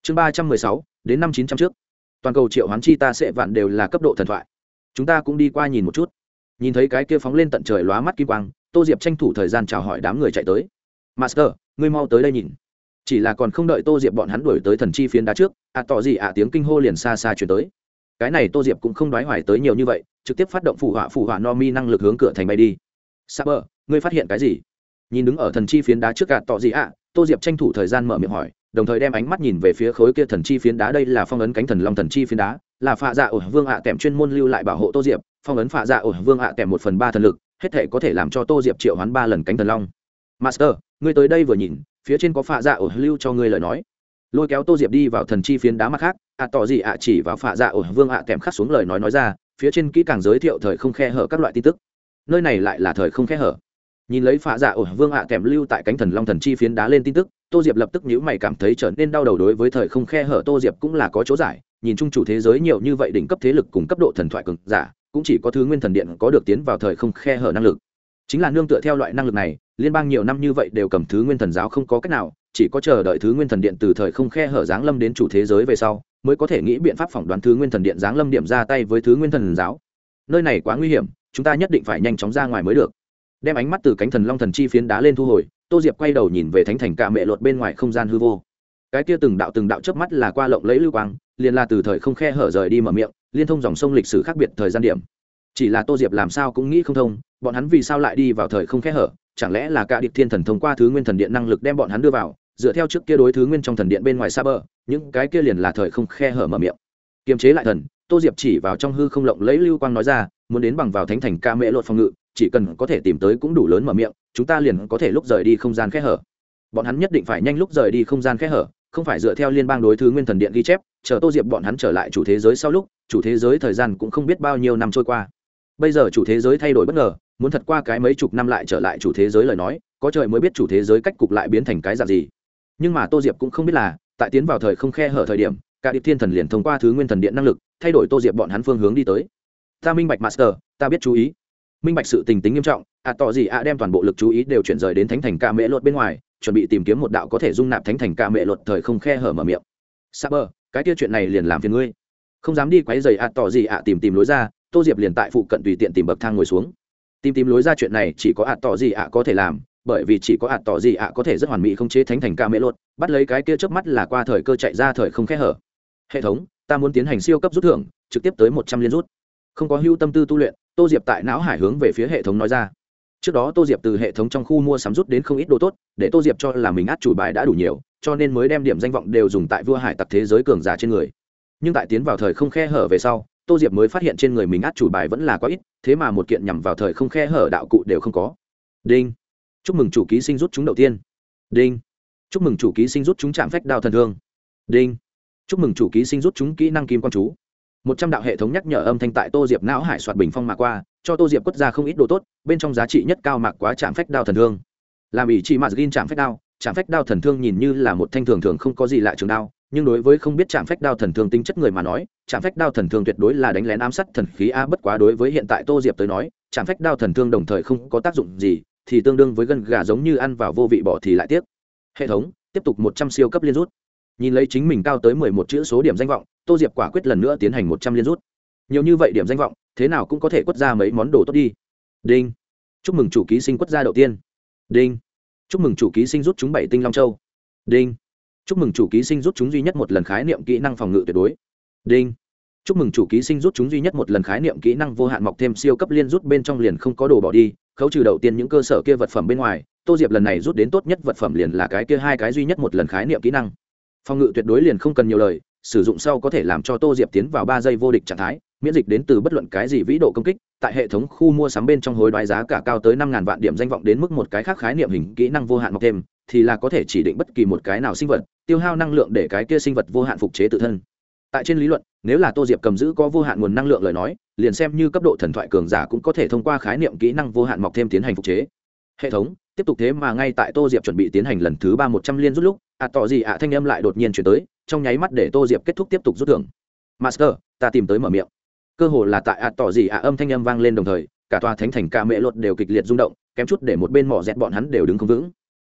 chương 316 đến năm 900 trước, toàn cầu triệu hoán chi ta sẽ vạn đều là cấp độ thần thoại. Chúng ta cũng đi qua nhìn một chút. Nhìn thấy cái kia phóng lên tận trời lóa mắt kim quang, Tô Diệp tranh thủ thời gian chào hỏi đám người chạy tới. Master, ngươi mau tới đây nhìn. Chỉ là còn không đợi Tô Diệp bọn hắn đuổi tới thần chi phiến đá trước, tỏ gì tiếng kinh hô liền xa xa truyền tới. Cái này Tô Diệp cũng không đoái hoài tới nhiều như vậy, trực tiếp phát động phù họa no mi năng lực hướng cửa thành bay đi. Saber, ngươi phát hiện cái gì? Nhìn đứng ở thần chi phiến đá trước tỏ gì Tô Diệp tranh thủ thời gian mở miệng hỏi, đồng thời đem ánh mắt nhìn về phía khối kia thần chi phiến đá. Đây là phong ấn cánh thần long thần chi phiến đá, là phạ dạ ổ vương tẻm chuyên môn lưu lại bảo hộ Tô Diệp. Phong ấn phạ dạ ổ vương tẻm 1/3 thần lực, hết thể có thể làm cho Tô Diệp triệu hoán 3 lần cánh thần long. Master, ngươi tới đây vừa nhìn, phía trên có phạ dạ ổ lưu cho ngươi lời nói. Lôi kéo Tô Diệp đi vào thần chi phiến đá mặt khác, tỏ gì chỉ vào phạ dạ ổ vương tẻm khắc xuống lời nói ra, phía trên kỹ càng giới thiệu thời không khe hở các loại tin tức. Nơi này lại là thời không khe hở. Nhìn lấy phạ dạ ổ vương tẻm lưu tại cánh thần long thần chi phiến đá lên tin tức, Tô Diệp lập tức nhíu mày cảm thấy trở nên đau đầu. Đối với thời không khe hở Tô Diệp cũng là có chỗ giải, nhìn chung chủ thế giới nhiều như vậy đỉnh cấp thế lực cùng cấp độ thần thoại cường giả, cũng chỉ có thứ nguyên thần điện có được tiến vào thời không khe hở năng lực. Chính là nương tựa theo loại năng lực này, liên bang nhiều năm như vậy đều cầm thứ nguyên thần giáo không có cách nào, chỉ có chờ đợi thứ nguyên thần điện từ thời không khe hở giáng lâm đến chủ thế giới về sau, mới có thể nghĩ biện pháp phỏng đoán thứ nguyên thần điện giáng lâm điểm ra tay với thứ nguyên thần giáo. Nơi này quá nguy hiểm, chúng ta nhất định phải nhanh chóng ra ngoài mới được. Đem ánh mắt từ cánh thần long thần chi phiến đá lên thu hồi, Tô Diệp quay đầu nhìn về thánh thành Cả Mẹ Luật bên ngoài không gian hư vô. Cái kia từng đạo chớp mắt là qua lộng lẫy lưu quang, liền là từ thời không khe hở rời đi mở miệng, liên thông dòng sông lịch sử khác biệt thời gian điểm. Chỉ là Tô Diệp làm sao cũng nghĩ không thông, bọn hắn vì sao lại đi vào thời không khe hở? Chẳng lẽ là Cả Điệp Thiên Thần thông qua thứ nguyên thần điện năng lực đem bọn hắn đưa vào, dựa theo trước kia đối thứ nguyên trong thần điện bên ngoài xa bờ, những cái kia liền là thời không khe hở mở miệng. Kiềm chế lại thần, Tô Diệp chỉ vào trong hư không lộng lẫy lưu quang nói ra, muốn đến bằng vào thánh thành Cả Mẹ Luật phòng ngự, chỉ cần có thể tìm tới cũng đủ lớn mở miệng, chúng ta liền có thể lúc rời đi không gian khe hở. Bọn hắn nhất định phải nhanh lúc rời đi không gian khe hở, không phải dựa theo liên bang đối thứ nguyên thần điện ghi chép, chờ Tô Diệp bọn hắn trở lại chủ thế giới sau lúc, chủ thế giới thời gian cũng không biết bao nhiêu năm trôi qua. Bây giờ chủ thế giới thay đổi bất ngờ, muốn thật qua cái mấy chục năm lại trở lại chủ thế giới lời nói, có trời mới biết chủ thế giới cách cục lại biến thành cái dạng gì. Nhưng mà Tô Diệp cũng không biết là, tại tiến vào thời không khe hở thời điểm, Cả Điệp Thiên Thần liền thông qua thứ nguyên thần điện năng lực, thay đổi Tô Diệp bọn hắn phương hướng đi tới. Ta minh bạch Master, ta biết chú ý. Minh bạch sự tình tính nghiêm trọng, tỏ gì đem toàn bộ lực chú ý đều chuyển rời đến thánh thành Cả Mẹ Luật bên ngoài, chuẩn bị tìm kiếm một đạo có thể dung nạp thánh thành Cả Mẹ Luật thời không khe hở mở miệng. Saber, cái kia chuyện này liền làm phiền ngươi. Không dám đi quấy rầy tỏ gì tìm lối ra, Tô Diệp liền tại phụ cận tùy tiện tìm bậc thang ngồi xuống. Tìm lối ra chuyện này chỉ có tỏ gì có thể làm, bởi vì chỉ có tỏ gì có thể rất hoàn mỹ khống chế thánh thành Cả Mẹ Luật, bắt lấy cái kia chớp mắt là qua thời cơ chạy ra thời không khe hở. Hệ thống, ta muốn tiến hành siêu cấp rút thưởng, trực tiếp tới 100 liên rút. Không có hưu tâm tư tu luyện, Tô Diệp tại não hải hướng về phía hệ thống nói ra. Trước đó Tô Diệp từ hệ thống trong khu mua sắm rút đến không ít đồ tốt, để Tô Diệp cho là mình át chủ bài đã đủ nhiều, cho nên mới đem điểm danh vọng đều dùng tại vua hải tặc thế giới cường giả trên người. Nhưng tại tiến vào thời không khe hở về sau, Tô Diệp mới phát hiện trên người mình át chủ bài vẫn là quá ít, thế mà một kiện nhằm vào thời không khe hở đạo cụ đều không có. Đinh. Chúc mừng chủ ký sinh rút chúng đầu tiên. Đinh. Chúc mừng chủ ký sinh rút chúng chạm phách đao thần thương. Đinh. Chúc mừng chủ ký sinh rút chúng kỹ năng kim quang chú. 100 đạo hệ thống nhắc nhở âm thanh tại Tô Diệp não hải soạt bình phong mà qua, cho Tô Diệp quất ra không ít đồ tốt, bên trong giá trị nhất cao mạc quá chạm phách đao thần thương. Làm ỷ chỉ Mazgin chạm phách đao thần thương nhìn như là một thanh thường thường không có gì lạ trường đao, nhưng đối với không biết chạm phách đao thần thương tính chất người mà nói, chạm phách đao thần thương tuyệt đối là đánh lén ám sát thần khí bất quá đối với hiện tại Tô Diệp tới nói, chạm phách đao thần thương đồng thời không có tác dụng gì, thì tương đương với gân gà giống như ăn vào vô vị bỏ thì lại tiếc. Hệ thống, tiếp tục 100 siêu cấp liên rút. Nhìn lấy chính mình cao tới 11 chữ số điểm danh vọng, Tô Diệp quả quyết lần nữa tiến hành 100 liên rút. Nhiều như vậy điểm danh vọng, thế nào cũng có thể quất ra mấy món đồ tốt đi. Đinh. Chúc mừng chủ ký sinh quất ra đầu tiên. Đinh. Chúc mừng chủ ký sinh rút chúng 7 tinh long châu. Đinh. Chúc mừng chủ ký sinh rút chúng duy nhất một lần khái niệm kỹ năng phòng ngự tuyệt đối. Đinh. Chúc mừng chủ ký sinh rút chúng duy nhất một lần khái niệm kỹ năng vô hạn mọc thêm siêu cấp liên rút bên trong liền không có đồ bỏ đi, khấu trừ đầu tiên những cơ sở kia vật phẩm bên ngoài, Tô Diệp lần này rút đến tốt nhất vật phẩm liền là cái kia hai cái duy nhất một lần khái niệm kỹ năng. Phòng ngự tuyệt đối liền không cần nhiều lời, sử dụng sau có thể làm cho Tô Diệp tiến vào 3 giây vô địch trạng thái, miễn dịch đến từ bất luận cái gì vĩ độ công kích, tại hệ thống khu mua sắm bên trong hối đoái giá cả cao tới 5000 vạn điểm danh vọng đến mức một cái khác khái niệm hình kỹ năng vô hạn mọc thêm, thì là có thể chỉ định bất kỳ một cái nào sinh vật, tiêu hao năng lượng để cái kia sinh vật vô hạn phục chế tự thân. Tại trên lý luận, nếu là Tô Diệp cầm giữ có vô hạn nguồn năng lượng lời nói, liền xem như cấp độ thần thoại cường giả cũng có thể thông qua khái niệm kỹ năng vô hạn mọc thêm tiến hành phục chế. Hệ thống, tiếp tục thế mà ngay tại Tô Diệp chuẩn bị tiến hành lần thứ 3 100 liên rút lúc, tỏ gì thanh âm lại đột nhiên chuyển tới, trong nháy mắt để Tô Diệp kết thúc tiếp tục rút thưởng. Master, ta tìm tới mở miệng. Cơ hồ là tại tỏ gì âm thanh âm vang lên đồng thời, cả tòa thánh thành Cả Mẹ Luật đều kịch liệt rung động, kém chút để một bên mỏ dẹt bọn hắn đều đứng không vững.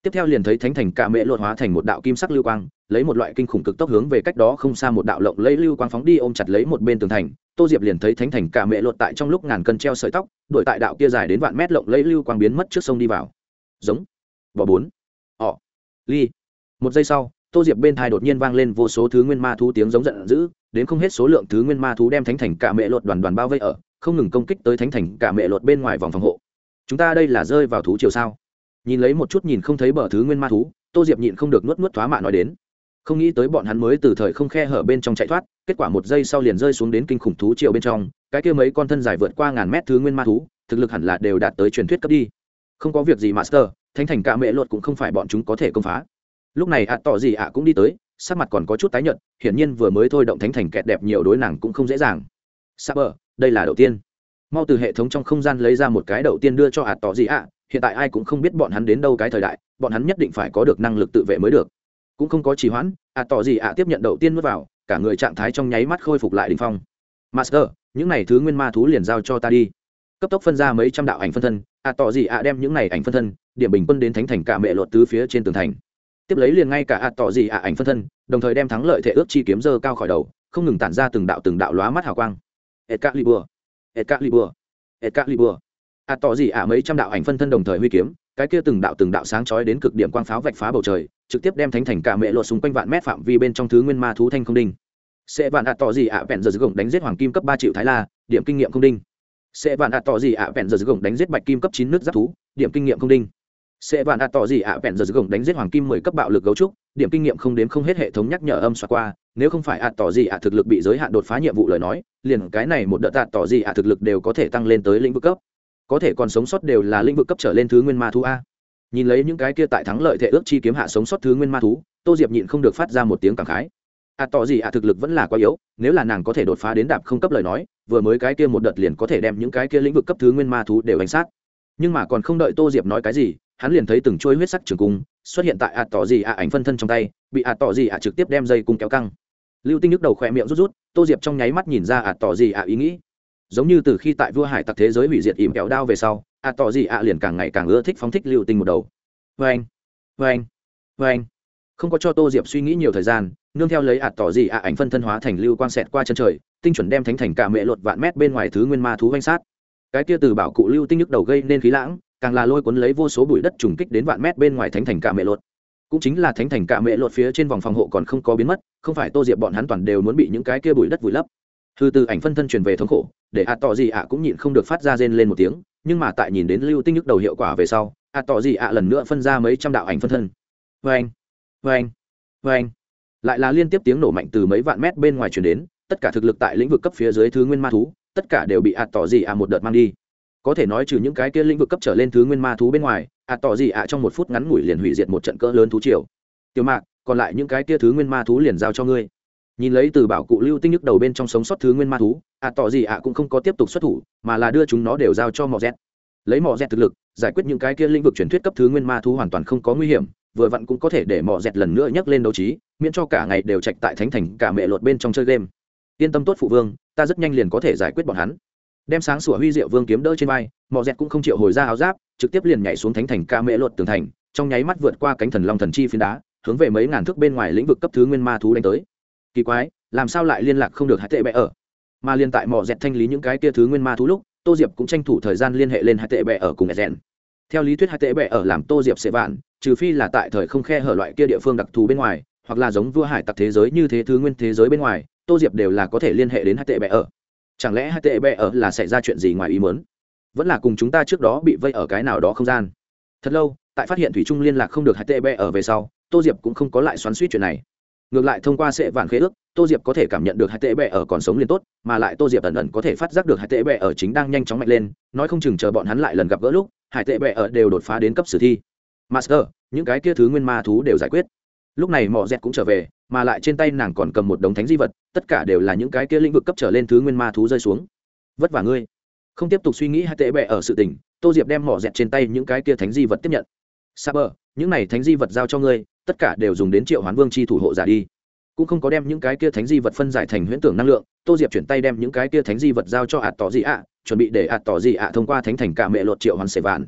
tiếp theo liền thấy thánh thành cả mẹ lột hóa thành một đạo kim sắc lưu quang, lấy một loại kinh khủng cực tốc hướng về cách đó không xa một đạo lộng lấy lưu quang phóng đi, ôm chặt lấy một bên tường thành. Tô Diệp liền thấy thánh thành cả mẹ lột tại trong lúc ngàn cân treo sợi tóc, đuổi tại đạo kia dài đến vạn mét lộng lấy lưu quang biến mất trước sông đi vào. Giống, bò bốn, họ, ly. Một giây sau, Tô Diệp bên tai đột nhiên vang lên vô số thứ nguyên ma thú tiếng giống giận dữ, đến không hết số lượng thứ nguyên ma thú đem thánh thành cả mẹ lột đoàn đoàn bao vây ở, không ngừng công kích tới thánh thành cả mẹ lột bên ngoài vòng phòng hộ. Chúng ta đây là rơi vào thú triều sao? Nhìn lấy một chút nhìn không thấy bờ thứ nguyên ma thú, Tô Diệp nhịn không được nuốt thoá mạ nói đến. Không nghĩ tới bọn hắn mới từ thời không khe hở bên trong chạy thoát, kết quả một giây sau liền rơi xuống đến kinh khủng thú triều bên trong, cái kia mấy con thân dài vượt qua ngàn mét thứ nguyên ma thú, thực lực hẳn là đều đạt tới truyền thuyết cấp đi. Không có việc gì Master, thánh thành cả mẹ lột cũng không phải bọn chúng có thể công phá. Lúc này tỏ gì cũng đi tới, sắc mặt còn có chút tái nhợt, hiển nhiên vừa mới thôi động thánh thành kẹt đẹp nhiều đối nàng cũng không dễ dàng. Saber, đây là đầu tiên. Mau từ hệ thống trong không gian lấy ra một cái đầu tiên đưa cho tỏ gì hiện tại ai cũng không biết bọn hắn đến đâu cái thời đại, bọn hắn nhất định phải có được năng lực tự vệ mới được. Cũng không có trì hoãn, tỏ gì tiếp nhận đầu tiên nuốt vào, cả người trạng thái trong nháy mắt khôi phục lại đỉnh phong. Master, những này thứ nguyên ma thú liền giao cho ta đi. Cấp tốc phân ra mấy trăm đạo ảnh phân thân, tỏ gì đem những này ảnh phân thân, điểm bình quân đến thánh thành cả mẹ lột tứ phía trên tường thành. Tiếp lấy liền ngay cả tỏ gì ảnh phân thân, đồng thời đem thắng lợi thể ước chi kiếm giơ cao khỏi đầu, không ngừng tản ra từng đạo lóa mắt hào quang. Excalibur, Excalibur, Excalibur. Tỏ gì mấy trăm đạo ảnh phân thân đồng thời huy kiếm, cái kia từng đạo sáng chói đến cực điểm quang pháo vạch phá bầu trời, trực tiếp đem thánh thành cả mẹ lột xung quanh vạn mét phạm vi bên trong thứ nguyên ma thú thanh không đinh. Sẽ vạn tỏ gì bèn giờ gồng đánh giết hoàng kim cấp 3 triệu thái la, điểm kinh nghiệm không đinh. Sẽ vạn tỏ gì bèn giờ gồng đánh giết bạch kim cấp 9 nước giáp thú, điểm kinh nghiệm không đinh. Sẽ vạn tỏ gì bèn giờ gồng đánh giết hoàng kim 10 cấp bạo lực gấu trúc, điểm kinh nghiệm không đếm không hết, hệ thống nhắc nhở âm xoa qua, nếu không phải tỏ gì thực lực bị giới hạn đột phá nhiệm vụ lời nói, liền cái này một đợt tỏ gì thực lực đều có thể tăng lên tới lĩnh vực cấp. Có thể còn sống sót đều là lĩnh vực cấp trở lên thứ nguyên ma thú a. Nhìn lấy những cái kia tại thắng lợi thể ước chi kiếm hạ sống sót thứ nguyên ma thú, Tô Diệp nhịn không được phát ra một tiếng cảm khái. Tỏ gì thực lực vẫn là quá yếu, nếu là nàng có thể đột phá đến đạp không cấp lời nói, vừa mới cái kia một đợt liền có thể đem những cái kia lĩnh vực cấp thứ nguyên ma thú đều đánh sát. Nhưng mà còn không đợi Tô Diệp nói cái gì, hắn liền thấy từng chuôi huyết sắc trường cung xuất hiện tại tỏ gì ảnh phân thân trong tay, bị tỏ gì trực tiếp đem dây cung kéo căng. Lưu Tinh nhức đầu khỏe miệng rút, Tô Diệp trong nháy mắt nhìn ra tỏ gì ý nghĩ. Giống như từ khi tại vua hải tặc thế giới hủy diệt ỉm kẹo đao về sau, tỏ gì liền càng ngày càng ưa thích phóng thích Lưu Tinh một đầu. Vâng, vâng, vâng. Không có cho Tô Diệp suy nghĩ nhiều thời gian, nương theo lấy tỏ gì ảnh phân thân hóa thành lưu quang xẹt qua chân trời, tinh chuẩn đem thánh thành cả mẹ lột vạn mét bên ngoài thứ nguyên ma thú vanh sát. Cái kia từ bảo cụ Lưu Tinh nhức đầu gây nên khí lãng, càng là lôi cuốn lấy vô số bụi đất trùng kích đến vạn mét bên ngoài thánh thành cả mẹ lột. Cũng chính là thánh thành cả mẹ lột phía trên vòng phòng hộ còn không có biến mất, không phải Tô Diệp bọn hắn toàn đều muốn bị những cái kia bụi đất vùi lấp. Hư từ ảnh phân thân truyền về thống khổ, để tỏ gì cũng nhịn không được phát ra rên lên một tiếng, nhưng mà tại nhìn đến Lưu Tinh nhức đầu hiệu quả về sau, tỏ gì lần nữa phân ra mấy trăm đạo ảnh phân thân. Vâng, vâng, vâng. Lại là liên tiếp tiếng nổ mạnh từ mấy vạn mét bên ngoài truyền đến, tất cả thực lực tại lĩnh vực cấp phía dưới thứ nguyên ma thú, tất cả đều bị tỏ gì một đợt mang đi. Có thể nói trừ những cái kia lĩnh vực cấp trở lên thứ nguyên ma thú bên ngoài, tỏ gì trong một phút ngắn ngủi liền hủy diệt một trận cỡ lớn thú triều. Tiểu Mạc, còn lại những cái kia thứ nguyên ma thú liền giao cho ngươi. Nhìn lấy từ bảo cụ Lưu Tinh nhức đầu bên trong sống sót thứ nguyên ma thú, tỏ gì cũng không có tiếp tục xuất thủ, mà là đưa chúng nó đều giao cho Mọ Dẹt. Lấy Mọ Dẹt thực lực, giải quyết những cái kia lĩnh vực truyền thuyết cấp thứ nguyên ma thú hoàn toàn không có nguy hiểm, vừa vặn cũng có thể để Mọ Dẹt lần nữa nhấc lên đấu trí, miễn cho cả ngày đều trạch tại thánh thành cả mẹ lột bên trong chơi game. Yên tâm tốt phụ vương, ta rất nhanh liền có thể giải quyết bọn hắn. Đem sáng sủa huy diệu vương kiếm đỡ trên vai, Mọ Dẹt cũng không chịu hồi ra áo giáp, trực tiếp liền nhảy xuống thánh thành cả mẹ lột tường thành, trong nháy mắt vượt qua cánh thần long thần chi phiến đá, hướng về mấy ngàn thước bên ngoài lĩnh vực cấp thứ nguyên ma thú đánh tới. Kỳ quái, làm sao lại liên lạc không được Hải Tệ Bệ ở? Mà liên tại Mọ Dẹt thanh lý những cái kia thứ nguyên ma thú lúc, Tô Diệp cũng tranh thủ thời gian liên hệ lên Hải Tệ Bệ ở cùng Ezen. Theo lý thuyết Hải Tệ Bệ ở làm Tô Diệp sẽ vạn, trừ phi là tại thời không khe hở loại kia địa phương đặc thù bên ngoài, hoặc là giống vua hải tặc thế giới như thế thứ nguyên thế giới bên ngoài, Tô Diệp đều là có thể liên hệ đến Hải Tệ Bệ ở. Chẳng lẽ Hải Tệ Bệ ở là xảy ra chuyện gì ngoài ý muốn? Vẫn là cùng chúng ta trước đó bị vây ở cái nào đó không gian. Thật lâu, tại phát hiện thủy trung liên lạc không được Hải Tệ Bệ ở về sau, Tô Diệp cũng không có lại xoắn xuýt chuyện này. Ngược lại thông qua sẽ vạn khế ước, Tô Diệp có thể cảm nhận được Hải Tệ Bệ ở còn sống liền tốt, mà lại Tô Diệp ẩn ẩn có thể phát giác được Hải Tệ Bệ ở chính đang nhanh chóng mạnh lên, nói không chừng chờ bọn hắn lại lần gặp gỡ lúc, Hải Tệ Bệ ở đều đột phá đến cấp sử thi. Master, những cái kia thứ nguyên ma thú đều giải quyết. Lúc này Mọ Dẹt cũng trở về, mà lại trên tay nàng còn cầm một đống thánh di vật, tất cả đều là những cái kia lĩnh vực cấp trở lên thứ nguyên ma thú rơi xuống. Vất vả ngươi. Không tiếp tục suy nghĩ Hải Tệ Bệ ở sự tình, Tô Diệp đem Mọ Dẹt trên tay những cái kia thánh di vật tiếp nhận. Saber, những này thánh di vật giao cho ngươi, tất cả đều dùng đến Triệu Hoán Vương chi thủ hộ giả đi. Cũng không có đem những cái kia thánh di vật phân giải thành huyễn tưởng năng lượng, Tô Diệp chuyển tay đem những cái kia thánh di vật giao cho tỏ gì chuẩn bị để tỏ gì thông qua thánh thành cả mẹ lột Triệu Hoán Sệ Vạn.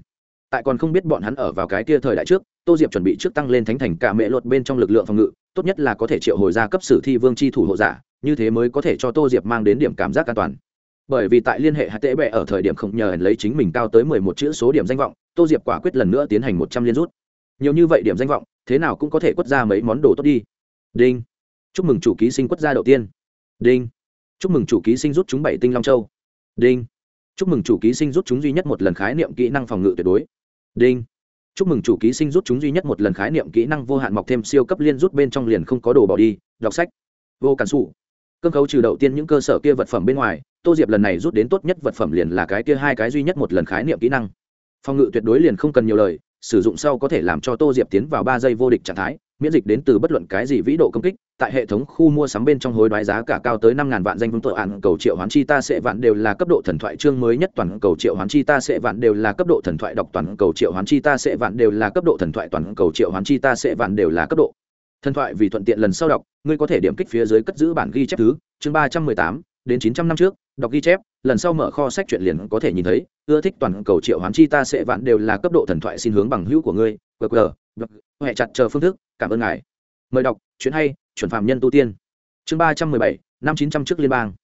tại còn không biết bọn hắn ở vào cái kia thời đại trước, Tô Diệp chuẩn bị trước tăng lên thánh thành cả mẹ luật bên trong lực lượng phòng ngự, tốt nhất là có thể triệu hồi ra cấp sử thi vương chi thủ hộ giả, như thế mới có thể cho Tô Diệp mang đến điểm cảm giác an toàn. Bởi vì tại liên hệ hạt tệ bệ ở thời điểm không nhờ lấy chính mình cao tới 11 chữ số điểm danh vọng, Tô Diệp quả quyết lần nữa tiến hành 100 liên rút. Nhiều như vậy điểm danh vọng, thế nào cũng có thể quất ra mấy món đồ tốt đi. Đinh. Chúc mừng chủ ký sinh quất ra đầu tiên. Đinh. Chúc mừng chủ ký sinh rút chúng 7 tinh long châu. Đinh. Chúc mừng chủ ký sinh rút chúng duy nhất một lần khái niệm kỹ năng phòng ngự tuyệt đối. Đinh. Chúc mừng chủ ký sinh rút chúng duy nhất một lần khái niệm kỹ năng vô hạn mọc thêm siêu cấp liên rút bên trong liền không có đồ bỏ đi, đọc sách. Vô cản sụ. Cơm khấu trừ đầu tiên những cơ sở kia vật phẩm bên ngoài, Tô Diệp lần này rút đến tốt nhất vật phẩm liền là cái kia hai cái duy nhất một lần khái niệm kỹ năng. Phòng ngự tuyệt đối liền không cần nhiều lời, sử dụng sau có thể làm cho Tô Diệp tiến vào 3 giây vô địch trạng thái, miễn dịch đến từ bất luận cái gì vĩ độ công kích, tại hệ thống khu mua sắm bên trong hối đoái giá cả cao tới 5.000 vạn danh vương tội án cầu triệu hoán chi ta sẽ vạn đều là cấp độ thần thoại chương mới nhất toàn cầu triệu hoán chi ta sẽ vạn đều là cấp độ thần thoại đọc toàn cầu triệu hoán chi ta sẽ vạn đều là cấp độ thần thoại toàn cầu triệu hoán chi ta sẽ vạn đều là cấp độ thần thoại vì thuận tiện lần sau đọc, ngươi có thể điểm kích phía dưới cất giữ bản ghi chép thứ, chương 318 đến 900 năm trước, đọc ghi chép, lần sau mở kho sách truyện liền có thể nhìn thấy, ưa thích toàn cầu triệu hoán chi ta sẽ vạn đều là cấp độ thần thoại xin hướng bằng hữu của ngươi, QQ, hệ chặt chờ phương thức, cảm ơn ngài. Mời đọc, chuyện hay, chuẩn phạm nhân tu tiên. Chương 317, năm 900 trước liên bang.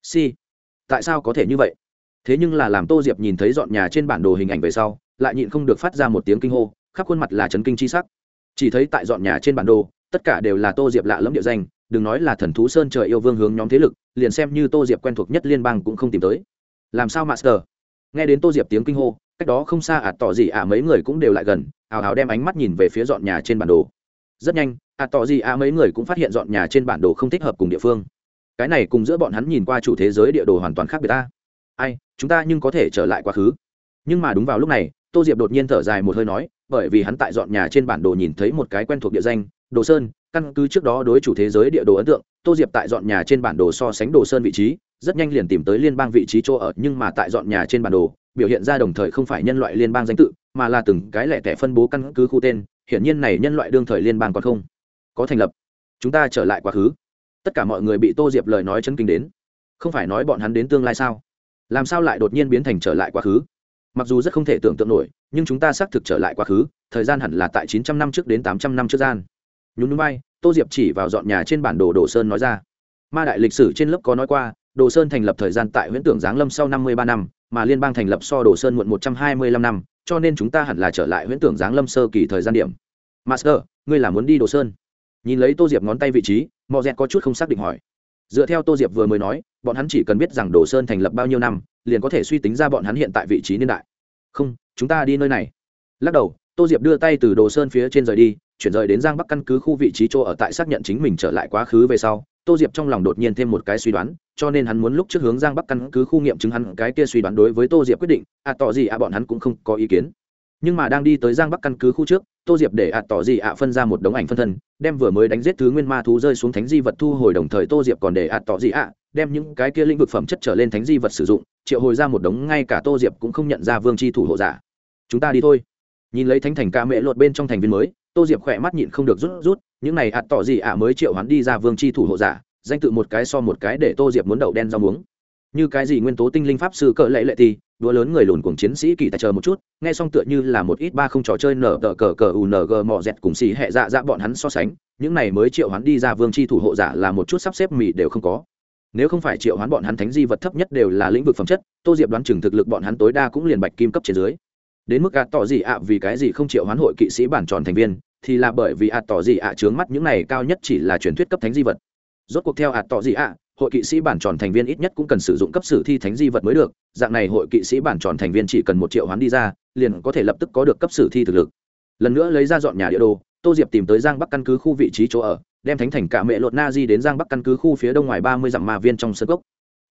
Tại sao có thể như vậy? Thế nhưng là làm Tô Diệp nhìn thấy dọn nhà trên bản đồ hình ảnh về sau, lại nhịn không được phát ra một tiếng kinh hô, khắp khuôn mặt là chấn kinh chi sắc. Chỉ thấy tại dọn nhà trên bản đồ, tất cả đều là Tô Diệp lạ lẫm địa danh, đừng nói là thần thú sơn trời yêu vương hướng nhóm thế lực, liền xem như Tô Diệp quen thuộc nhất liên bang cũng không tìm tới. Làm sao Master? Nghe đến Tô Diệp tiếng kinh hô, cách đó không xa tỏ gì mấy người cũng đều lại gần, hào hào đem ánh mắt nhìn về phía dọn nhà trên bản đồ. Rất nhanh, tỏ gì mấy người cũng phát hiện dọn nhà trên bản đồ không thích hợp cùng địa phương. Cái này cùng giữa bọn hắn nhìn qua chủ thế giới địa đồ hoàn toàn khác biệt ta. Ai, chúng ta nhưng có thể trở lại quá khứ. Nhưng mà đúng vào lúc này, Tô Diệp đột nhiên thở dài một hơi nói, bởi vì hắn tại dọn nhà trên bản đồ nhìn thấy một cái quen thuộc địa danh, Đồ Sơn, căn cứ trước đó đối chủ thế giới địa đồ ấn tượng, Tô Diệp tại dọn nhà trên bản đồ so sánh Đồ Sơn vị trí, rất nhanh liền tìm tới liên bang vị trí chỗ ở, nhưng mà tại dọn nhà trên bản đồ, biểu hiện ra đồng thời không phải nhân loại liên bang danh tự, mà là từng cái lẻ tẻ phân bố căn cứ khu tên, hiển nhiên này nhân loại đương thời liên bang còn không có thành lập. Chúng ta trở lại quá khứ. Tất cả mọi người bị Tô Diệp lời nói chấn kinh đến. Không phải nói bọn hắn đến tương lai sao? Làm sao lại đột nhiên biến thành trở lại quá khứ? Mặc dù rất không thể tưởng tượng nổi, nhưng chúng ta xác thực trở lại quá khứ, thời gian hẳn là tại 900 năm trước đến 800 năm trước gian. Nhún nhún vai, Tô Diệp chỉ vào dọn nhà trên bản đồ Đồ Sơn nói ra. Ma đại lịch sử trên lớp có nói qua, Đồ Sơn thành lập thời gian tại Huyễn Tưởng Giáng Lâm sau 53 năm, mà liên bang thành lập so Đồ Sơn muộn 125 năm, cho nên chúng ta hẳn là trở lại Huyễn Tưởng Giáng Lâm sơ kỳ thời gian điểm. Master, ngươi là muốn đi Đồ Sơn? Nhìn lấy Tô Diệp ngón tay vị trí, Mọ Dẹt có chút không xác định hỏi. Dựa theo Tô Diệp vừa mới nói, bọn hắn chỉ cần biết rằng Đồ Sơn thành lập bao nhiêu năm, liền có thể suy tính ra bọn hắn hiện tại vị trí niên đại. Không, chúng ta đi nơi này. Lắc đầu, Tô Diệp đưa tay từ Đồ Sơn phía trên rời đi, chuyển rời đến Giang Bắc căn cứ khu vị trí chỗ ở tại xác nhận chính mình trở lại quá khứ về sau, Tô Diệp trong lòng đột nhiên thêm một cái suy đoán, cho nên hắn muốn lúc trước hướng Giang Bắc căn cứ khu nghiệm chứng hắn cái kia suy đoán đối với Tô Diệp quyết định, tỏ gì bọn hắn cũng không có ý kiến. Nhưng mà đang đi tới Giang Bắc căn cứ khu trước, Tô Diệp để tỏ gì phân ra một đống ảnh phân thân, đem vừa mới đánh giết thứ nguyên ma thú rơi xuống thánh di vật thu hồi, đồng thời Tô Diệp còn để tỏ gì đem những cái kia lĩnh vực phẩm chất trở lên thánh di vật sử dụng, triệu hồi ra một đống ngay cả Tô Diệp cũng không nhận ra vương chi thủ hộ giả. Chúng ta đi thôi. Nhìn lấy thánh thành ca mẹ lột bên trong thành viên mới, Tô Diệp khỏe mắt nhịn không được rút, những này tỏ gì mới triệu hoán đi ra vương chi thủ hộ giả, danh tự một cái so một cái để Tô Diệp muốn đậu đen rau muống. Như cái gì nguyên tố tinh linh pháp sư cỡ lệ lệ thì đũa lớn người lùn cùng chiến sĩ kỳ tài chờ một chút, nghe xong tựa như là một ít ba không trò chơi nở tờ cờ UNG mọ dẹt cùng xì hệ dạ bọn hắn so sánh, những này mới triệu hoán đi ra vương chi thủ hộ giả là một chút sắp xếp mì đều không có. Nếu không phải triệu hoán bọn hắn thánh di vật thấp nhất đều là lĩnh vực phẩm chất, Tô Diệp đoán chừng thực lực bọn hắn tối đa cũng liền bạch kim cấp trên dưới. Đến mức tỏ gì vì cái gì không triệu hoán hội kỵ sĩ bản tròn thành viên, thì là bởi vì tỏ gì chướng mắt những này cao nhất chỉ là truyền thuyết cấp thánh di vật. Rốt cuộc theo tỏ gì hội kỵ sĩ bản tròn thành viên ít nhất cũng cần sử dụng cấp sử thi thánh di vật mới được, dạng này hội kỵ sĩ bản tròn thành viên chỉ cần 1 triệu hoán đi ra, liền có thể lập tức có được cấp sử thi thực lực. Lần nữa lấy ra dọn nhà địa đồ, Tô Diệp tìm tới Giang Bắc căn cứ khu vị trí chỗ ở, đem thánh thành cả mẹ lột na di đến Giang Bắc căn cứ khu phía đông ngoài 30 dặm ma viên trong sân cốc.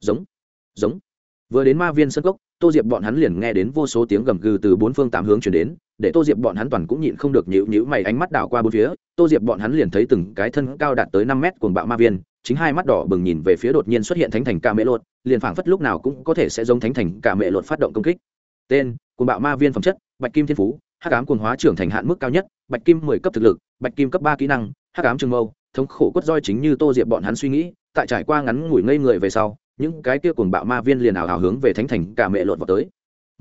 Giống. Vừa đến ma viên sân cốc, Tô Diệp bọn hắn liền nghe đến vô số tiếng gầm gừ từ 4 phương 8 hướng truyền đến, để Tô Diệp bọn hắn toàn cũng nhịn không được nhíu mày, ánh mắt đảo qua bốn phía, Tô Diệp bọn hắn liền thấy từng cái thân cao đạt tới 5 mét cuồng bạo ma viên, chính hai mắt đỏ bừng nhìn về phía đột nhiên xuất hiện thánh thành ca mẹ lột, liền phảng phất lúc nào cũng có thể sẽ giống thánh thành ca mẹ lột phát động công kích. Tên: cuồng bạo ma viên phẩm chất: bạch kim thiên phú, hắc ám cuồng hóa trưởng thành hạn mức cao nhất, bạch kim 10 cấp thực lực, bạch kim cấp 3 kỹ năng, hắc ám trường mâu, thống khổ quất roi. Chính như Tô Diệp bọn hắn suy nghĩ, tại trải qua ngắn ngủi ngây người về sau, những cái kia cuồng bạo ma viên liền ảo hướng về thánh thành ca mẹ lột vào tới.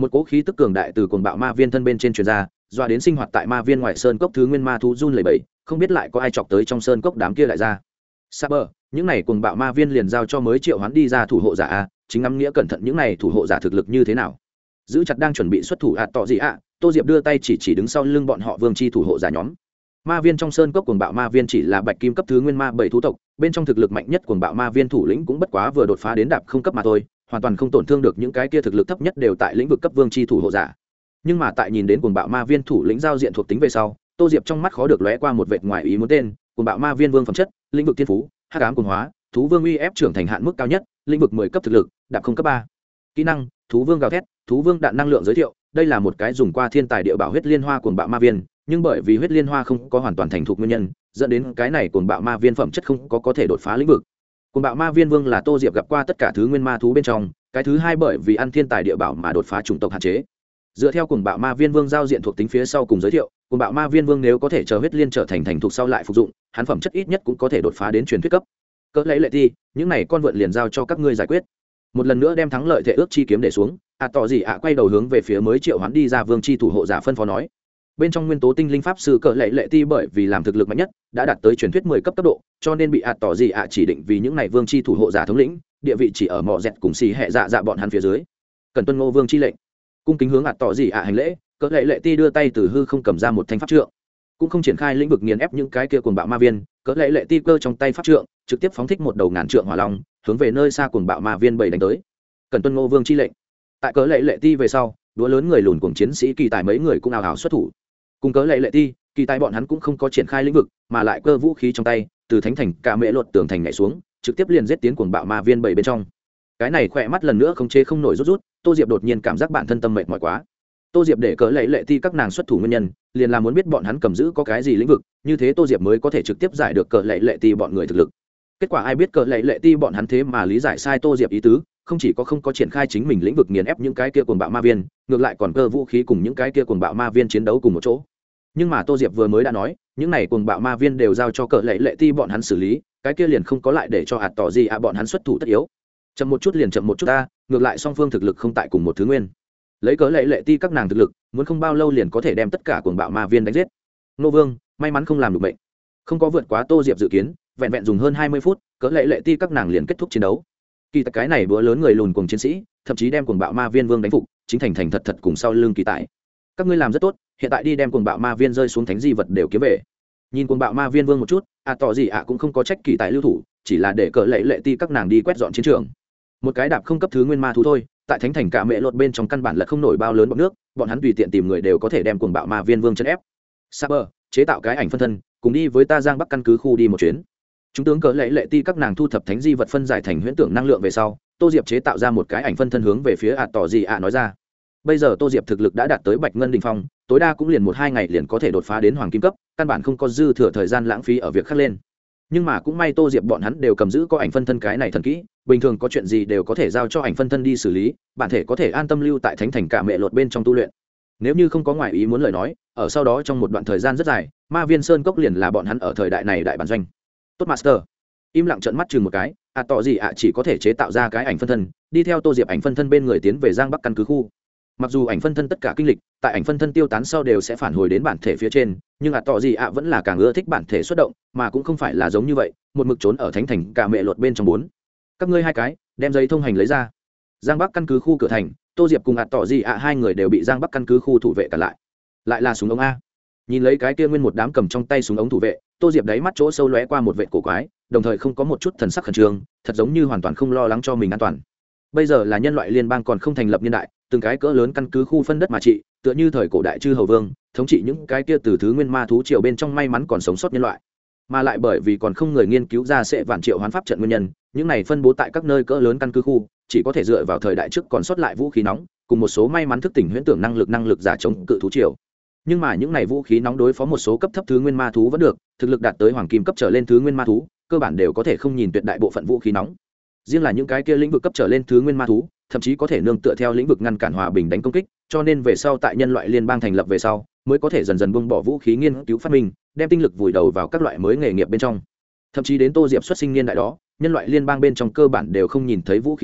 một cỗ khí tức cường đại từ cuồng bạo ma viên thân bên trên truyền ra, doa đến sinh hoạt tại ma viên ngoài sơn cốc thứ nguyên ma thú run lẩy bẩy, không biết lại có ai chọc tới trong sơn cốc đám kia lại ra. Saber, những này cuồng bạo ma viên liền giao cho mới triệu hoán đi ra thủ hộ giả a, chính ngắm nghĩa cẩn thận những này thủ hộ giả thực lực như thế nào. Giữ chặt đang chuẩn bị xuất thủ tỏ gì ạ, Tô Diệp đưa tay chỉ đứng sau lưng bọn họ vương chi thủ hộ giả nhóm. Ma viên trong sơn cốc cuồng bạo ma viên chỉ là bạch kim cấp thứ nguyên ma bảy thú tộc, bên trong thực lực mạnh nhất cuồng bạo ma viên thủ lĩnh cũng bất quá vừa đột phá đến đạp không cấp mà thôi, hoàn toàn không tổn thương được những cái kia thực lực thấp nhất đều tại lĩnh vực cấp vương chi thủ hộ giả. Nhưng mà tại nhìn đến cuồng bạo ma viên thủ lĩnh giao diện thuộc tính về sau, Tô Diệp trong mắt khó được lóe qua một vệt ngoài ý muốn tên, cuồng bạo ma viên vương phẩm chất, lĩnh vực thiên phú, hắc ám cuồng hóa, thú vương uy ép trưởng thành hạn mức cao nhất, lĩnh vực 10 cấp thực lực, đạp không cấp 3. Kỹ năng, thú vương gào thét, thú vương đạn năng lượng giới thiệu, đây là một cái dùng qua thiên tài địa bảo huyết liên hoa cuồng bạo ma viên, nhưng bởi vì huyết liên hoa không có hoàn toàn thành thục nguyên nhân, dẫn đến cái này cuồng bạo ma viên phẩm chất không có thể đột phá lĩnh vực. Cuồng bạo ma viên vương là Tô Diệp gặp qua tất cả thứ nguyên ma thú bên trong, cái thứ hai bởi vì ăn thiên tài địa bảo mà đột phá chủng tộc hạn chế. Dựa theo cuồng bạo ma viên vương giao diện thuộc tính phía sau cùng giới thiệu, cuồng bạo ma viên vương nếu có thể chờ huyết liên trở thành thục sau lại phục dụng, hắn phẩm chất ít nhất cũng có thể đột phá đến truyền thuyết cấp. Cỡ lấy lệ ti, những này con vượn liền giao cho các ngươi giải quyết. Một lần nữa đem thắng lợi thể ước chi kiếm để xuống, tỏ gì ạ quay đầu hướng về phía mới triệu hoán đi ra vương chi thủ hộ giả phân phó nói. Bên trong nguyên tố tinh linh pháp sư cỡ lệ ti bởi vì làm thực lực mạnh nhất đã đạt tới truyền thuyết 10 cấp độ, cho nên bị tỏ gì ạ chỉ định vì những này vương chi thủ hộ giả thống lĩnh, địa vị chỉ ở mọ dẹt cùng xì hệ dạ bọn hắn phía dưới. Cần tuân ngô vương chi lệnh, cung kính hướng tỏ gì ạ hành lễ. Cỡ lệ ti đưa tay từ hư không cầm ra một thanh pháp trượng, cũng không triển khai lĩnh vực nghiền ép những cái kia cuồng bạo ma viên. Cỡ lệ ti cơ trong tay pháp trượng trực tiếp phóng thích một đầu ngàn trượng hỏa long, hướng về nơi xa cuồng bạo ma viên bảy đánh tới. Cần tuân ngô vương chi lệnh. Tại cỡ lệ ti về sau, đũa lớn người lùn cùng chiến sĩ kỳ tài mấy người cũng ào ào xuất thủ. Cùng cỡ lệ ti, kỳ tài bọn hắn cũng không có triển khai lĩnh vực, mà lại cơ vũ khí trong tay từ thánh thành cả mễ lột tường thành nhảy xuống, trực tiếp liền giết tiến cuồng bạo ma viên bảy bên trong. Cái này khỏe mắt lần nữa không chế không nổi rút. Tô Diệp đột nhiên cảm giác bản thân tâm mệt mỏi quá. Tô Diệp để cỡ lệ ti các nàng xuất thủ nguyên nhân, liền là muốn biết bọn hắn cầm giữ có cái gì lĩnh vực, như thế Tô Diệp mới có thể trực tiếp giải được cỡ lệ ti bọn người thực lực. Kết quả ai biết cỡ lệ ti bọn hắn thế mà lý giải sai Tô Diệp ý tứ, không chỉ có không có triển khai chính mình lĩnh vực nghiền ép những cái kia cuồng bạo ma viên, ngược lại còn cơ vũ khí cùng những cái kia cuồng bạo ma viên chiến đấu cùng một chỗ. Nhưng mà Tô Diệp vừa mới đã nói, những này cuồng bạo ma viên đều giao cho cỡ lệ ti bọn hắn xử lý, cái kia liền không có lại để cho tỏ gì bọn hắn xuất thủ tất yếu. Chậm một chút liền chậm một chút ta, ngược lại song phương thực lực không tại cùng một thứ nguyên. Lấy cớ lệ ti các nàng thực lực, muốn không bao lâu liền có thể đem tất cả cuồng bạo ma viên đánh giết. Nô Vương may mắn không làm được bệnh, không có vượt quá Tô Diệp dự kiến, vẹn vẹn dùng hơn 20 phút, cớ lệ ti các nàng liền kết thúc chiến đấu. Kỳ tại cái này bữa lớn người lùn cùng chiến sĩ, thậm chí đem cuồng bạo ma viên vương đánh phục, chính thành thật cùng sau lưng kỳ tại. Các ngươi làm rất tốt, hiện tại đi đem cuồng bạo ma viên rơi xuống thánh di vật đều kiếm về. Nhìn cuồng bạo ma viên vương một chút, tỏ gì cũng không có trách kỳ tại lưu thủ, chỉ là để cớ lệ ti các nàng đi quét dọn chiến trường. Một cái đạp không cấp thứ nguyên ma thú thôi, tại thánh thành cả mẹ lột bên trong căn bản là không nổi bao lớn bọt nước, bọn hắn tùy tiện tìm người đều có thể đem cuồng bạo ma viên vương chân ép. Saber, chế tạo cái ảnh phân thân, cùng đi với ta Giang Bắc căn cứ khu đi một chuyến. Chúng tướng cỡ lệ ti các nàng thu thập thánh di vật phân giải thành huyễn tưởng năng lượng về sau, Tô Diệp chế tạo ra một cái ảnh phân thân hướng về phía tỏ gì nói ra. Bây giờ Tô Diệp thực lực đã đạt tới bạch ngân đỉnh phong, tối đa cũng liền 1-2 ngày liền có thể đột phá đến hoàng kim cấp, căn bản không có dư thừa thời gian lãng phí ở việc khác lên. Nhưng mà cũng may Tô Diệp bọn hắn đều cầm giữ có ảnh phân thân cái này thần kỹ, bình thường có chuyện gì đều có thể giao cho ảnh phân thân đi xử lý, bản thể có thể an tâm lưu tại thánh thành cả mẹ lột bên trong tu luyện. Nếu như không có ngoại ý muốn lời nói, ở sau đó trong một đoạn thời gian rất dài, Ma Viên Sơn Cốc liền là bọn hắn ở thời đại này đại bản doanh. Tốt Master, im lặng trợn mắt chừng một cái, tỏ gì chỉ có thể chế tạo ra cái ảnh phân thân, đi theo Tô Diệp ảnh phân thân bên người tiến về Giang Bắc căn cứ khu. Mặc dù ảnh phân thân tất cả kinh lịch tại ảnh phân thân tiêu tán sau đều sẽ phản hồi đến bản thể phía trên, nhưng tỏ gì vẫn là càng ưa thích bản thể xuất động, mà cũng không phải là giống như vậy một mực trốn ở thánh thành cả mẹ lột bên trong 4. Các ngươi hai cái đem giấy thông hành lấy ra. Giang Bắc căn cứ khu cửa thành, Tô Diệp cùng tỏ gì hai người đều bị Giang Bắc căn cứ khu thủ vệ cản lại là súng ống a. Nhìn lấy cái kia nguyên một đám cầm trong tay súng ống thủ vệ, Tô Diệp đáy mắt chỗ sâu lóe qua một vệt cổ quái, đồng thời không có một chút thần sắc khẩn trương, thật giống như hoàn toàn không lo lắng cho mình an toàn. Bây giờ là nhân loại liên bang còn không thành lập niên đại, từng cái cỡ lớn căn cứ khu phân đất mà trị, tựa như thời cổ đại chư hầu vương thống trị những cái kia từ thứ nguyên ma thú triều bên trong may mắn còn sống sót nhân loại, mà lại bởi vì còn không người nghiên cứu ra sẽ vạn triệu hoán pháp trận nguyên nhân, những này phân bố tại các nơi cỡ lớn căn cứ khu chỉ có thể dựa vào thời đại trước còn sót lại vũ khí nóng cùng một số may mắn thức tỉnh huyễn tưởng năng lực giả chống cự thú triều. Nhưng mà những này vũ khí nóng đối phó một số cấp thấp thứ nguyên ma thú vẫn được, thực lực đạt tới hoàng kim cấp trở lên thứ nguyên ma thú cơ bản đều có thể không nhìn tuyệt đại bộ phận vũ khí nóng. Riêng là những cái kia lĩnh vực cấp trở lên thứ nguyên ma thú thậm chí có thể nương tựa theo lĩnh vực ngăn cản hòa bình đánh công kích, cho nên về sau tại nhân loại liên bang thành lập về sau mới có thể dần dần buông bỏ vũ khí nghiên cứu phát minh, đem tinh lực vùi đầu vào các loại mới nghề nghiệp bên trong. Thậm chí đến Tô Diệp xuất sinh niên đại đó, nhân loại liên bang bên trong cơ bản đều không nhìn thấy vũ khí nóng,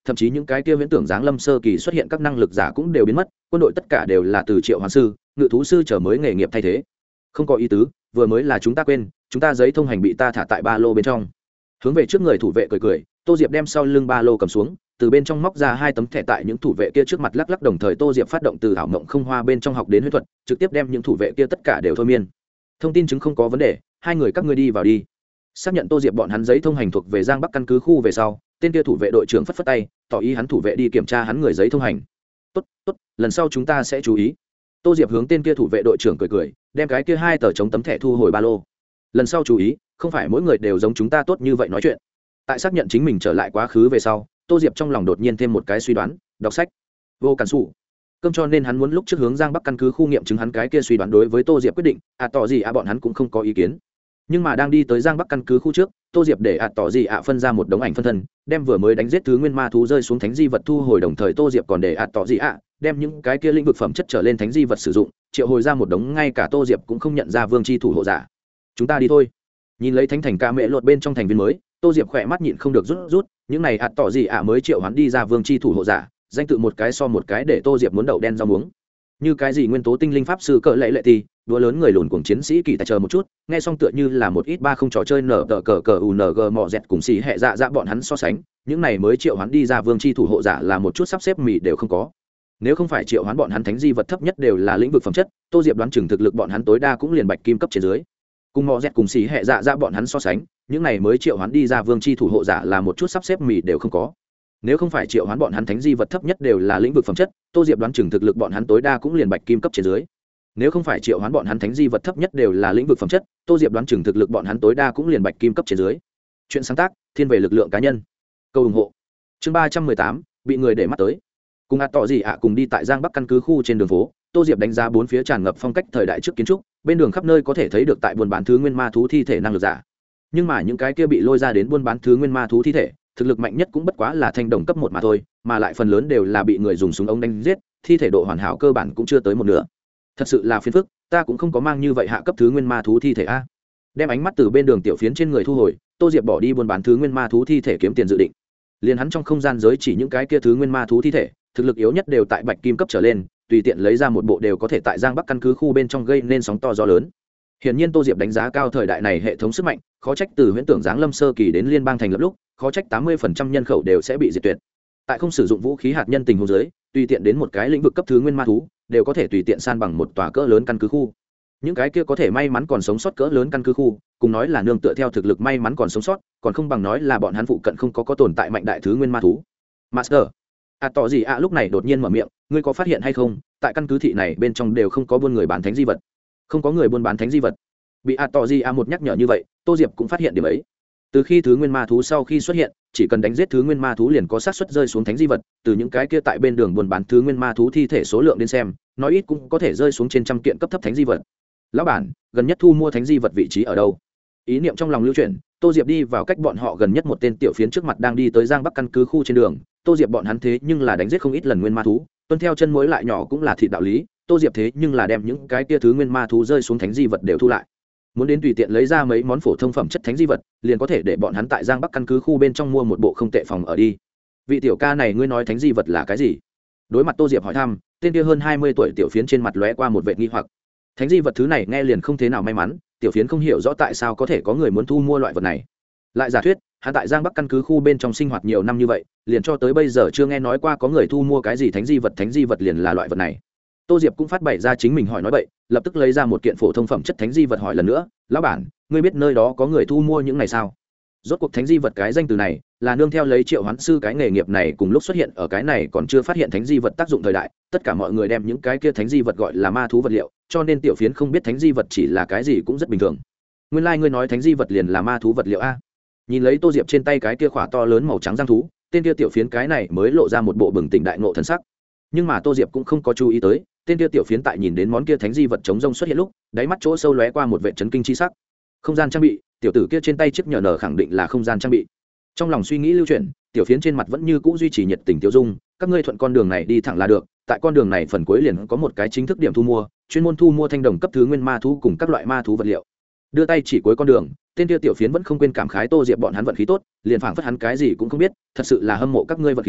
thậm chí những cái kia viễn tưởng giáng lâm sơ kỳ xuất hiện các năng lực giả cũng đều biến mất, quân đội tất cả đều là từ triệu hoán sư, ngự thú sư trở mới nghề nghiệp thay thế. Không có ý tứ, vừa mới là chúng ta quên, chúng ta giấy thông hành bị ta thả tại ba lô bên trong. Hướng về trước người thủ vệ cười cười, Tô Diệp đem sau lưng ba lô cầm xuống, từ bên trong móc ra 2 tấm thẻ tại những thủ vệ kia trước mặt lắc lắc, đồng thời Tô Diệp phát động từ ảo mộng không hoa bên trong học đến huyễn thuật, trực tiếp đem những thủ vệ kia tất cả đều thôi miên. Thông tin chứng không có vấn đề, hai người các ngươi đi vào đi. Xác nhận Tô Diệp bọn hắn giấy thông hành thuộc về Giang Bắc căn cứ khu về sau, tên kia thủ vệ đội trưởng phất phất tay, tỏ ý hắn thủ vệ đi kiểm tra hắn người giấy thông hành. Tốt, tốt, lần sau chúng ta sẽ chú ý. Tô Diệp hướng tên kia thủ vệ đội trưởng cười cười, đem cái kia 2 tờ chống tấm thẻ thu hồi ba lô. Lần sau chú ý, không phải mỗi người đều giống chúng ta tốt như vậy nói chuyện. Tại xác nhận chính mình trở lại quá khứ về sau, Tô Diệp trong lòng đột nhiên thêm một cái suy đoán, đọc sách vô cản sụ cơm, cho nên hắn muốn lúc trước hướng Giang Bắc căn cứ khu nghiệm chứng hắn cái kia suy đoán. Đối với Tô Diệp quyết định tỏ gì bọn hắn cũng không có ý kiến. Nhưng mà đang đi tới Giang Bắc căn cứ khu trước, Tô Diệp để tỏ gì phân ra một đống ảnh phân thân, đem vừa mới đánh giết thứ nguyên ma thú rơi xuống thánh di vật thu hồi, đồng thời Tô Diệp còn để tỏ gì đem những cái kia lĩnh vực phẩm chất trở lên thánh di vật sử dụng, triệu hồi ra một đống ngay cả Tô Diệp cũng không nhận ra vương chi thủ hộ giả. Chúng ta đi thôi. Nhìn lấy thánh thành ca mẹ lột bên trong thành viên mới, Tô Diệp khỏe mắt nhịn không được rút những này tỏ gì mới triệu hoán đi ra vương chi thủ hộ giả, danh tự một cái so một cái để Tô Diệp muốn đậu đen rau muống. Như cái gì nguyên tố tinh linh pháp sư cỡ lệ lệ thì đũa lớn người lùn cùng chiến sĩ kỳ tài chờ một chút, nghe xong tựa như là một ít ba không trò chơi nở tờ cờ cờ UNG mọ dẹt cùng xì hệ dạ bọn hắn so sánh, những này mới triệu hoán đi ra vương chi thủ hộ giả là một chút sắp xếp mì đều không có. Nếu không phải triệu hoán bọn hắn thánh di vật thấp nhất đều là lĩnh vực phẩm chất, Tô Diệp đoán chừng thực lực bọn hắn tối đa cũng liền bạch kim cấp trên dưới. Cùng mọ dẹt cùng xì hệ dạ bọn hắn so sánh, những này mới triệu hoán đi ra vương chi thủ hộ giả là một chút sắp xếp mì đều không có. Nếu không phải triệu hoán bọn hắn thánh di vật thấp nhất đều là lĩnh vực phẩm chất, Tô Diệp đoán chừng thực lực bọn hắn tối đa cũng liền bạch kim cấp trên dưới. Nếu không phải triệu hoán bọn hắn thánh di vật thấp nhất đều là lĩnh vực phẩm chất, Tô Diệp đoán chừng thực lực bọn hắn tối đa cũng liền bạch kim cấp trên dưới. Chuyện sáng tác, thiên về lực lượng cá nhân. Câu ủng hộ. Chương 318, bị người để mắt tới. Cùng tỏ gì cùng đi tại Giang Bắc căn cứ khu trên đường phố, Tô Diệp đánh giá bốn phía tràn ngập phong cách thời đại trước kiến trúc, bên đường khắp nơi có thể thấy được tại buôn bán thứ nguyên ma thú thi thể năng lực giả. Nhưng mà những cái kia bị lôi ra đến buôn bán thứ nguyên ma thú thi thể, thực lực mạnh nhất cũng bất quá là thanh đồng cấp 1 mà thôi, mà lại phần lớn đều là bị người dùng súng ống đánh giết, thi thể độ hoàn hảo cơ bản cũng chưa tới một nửa. Thật sự là phiền phức, ta cũng không có mang như vậy hạ cấp thứ nguyên ma thú thi thể a. Đem ánh mắt từ bên đường tiểu phiến trên người thu hồi, Tô Diệp bỏ đi buôn bán thứ nguyên ma thú thi thể kiếm tiền dự định. Liền hắn trong không gian giới chỉ những cái kia thứ nguyên ma thú thi thể, thực lực yếu nhất đều tại bạch kim cấp trở lên, tùy tiện lấy ra một bộ đều có thể tại Giang Bắc căn cứ khu bên trong gây nên sóng to gió lớn. Hiển nhiên Tô Diệp đánh giá cao thời đại này hệ thống sức mạnh, khó trách từ huyễn tưởng giáng lâm sơ kỳ đến liên bang thành lập lúc, khó trách 80% nhân khẩu đều sẽ bị diệt tuyệt. Tại không sử dụng vũ khí hạt nhân tình huống dưới, tùy tiện đến một cái lĩnh vực cấp thứ nguyên ma thú, đều có thể tùy tiện san bằng một tòa cỡ lớn căn cứ khu. Những cái kia có thể may mắn còn sống sót cỡ lớn căn cứ khu, cùng nói là nương tựa theo thực lực may mắn còn sống sót, còn không bằng nói là bọn hắn phụ cận không có tồn tại mạnh đại thứ nguyên ma thú. Master, tỏ gì lúc này đột nhiên mở miệng, ngươi có phát hiện hay không, tại căn cứ thị này bên trong đều không có buôn người bán thánh di vật. Không có người buôn bán thánh di vật. Bị tỏ gì một nhắc nhở như vậy, Tô Diệp cũng phát hiện điểm ấy. Từ khi thứ nguyên ma thú sau khi xuất hiện, chỉ cần đánh giết thứ nguyên ma thú liền có xác suất rơi xuống thánh di vật, từ những cái kia tại bên đường buôn bán thứ nguyên ma thú thi thể số lượng đến xem, nói ít cũng có thể rơi xuống trên trăm kiện cấp thấp thánh di vật. Lão bản, gần nhất thu mua thánh di vật vị trí ở đâu? Ý niệm trong lòng lưu chuyển, Tô Diệp đi vào cách bọn họ gần nhất một tên tiểu phiến trước mặt đang đi tới Giang Bắc căn cứ khu trên đường. Tô Diệp bọn hắn thế nhưng là đánh giết không ít lần nguyên ma thú, tuân theo chân mối lại nhỏ cũng là thịt đạo lý. Tô Diệp thế nhưng là đem những cái kia thứ nguyên ma thú rơi xuống thánh di vật đều thu lại. Muốn đến tùy tiện lấy ra mấy món phổ thông phẩm chất thánh di vật, liền có thể để bọn hắn tại Giang Bắc căn cứ khu bên trong mua một bộ không tệ phòng ở đi. Vị tiểu ca này, ngươi nói thánh di vật là cái gì? Đối mặt Tô Diệp hỏi thăm, tên kia hơn 20 tuổi tiểu phiến trên mặt lóe qua một vệt nghi hoặc. Thánh di vật thứ này nghe liền không thế nào may mắn, tiểu phiến không hiểu rõ tại sao có thể có người muốn thu mua loại vật này. Lại giả thuyết, hắn tại Giang Bắc căn cứ khu bên trong sinh hoạt nhiều năm như vậy, liền cho tới bây giờ chưa nghe nói qua có người thu mua cái gì thánh di vật liền là loại vật này. Tô Diệp cũng phát bày ra chính mình hỏi nói bậy, lập tức lấy ra một kiện phổ thông phẩm chất thánh di vật hỏi lần nữa, lão bản, ngươi biết nơi đó có người thu mua những này sao? Rốt cuộc thánh di vật cái danh từ này là nương theo lấy triệu hoán sư cái nghề nghiệp này cùng lúc xuất hiện ở cái này còn chưa phát hiện thánh di vật tác dụng thời đại, tất cả mọi người đem những cái kia thánh di vật gọi là ma thú vật liệu, cho nên tiểu phiến không biết thánh di vật chỉ là cái gì cũng rất bình thường. Nguyên lai ngươi nói thánh di vật liền là ma thú vật liệu a? Nhìn lấy Tô Diệp trên tay cái kia khỏa to lớn màu trắng giang thú, tên kia tiểu phiến cái này mới lộ ra một bộ bừng tỉnh đại ngộ thần sắc. Nhưng mà Tô Diệp cũng không có chú ý tới, tên kia tiểu phiến tại nhìn đến món kia thánh di vật chống rông xuất hiện lúc, đáy mắt chỗ sâu lóe qua một vệ chấn kinh chi sắc. Không gian trang bị, tiểu tử kia trên tay chiếc nhờ nở khẳng định là không gian trang bị. Trong lòng suy nghĩ lưu chuyển, tiểu phiến trên mặt vẫn như cũ duy trì nhiệt tình tiêu dung, các ngươi thuận con đường này đi thẳng là được, tại con đường này phần cuối liền có một cái chính thức điểm thu mua, chuyên môn thu mua thanh đồng cấp thứ nguyên ma thú cùng các loại ma thú vật liệu. Đưa tay chỉ cuối con đường, tên kia tiểu phiến vẫn không quên cảm khái Tô Diệp bọn hắn vận khí tốt, liền phảng phất hắn cái gì cũng không biết, thật sự là hâm mộ các ngươi vận khí,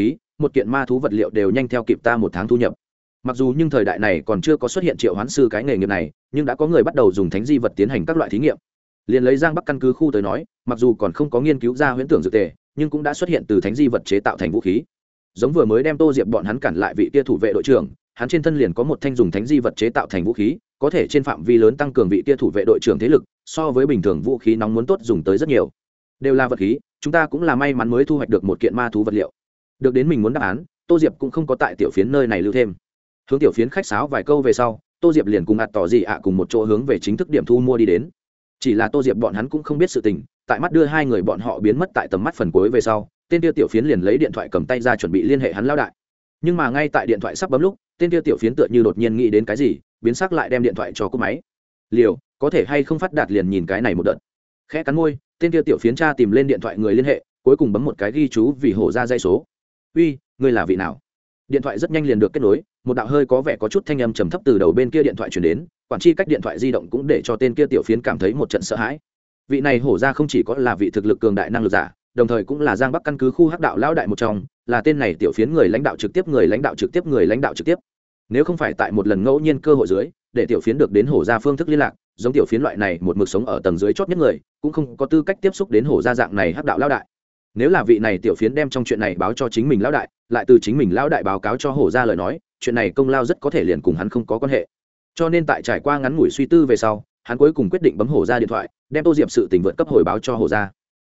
một kiện ma thú vật liệu đều nhanh theo kịp ta một tháng thu nhập. Mặc dù nhưng thời đại này còn chưa có xuất hiện triệu hoán sư cái nghề nghiệp này, nhưng đã có người bắt đầu dùng thánh di vật tiến hành các loại thí nghiệm. Liền lấy Giang Bắc căn cứ khu tới nói, mặc dù còn không có nghiên cứu ra huyễn tưởng dược tề, nhưng cũng đã xuất hiện từ thánh di vật chế tạo thành vũ khí. Giống vừa mới đem Tô Diệp bọn hắn cản lại vị kia thủ vệ đội trưởng, hắn trên thân liền có một thanh dùng thánh di vật chế tạo thành vũ khí, có thể trên phạm vi lớn tăng cường vị kia thủ vệ đội trưởng thế lực, so với bình thường vũ khí nóng muốn tốt dùng tới rất nhiều. Đều là vật khí, chúng ta cũng là may mắn mới thu hoạch được một kiện ma thú vật liệu. Được đến mình muốn đáp án, Tô Diệp cũng không có tại tiểu phiến nơi này lưu thêm. Hướng tiểu phiến khách sáo vài câu về sau, Tô Diệp liền cùng ạt tỏ gì ạ cùng một chỗ hướng về chính thức điểm thu mua đi đến. Chỉ là Tô Diệp bọn hắn cũng không biết sự tình, tại mắt đưa hai người bọn họ biến mất tại tầm mắt phần cuối về sau, tên kia tiểu phiến liền lấy điện thoại cầm tay ra chuẩn bị liên hệ hắn lão đại. Nhưng mà ngay tại điện thoại sắp bấm lúc, tên kia tiểu phiến tựa như đột nhiên nghĩ đến cái gì, biến sắc lại đem điện thoại cho cúp máy. Liều, có thể hay không phát đạt liền nhìn cái này một đợt. Khẽ cắn môi, tên kia tiểu phiến tra tìm lên điện thoại người liên hệ, cuối cùng bấm một cái ghi chú vì hổ ra dây số. Uy, ngươi là vị nào? Điện thoại rất nhanh liền được kết nối, một đạo hơi có vẻ có chút thanh âm trầm thấp từ đầu bên kia điện thoại truyền đến, quản tri cách điện thoại di động cũng để cho tên kia tiểu phiến cảm thấy một trận sợ hãi. Vị này hổ ra không chỉ có là vị thực lực cường đại năng lực giả, đồng thời cũng là Giang Bắc căn cứ khu hắc đạo lão đại một trong, là tên này tiểu phiến người lãnh đạo trực tiếp người lãnh đạo trực tiếp người lãnh đạo trực tiếp. Nếu không phải tại một lần ngẫu nhiên cơ hội dưới, để tiểu phiến được đến hổ ra phương thức liên lạc, giống tiểu phiến loại này một mực sống ở tầng dưới chót nhất người, cũng không có tư cách tiếp xúc đến hổ ra dạng này hắc đạo lão đại. Nếu là vị này tiểu phiến đem trong chuyện này báo cho chính mình lão đại, lại từ chính mình lão đại báo cáo cho hổ ra lời nói, chuyện này công lao rất có thể liền cùng hắn không có quan hệ. Cho nên tại trải qua ngắn ngủi suy tư về sau, hắn cuối cùng quyết định bấm hổ ra điện thoại, đem Tô Diệp sự tình vượt cấp hồi báo cho hổ ra.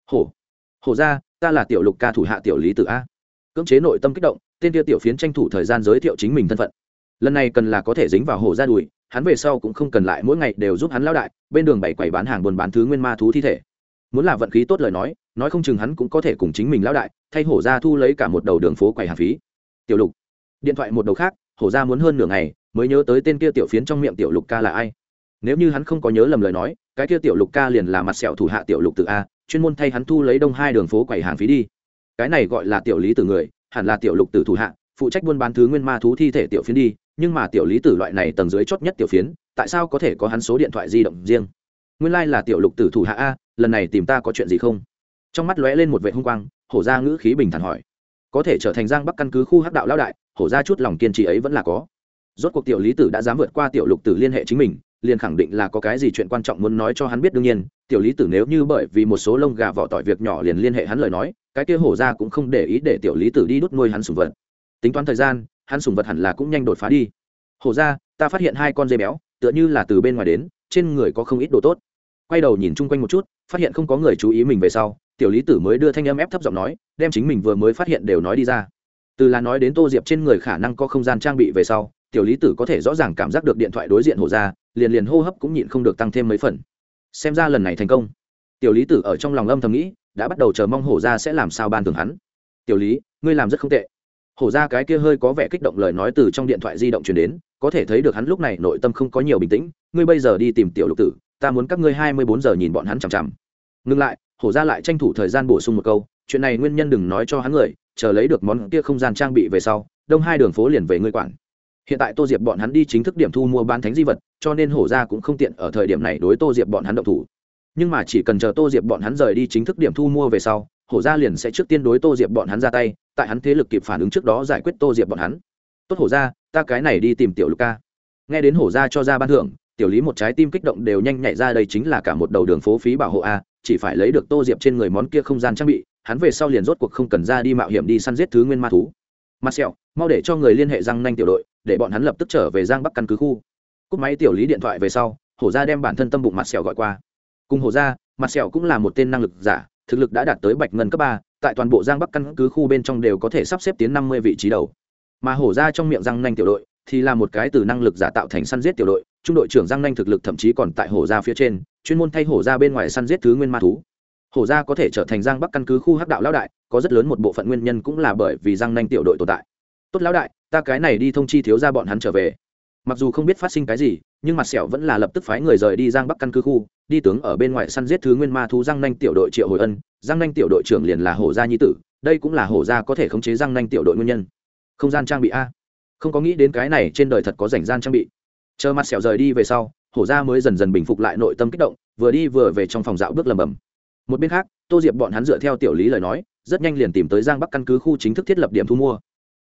Hổ ra, ta là tiểu Lục ca thủ hạ tiểu Lý Tử a. Cưỡng chế nội tâm kích động, tên kia tiểu phiến tranh thủ thời gian giới thiệu chính mình thân phận. Lần này cần là có thể dính vào hổ ra đùi, hắn về sau cũng không cần lại mỗi ngày đều giúp hắn lão đại bên đường bày quầy bán hàng buôn bán thứ nguyên ma thú thi thể. Muốn là vận khí tốt lời nói không chừng hắn cũng có thể cùng chính mình lão đại thay hổ ra thu lấy cả một đầu đường phố quầy hàng phí. Tiểu Lục. Điện thoại một đầu khác, hổ ra muốn hơn nửa ngày mới nhớ tới tên kia tiểu phiến trong miệng tiểu Lục ca là ai. Nếu như hắn không có nhớ lầm lời nói, cái kia tiểu Lục ca liền là mặt sẹo thủ hạ tiểu Lục Tử a, chuyên môn thay hắn thu lấy đông hai đường phố quầy hàng phí đi. Cái này gọi là tiểu Lý Tử người, hẳn là tiểu Lục Tử thủ hạ, phụ trách buôn bán thứ nguyên ma thú thi thể tiểu phiến đi, nhưng mà tiểu Lý Tử loại này tầng dưới chót nhất tiểu phiến, tại sao có thể có hắn số điện thoại di động riêng? Nguyên lai là tiểu Lục Tử thủ hạ a, lần này tìm ta có chuyện gì không? Trong mắt lóe lên một vệt hung quang, hổ ra ngữ khí bình thản hỏi. Có thể trở thành Giang Bắc căn cứ khu hắc đạo lão đại, hổ ra chút lòng kiên trì ấy vẫn là có. Rốt cuộc tiểu Lý Tử đã dám vượt qua tiểu Lục Tử liên hệ chính mình, liền khẳng định là có cái gì chuyện quan trọng muốn nói cho hắn biết. Đương nhiên tiểu Lý Tử nếu như bởi vì một số lông gà vỏ tỏi việc nhỏ liền liên hệ hắn lời nói, cái kia hổ ra cũng không để ý để tiểu Lý Tử đi đút nuôi hắn sủng vật. Tính toán thời gian, hắn sủng vật hẳn là cũng nhanh đột phá đi. Hổ ra, ta phát hiện hai con dê béo, tựa như là từ bên ngoài đến, trên người có không ít đồ tốt. Quay đầu nhìn chung quanh một chút, phát hiện không có người chú ý mình về sau, tiểu Lý Tử mới đưa thanh âm ép thấp giọng nói, đem chính mình vừa mới phát hiện đều nói đi ra. Từ là nói đến Tô Diệp trên người khả năng có không gian trang bị về sau, tiểu Lý Tử có thể rõ ràng cảm giác được điện thoại đối diện hổ ra, liền hô hấp cũng nhịn không được tăng thêm mấy phần. Xem ra lần này thành công. Tiểu Lý Tử ở trong lòng âm thầm nghĩ, đã bắt đầu chờ mong hổ ra sẽ làm sao ban thưởng hắn. Tiểu Lý, ngươi làm rất không tệ. Hổ ra cái kia hơi có vẻ kích động lời nói từ trong điện thoại di động truyền đến, có thể thấy được hắn lúc này nội tâm không có nhiều bình tĩnh. Ngươi bây giờ đi tìm tiểu Lục Tử, ta muốn các ngươi 24 giờ nhìn bọn hắn chằm chằm. Ngừng lại, hổ ra lại tranh thủ thời gian bổ sung một câu, chuyện này nguyên nhân đừng nói cho hắn người, chờ lấy được món kia không gian trang bị về sau, đông hai đường phố liền về ngươi quản. Hiện tại Tô Diệp bọn hắn đi chính thức điểm thu mua bán thánh di vật, cho nên hổ ra cũng không tiện ở thời điểm này đối Tô Diệp bọn hắn động thủ. Nhưng mà chỉ cần chờ Tô Diệp bọn hắn rời đi chính thức điểm thu mua về sau, hổ ra liền sẽ trước tiên đối Tô Diệp bọn hắn ra tay, tại hắn thế lực kịp phản ứng trước đó giải quyết Tô Diệp bọn hắn. Tốt hổ ra, ta cái này đi tìm tiểu Lục ca. Nghe đến hổ ra cho ra ban thưởng, tiểu Lý một trái tim kích động đều nhanh nhảy ra, đây chính là cả một đầu đường phố phí bảo hộ a, chỉ phải lấy được Tô Diệp trên người món kia không gian trang bị, hắn về sau liền rốt cuộc không cần ra đi mạo hiểm đi săn giết thứ nguyên ma thú. Mặt sẹo, mau để cho người liên hệ Giang Nanh tiểu đội, để bọn hắn lập tức trở về Giang Bắc căn cứ khu. Cúp máy tiểu Lý điện thoại về sau, hổ ra đem bản thân tâm bụng mặt sẹo gọi qua. Cùng hổ ra, mặt sẹo cũng là một tên năng lực giả, thực lực đã đạt tới bạch ngân cấp 3, tại toàn bộ Giang Bắc căn cứ khu bên trong đều có thể sắp xếp tiến 50 vị trí đầu. Mà hổ ra trong miệng Giang Nanh tiểu đội thì là một cái từ năng lực giả tạo thành săn giết tiểu đội, trung đội trưởng Giang Nanh thực lực thậm chí còn tại hổ ra phía trên, chuyên môn thay hổ ra bên ngoài săn giết thứ nguyên ma thú. Hổ ra có thể trở thành Giang Bắc căn cứ khu hắc đạo lão đại, có rất lớn một bộ phận nguyên nhân cũng là bởi vì Giang Nanh tiểu đội tồn tại. Tốt lão đại, ta cái này đi thông chi thiếu gia bọn hắn trở về. Mặc dù không biết phát sinh cái gì, nhưng mặt sẹo vẫn là lập tức phái người rời đi Giang Bắc căn cứ khu, đi tướng ở bên ngoài săn giết thứ nguyên ma thú. Giang Nanh tiểu đội Triệu Hồi Ân, Giang Nanh tiểu đội trưởng liền là hổ gia nhi tử, đây cũng là hổ gia có thể khống chế Giang Nanh tiểu đội nguyên nhân. Không gian trang bị a, không có nghĩ đến cái này trên đời thật có rảnh gian trang bị. Chờ mặt sẹo rời đi về sau, hổ gia mới dần dần bình phục lại nội tâm kích động, vừa đi vừa về trong phòng dạo bước lầm bầm. Một bên khác, Tô Diệp bọn hắn dựa theo tiểu Lý lời nói, rất nhanh liền tìm tới Giang Bắc căn cứ khu chính thức thiết lập điểm thu mua.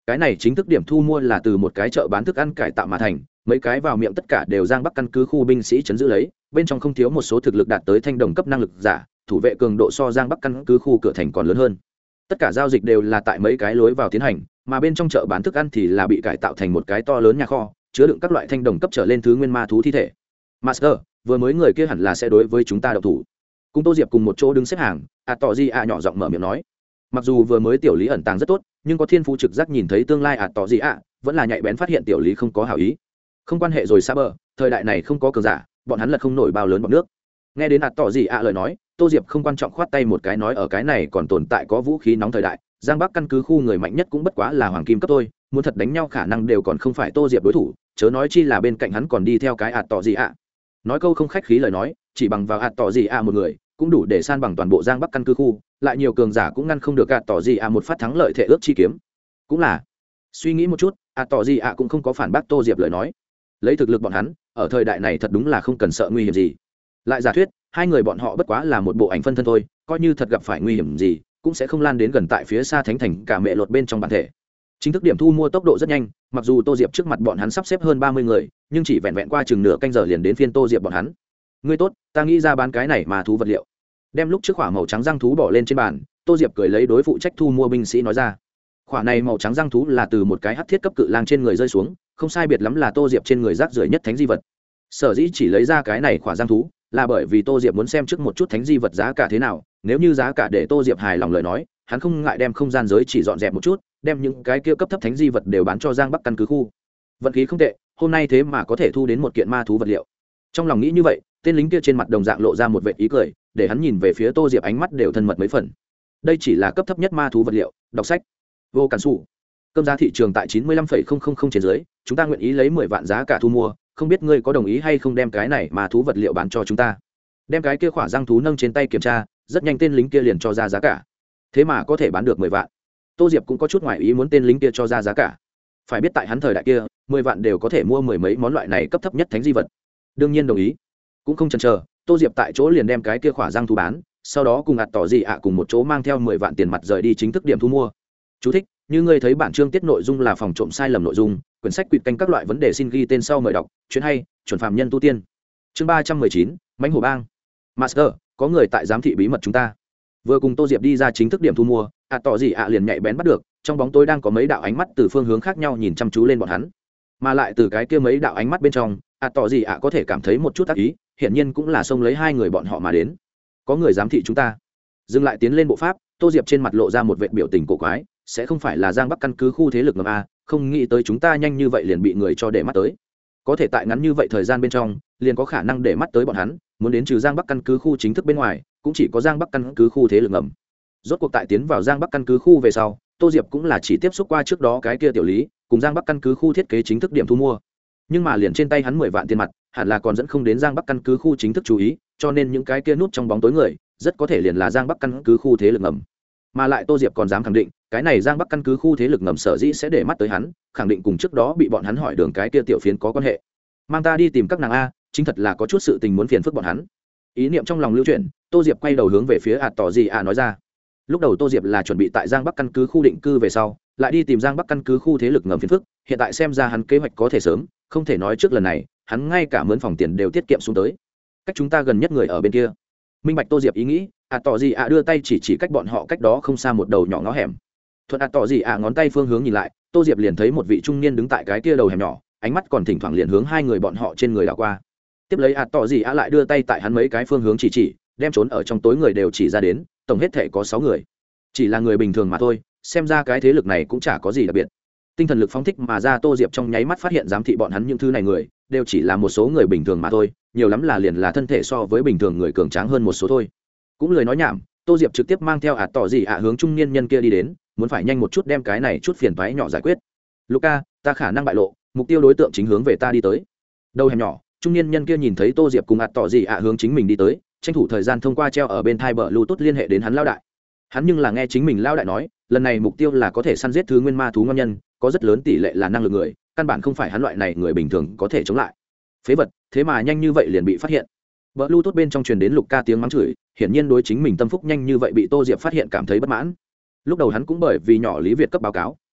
cái này chính thức điểm thu mua là từ một cái chợ bán thức ăn cải tạo mà thành, mấy cái vào miệng tất cả đều Giang Bắc căn cứ khu binh sĩ chấn giữ lấy, bên trong không thiếu một số thực lực đạt tới thanh đồng cấp năng lực giả, thủ vệ cường độ so Giang Bắc căn cứ khu cửa thành còn lớn hơn. Tất cả giao dịch đều là tại mấy cái lối vào tiến hành, mà bên trong chợ bán thức ăn thì là bị cải tạo thành một cái to lớn nhà kho, chứa đựng các loại thanh đồng cấp trở lên thứ nguyên ma thú thi thể. Master, vừa mới người kia hẳn là sẽ đối với chúng ta động thủ. Cùng Tô Diệp cùng một chỗ đứng xếp hàng, tỏ gì nhỏ giọng mở miệng nói. Mặc dù vừa mới tiểu lý ẩn tàng rất tốt, nhưng có thiên phú trực giác nhìn thấy tương lai tỏ gì vẫn là nhạy bén phát hiện tiểu lý không có hảo ý. Không quan hệ rồi xa bờ, thời đại này không có cường giả, bọn hắn lật không nổi bao lớn bọt nước. Nghe đến tỏ gì lời nói, Tô Diệp không quan trọng khoát tay một cái nói ở cái này còn tồn tại có vũ khí nóng thời đại, Giang Bắc căn cứ khu người mạnh nhất cũng bất quá là hoàng kim cấp thôi, muốn thật đánh nhau khả năng đều còn không phải Tô Diệp đối thủ, chớ nói chi là bên cạnh hắn còn đi theo cái tỏ gì nói câu không khách khí lời nói, chỉ bằng vào tỏ gì một người cũng đủ để san bằng toàn bộ Giang Bắc căn cứ khu, lại nhiều cường giả cũng ngăn không được tỏ gì một phát thắng lợi thể ước chi kiếm. Cũng là suy nghĩ một chút, tỏ gì cũng không có phản bác Tô Diệp lời nói, lấy thực lực bọn hắn ở thời đại này thật đúng là không cần sợ nguy hiểm gì. Lại giả thuyết hai người bọn họ bất quá là một bộ ảnh phân thân thôi, coi như thật gặp phải nguy hiểm gì cũng sẽ không lan đến gần tại phía xa thánh thành cả mẹ lột bên trong bản thể. Chính thức điểm thu mua tốc độ rất nhanh, mặc dù Tô Diệp trước mặt bọn hắn sắp xếp hơn 30 người, nhưng chỉ vẹn vẹn qua chừng nửa canh giờ liền đến phiên Tô Diệp bọn hắn. Ngươi tốt, ta nghĩ ra bán cái này mà thú vật liệu. Đem lúc trước khỏa màu trắng răng thú bỏ lên trên bàn, Tô Diệp cười lấy đối phụ trách thu mua binh sĩ nói ra. Khỏa này màu trắng răng thú là từ một cái hắc thiết cấp cự lang trên người rơi xuống, không sai biệt lắm là Tô Diệp trên người rác rưởi nhất thánh di vật. Sở dĩ chỉ lấy ra cái này khỏa răng thú, là bởi vì Tô Diệp muốn xem trước một chút thánh di vật giá cả thế nào, nếu như giá cả để Tô Diệp hài lòng lời nói, hắn không ngại đem không gian giới chỉ dọn dẹp một chút, đem những cái kia cấp thấp thánh di vật đều bán cho Giang Bắc căn cứ khu. Vận khí không tệ, hôm nay thế mà có thể thu đến một kiện ma thú vật liệu. Trong lòng nghĩ như vậy, tên lính kia trên mặt đồng dạng lộ ra một vệt ý cười, để hắn nhìn về phía Tô Diệp ánh mắt đều thân mật mấy phần. Đây chỉ là cấp thấp nhất ma thú vật liệu, đọc sách. Vô cản sủ. Cơm giá thị trường tại 95,000 trên dưới, chúng ta nguyện ý lấy 10 vạn giá cả thu mua, không biết ngươi có đồng ý hay không đem cái này ma thú vật liệu bán cho chúng ta. Đem cái kia khỏa răng thú nâng trên tay kiểm tra, rất nhanh tên lính kia liền cho ra giá cả. Thế mà có thể bán được 10 vạn. Tô Diệp cũng có chút ngoài ý muốn tên lính kia cho ra giá cả. Phải biết tại hắn thời đại kia, 10 vạn đều có thể mua mười mấy món loại này cấp thấp nhất thánh di vật. Đương nhiên đồng ý. Cũng không chần chờ, Tô Diệp tại chỗ liền đem cái kia khỏa răng thú bán, sau đó cùng tỏ gì cùng một chỗ mang theo 10 vạn tiền mặt rời đi chính thức điểm thu mua. Chú thích: như ngươi thấy bản chương tiết nội dung là phòng trộm sai lầm nội dung, quyển sách quỵt canh các loại vấn đề xin ghi tên sau mời đọc. Chuyện hay, chuẩn phạm nhân tu tiên. Chương 319, mãnh hổ bang. Master, có người tại giám thị bí mật chúng ta. Vừa cùng Tô Diệp đi ra chính thức điểm thu mua, tỏ gì liền nhạy bén bắt được, trong bóng tối đang có mấy đạo ánh mắt từ phương hướng khác nhau nhìn chăm chú lên bọn hắn. Mà lại từ cái kia mấy đạo ánh mắt bên trong, tỏ gì có thể cảm thấy một chút ác ý, hiển nhiên cũng là xông lấy hai người bọn họ mà đến. Có người giám thị chúng ta. Dừng lại tiến lên bộ pháp, Tô Diệp trên mặt lộ ra một vệt biểu tình cổ quái, sẽ không phải là Giang Bắc căn cứ khu thế lực ngầm a, không nghĩ tới chúng ta nhanh như vậy liền bị người cho để mắt tới. Có thể tại ngắn như vậy thời gian bên trong, liền có khả năng để mắt tới bọn hắn, muốn đến trừ Giang Bắc căn cứ khu chính thức bên ngoài, cũng chỉ có Giang Bắc căn cứ khu thế lực ngầm. Rốt cuộc tại tiến vào Giang Bắc căn cứ khu về sau, Tô Diệp cũng là chỉ tiếp xúc qua trước đó cái kia tiểu lý, cùng Giang Bắc căn cứ khu thiết kế chính thức điểm thu mua. Nhưng mà liền trên tay hắn 10 vạn tiền mặt, hẳn là còn dẫn không đến Giang Bắc căn cứ khu chính thức chú ý, cho nên những cái kia núp trong bóng tối người, rất có thể liền là Giang Bắc căn cứ khu thế lực ngầm. Mà lại Tô Diệp còn dám khẳng định, cái này Giang Bắc căn cứ khu thế lực ngầm sở dĩ sẽ để mắt tới hắn, khẳng định cùng trước đó bị bọn hắn hỏi đường cái kia tiểu phiến có quan hệ. Mang ta đi tìm các nàng a, chính thật là có chút sự tình muốn phiền phức bọn hắn. Ý niệm trong lòng lưu chuyển, Tô Diệp quay đầu hướng về phía tỏ gì nói ra. Lúc đầu Tô Diệp là chuẩn bị tại Giang Bắc căn cứ khu định cư về sau, lại đi tìm Giang Bắc căn cứ khu thế lực ngầm phiền phức, hiện tại xem ra hắn kế hoạch có thể sớm, không thể nói trước lần này, hắn ngay cả mướn phòng tiền đều tiết kiệm xuống tới. Cách chúng ta gần nhất người ở bên kia. Minh bạch Tô Diệp ý nghĩ, tỏ gì đưa tay chỉ cách bọn họ cách đó không xa một đầu nhỏ ngõ hẻm. Thuận tỏ gì ngón tay phương hướng nhìn lại, Tô Diệp liền thấy một vị trung niên đứng tại cái kia đầu hẻm nhỏ, ánh mắt còn thỉnh thoảng liền hướng hai người bọn họ trên người đảo qua. Tiếp lấy tỏ gì lại đưa tay tại hắn mấy cái phương hướng chỉ, đem trốn ở trong tối người đều chỉ ra đến, tổng hết thể có 6 người. Chỉ là người bình thường mà thôi, xem ra cái thế lực này cũng chả có gì đặc biệt. Tinh thần lực phóng thích mà ra, Tô Diệp trong nháy mắt phát hiện giám thị bọn hắn những thứ này người, đều chỉ là một số người bình thường mà thôi, nhiều lắm là liền là thân thể so với bình thường người cường tráng hơn một số thôi. Cũng lời nói nhảm, Tô Diệp trực tiếp mang theo tỏ gì hướng trung niên nhân kia đi đến, muốn phải nhanh một chút đem cái này chút phiền toái nhỏ giải quyết. Luca, ta khả năng bại lộ, mục tiêu đối tượng chính hướng về ta đi tới. Đầu hẻm nhỏ, trung niên nhân kia nhìn thấy Tô Diệp cùng tỏ gì hướng chính mình đi tới, tranh thủ thời gian thông qua treo ở bên thai bờ Bluetooth liên hệ đến hắn lao đại. Hắn nhưng là nghe chính mình lao đại nói, lần này mục tiêu là có thể săn giết thứ nguyên ma thú ngon nhân, có rất lớn tỷ lệ là năng lực người, căn bản không phải hắn loại này người bình thường có thể chống lại. Phế vật, thế mà nhanh như vậy liền bị phát hiện. Bờ Bluetooth bên trong truyền đến Luca tiếng mắng chửi, hiển nhiên đối chính mình tâm phúc nhanh như vậy bị Tô Diệp phát hiện cảm thấy bất mãn. Lúc đầu hắn cũng bởi vì nhỏ Lý Việt cấp báo cáo,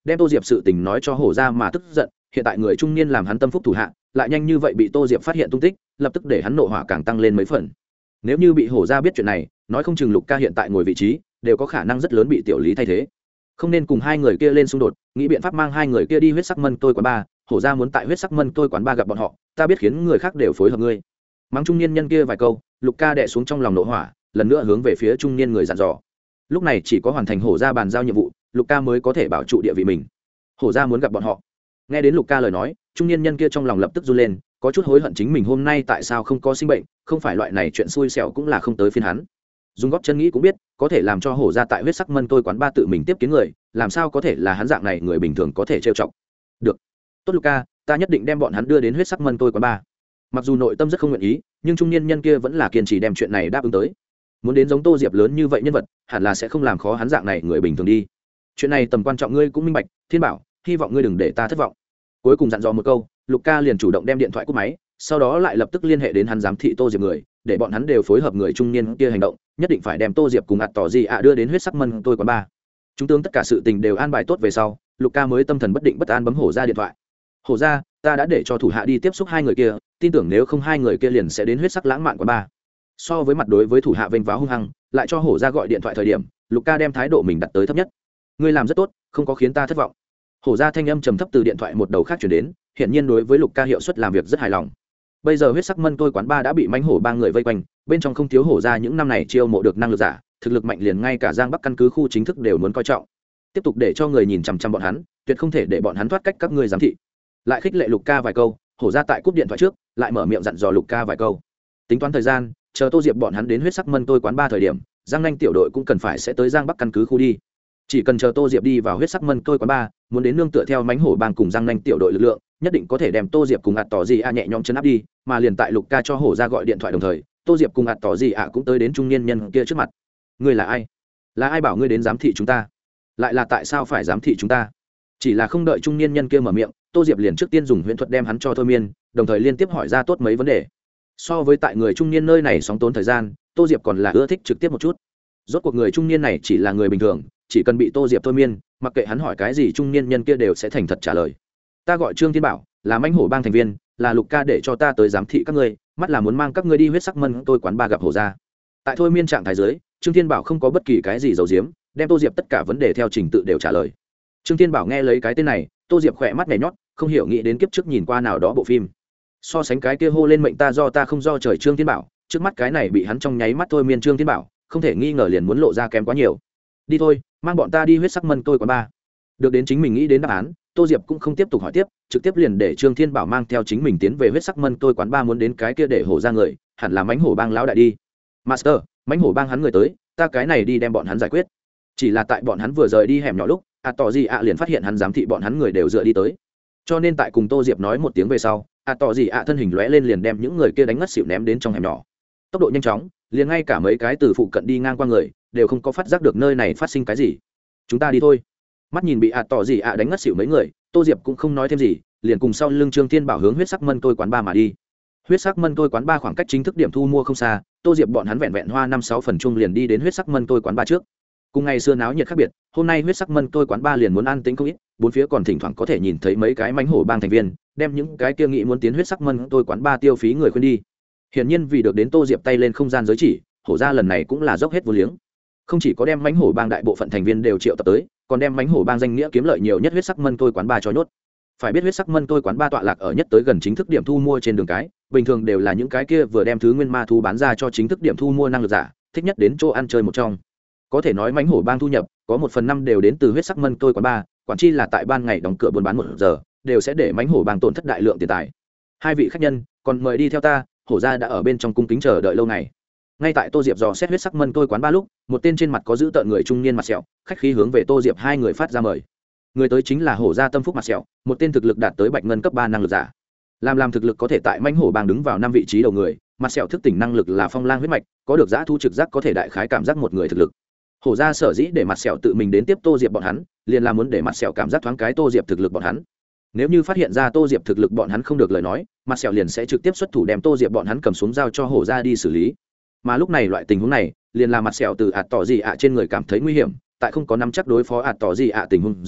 đem tô diệp sự tình nói cho hổ ra mà tức giận. Hiện tại người trung niên làm hắn tâm phúc thủ hạ lại nhanh như vậy bị tô diệp phát hiện tung tích, lập tức để hắn nộ hỏa càng tăng lên mấy phần. Nếu như bị hổ ra biết chuyện này, nói không chừng Lục Ca hiện tại ngồi vị trí đều có khả năng rất lớn bị tiểu lý thay thế. Không nên cùng hai người kia lên xung đột, nghĩ biện pháp mang hai người kia đi huyết sắc mân tôi quán ba. Hổ ra muốn tại huyết sắc mân tôi quán ba gặp bọn họ, ta biết khiến người khác đều phối hợp ngươi. Mắng trung niên nhân kia vài câu, Lục Ca đè xuống trong lòng nộ hỏa, lần nữa hướng về phía trung niên người dặn dò. Lúc này chỉ có hoàn thành hổ ra bàn giao nhiệm vụ, Lục Ca mới có thể bảo trụ địa vị mình. Hổ ra muốn gặp bọn họ. Nghe đến Lục Ca lời nói, trung niên nhân kia trong lòng lập tức run lên, có chút hối hận chính mình hôm nay tại sao không có sinh bệnh, không phải loại này chuyện xui xẻo cũng là không tới phiên hắn. Dùng góp chân nghĩ cũng biết, có thể làm cho hổ ra tại huyết sắc mân tôi quán ba tự mình tiếp kiến người, làm sao có thể là hắn dạng này người bình thường có thể trêu chọc. Được, tốt Lục Ca, ta nhất định đem bọn hắn đưa đến huyết sắc mân tôi quán ba. Mặc dù nội tâm rất không nguyện ý, nhưng trung niên nhân kia vẫn là kiên trì đem chuyện này đáp ứng tới. Muốn đến giống Tô Diệp lớn như vậy nhân vật, hẳn là sẽ không làm khó hắn dạng này người bình thường đi. Chuyện này tầm quan trọng ngươi cũng minh bạch, Thiên Bảo, hy vọng ngươi đừng để ta thất vọng. Cuối cùng dặn dò một câu, Lục Ca liền chủ động đem điện thoại cúp máy, sau đó lại lập tức liên hệ đến hắn giám thị Tô Diệp người, để bọn hắn đều phối hợp người trung niên kia hành động, nhất định phải đem Tô Diệp cùng ạt tỏ gì đưa đến huyết sắc mân tôi quán ba. Chúng tướng tất cả sự tình đều an bài tốt về sau, Lục Ca mới tâm thần bất định bất an bấm hổ ra điện thoại. Hổ ra, ta đã để cho thủ hạ đi tiếp xúc hai người kia, tin tưởng nếu không hai người kia liền sẽ đến huyết sắc lãng mạn quán ba. So với mặt đối với thủ hạ vênh váo hung hăng, lại cho hổ ra gọi điện thoại thời điểm, Lục Ca đem thái độ mình đặt tới thấp nhất. Ngươi làm rất tốt, không có khiến ta thất vọng. Hổ ra thanh âm trầm thấp từ điện thoại một đầu khác chuyển đến, hiện nhiên đối với Lục Ca hiệu suất làm việc rất hài lòng. Bây giờ huyết sắc mân tôi quán ba đã bị mãnh hổ ba người vây quanh, bên trong không thiếu hổ ra những năm này chiêu mộ được năng lực giả, thực lực mạnh liền ngay cả Giang Bắc căn cứ khu chính thức đều muốn coi trọng. Tiếp tục để cho người nhìn chằm chằm bọn hắn, tuyệt không thể để bọn hắn thoát cách các ngươi giám thị. Lại khích lệ Lục Ca vài câu, hổ ra tại cúp điện thoại trước, lại mở miệng dặn dò Lục Ca vài câu. Tính toán thời gian, chờ Tô Diệp bọn hắn đến huyết sắc mân tôi quán ba thời điểm, Giang Nanh tiểu đội cũng cần phải sẽ tới Giang Bắc căn cứ khu đi. Chỉ cần chờ Tô Diệp đi vào huyết sắc mân tôi quán ba, muốn đến nương tựa theo mãnh hổ bang cùng Giang Nanh tiểu đội lực lượng, nhất định có thể đem Tô Diệp cùng ạt tỏ gì nhẹ nhõm chấn áp đi, mà liền tại Lục Ca cho hổ ra gọi điện thoại đồng thời, Tô Diệp cùng ạt tỏ gì cũng tới đến trung niên nhân kia trước mặt. Ngươi là ai? Là ai bảo ngươi đến giám thị chúng ta? Lại là tại sao phải giám thị chúng ta? Chỉ là không đợi trung niên nhân kia mở miệng, Tô Diệp liền trước tiên dùng huyễn thuật đem hắn cho thôi miên, đồng thời liên tiếp hỏi ra tốt mấy vấn đề. So với tại người trung niên nơi này sóng tốn thời gian, Tô Diệp còn là ưa thích trực tiếp một chút. Rốt cuộc người trung niên này chỉ là người bình thường, chỉ cần bị Tô Diệp thôi miên, mặc kệ hắn hỏi cái gì trung niên nhân kia đều sẽ thành thật trả lời. Ta gọi Trương Thiên Bảo, là mãnh hổ bang thành viên, là Lục Ca để cho ta tới giám thị các ngươi, mắt là muốn mang các ngươi đi huyết sắc mân tôi quán ba gặp hổ ra. Tại thôi miên trạng thái dưới, Trương Thiên Bảo không có bất kỳ cái gì giấu giếm, đem Tô Diệp tất cả vấn đề theo trình tự đều trả lời. Trương Thiên Bảo nghe lấy cái tên này, Tô Diệp khỏe mắt nhảy nhót, không hiểu nghĩ đến kiếp trước nhìn qua nào đó bộ phim. So sánh cái kia hô lên mệnh ta do ta không do trời Trương Thiên Bảo, trước mắt cái này bị hắn trong nháy mắt thôi miên Trương Thiên Bảo, không thể nghi ngờ liền muốn lộ ra kém quá nhiều. Đi thôi, mang bọn ta đi huyết sắc mân tôi quán ba. Được đến chính mình nghĩ đến đáp án, Tô Diệp cũng không tiếp tục hỏi tiếp, trực tiếp liền để Trương Thiên Bảo mang theo chính mình tiến về huyết sắc mân tôi quán ba. Muốn đến cái kia để hổ ra người, hẳn là mãnh hổ bang lão đại đi. Master, mãnh hổ bang hắn người tới, ta cái này đi đem bọn hắn giải quyết. Chỉ là tại bọn hắn vừa rời đi hẻm nhỏ lúc, tỏ gì liền phát hiện hắn giám thị bọn hắn người đều dựa đi tới. Cho nên tại cùng Tô Diệp nói một tiếng về sau, tỏ gì thân hình lóe lên liền đem những người kia đánh ngất xỉu ném đến trong hẻm nhỏ. Tốc độ nhanh chóng, liền ngay cả mấy cái từ phụ cận đi ngang qua người đều không có phát giác được nơi này phát sinh cái gì. Chúng ta đi thôi. Mắt nhìn bị tỏ gì đánh ngất xỉu mấy người, Tô Diệp cũng không nói thêm gì, liền cùng sau lưng Trương Thiên Bảo hướng huyết sắc mân tôi quán ba mà đi. Huyết sắc mân tôi quán ba khoảng cách chính thức điểm thu mua không xa, Tô Diệp bọn hắn vẹn vẹn hoa 5-6 phần chung liền đi đến huyết sắc mân tôi quán ba trước. Cùng ngày xưa náo nhiệt khác biệt, hôm nay huyết sắc mân tôi quán ba liền muốn an tĩnh không ít, bốn phía còn thỉnh thoảng có thể nhìn thấy mấy cái mãnh hổ bang thành viên, đem những cái kia nghĩ muốn tiến huyết sắc mân tôi quán ba tiêu phí người khuyên đi. Hiển nhiên vì được đến Tô Diệp tay lên không gian giới chỉ, hổ ra lần này cũng là dốc hết vô liếng. Không chỉ có đem mãnh hổ bang đại bộ phận thành viên đều triệu tập tới, còn đem mãnh hổ bang danh nghĩa kiếm lợi nhiều nhất huyết sắc mân tôi quán ba cho nhốt. Phải biết huyết sắc mân tôi quán ba tọa lạc ở nhất tới gần chính thức điểm thu mua trên đường cái, bình thường đều là những cái kia vừa đem thứ nguyên ma thu bán ra cho chính thức điểm thu mua năng lực giả, thích nhất đến chỗ ăn chơi một trong. Có thể nói mãnh hổ bang thu nhập có 1/5 đều đến từ huyết sắc mân tôi quán ba, quản chi là tại ban ngày đóng cửa buôn bán 1 giờ, đều sẽ để mãnh hổ bang tổn thất đại lượng tiền tài. Hai vị khách nhân, còn mời đi theo ta, hổ gia đã ở bên trong cung kính chờ đợi lâu ngày. Ngay tại Tô Diệp dò xét huyết sắc mân tôi quán ba lúc, một tên trên mặt có giữ tợn người trung niên mặt sẹo, khách khí hướng về Tô Diệp hai người phát ra mời. Người tới chính là hổ gia tâm phúc mặt sẹo, một tên thực lực đạt tới bạch ngân cấp 3 năng lực giả. Làm thực lực có thể tại mãnh hổ bang đứng vào 5 vị trí đầu người, mặt sẹo thức tỉnh năng lực là phong lang huyết mạch, có được dã thu trực giác có thể đại khái cảm giác một người thực lực. Hổ gia sở dĩ để mặt sẹo tự mình đến tiếp Tô Diệp bọn hắn, liền là muốn để mặt sẹo cảm giác thoáng cái Tô Diệp thực lực bọn hắn. Nếu như phát hiện ra Tô Diệp thực lực bọn hắn không được lời nói, mặt sẹo liền sẽ trực tiếp xuất thủ đem Tô Diệp bọn hắn cầm xuống giao cho hổ gia đi xử lý. Mà lúc này loại tình huống này, liền là mặt sẹo từ tỏ gì trên người cảm thấy nguy hiểm, tại không có nắm chắc đối phó tỏ gì tình huống dưới,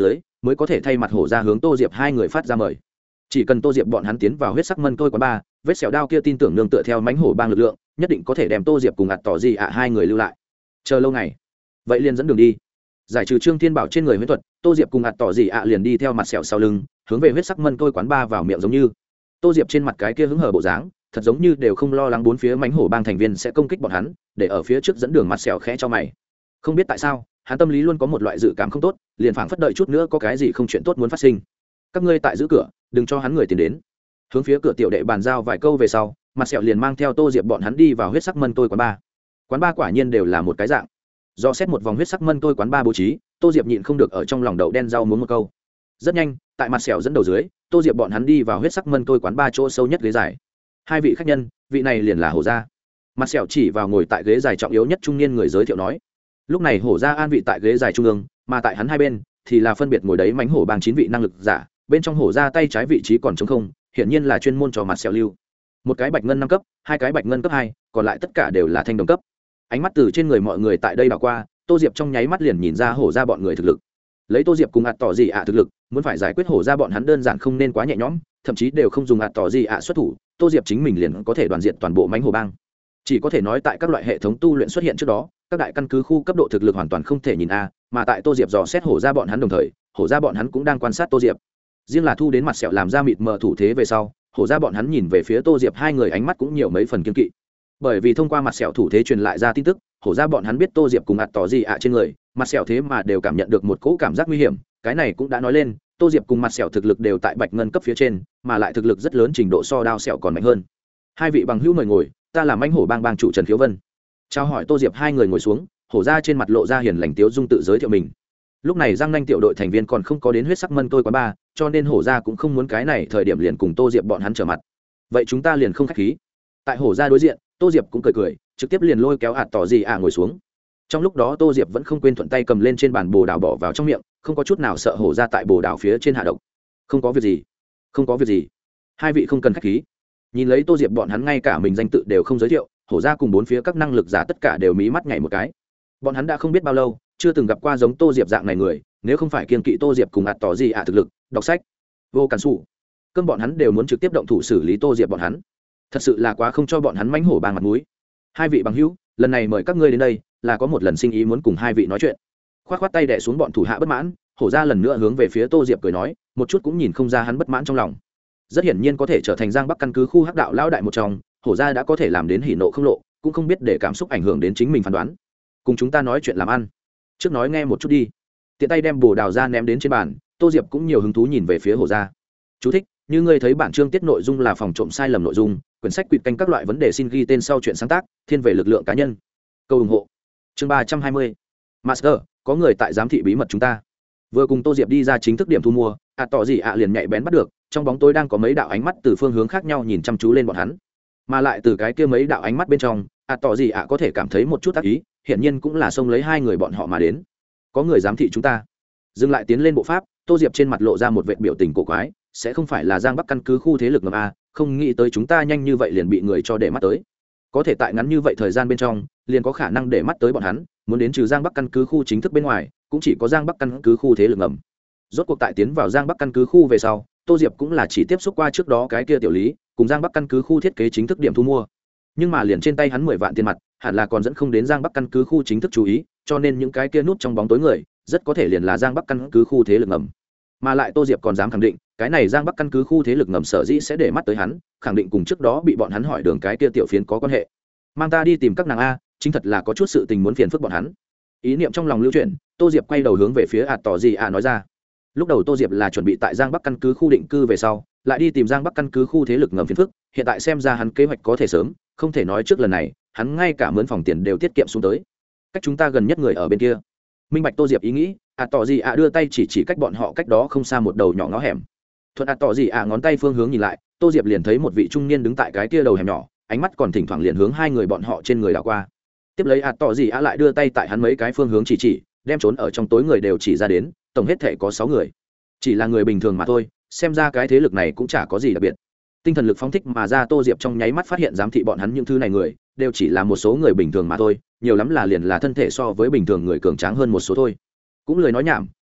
mới có thể thay mặt hổ ra hướng tô diệp hai người phát ra mời. Chỉ cần tô diệp bọn hắn tiến vào huyết sắc mân tôi quán ba, vết sẹo đao kia tin tưởng nương tựa theo mánh hổ bang lực lượng nhất định có thể đem tô diệp cùng ạt tỏ gì ạ hai người lưu lại. Chờ lâu ngày vậy liền dẫn đường đi. Giải trừ Trương Thiên Bảo trên người huyết thuật, tô diệp cùng ạt tỏ gì ạ liền đi theo mặt sẹo sau lưng hướng về huyết sắc mân tôi quán ba vào miệng. Giống như tô diệp trên mặt cái kia hứng hở bộ dáng, thật giống như đều không lo lắng bốn phía mánh hổ bang thành viên sẽ công kích bọn hắn, để ở phía trước dẫn đường mặt sẹo khẽ cho mày. Không biết tại sao hắn tâm lý luôn có một loại dự cảm không tốt, liền phảng phất đợi chút nữa có cái gì không chuyện tốt muốn phát sinh. Các ngươi tại giữ cửa, đừng cho hắn người tiến đến. Hướng phía cửa tiểu đệ bàn giao vài câu về sau, mặt sẹo liền mang theo tô diệp bọn hắn đi vào huyết sắc mân tôi quán ba. Quán ba quả nhiên đều là một cái dạng. Do xét một vòng huyết sắc mân tôi quán ba bố trí, tô diệp nhịn không được ở trong lòng đậu đen rau muống một câu. Rất nhanh, tại mặt sẹo dẫn đầu dưới, tô diệp bọn hắn đi vào huyết sắc mân tôi quán ba chỗ sâu nhất ghế dài. Hai vị khách nhân, vị này liền là hổ gia. Mặt sẹo chỉ vào ngồi tại ghế dài trọng yếu nhất trung niên người giới thiệu nói. Lúc này hổ gia an vị tại ghế dài trung ương, mà tại hắn hai bên thì là phân biệt ngồi đấy mánh hổ bang 9 vị năng lực giả, bên trong hổ gia tay trái vị trí còn trống không, hiển nhiên là chuyên môn cho mặt sẹo lưu. Một cái bạch ngân 5 cấp, hai cái bạch ngân cấp 2, còn lại tất cả đều là thanh đồng cấp. Ánh mắt từ trên người mọi người tại đây đảo qua, tô diệp trong nháy mắt liền nhìn ra hổ gia bọn người thực lực. Lấy tô diệp cùng ạt tỏ gì ạ thực lực, muốn phải giải quyết hổ gia bọn hắn đơn giản không nên quá nhẹ nhõm, thậm chí đều không dùng ạt tỏ gì ạ xuất thủ, tô diệp chính mình liền có thể đoàn diện toàn bộ mánh hổ bang. Chỉ có thể nói tại các loại hệ thống tu luyện xuất hiện trước đó, các đại căn cứ khu cấp độ thực lực hoàn toàn không thể nhìn a, mà tại tô diệp dò xét hổ gia bọn hắn đồng thời, hổ gia bọn hắn cũng đang quan sát tô diệp. Riêng là thu đến mặt sẹo làm ra mịt mờ thủ thế về sau, hổ gia bọn hắn nhìn về phía tô diệp hai người ánh mắt cũng nhiều mấy phần kiên kỵ. Bởi vì thông qua mặt sẹo thủ thế truyền lại ra tin tức, hổ gia bọn hắn biết tô diệp cùng ạt tỏ gì ạ trên người mặt sẹo, thế mà đều cảm nhận được một cỗ cảm giác nguy hiểm. Cái này cũng đã nói lên tô diệp cùng mặt sẹo thực lực đều tại bạch ngân cấp phía trên, mà lại thực lực rất lớn, trình độ so đao sẹo còn mạnh hơn. Hai vị bằng hữu mời ngồi, ta là mãnh hổ bang bang chủ Trần Khiếu Vân. Chào hỏi tô diệp hai người ngồi xuống, hổ gia trên mặt lộ ra hiền lành tiếu dung tự giới thiệu mình. Lúc này giang nanh tiểu đội thành viên còn không có đến huyết sắc mân tôi quán ba, cho nên hổ gia cũng không muốn cái này thời điểm liền cùng tô diệp bọn hắn trở mặt. Vậy chúng ta liền không khách khí. Tại hổ gia đối diện, tô diệp cũng cười cười, trực tiếp liền lôi kéo ạt tỏ gì ngồi xuống. Trong lúc đó tô diệp vẫn không quên thuận tay cầm lên trên bàn bồ đào bỏ vào trong miệng, không có chút nào sợ hổ gia tại bồ đào phía trên hạ độc. Không có việc gì, không có việc gì, hai vị không cần khách khí. Nhìn lấy tô diệp bọn hắn ngay cả mình danh tự đều không giới thiệu, hổ gia cùng bốn phía các năng lực giả tất cả đều mí mắt nhảy một cái. Bọn hắn đã không biết bao lâu chưa từng gặp qua giống tô diệp dạng này người, nếu không phải kiên kỵ tô diệp cùng ạt tỏ gì thực lực, đọc sách vô cản xù cơn, bọn hắn đều muốn trực tiếp động thủ xử lý tô diệp bọn hắn. Thật sự là quá không cho bọn hắn mánh hổ bang mặt mũi. Hai vị bằng hữu, lần này mời các ngươi đến đây là có một lần sinh ý muốn cùng hai vị nói chuyện. Khoát khoát tay đè xuống bọn thủ hạ bất mãn, hổ gia lần nữa hướng về phía tô diệp cười nói, một chút cũng nhìn không ra hắn bất mãn trong lòng. Rất hiển nhiên có thể trở thành giang bắc căn cứ khu hắc đạo lão đại một trong, hổ gia đã có thể làm đến hỉ nộ không lộ, cũng không biết để cảm xúc ảnh hưởng đến chính mình phán đoán. Cùng chúng ta nói chuyện làm ăn, trước nói nghe một chút đi. Tiện tay đem bồ đào ra ném đến trên bàn, tô diệp cũng nhiều hứng thú nhìn về phía hổ gia. Chú thích: như ngươi thấy bản chương tiết nội dung là phòng trộm sai lầm nội dung, quyển sách quỵt canh các loại vấn đề xin ghi tên sau chuyện sáng tác, thiên về lực lượng cá nhân. Câu ủng hộ. Chương 320. Master, có người tại giám thị bí mật chúng ta. Vừa cùng tô diệp đi ra chính thức điểm thu mua, tỏ gì liền nhạy bén bắt được, trong bóng tối đang có mấy đạo ánh mắt từ phương hướng khác nhau nhìn chăm chú lên bọn hắn, mà lại từ cái kia mấy đạo ánh mắt bên trong, tỏ gì có thể cảm thấy một chút ác ý, hiển nhiên cũng là xông lấy hai người bọn họ mà đến. Có người giám thị chúng ta. Dừng lại tiến lên bộ pháp, tô diệp trên mặt lộ ra một vệt biểu tình cổ quái, sẽ không phải là giang bắc căn cứ khu thế lực ngầm a, không nghĩ tới chúng ta nhanh như vậy liền bị người cho để mắt tới. Có thể tại ngắn như vậy thời gian bên trong liền có khả năng để mắt tới bọn hắn, muốn đến trừ giang bắc căn cứ khu chính thức bên ngoài, cũng chỉ có giang bắc căn cứ khu thế lực ngầm. Rốt cuộc tại tiến vào giang bắc căn cứ khu về sau, tô diệp cũng là chỉ tiếp xúc qua trước đó cái kia tiểu lý cùng giang bắc căn cứ khu thiết kế chính thức điểm thu mua, nhưng mà liền trên tay hắn 10 vạn tiền mặt hẳn là còn dẫn không đến giang bắc căn cứ khu chính thức chú ý, cho nên những cái kia núp trong bóng tối người rất có thể liền là giang bắc căn cứ khu thế lực ngầm. Mà lại tô diệp còn dám khẳng định cái này giang bắc căn cứ khu thế lực ngầm sở dĩ sẽ để mắt tới hắn, khẳng định cùng trước đó bị bọn hắn hỏi đường cái kia tiểu phiến có quan hệ. Mang ta đi tìm các nàng a, chính thật là có chút sự tình muốn phiền phức bọn hắn. Ý niệm trong lòng lưu chuyển, tô diệp quay đầu hướng về phía tỏ gì nói ra. Lúc đầu tô diệp là chuẩn bị tại giang bắc căn cứ khu định cư về sau lại đi tìm giang bắc căn cứ khu thế lực ngầm phiền phức, hiện tại xem ra hắn kế hoạch có thể sớm, không thể nói trước lần này hắn ngay cả mướn phòng tiền đều tiết kiệm xuống tới. Cách chúng ta gần nhất người ở bên kia. Minh bạch tô diệp ý nghĩ, tỏ gì đưa tay chỉ cách bọn họ cách đó không xa một đầu nhỏ ngõ hẻm. Thuận tỏ gì ngón tay phương hướng nhìn lại, tô diệp liền thấy một vị trung niên đứng tại cái kia đầu hẻm nhỏ, ánh mắt còn thỉnh thoảng liền hướng hai người bọn họ trên người đảo qua. Tiếp lấy tỏ gì lại đưa tay tại hắn mấy cái phương hướng chỉ đem trốn ở trong tối người đều chỉ ra đến, tổng hết thể có 6 người, chỉ là người bình thường mà thôi, xem ra cái thế lực này cũng chả có gì đặc biệt. Tinh thần lực phóng thích mà ra, tô diệp trong nháy mắt phát hiện giám thị bọn hắn những thứ này người đều chỉ là một số người bình thường mà thôi, nhiều lắm là liền là thân thể so với bình thường người cường tráng hơn một số thôi. Cũng lời nói nhảm,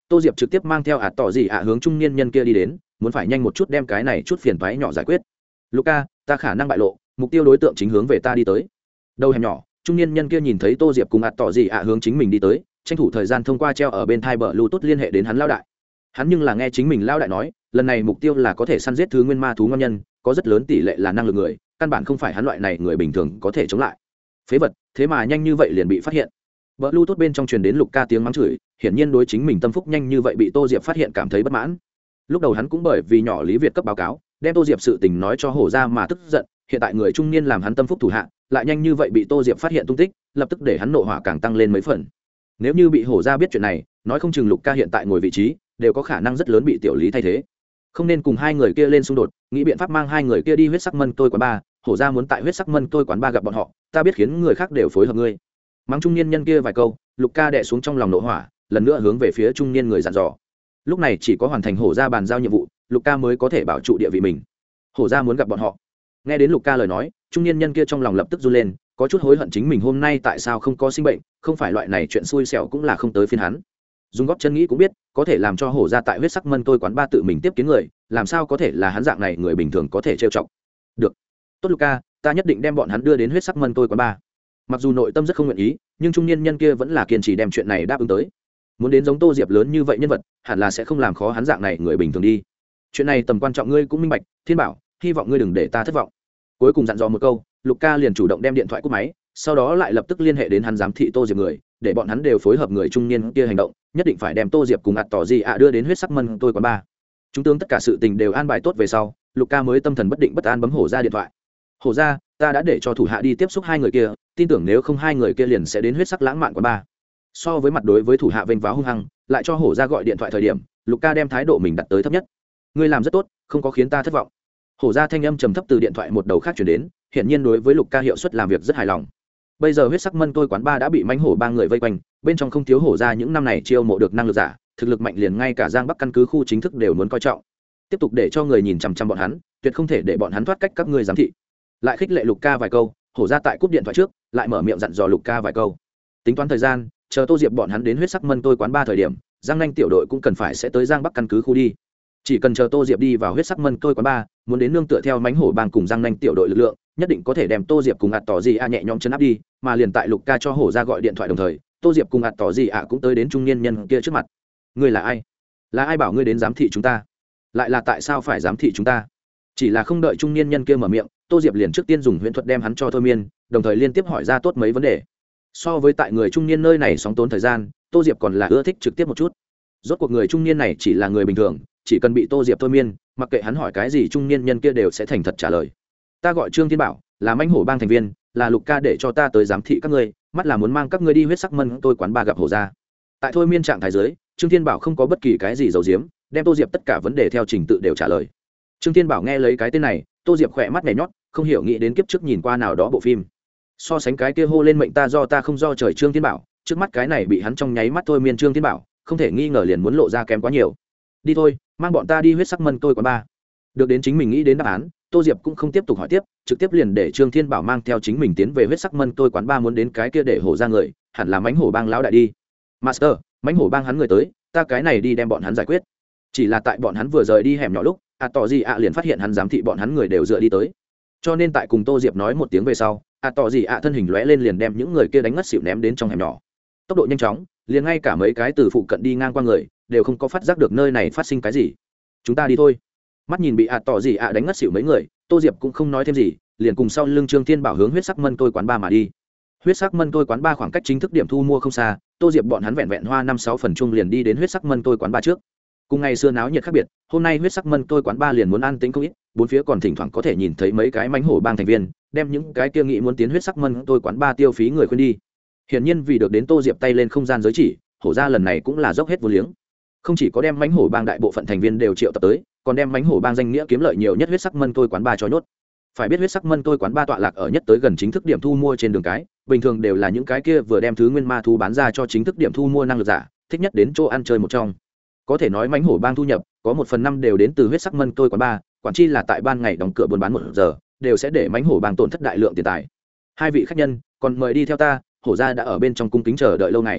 Tô Diệp trực tiếp mang theo ạt tỏ gì ạ hướng trung niên nhân kia đi đến, muốn phải nhanh một chút đem cái này chút phiền toái nhỏ giải quyết. Luca, ta khả năng bại lộ, mục tiêu đối tượng chính hướng về ta đi tới. Đầu hẻm nhỏ, trung niên nhân kia nhìn thấy Tô Diệp cùng ạt tỏ gì ạ hướng chính mình đi tới, tranh thủ thời gian thông qua treo ở bên thai bờ Bluetooth liên hệ đến hắn lão đại. Hắn nhưng là nghe chính mình lão đại nói, lần này mục tiêu là có thể săn giết thứ nguyên ma thú ngon nhân, có rất lớn tỷ lệ là năng lực người, căn bản không phải hắn loại này người bình thường có thể chống lại. Phế vật, thế mà nhanh như vậy liền bị phát hiện. Bluetooth bên trong truyền đến Luca tiếng mắng chửi, hiển nhiên đối chính mình tâm phúc nhanh như vậy bị Tô Diệp phát hiện cảm thấy bất mãn. Lúc đầu hắn cũng bởi vì nhỏ Lý Việt cấp báo cáo, đem Tô Diệp sự tình nói cho Hổ ra mà tức giận, hiện tại người trung niên làm hắn tâm phúc thủ hạ, lại nhanh như vậy bị Tô Diệp phát hiện tung tích, lập tức để hắn nộ hỏa càng tăng lên mấy phần. Nếu như bị Hổ ra biết chuyện này, nói không chừng Luca hiện tại ngồi vị trí, đều có khả năng rất lớn bị tiểu Lý thay thế. Không nên cùng hai người kia lên xung đột, nghĩ biện pháp mang hai người kia đi huyết sắc mân tôi quán ba, Hổ ra muốn tại huyết sắc mân tôi quán ba gặp bọn họ, ta biết khiến người khác đều phối hợp ngươi. Mắng trung niên nhân kia vài câu, Luca đè xuống trong lòng nộ hỏa, lần nữa hướng về phía trung niên người dặn dò. Lúc này chỉ có hoàn thành Hổ ra bàn giao nhiệm vụ, Luca mới có thể bảo trụ địa vị mình. Hổ ra muốn gặp bọn họ. Nghe đến Luca lời nói, trung niên nhân kia trong lòng lập tức run lên, có chút hối hận chính mình hôm nay tại sao không có sinh bệnh, không phải loại này chuyện xui xẻo cũng là không tới phiên hắn. Dùng góp chân nghĩ cũng biết, có thể làm cho Hổ ra tại huyết sắc mân tôi quán ba tự mình tiếp kiến người, làm sao có thể là hắn dạng này người bình thường có thể trêu chọc. Được, tốt Luca, ta nhất định đem bọn hắn đưa đến huyết sắc mân tôi quán ba. Mặc dù nội tâm rất không nguyện ý, nhưng trung niên nhân kia vẫn là kiên trì đem chuyện này đáp ứng tới. Muốn đến giống Tô Diệp lớn như vậy nhân vật, hẳn là sẽ không làm khó hắn dạng này người bình thường đi. Chuyện này tầm quan trọng ngươi cũng minh bạch, Thiên Bảo, hy vọng ngươi đừng để ta thất vọng. Cuối cùng dặn dò một câu, Luca liền chủ động đem điện thoại cúp máy, sau đó lại lập tức liên hệ đến hắn giám thị Tô Diệp người, để bọn hắn đều phối hợp người trung niên kia hành động, nhất định phải đem Tô Diệp cùng ạt tỏ gì ạ đưa đến huyết sắc mân tôi quán ba. Chúng tướng tất cả sự tình đều an bài tốt về sau, Luca mới tâm thần bất định bất an bấm Hổ ra điện thoại. Hổ ra, ta đã để cho thủ hạ đi tiếp xúc hai người kia, tin tưởng nếu không hai người kia liền sẽ đến huyết sắc lãng mạn quán ba. So với mặt đối với thủ hạ vênh váo hung hăng, lại cho Hổ ra gọi điện thoại thời điểm, Luca đem thái độ mình đặt tới thấp nhất. Ngươi làm rất tốt, không có khiến ta thất vọng. Hổ ra thanh âm trầm thấp từ điện thoại một đầu khác chuyển đến, hiển nhiên đối với Luca hiệu suất làm việc rất hài lòng. Bây giờ huyết sắc mân tôi quán ba đã bị mãnh hổ ba người vây quanh, bên trong không thiếu Hổ ra những năm này chiêu mộ được năng lực giả, thực lực mạnh liền ngay cả Giang Bắc căn cứ khu chính thức đều muốn coi trọng. Tiếp tục để cho người nhìn chằm chằm bọn hắn, tuyệt không thể để bọn hắn thoát cách các ngươi giám thị. Lại khích lệ Luca vài câu, Hổ ra tại cúp điện thoại trước, lại mở miệng dặn dò Luca vài câu. Tính toán thời gian, chờ Tô Diệp bọn hắn đến huyết sắc mân tôi quán ba thời điểm, Giang Nanh tiểu đội cũng cần phải sẽ tới Giang Bắc căn cứ khu đi. Chỉ cần chờ Tô Diệp đi vào huyết sắc mân tôi quán ba, muốn đến nương tựa theo mãnh hổ bang cùng Giang Nanh tiểu đội lực lượng, nhất định có thể đem Tô Diệp cùng ạt tỏ gì nhẹ nhõm chấn áp đi, mà liền tại Luca cho Hổ ra gọi điện thoại đồng thời, Tô Diệp cùng ạt tỏ gì cũng tới đến trung niên nhân kia trước mặt. Ngươi là ai? Là ai bảo ngươi đến giám thị chúng ta? Lại là tại sao phải giám thị chúng ta? Chỉ là không đợi trung niên nhân kia mở miệng, Tô Diệp liền trước tiên dùng huyễn thuật đem hắn cho thôi miên, đồng thời liên tiếp hỏi ra tốt mấy vấn đề. So với tại người trung niên nơi này sóng tốn thời gian, Tô Diệp còn là ưa thích trực tiếp một chút. Rốt cuộc người trung niên này chỉ là người bình thường, chỉ cần bị Tô Diệp thôi miên, mặc kệ hắn hỏi cái gì trung niên nhân kia đều sẽ thành thật trả lời. Ta gọi Trương Thiên Bảo, là mãnh hổ bang thành viên, là Luca để cho ta tới giám thị các ngươi, mắt là muốn mang các ngươi đi huyết sắc mân tôi quán ba gặp Hổ ra. Tại thôi miên trạng thái dưới, Trương Thiên Bảo không có bất kỳ cái gì giấu giếm, đem Tô Diệp tất cả vấn đề theo trình tự đều trả lời. Trương Thiên Bảo nghe lấy cái tên này, Tô Diệp khỏe mắt nhảy nhót, không hiểu nghĩ đến kiếp trước nhìn qua nào đó bộ phim. So sánh cái kia hô lên mệnh ta do ta không do trời Trương Thiên Bảo, trước mắt cái này bị hắn trong nháy mắt thôi miên Trương Thiên Bảo, không thể nghi ngờ liền muốn lộ ra kém quá nhiều. Đi thôi, mang bọn ta đi huyết sắc mân tôi quán ba. Được đến chính mình nghĩ đến đáp án, Tô Diệp cũng không tiếp tục hỏi tiếp, trực tiếp liền để Trương Thiên Bảo mang theo chính mình tiến về huyết sắc mân tôi quán ba, muốn đến cái kia để Hổ ra người, hẳn là mãnh hổ bang lão đại đi. Master, mãnh hổ bang hắn người tới, ta cái này đi đem bọn hắn giải quyết. Chỉ là tại bọn hắn vừa rời đi hẻm nhỏ lúc, tỏ gì liền phát hiện hắn giám thị bọn hắn người đều dựa đi tới. Cho nên tại cùng Tô Diệp nói một tiếng về sau, tỏ gì thân hình lóe lên liền đem những người kia đánh ngất xỉu ném đến trong hẻm nhỏ. Tốc độ nhanh chóng, liền ngay cả mấy cái từ phụ cận đi ngang qua người đều không có phát giác được nơi này phát sinh cái gì. Chúng ta đi thôi. Mắt nhìn bị tỏ gì đánh ngất xỉu mấy người, Tô Diệp cũng không nói thêm gì, liền cùng sau lưng Trương Thiên Bảo hướng huyết sắc mân tôi quán ba mà đi. Huyết sắc mân tôi quán ba khoảng cách chính thức điểm thu mua không xa, Tô Diệp bọn hắn vẹn vẹn hoa 5-6 phần chung liền đi đến huyết sắc mân tôi quán ba trước. Cùng ngày xưa náo nhiệt khác biệt, hôm nay huyết sắc mân tôi quán ba liền muốn an tĩnh không ít, bốn phía còn thỉnh thoảng có thể nhìn thấy mấy cái mãnh hổ bang thành viên, đem những cái kia nghĩ muốn tiến huyết sắc mân tôi quán ba tiêu phí người khuyên đi. Hiển nhiên vì được đến Tô Diệp tay lên không gian giới chỉ, Hổ ra lần này cũng là dốc hết vô liếng. Không chỉ có đem mãnh hổ bang đại bộ phận thành viên đều triệu tập tới, còn đem mãnh hổ bang danh nghĩa kiếm lợi nhiều nhất huyết sắc mân tôi quán ba cho nhốt. Phải biết huyết sắc mân tôi quán ba tọa lạc ở nhất tới gần chính thức điểm thu mua trên đường cái, bình thường đều là những cái kia vừa đem thứ nguyên ma thú bán ra cho chính thức điểm thu mua năng lực giả, thích nhất đến chỗ ăn chơi một trong. Có thể nói mãnh hổ bang thu nhập có 1/5 đều đến từ huyết sắc mân tôi quán ba, quản chi là tại ban ngày đóng cửa buôn bán 1 giờ, đều sẽ để mãnh hổ bang tổn thất đại lượng tiền tài. Hai vị khách nhân, còn mời đi theo ta, Hổ ra đã ở bên trong cung kính chờ đợi lâu ngày.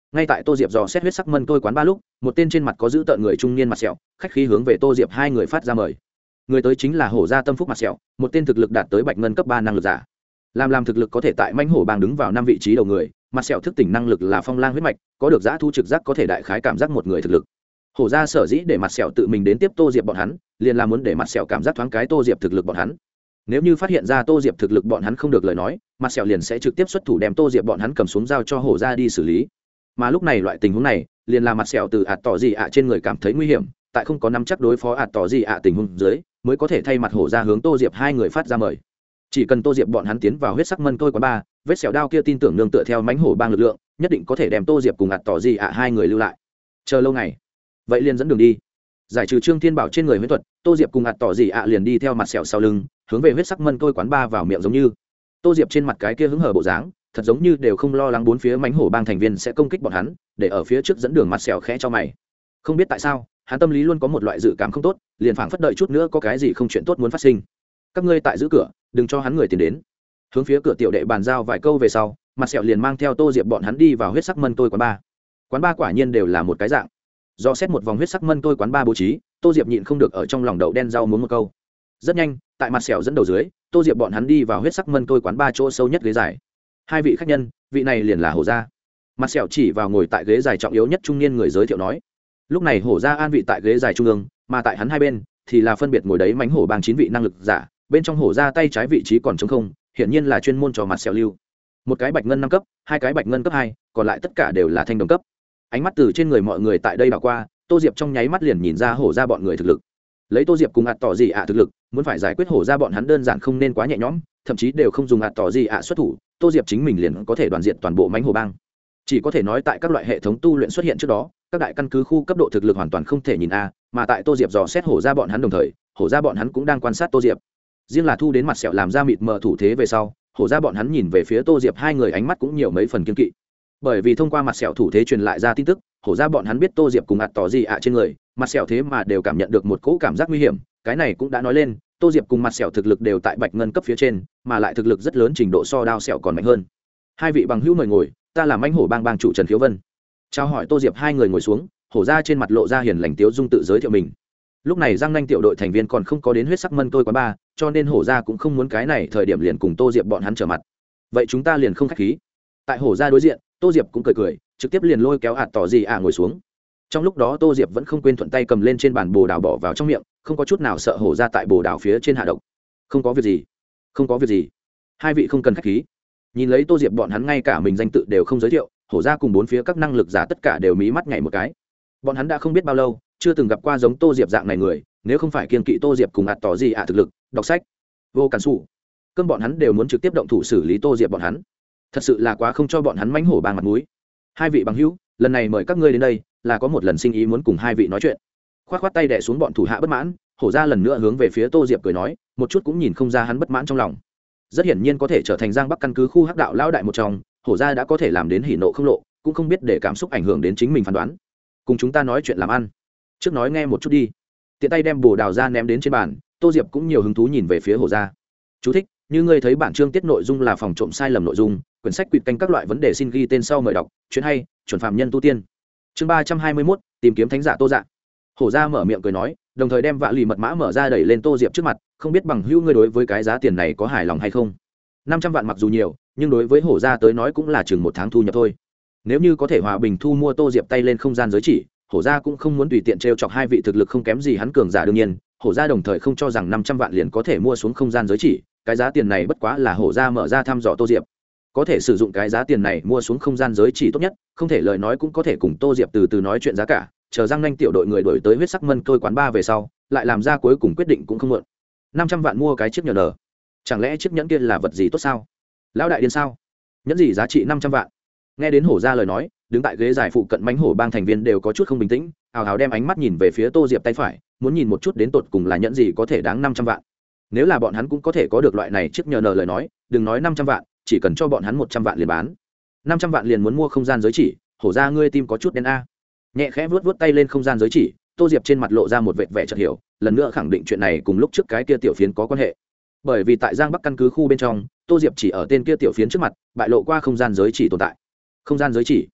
ngay tại tô diệp dò xét huyết sắc mân tôi quán ba lúc, một tên trên mặt có giữ tợn người trung niên mặt sẹo khách khí hướng về tô diệp hai người phát ra mời. Người tới chính là hổ gia tâm phúc mặt sẹo, một tên thực lực đạt tới bạch ngân cấp 3 năng lực giả. Làm thực lực có thể tại mãnh hổ bang đứng vào 5 vị trí đầu người, mặt sẹo thức tỉnh năng lực là phong lang huyết mạch, có được dã thu trực giác có thể đại khái cảm giác một người thực lực. Hổ gia sở dĩ để mặt sẹo tự mình đến tiếp tô diệp bọn hắn, liền là muốn để mặt sẹo cảm giác thoáng cái tô diệp thực lực bọn hắn. Nếu như phát hiện ra tô diệp thực lực bọn hắn không được lời nói, mặt sẹo liền sẽ trực tiếp xuất thủ đem tô diệp bọn hắn cầm xuống giao cho hổ gia đi xử lý. Mà lúc này loại tình huống này liền là mặt sẹo từ ạt tỏ gì ạ trên người cảm thấy nguy hiểm, tại không có nắm chắc đối phó ạt tỏ gì ạ tình huống dưới mới có thể thay mặt hổ gia hướng tô diệp hai người phát ra mời. Chỉ cần tô diệp bọn hắn tiến vào huyết sắc mân tôi quán ba, vết sẹo đao kia tin tưởng nương tựa theo mãnh hổ bang lực lượng nhất định có thể đem tô diệp cùng ạt tỏ gì ạ hai người lưu lại. Chờ lâu ngày vậy liền dẫn đường đi. Giải trừ trương thiên bảo trên người huyết thuật, tô diệp cùng ạt tỏ gì ạ liền đi theo mặt sẹo sau lưng hướng về huyết sắc mân tôi quán ba vào miệng. Giống như tô diệp trên mặt cái kia hứng hở bộ dáng, thật giống như đều không lo lắng bốn phía mãnh hổ bang thành viên sẽ công kích bọn hắn, để ở phía trước dẫn đường. Mặt sẹo khẽ cho mày, không biết tại sao hắn tâm lý luôn có một loại dự cảm không tốt, liền phảng phất đợi chút nữa có cái gì không chuyện tốt muốn phát sinh. Các ngươi tại giữ cửa, đừng cho hắn người tiến đến. Hướng phía cửa tiểu đệ bàn giao vài câu về sau, mặt sẹo liền mang theo tô diệp bọn hắn đi vào huyết sắc mân tôi quán ba. Quán ba quả nhiên đều là một cái dạng. Do xét một vòng huyết sắc mân tôi quán ba bố trí, tô diệp nhịn không được ở trong lòng đậu đen rau muống một câu. Rất nhanh, tại mặt sẹo dẫn đầu dưới, tô diệp bọn hắn đi vào huyết sắc mân tôi quán ba chỗ sâu nhất ghế dài. Hai vị khách nhân, vị này liền là hổ gia. Mặt sẹo chỉ vào ngồi tại ghế dài trọng yếu nhất trung niên người giới thiệu nói. Lúc này hổ gia an vị tại ghế dài trung ương, mà tại hắn hai bên thì là phân biệt ngồi đấy mãnh hổ bang 9 vị năng lực giả, bên trong hổ gia tay trái vị trí còn trống không, hiển nhiên là chuyên môn cho mặt sẹo lưu. Một cái bạch ngân 5 cấp, hai cái bạch ngân cấp 2, còn lại tất cả đều là thanh đồng cấp. Ánh mắt từ trên người mọi người tại đây đảo qua, tô diệp trong nháy mắt liền nhìn ra hổ gia bọn người thực lực. Lấy tô diệp cùng ạt tỏ gì ạ thực lực, muốn phải giải quyết hổ gia bọn hắn đơn giản không nên quá nhẹ nhõm, thậm chí đều không dùng ạt tỏ gì ạ xuất thủ, tô diệp chính mình liền có thể đoàn diện toàn bộ mãnh hổ bang. Chỉ có thể nói tại các loại hệ thống tu luyện xuất hiện trước đó, các đại căn cứ khu cấp độ thực lực hoàn toàn không thể nhìn a, mà tại tô diệp dò xét hổ gia bọn hắn đồng thời, hổ gia bọn hắn cũng đang quan sát tô diệp. Riêng là thu đến mặt sẹo làm ra mịt mờ thủ thế về sau, hổ gia bọn hắn nhìn về phía tô diệp hai người ánh mắt cũng nhiều mấy phần kiên kỵ. Bởi vì thông qua mặt sẹo thủ thế truyền lại ra tin tức, hổ gia bọn hắn biết tô diệp cùng ạt tỏ gì ạ trên người mặt sẹo thế mà đều cảm nhận được một cỗ cảm giác nguy hiểm. Cái này cũng đã nói lên tô diệp cùng mặt sẹo thực lực đều tại bạch ngân cấp phía trên, mà lại thực lực rất lớn, trình độ so đao sẹo còn mạnh hơn. Hai vị bằng hữu mời ngồi, ta là mãnh hổ bang bang chủ Trần Khiếu Vân. Chào hỏi tô diệp hai người ngồi xuống, hổ gia trên mặt lộ ra hiền lành tiếu dung tự giới thiệu mình. Lúc này giang nanh tiểu đội thành viên còn không có đến huyết sắc mân tôi quán ba, cho nên hổ gia cũng không muốn cái này thời điểm liền cùng tô diệp bọn hắn trở mặt. Vậy chúng ta liền không khách khí. Tại hổ gia đối diện, tô diệp cũng cười cười, trực tiếp liền lôi kéo ạt tỏ gì ngồi xuống. Trong lúc đó tô diệp vẫn không quên thuận tay cầm lên trên bàn bồ đào bỏ vào trong miệng, không có chút nào sợ hổ gia tại bồ đào phía trên hạ độc. Không có việc gì, không có việc gì, hai vị không cần khách khí. Nhìn lấy tô diệp bọn hắn ngay cả mình danh tự đều không giới thiệu, hổ gia cùng bốn phía các năng lực giả tất cả đều mí mắt nhảy một cái. Bọn hắn đã không biết bao lâu chưa từng gặp qua giống tô diệp dạng này người, nếu không phải kiên kỵ tô diệp cùng ạt tỏ gì thực lực, đọc sách vô cản xù cơn bọn hắn đều muốn trực tiếp động thủ xử lý tô diệp bọn hắn. Thật sự là quá không cho bọn hắn mãnh hổ bang mặt mũi. Hai vị bằng hữu, lần này mời các ngươi đến đây là có một lần sinh ý muốn cùng hai vị nói chuyện. Khoát tay đè xuống bọn thủ hạ bất mãn, hổ gia lần nữa hướng về phía tô diệp cười nói, một chút cũng nhìn không ra hắn bất mãn trong lòng. Rất hiển nhiên có thể trở thành giang bắc căn cứ khu hắc đạo lão đại một trong, hổ gia đã có thể làm đến hỉ nộ không lộ, cũng không biết để cảm xúc ảnh hưởng đến chính mình phán đoán. Cùng chúng ta nói chuyện làm ăn, trước nói nghe một chút đi. Tiện tay đem bồ đào ra ném đến trên bàn, tô diệp cũng nhiều hứng thú nhìn về phía hổ gia. Chú thích: như ngươi thấy bản chương tiết nội dung là phòng trộm sai lầm nội dung, quyển sách quỵt canh các loại vấn đề xin ghi tên sau mời đọc. Chuyện hay, chuẩn phạm nhân tu tiên. Chương 321, tìm kiếm thánh giả Tô Dạ. Hổ gia mở miệng cười nói, đồng thời đem vạ lì mật mã mở ra đẩy lên tô diệp trước mặt, không biết bằng hữu ngươi đối với cái giá tiền này có hài lòng hay không. 500 vạn mặc dù nhiều, nhưng đối với hổ gia tới nói cũng là chừng một tháng thu nhập thôi. Nếu như có thể hòa bình thu mua tô diệp tay lên không gian giới chỉ, hổ gia cũng không muốn tùy tiện trêu chọc hai vị thực lực không kém gì hắn cường giả. Đương nhiên, hổ gia đồng thời không cho rằng 500 vạn liền có thể mua xuống không gian giới chỉ, cái giá tiền này bất quá là hổ gia mở ra thăm dò tô diệp. Có thể sử dụng cái giá tiền này mua xuống không gian giới chỉ tốt nhất, không thể lời nói cũng có thể cùng tô diệp từ từ nói chuyện giá cả, chờ giang nanh tiểu đội người đổi tới huyết sắc mân tôi quán ba về sau, lại làm ra cuối cùng quyết định cũng không muộn. 500 vạn mua cái chiếc nhẫn nở, chẳng lẽ chiếc nhẫn kia là vật gì tốt sao? Lão đại điên sao? Nhẫn gì giá trị 500 vạn? Nghe đến hổ gia lời nói, đứng tại ghế dài phụ cận mãnh hổ bang thành viên đều có chút không bình tĩnh, hào hào đem ánh mắt nhìn về phía tô diệp tay phải, muốn nhìn một chút đến tột cùng là nhẫn gì có thể đáng 500 vạn. Nếu là bọn hắn cũng có thể có được loại này chiếc nhẫn nở lời nói, đừng nói 500 vạn, chỉ cần cho bọn hắn 100 vạn liền bán. 500 vạn liền muốn mua không gian giới chỉ, hổ gia ngươi tim có chút đen a. Nhẹ khẽ vuốt tay lên không gian giới chỉ, tô diệp trên mặt lộ ra một vệt vẻ chợt hiểu, lần nữa khẳng định chuyện này cùng lúc trước cái kia tiểu phiến có quan hệ. Bởi vì tại giang bắc căn cứ khu bên trong, tô diệp chỉ ở tên kia tiểu phiến trước mặt bại lộ qua không gian giới chỉ tồn tại. Không gian giới chỉ?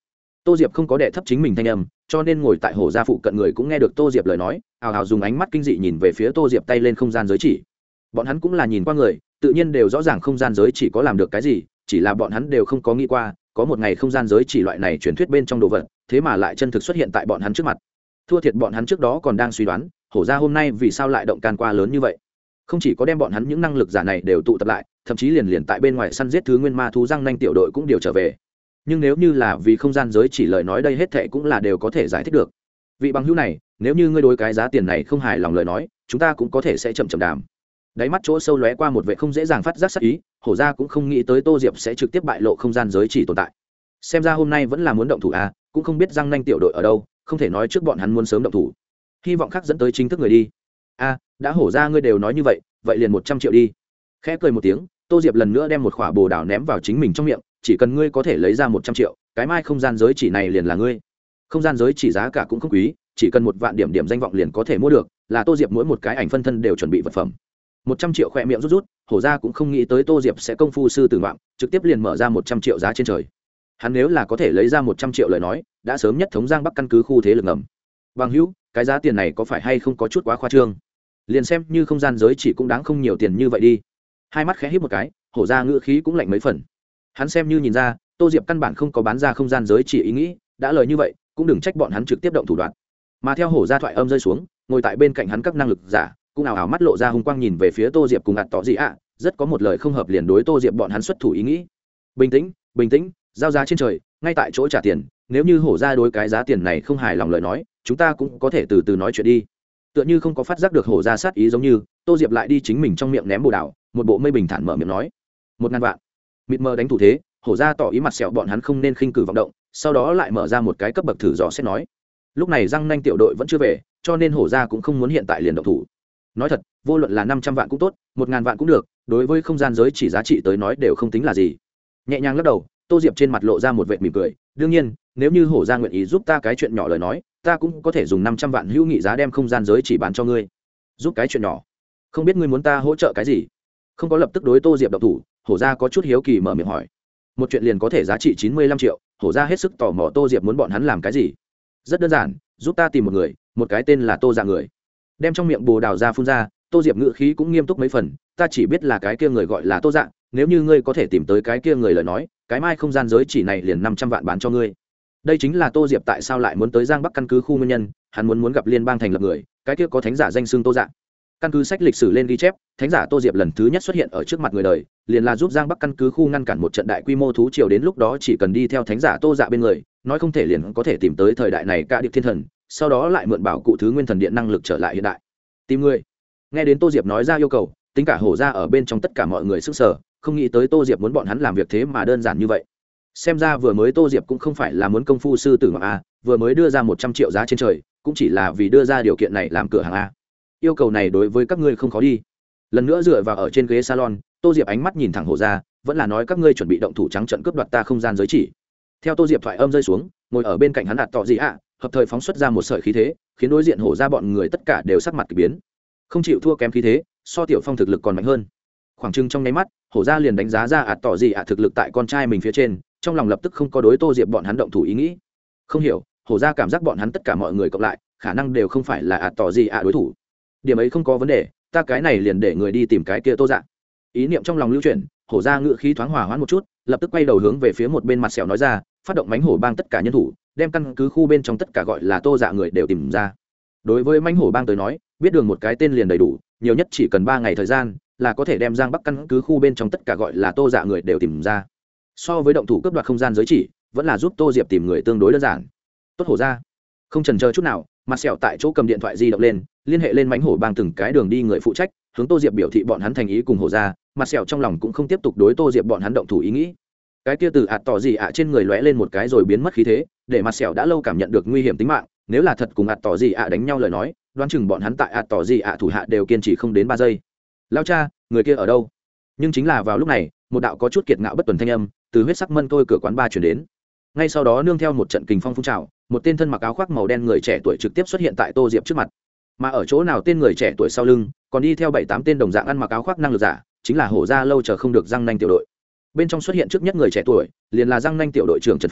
Tô Diệp không có đệ thấp chính mình thanh âm, cho nên ngồi tại hổ gia phụ cận người cũng nghe được Tô Diệp lời nói, ào ào dùng ánh mắt kinh dị nhìn về phía Tô Diệp tay lên không gian giới chỉ. Bọn hắn cũng là nhìn qua người, tự nhiên đều rõ ràng không gian giới chỉ có làm được cái gì, chỉ là bọn hắn đều không có nghĩ qua, có một ngày không gian giới chỉ loại này truyền thuyết bên trong đồ vật, thế mà lại chân thực xuất hiện tại bọn hắn trước mặt. Thua thiệt bọn hắn trước đó còn đang suy đoán, hổ gia hôm nay vì sao lại động can qua lớn như vậy. Không chỉ có đem bọn hắn những năng lực giả này đều tụ tập lại, thậm chí liền tại bên ngoài săn giết thứ nguyên ma thú răng nanh tiểu đội cũng điều trở về. Nhưng nếu như là vì không gian giới chỉ lời nói đây hết thệ cũng là đều có thể giải thích được. Vị bằng hữu này, nếu như ngươi đối cái giá tiền này không hài lòng lời nói, chúng ta cũng có thể sẽ chậm chậm đàm. Đáy mắt chỗ sâu lóe qua một vẻ không dễ dàng phát giác sắc ý, hổ gia cũng không nghĩ tới Tô Diệp sẽ trực tiếp bại lộ không gian giới chỉ tồn tại. Xem ra hôm nay vẫn là muốn động thủ à, cũng không biết răng nanh tiểu đội ở đâu, không thể nói trước bọn hắn muốn sớm động thủ. Hy vọng khác dẫn tới chính thức người đi. A, đã hổ gia ngươi đều nói như vậy, vậy liền 100 triệu đi. Khẽ cười một tiếng, Tô Diệp lần nữa đem một khỏa bồ đào ném vào chính mình trong miệng, chỉ cần ngươi có thể lấy ra 100 triệu, cái mai không gian giới chỉ này liền là ngươi. Không gian giới chỉ giá cả cũng không quý, chỉ cần 1 vạn điểm danh vọng liền có thể mua được, là Tô Diệp mỗi một cái ảnh phân thân đều chuẩn bị vật phẩm. 100 triệu khỏe miệng rút rút, hổ gia cũng không nghĩ tới Tô Diệp sẽ công phu sư tử ngoạm, trực tiếp liền mở ra 100 triệu giá trên trời. Hắn nếu là có thể lấy ra 100 triệu lời nói, đã sớm nhất thống Giang Bắc căn cứ khu thế lực ngầm. Bằng hữu, cái giá tiền này có phải hay không có chút quá khoa trương? Liền xem như không gian giới chỉ cũng đáng không nhiều tiền như vậy đi. Hai mắt khẽ híp một cái, hổ gia ngữ khí cũng lạnh mấy phần. Hắn xem như nhìn ra, Tô Diệp căn bản không có bán ra không gian giới chỉ ý nghĩ, đã lời như vậy, cũng đừng trách bọn hắn trực tiếp động thủ đoạn. Mà theo hổ gia thoại âm rơi xuống, ngồi tại bên cạnh hắn các năng lực giả, cũng ảo ảo mắt lộ ra hung quang nhìn về phía Tô Diệp cùng ạt tỏ gì ạ, rất có một lời không hợp liền đối Tô Diệp bọn hắn xuất thủ ý nghĩ. Bình tĩnh, bình tĩnh, giao giá trên trời, ngay tại chỗ trả tiền, nếu như hổ gia đối cái giá tiền này không hài lòng lời nói, chúng ta cũng có thể từ từ nói chuyện đi. Tựa như không có phát giác được hổ gia sát ý giống như, Tô Diệp lại đi chính mình trong miệng ném bồ đào, một bộ mây bình thản mở miệng nói: 1000 vạn. Mịt mờ đánh thủ thế, hổ gia tỏ ý mặt sẹo bọn hắn không nên khinh cử vọng động, sau đó lại mở ra một cái cấp bậc thử dò xét nói. Lúc này răng nanh tiểu đội vẫn chưa về, cho nên hổ gia cũng không muốn hiện tại liền động thủ. Nói thật, vô luận là 500 vạn cũng tốt, 1000 vạn cũng được, đối với không gian giới chỉ giá trị tới nói đều không tính là gì. Nhẹ nhàng lắc đầu, Tô Diệp trên mặt lộ ra một vệt mỉm cười, đương nhiên, nếu như hổ gia nguyện ý giúp ta cái chuyện nhỏ lời nói, ta cũng có thể dùng 500 vạn hữu nghị giá đem không gian giới chỉ bán cho ngươi. Giúp cái chuyện nhỏ? Không biết ngươi muốn ta hỗ trợ cái gì? Không có lập tức đối Tô Diệp động thủ, hổ gia có chút hiếu kỳ mở miệng hỏi. Một chuyện liền có thể giá trị 95 triệu, hổ gia hết sức tò mò Tô Diệp muốn bọn hắn làm cái gì. Rất đơn giản, giúp ta tìm một người, một cái tên là Tô Dạ người. Đem trong miệng bồ đào ra phun ra, Tô Diệp ngữ khí cũng nghiêm túc mấy phần, ta chỉ biết là cái kia người gọi là Tô Dạ, nếu như ngươi có thể tìm tới cái kia người lời nói, cái mai không gian giới chỉ này liền 500 vạn bán cho ngươi. Đây chính là Tô Diệp tại sao lại muốn tới Giang Bắc căn cứ khu nguyên nhân, hắn muốn gặp liên bang thành lập người, cái kia có thánh giả danh xưng Tô Dạ. Căn cứ sách lịch sử lên ghi chép, thánh giả Tô Diệp lần thứ nhất xuất hiện ở trước mặt người đời, liền là giúp Giang Bắc căn cứ khu ngăn cản một trận đại quy mô thú triều, đến lúc đó chỉ cần đi theo thánh giả Tô Dạ bên người, nói không thể liền có thể tìm tới thời đại này cả điệp thiên thần, sau đó lại mượn bảo cụ thứ nguyên thần điện năng lực trở lại hiện đại. Tìm người. Nghe đến Tô Diệp nói ra yêu cầu, tính cả hổ ra ở bên trong tất cả mọi người sức sở, không nghĩ tới Tô Diệp muốn bọn hắn làm việc thế mà đơn giản như vậy. Xem ra vừa mới Tô Diệp cũng không phải là muốn công phu sư tử ngọc a, vừa mới đưa ra 100 triệu giá trên trời, cũng chỉ là vì đưa ra điều kiện này làm cửa hàng a. Yêu cầu này đối với các ngươi không khó đi. Lần nữa dựa vào ở trên ghế salon, Tô Diệp ánh mắt nhìn thẳng hổ ra, vẫn là nói các ngươi chuẩn bị động thủ trắng trận cướp đoạt ta không gian giới chỉ. Theo Tô Diệp thoại âm rơi xuống, ngồi ở bên cạnh hắn đạt tỏ gì ạ, hợp thời phóng xuất ra một sợi khí thế, khiến đối diện hổ ra bọn người tất cả đều sắc mặt kỳ biến. Không chịu thua kém khí thế, so Tiểu Phong thực lực còn mạnh hơn. Khoảng chừng trong nháy mắt, hổ ra liền đánh giá ra ạt tỏ gì ạ thực lực tại con trai mình phía trên, trong lòng lập tức không có đối Tô Diệp bọn hắn động thủ ý nghĩ. Không hiểu, hổ ra cảm giác bọn hắn tất cả mọi người cộng lại, khả năng đều không phải là ạt tỏ gì ạ đối thủ. Điểm ấy không có vấn đề, ta cái này liền để người đi tìm cái kia Tô Dạ. Ý niệm trong lòng lưu chuyển, hổ ra ngự khí thoáng hòa hoãn một chút, lập tức quay đầu hướng về phía một bên mặt sẹo nói ra, phát động mãnh hổ bang tất cả nhân thủ, đem căn cứ khu bên trong tất cả gọi là Tô Dạ người đều tìm ra. Đối với mãnh hổ bang tới nói, biết đường một cái tên liền đầy đủ, nhiều nhất chỉ cần 3 ngày thời gian là có thể đem Giang Bắc căn cứ khu bên trong tất cả gọi là Tô Dạ người đều tìm ra. So với động thủ cướp đoạt không gian giới chỉ, vẫn là giúp Tô Diệp tìm người tương đối đơn giản. Tốt hổ ra. Không chần chờ chút nào, mặt sẹo tại chỗ cầm điện thoại di động lên, liên hệ lên mãnh hổ bang từng cái đường đi người phụ trách, hướng Tô Diệp biểu thị bọn hắn thành ý cùng hổ ra, mặt sẹo trong lòng cũng không tiếp tục đối Tô Diệp bọn hắn động thủ ý nghĩ. Cái kia từ ạt tỏ gì ạ trên người lóe lên một cái rồi biến mất khí thế, để mặt sẹo đã lâu cảm nhận được nguy hiểm tính mạng, nếu là thật cùng ạt tỏ gì ạ đánh nhau lời nói, đoán chừng bọn hắn tại ạt tỏ gì ạ thủ hạ đều kiên trì không đến 3 giây. Lao cha, người kia ở đâu? Nhưng chính là vào lúc này, một đạo có chút kiệt ngạo bất tuần thanh âm từ huyết sắc mân tôi cửa quán bar truyền đến. Ngay sau đó nương theo một trận kình phong phun trào, một tên thân mặc áo khoác màu đen người trẻ tuổi trực tiếp xuất hiện tại Tô Diệp trước mặt. Mà ở chỗ nào tên người trẻ tuổi sau lưng, còn đi theo 7-8 tên đồng dạng ăn mặc áo khoác năng lực giả, chính là hổ ra lâu chờ không được răng nanh tiểu đội. Bên trong xuất hiện trước nhất người trẻ tuổi, liền là răng nanh tiểu đội trưởng Trần Phong,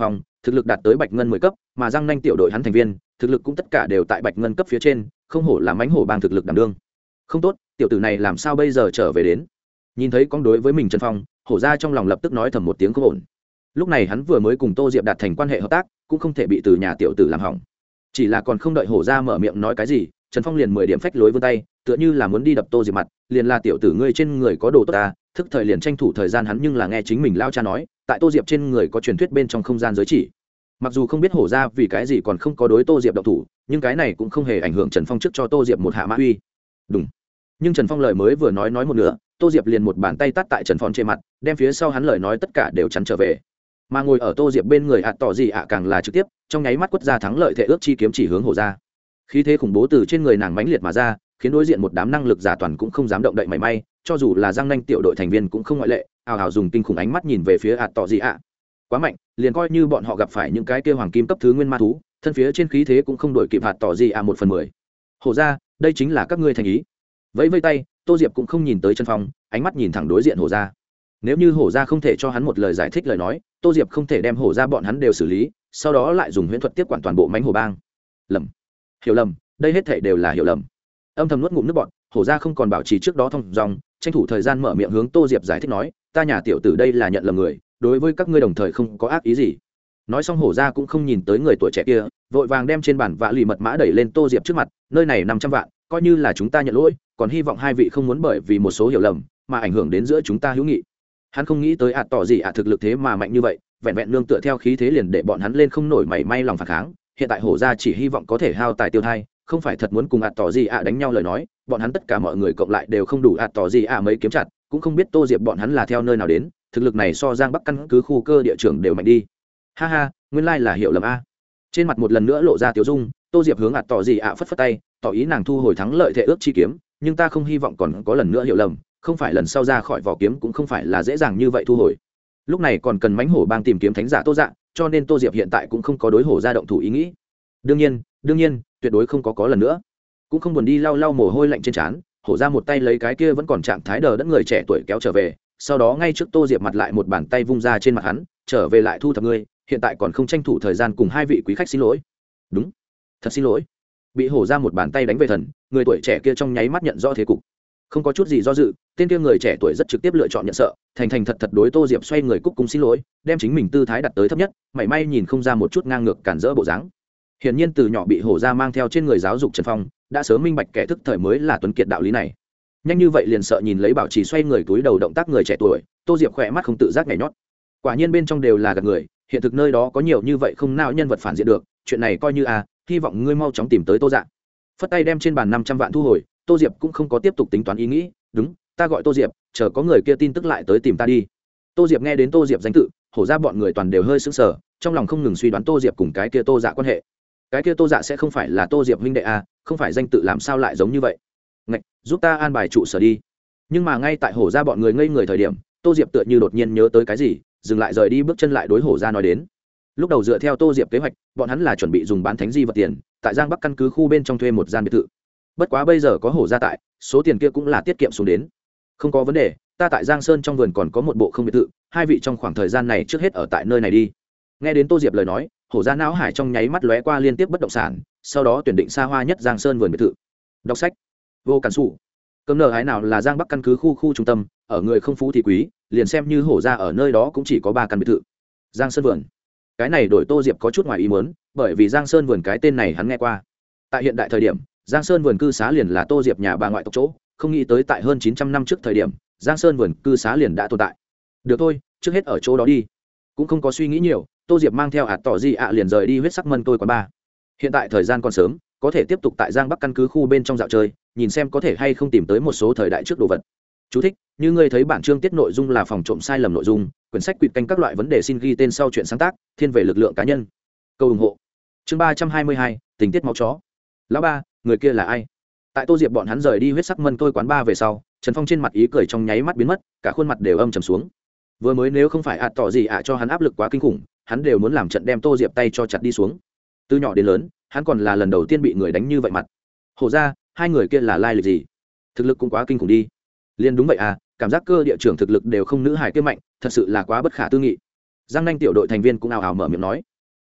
thực lực đạt tới bạch ngân 10 cấp, mà Giang Nanh tiểu đội hắn thành viên thực lực cũng tất cả đều tại bạch ngân cấp phía trên, không hổ là mãnh hổ bang thực lực đảm đương. Không tốt, tiểu tử này làm sao bây giờ trở về đến? Nhìn thấy con đối với mình Trần Phong, hổ ra trong lòng lập tức nói thầm một tiếng không ổn. Lúc này hắn vừa mới cùng Tô Diệp đạt thành quan hệ hợp tác, cũng không thể bị từ nhà tiểu tử làm hỏng. Chỉ là còn không đợi hổ ra mở miệng nói cái gì, Trần Phong liền 10 điểm phách lối vươn tay, tựa như là muốn đi đập Tô Diệp mặt, liền là tiểu tử ngươi trên người có đồ tốt ta, thức thời liền tranh thủ thời gian hắn nhưng là nghe chính mình lao cha nói, tại Tô Diệp trên người có truyền thuyết bên trong không gian giới chỉ. Mặc dù không biết hổ ra vì cái gì còn không có đối Tô Diệp động thủ, nhưng cái này cũng không hề ảnh hưởng Trần Phong trước cho Tô Diệp một hạ mã uy. Đúng. Nhưng Trần Phong lời mới vừa nói một nửa, Tô Diệp liền một bàn tay tát tại Trần Phong trên mặt, đem phía sau hắn lời nói tất cả đều chắn trở về. Mà ngồi ở Tô Diệp bên người tỏ gì càng là trực tiếp, trong nháy mắt quất ra thắng lợi thể ước chi kiếm chỉ hướng hổ ra. Khí thế khủng bố từ trên người nàng mãnh liệt mà ra, khiến đối diện một đám năng lực giả toàn cũng không dám động đậy mảy may, cho dù là Giang Nanh tiểu đội thành viên cũng không ngoại lệ, ào ào dùng kinh khủng ánh mắt nhìn về phía tỏ gì quá mạnh, liền coi như bọn họ gặp phải những cái kia hoàng kim cấp thứ nguyên ma thú, thân phía trên khí thế cũng không đổi kịp tỏ gì 1/10. Hổ ra, đây chính là các ngươi thành ý. Vẫy vây tay, Tô Diệp cũng không nhìn tới Trần Phong, ánh mắt nhìn thẳng đối diện hổ ra. Nếu như hổ ra không thể cho hắn một lời giải thích lời nói, Tô Diệp không thể đem hổ ra bọn hắn đều xử lý, sau đó lại dùng huyễn thuật tiếp quản toàn bộ mãnh hổ bang. Lầm, hiểu lầm, đây hết thảy đều là hiểu lầm. Âm thầm nuốt ngụm nước bọt, hổ ra không còn bảo trì trước đó thông dòng, tranh thủ thời gian mở miệng hướng Tô Diệp giải thích nói, ta nhà tiểu tử đây là nhận lầm người, đối với các ngươi đồng thời không có ác ý gì. Nói xong hổ ra cũng không nhìn tới người tuổi trẻ kia, vội vàng đem trên bản vạ lì mật mã đẩy lên Tô Diệp trước mặt, nơi này 500 vạn, coi như là chúng ta nhận lỗi, còn hy vọng hai vị không muốn bởi vì một số hiểu lầm mà ảnh hưởng đến giữa chúng ta hữu nghị. Hắn không nghĩ tới tỏ gì thực lực thế mà mạnh như vậy, vẹn vẹn nương tựa theo khí thế liền để bọn hắn lên không nổi mảy may lòng phản kháng. Hiện tại hổ ra chỉ hy vọng có thể hao tài tiêu thai, không phải thật muốn cùng tỏ gì đánh nhau lời nói, bọn hắn tất cả mọi người cộng lại đều không đủ tỏ gì mấy kiếm chặt, cũng không biết Tô Diệp bọn hắn là theo nơi nào đến, thực lực này so Giang Bắc căn cứ khu cơ địa trưởng đều mạnh đi. Ha ha, nguyên lai là hiểu lầm a. Trên mặt một lần nữa lộ ra tiêu dung, Tô Diệp hướng tỏ gì phất phất tay, tỏ ý nàng thu hồi thắng lợi thể ước chi kiếm, nhưng ta không hy vọng còn có lần nữa hiểu lầm, không phải lần sau ra khỏi vỏ kiếm cũng không phải là dễ dàng như vậy thu hồi. Lúc này còn cần mãnh hổ bang tìm kiếm thánh giả Tô Dạ, cho nên Tô Diệp hiện tại cũng không có đối hổ ra động thủ ý nghĩ. Đương nhiên, tuyệt đối không có lần nữa. Cũng không buồn đi lau lau mồ hôi lạnh trên trán, hổ ra một tay lấy cái kia vẫn còn trạng thái đờ đẫn người trẻ tuổi kéo trở về, sau đó ngay trước Tô Diệp mặt lại một bàn tay vung ra trên mặt hắn, trở về lại thu thập ngươi, hiện tại còn không tranh thủ thời gian cùng hai vị quý khách xin lỗi. Đúng, thật xin lỗi. Bị hổ ra một bàn tay đánh về thần, người tuổi trẻ kia trong nháy mắt nhận rõ thế cục, không có chút gì do dự, tên kia người trẻ tuổi rất trực tiếp lựa chọn nhận sợ, thành thật thật đối Tô Diệp xoay người cúc cung xin lỗi, đem chính mình tư thái đặt tới thấp nhất, mảy may nhìn không ra một chút ngang ngược cản rỡ bộ dáng. Hiển nhiên từ nhỏ bị hổ ra mang theo trên người giáo dục Trần Phong, đã sớm minh bạch kẻ thức thời mới là tuấn kiệt đạo lý này. Nhanh như vậy liền sợ nhìn lấy bảo trì xoay người túi đầu động tác người trẻ tuổi, Tô Diệp khỏe mắt không tự giác nhảy nhót. Quả nhiên bên trong đều là gạt người, hiện thực nơi đó có nhiều như vậy không nào nhân vật phản diện được, chuyện này coi như hy vọng ngươi mau chóng tìm tới Tô Dạ. Phất tay đem trên bàn 500 vạn thu hồi, Tô Diệp cũng không có tiếp tục tính toán ý nghĩ, đúng, ta gọi Tô Diệp, chờ có người kia tin tức lại tới tìm ta đi. Tô Diệp nghe đến Tô Diệp danh tự, hổ ra bọn người toàn đều hơi sững sờ, trong lòng không ngừng suy đoán Tô Diệp cùng cái kia Tô Dạ quan hệ. Cái kia Tô Dạ sẽ không phải là Tô Diệp huynh đệ không phải danh tự làm sao lại giống như vậy. Ngạch, giúp ta an bài trụ sở đi. Nhưng mà ngay tại hổ ra bọn người ngây người thời điểm, Tô Diệp tựa như đột nhiên nhớ tới cái gì, dừng lại rời đi bước chân lại đối hổ ra nói đến. Lúc đầu dựa theo Tô Diệp kế hoạch, bọn hắn là chuẩn bị dùng bán thánh di vật tiền, tại Giang Bắc căn cứ khu bên trong thuê một gian biệt thự. Bất quá bây giờ có hổ ra tại, số tiền kia cũng là tiết kiệm xuống đến. Không có vấn đề, ta tại Giang Sơn trong vườn còn có một bộ không biệt thự, hai vị trong khoảng thời gian này trước hết ở tại nơi này đi. Nghe đến Tô Diệp lời nói, hổ ra não hải trong nháy mắt lóe qua liên tiếp bất động sản, sau đó tuyển định xa hoa nhất Giang Sơn vườn biệt thự. Đọc sách, vô cản sủ. Cấm nở hái nào là Giang Bắc căn cứ khu trung tâm, ở người không phú thì quý, liền xem như hổ ra ở nơi đó cũng chỉ có 3 căn biệt thự. Giang Sơn vườn. Cái này đổi Tô Diệp có chút ngoài ý muốn, bởi vì Giang Sơn vườn cái tên này hắn nghe qua. Tại hiện đại thời điểm, Giang Sơn vườn cư xá liền là Tô Diệp nhà bà ngoại tộc chỗ, không nghĩ tới tại hơn 900 năm trước thời điểm, Giang Sơn vườn cư xá liền đã tồn tại. Được thôi, trước hết ở chỗ đó đi. Cũng không có suy nghĩ nhiều, Tô Diệp mang theo tỏ gì liền rời đi huyết sắc mân tôi quán bar. Hiện tại thời gian còn sớm, có thể tiếp tục tại Giang Bắc căn cứ khu bên trong dạo chơi, nhìn xem có thể hay không tìm tới một số thời đại trước đồ vật. Chú thích: như ngươi thấy bản chương tiết nội dung là phòng trộm sai lầm nội dung, quyển sách quỵt canh các loại vấn đề xin ghi tên sau chuyện sáng tác, thiên về lực lượng cá nhân. Câu ủng hộ. Chương 322, tình tiết máu chó. Lão ba, người kia là ai? Tại Tô Diệp bọn hắn rời đi huyết sắc mân tôi quán bar về sau, Trần Phong trên mặt ý cười trong nháy mắt biến mất, cả khuôn mặt đều âm trầm xuống. Vừa mới nếu không phải tỏ gì cho hắn áp lực quá kinh khủng, hắn đều muốn làm trận đem Tô Diệp tay cho chặt đi xuống. Từ nhỏ đến lớn, hắn còn là lần đầu tiên bị người đánh như vậy mặt. Hổ ra, hai người kia là lai lịch gì? Thực lực cũng quá kinh khủng đi. Liên đúng vậy cảm giác cơ địa trưởng thực lực đều không nữ hài kia mạnh, thật sự là quá bất khả tư nghị. Giang Nanh tiểu đội thành viên cũng ào ào mở miệng nói.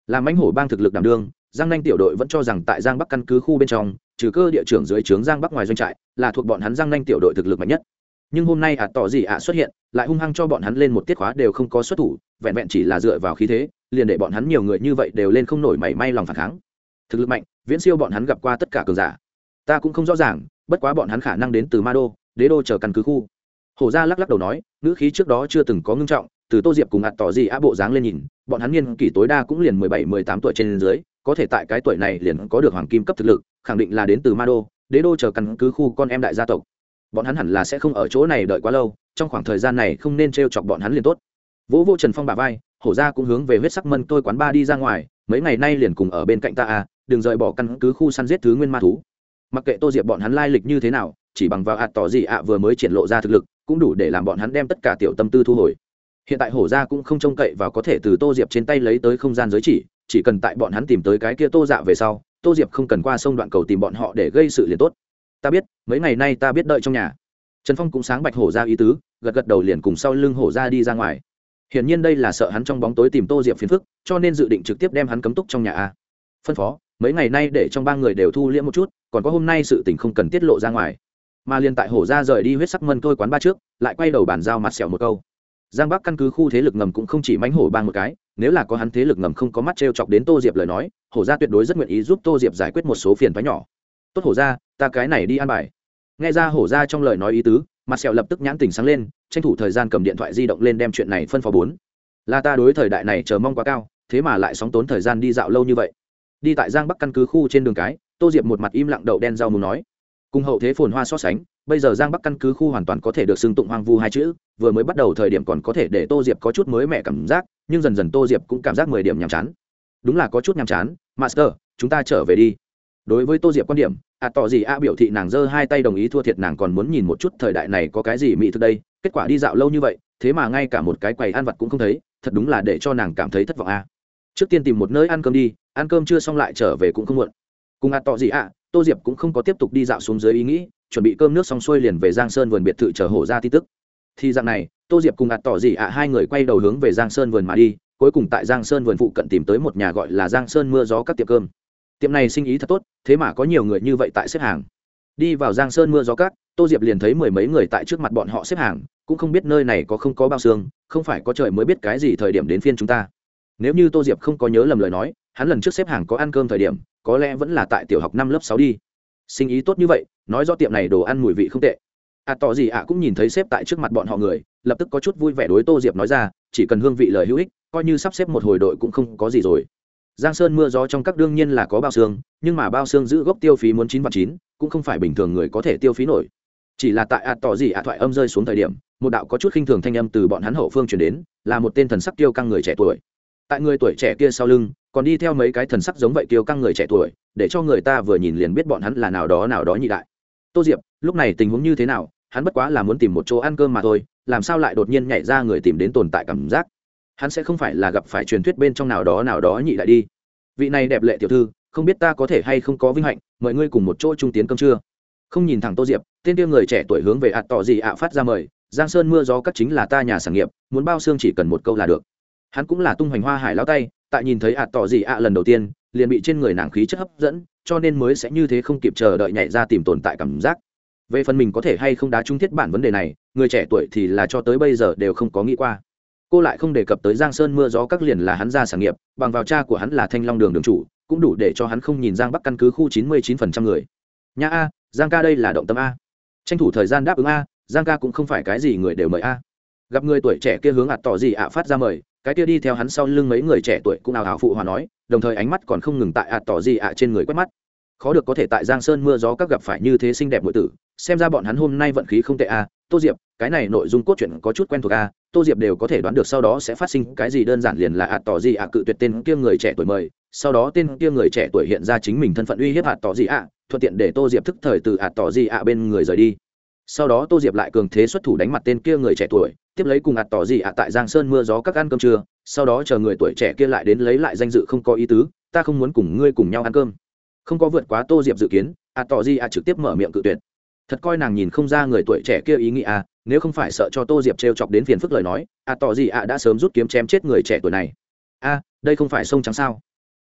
làm mãnh hổ bang thực lực đảm đương, giang nanh tiểu đội vẫn cho rằng tại giang bắc căn cứ khu bên trong trừ cơ địa trưởng dưới trướng giang bắc ngoài doanh trại là thuộc bọn hắn giang nanh tiểu đội thực lực mạnh nhất. Nhưng hôm nay tỏ gì xuất hiện lại hung hăng cho bọn hắn lên một tiết khóa đều không có xuất thủ, vẹn vẹn chỉ là dựa vào khí thế liền để bọn hắn nhiều người như vậy đều lên không nổi mảy may lòng phản kháng. Thực lực mạnh viễn siêu bọn hắn gặp qua tất cả cường giả. Ta cũng không rõ ràng, bất quá bọn hắn khả năng đến từ ma đô, đế đô chờ căn cứ khu. Hổ gia lắc lắc đầu nói, ngữ khí trước đó chưa từng có ngưng trọng, từ Tô Diệp cùng tỏ gì bộ dáng lên nhìn, bọn hắn niên kỷ tối đa cũng liền 17-18 tuổi trên dưới, có thể tại cái tuổi này liền có được hoàng kim cấp thực lực, khẳng định là đến từ ma đô, đế đô chờ căn cứ khu con em đại gia tộc. Bọn hắn hẳn là sẽ không ở chỗ này đợi quá lâu, trong khoảng thời gian này không nên trêu chọc bọn hắn liền tốt. Vỗ vô Trần Phong bả vai, Hổ gia cũng hướng về huyết sắc mân tôi quán ba đi ra ngoài, mấy ngày nay liền cùng ở bên cạnh ta đừng rời bỏ căn cứ khu săn giết thứ nguyên ma thú. Mặc kệ Tô Diệp bọn hắn lai lịch như thế nào, chỉ bằng vào tỏ gì vừa mới triển lộ ra thực lực cũng đủ để làm bọn hắn đem tất cả tiểu tâm tư thu hồi. Hiện tại Hổ gia cũng không trông cậy vào có thể từ Tô Diệp trên tay lấy tới không gian giới chỉ cần tại bọn hắn tìm tới cái kia Tô Dạ về sau, Tô Diệp không cần qua sông đoạn cầu tìm bọn họ để gây sự liền tốt. Ta biết, mấy ngày nay ta biết đợi trong nhà. Trần Phong cũng sáng bạch Hổ gia ý tứ, gật gật đầu liền cùng sau lưng Hổ gia đi ra ngoài. Hiển nhiên đây là sợ hắn trong bóng tối tìm Tô Diệp phiền phức, cho nên dự định trực tiếp đem hắn cấm túc trong nhà phân phó mấy ngày nay để trong ba người đều thu liễm một chút, còn có hôm nay sự tình không cần tiết lộ ra ngoài. Mà liền tại Hổ gia rời đi huyết sắc mân tôi quán ba trước, lại quay đầu bàn giao mặt sẹo một câu. Giang Bắc căn cứ khu thế lực ngầm cũng không chỉ mãnh hổ bang một cái, nếu là có hắn thế lực ngầm không có mắt trêu chọc đến Tô Diệp lời nói, Hổ gia tuyệt đối rất nguyện ý giúp Tô Diệp giải quyết một số phiền toái nhỏ. Tốt Hổ gia, ta cái này đi an bài. Nghe ra Hổ gia trong lời nói ý tứ, mặt sẹo lập tức nhãn tỉnh sáng lên, tranh thủ thời gian cầm điện thoại di động lên đem chuyện này phân phó bốn. Là ta đối thời đại này chờ mong quá cao, thế mà lại sóng tốn thời gian đi dạo lâu như vậy. Đi tại Giang Bắc căn cứ khu trên đường cái, Tô Diệp một mặt im lặng đậu đen rau muống nói, cùng hậu thế phồn hoa so sánh, bây giờ Giang Bắc căn cứ khu hoàn toàn có thể được xưng tụng hoang vu hai chữ, vừa mới bắt đầu thời điểm còn có thể để Tô Diệp có chút mới mẻ cảm giác, nhưng dần dần Tô Diệp cũng cảm giác 10 điểm nhàm chán. Đúng là có chút nhàm chán, Master, chúng ta trở về đi. Đối với Tô Diệp quan điểm, tỏ gì biểu thị nàng giơ hai tay đồng ý thua thiệt, nàng còn muốn nhìn một chút thời đại này có cái gì mỹ thực đây, kết quả đi dạo lâu như vậy, thế mà ngay cả một cái quầy ăn vặt cũng không thấy, thật đúng là để cho nàng cảm thấy thất vọng Trước tiên tìm một nơi ăn cơm đi, ăn cơm chưa xong lại trở về cũng không muộn. Cùng tỏ gì Tô Diệp cũng không có tiếp tục đi dạo xuống dưới ý nghĩ, chuẩn bị cơm nước xong xuôi liền về Giang Sơn vườn biệt thự chờ Hổ gia tin tức. Thì dạng này, Tô Diệp cùng tỏ gì hai người quay đầu hướng về Giang Sơn vườn mà đi, cuối cùng tại Giang Sơn vườn phụ cận tìm tới một nhà gọi là Giang Sơn mưa gió các tiệm cơm. Tiệm này sinh ý thật tốt, thế mà có nhiều người như vậy tại xếp hàng. Đi vào Giang Sơn mưa gió các, Tô Diệp liền thấy 10 mấy người tại trước mặt bọn họ xếp hàng, cũng không biết nơi này có không có bao xương, không phải có trời mới biết cái gì thời điểm đến phiên chúng ta. Nếu như Tô Diệp không có nhớ lầm lời nói, hắn lần trước xếp hàng có ăn cơm thời điểm, có lẽ vẫn là tại tiểu học 5 lớp 6 đi. Sinh ý tốt như vậy, nói rõ tiệm này đồ ăn mùi vị không tệ. Tỏ gì cũng nhìn thấy xếp tại trước mặt bọn họ người, lập tức có chút vui vẻ đối Tô Diệp nói ra, chỉ cần hương vị lời hữu ích, coi như sắp xếp một hồi đội cũng không có gì rồi. Giang Sơn mưa gió trong các đương nhiên là có bao xương, nhưng mà bao xương giữ gốc tiêu phí muốn 9 vạn 9, cũng không phải bình thường người có thể tiêu phí nổi. Chỉ là tại tỏ gì thoại âm rơi xuống thời điểm, một đạo có chút khinh thường thanh âm từ bọn hắn hậu phương truyền đến, là một tên thần sắc tiêu căng người trẻ tuổi. Tại người tuổi trẻ kia sau lưng, còn đi theo mấy cái thần sắc giống vậy tiêu căng người trẻ tuổi, để cho người ta vừa nhìn liền biết bọn hắn là nào đó nhị đại. Tô Diệp, lúc này tình huống như thế nào? Hắn bất quá là muốn tìm một chỗ ăn cơm mà thôi, làm sao lại đột nhiên nhảy ra người tìm đến tồn tại cảm giác? Hắn sẽ không phải là gặp phải truyền thuyết bên trong nào đó nhị đại đi. Vị này đẹp lệ tiểu thư, không biết ta có thể hay không có vinh hạnh mời ngươi cùng một chỗ trung tiến cơm trưa. Không nhìn thẳng Tô Diệp, tên kia người trẻ tuổi hướng về tỏ gì phát ra mời, Giang Sơn mưa gió các chính là ta nhà sản nghiệp, muốn bao xương chỉ cần một câu là được. Hắn cũng là tung hoành hoa hải lão tay, tại nhìn thấy tỏ gì lần đầu tiên, liền bị trên người nàng khí chất hấp dẫn, cho nên mới sẽ như thế không kịp chờ đợi nhảy ra tìm tồn tại cảm giác. Về phần mình có thể hay không đá trúng thiết bản vấn đề này, người trẻ tuổi thì là cho tới bây giờ đều không có nghĩ qua. Cô lại không đề cập tới Giang Sơn mưa gió các liền là hắn ra sản nghiệp, bằng vào cha của hắn là Thanh Long đường đường chủ, cũng đủ để cho hắn không nhìn Giang Bắc căn cứ khu 99% người. Nha Giang ca đây là động tâm tranh thủ thời gian đáp ứng Giang ca cũng không phải cái gì người đều mời gặp người tuổi trẻ kia hướng tỏ gì phát ra mời, cái kia đi theo hắn sau lưng mấy người trẻ tuổi cũng ào ào phụ hòa nói, đồng thời ánh mắt còn không ngừng tại tỏ gì trên người quét mắt. Khó được có thể tại Giang Sơn mưa gió các gặp phải như thế xinh đẹp muội tử, xem ra bọn hắn hôm nay vận khí không tệ Tô Diệp, cái này nội dung cốt truyện có chút quen thuộc Tô Diệp đều có thể đoán được sau đó sẽ phát sinh cái gì, đơn giản liền là tỏ gì cự tuyệt tên kia người trẻ tuổi mời, sau đó tên kia người trẻ tuổi hiện ra chính mình thân phận uy hiếp tỏ gì thuận tiện để Tô Diệp thức thời từ tỏ gì bên người rời đi. Sau đó Tô Diệp lại cường thế xuất thủ đánh mặt tên kia người trẻ tuổi, tiếp lấy cùng tỏ gì tại Giang Sơn mưa gió các ăn cơm trưa, sau đó chờ người tuổi trẻ kia lại đến lấy lại danh dự không có ý tứ, ta không muốn cùng ngươi cùng nhau ăn cơm. Không có vượt quá Tô Diệp dự kiến, tỏ gì trực tiếp mở miệng cự tuyệt. Thật coi nàng nhìn không ra người tuổi trẻ kia ý nghĩ nếu không phải sợ cho Tô Diệp trêu chọc đến phiền phức lời nói, tỏ gì đã sớm rút kiếm chém chết người trẻ tuổi này. Đây không phải sông trắng sao?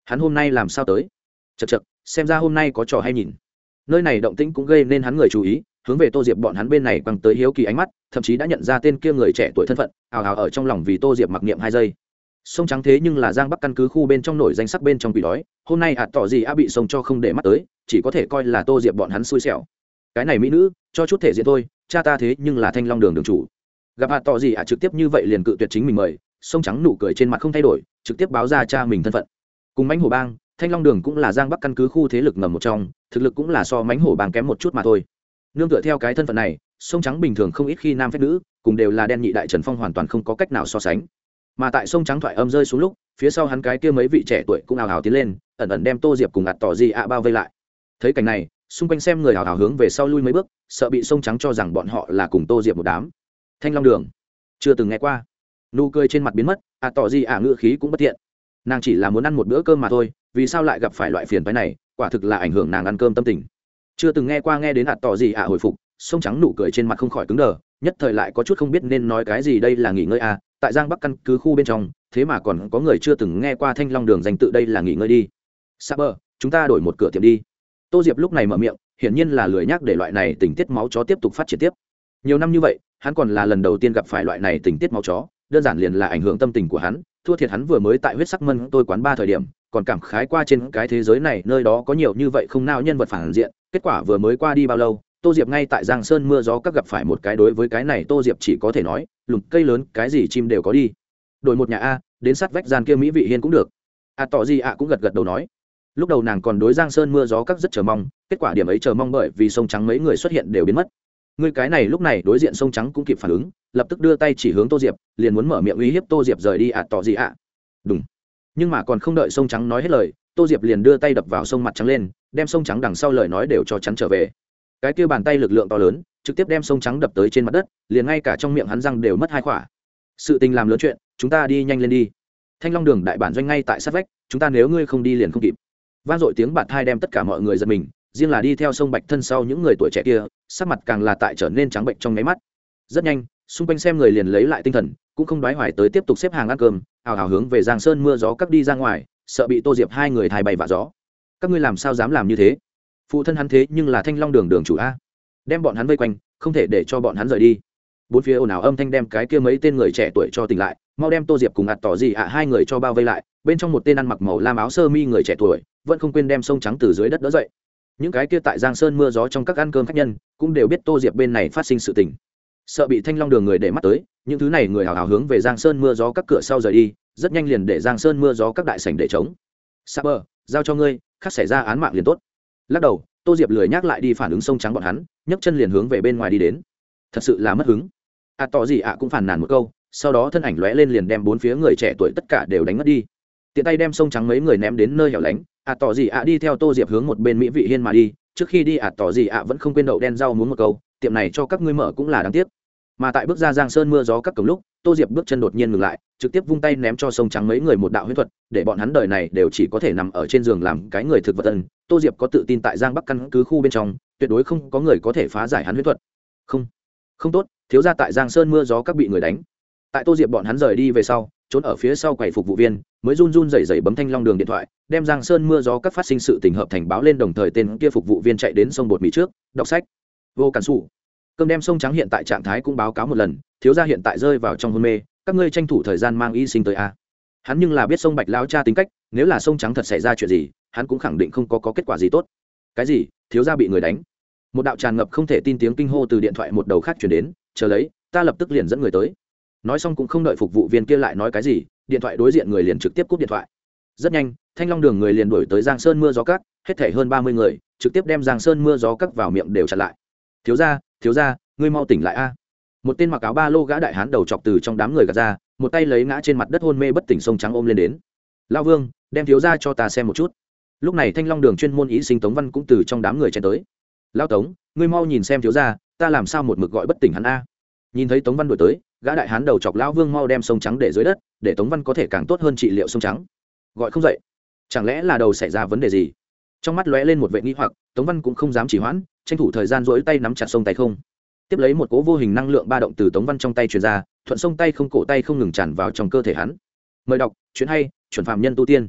hắn hôm nay làm sao tới? Chật chật, xem ra hôm nay có trò hay nhìn. Nơi này động tĩnh cũng gây nên hắn người chú ý, hướng về Tô Diệp bọn hắn bên này quăng tới hiếu kỳ ánh mắt, thậm chí đã nhận ra tên kia người trẻ tuổi thân phận, ào ào ở trong lòng vì Tô Diệp mặc niệm 2 giây. Sông Trắng thế nhưng là Giang Bắc căn cứ khu bên trong nổi danh sắc bên trong quỷ đói, hôm nay ạt tỏ gì bị sông cho không để mắt tới, chỉ có thể coi là Tô Diệp bọn hắn xui xẻo. Cái này mỹ nữ, cho chút thể diện thôi, cha ta thế nhưng là Thanh Long đường đường chủ. Gặp ạt tỏ gì trực tiếp như vậy liền cự tuyệt chính mình mời, Sông Trắng nụ cười trên mặt không thay đổi, trực tiếp báo ra cha mình thân phận. Cùng Mãnh Hổ Bang, Thanh Long đường cũng là Giang Bắc căn cứ khu thế lực ngầm một trong, thực lực cũng là so Mãnh Hổ Bang kém một chút mà thôi. Nương tựa theo cái thân phận này, Sông Trắng bình thường không ít khi nam phép nữ, cùng đều là đen nhị đại Trần Phong hoàn toàn không có cách nào so sánh. Mà tại Sông Trắng thoại âm rơi xuống lúc, phía sau hắn cái kia mấy vị trẻ tuổi cũng ào ào tiến lên, ẩn ẩn đem Tô Diệp cùng ạt tỏ gì bao vây lại. Thấy cảnh này, xung quanh xem người ào ào hướng về sau lui mấy bước, sợ bị Sông Trắng cho rằng bọn họ là cùng Tô Diệp một đám. Thanh Long đường, chưa từng nghe qua. Nụ cười trên mặt biến mất, ạt tỏ gì ngữ khí cũng bất thiện. Nàng chỉ là muốn ăn một bữa cơm mà thôi, vì sao lại gặp phải loại phiền phức này, quả thực là ảnh hưởng nàng ăn cơm tâm tình. Chưa từng nghe qua, nghe đến ạt tỏ gì hồi phục, Sông Trắng nụ cười trên mặt không khỏi cứng đờ, nhất thời lại có chút không biết nên nói cái gì. Đây là nghỉ ngơi tại Giang Bắc căn cứ khu bên trong, thế mà còn có người chưa từng nghe qua Thanh Long đường danh tự. Đây là nghỉ ngơi đi. Saber, chúng ta đổi một cửa tiệm đi. Tô Diệp lúc này mở miệng, hiển nhiên là lười nhắc để loại này tình tiết máu chó tiếp tục phát triển tiếp. Nhiều năm như vậy, hắn còn là lần đầu tiên gặp phải loại này tình tiết máu chó, đơn giản liền là ảnh hưởng tâm tình của hắn. Thua thiệt hắn vừa mới tại huyết sắc mân tôi quán 3 thời điểm, còn cảm khái qua trên cái thế giới này nơi đó có nhiều như vậy không nào nhân vật phản diện. Kết quả vừa mới qua đi bao lâu, Tô Diệp ngay tại Giang Sơn mưa gió các gặp phải một cái. Đối với cái này Tô Diệp chỉ có thể nói, lùm cây lớn cái gì chim đều có đi. Đổi một nhà đến sát vách gian kia mỹ vị hiên cũng được. Tỏ gì cũng gật gật đầu nói. Lúc đầu nàng còn đối Giang Sơn mưa gió các rất chờ mong, kết quả điểm ấy chờ mong bởi vì Sông Trắng mấy người xuất hiện đều biến mất. Người cái này lúc này đối diện Sông Trắng cũng kịp phản ứng, lập tức đưa tay chỉ hướng Tô Diệp, liền muốn mở miệng uy hiếp Tô Diệp rời đi. Tỏ gì đúng. Nhưng mà còn không đợi Sông Trắng nói hết lời, Tô Diệp liền đưa tay đập vào sông mặt trắng lên, đem Sông Trắng đằng sau lời nói đều cho chắn trở về. Cái kia bàn tay lực lượng to lớn, trực tiếp đem Sông Trắng đập tới trên mặt đất, liền ngay cả trong miệng hắn răng đều mất 2 khỏa. Sự tình làm lớn chuyện, chúng ta đi nhanh lên đi. Thanh Long đường đại bản doanh ngay tại sát vách, chúng ta nếu ngươi không đi liền không kịp. Vang dội tiếng bạt thai đem tất cả mọi người giật mình, riêng là đi theo Sông Bạch thân sau những người tuổi trẻ kia, sắc mặt càng là tại trở nên trắng bệnh trong nháy mắt. Rất nhanh, xung quanh xem người liền lấy lại tinh thần, cũng không đoái hoài tới tiếp tục xếp hàng ăn cơm, ào ào hướng về Giang Sơn mưa gió các đi ra ngoài, sợ bị Tô Diệp hai người thai bay vạ gió. Các ngươi làm sao dám làm như thế? Phụ thân hắn thế nhưng là Thanh Long đường đường chủ đem bọn hắn vây quanh, không thể để cho bọn hắn rời đi. Bốn phía ồn ào âm thanh đem cái kia mấy tên người trẻ tuổi cho tỉnh lại, mau đem Tô Diệp cùng tỏ gì hai người cho bao vây lại. Bên trong một tên ăn mặc màu lam áo sơ mi người trẻ tuổi vẫn không quên đem Sông Trắng từ dưới đất đỡ dậy. Những cái kia tại Giang Sơn mưa gió trong các ăn cơm khách nhân cũng đều biết Tô Diệp bên này phát sinh sự tình, sợ bị Thanh Long đường người để mắt tới, những thứ này người hào hào hướng về Giang Sơn mưa gió các cửa sau rời đi, rất nhanh liền để Giang Sơn mưa gió các đại sảnh để trống. Saber, giao cho ngươi, khác xảy ra án mạng liền tốt. Lắc đầu, Tô Diệp lười nhắc lại đi phản ứng Sông Trắng bọn hắn, nhấc chân liền hướng về bên ngoài đi đến. Thật sự là mất hứng. Tỏ gì cũng phàn nàn một câu, sau đó thân ảnh lóe lên liền đem bốn phía người trẻ tuổi tất cả đều đánh mất đi. Tiện tay đem Sông Trắng mấy người ném đến nơi hẻo lánh. Tỏ gì đi theo Tô Diệp hướng một bên mỹ vị hiên mà đi. Trước khi đi tỏ gì vẫn không quên đậu đen rau muốn một câu, tiệm này cho các ngươi mở cũng là đáng tiếc. Mà tại bước ra Giang Sơn mưa gió các cổng lúc, Tô Diệp bước chân đột nhiên ngừng lại, trực tiếp vung tay ném cho Sông Trắng mấy người một đạo huyễn thuật, để bọn hắn đời này đều chỉ có thể nằm ở trên giường làm cái người thực vật ân. Tô Diệp có tự tin tại Giang Bắc căn cứ khu bên trong, tuyệt đối không có người có thể phá giải hắn huyễn thuật. Không tốt, thiếu gia tại Giang Sơn mưa gió các bị người đánh. Tại Tô Diệp bọn hắn rời đi về sau, trốn ở phía sau quầy phục vụ viên mới run run rẩy rẩy bấm Thanh Long đường điện thoại, đem Giang Sơn mưa gió các phát sinh sự tình hợp thành báo lên, đồng thời tên kia phục vụ viên chạy đến sông bột mì trước, đọc sách. Vô cản sủ. Cơm đem Sông Trắng hiện tại trạng thái cũng báo cáo một lần, thiếu gia hiện tại rơi vào trong hôn mê, các ngươi tranh thủ thời gian mang y sinh tới Hắn nhưng là biết Sông Bạch lão cha tính cách, nếu là Sông Trắng thật xảy ra chuyện gì, hắn cũng khẳng định không có kết quả gì tốt. Cái gì? Thiếu gia bị người đánh? Một đạo tràn ngập không thể tin tiếng kinh hô từ điện thoại một đầu khác truyền đến, chờ lấy, ta lập tức liền dẫn người tới. Nói xong cũng không đợi phục vụ viên kia lại nói cái gì, điện thoại đối diện người liền trực tiếp cúp điện thoại. Rất nhanh, Thanh Long đường người liền đuổi tới Giang Sơn mưa gió các, hết thảy hơn 30 người, trực tiếp đem Giang Sơn mưa gió các vào miệng đều chặn lại. Thiếu gia, ngươi mau tỉnh lại Một tên mặc áo ba lô gã đại hán đầu chọc từ trong đám người gạt ra, một tay lấy ngã trên mặt đất hôn mê bất tỉnh Sông Trắng ôm lên đến. Lão Vương, đem thiếu gia cho ta xem một chút. Lúc này Thanh Long đường chuyên môn ý sinh Tống Văn cũng từ trong đám người chen tới. Lão Tống, ngươi mau nhìn xem thiếu gia, ta làm sao một mực gọi bất tỉnh hắn Nhìn thấy Tống Văn đuổi tới, gã đại hán đầu chọc lão Vương mau đem Sông Trắng để dưới đất, để Tống Văn có thể càng tốt hơn trị liệu Sông Trắng. Gọi không dậy, chẳng lẽ là đầu xảy ra vấn đề gì? Trong mắt lóe lên một vẻ nghi hoặc, Tống Văn cũng không dám trì hoãn, tranh thủ thời gian duỗi tay nắm chặt sông tay không. Tiếp lấy một cỗ vô hình năng lượng ba động từ Tống Văn trong tay truyền ra, thuận sông tay không cổ tay không ngừng tràn vào trong cơ thể hắn. Mời đọc truyện hay, chuẩn phạm nhân tu tiên.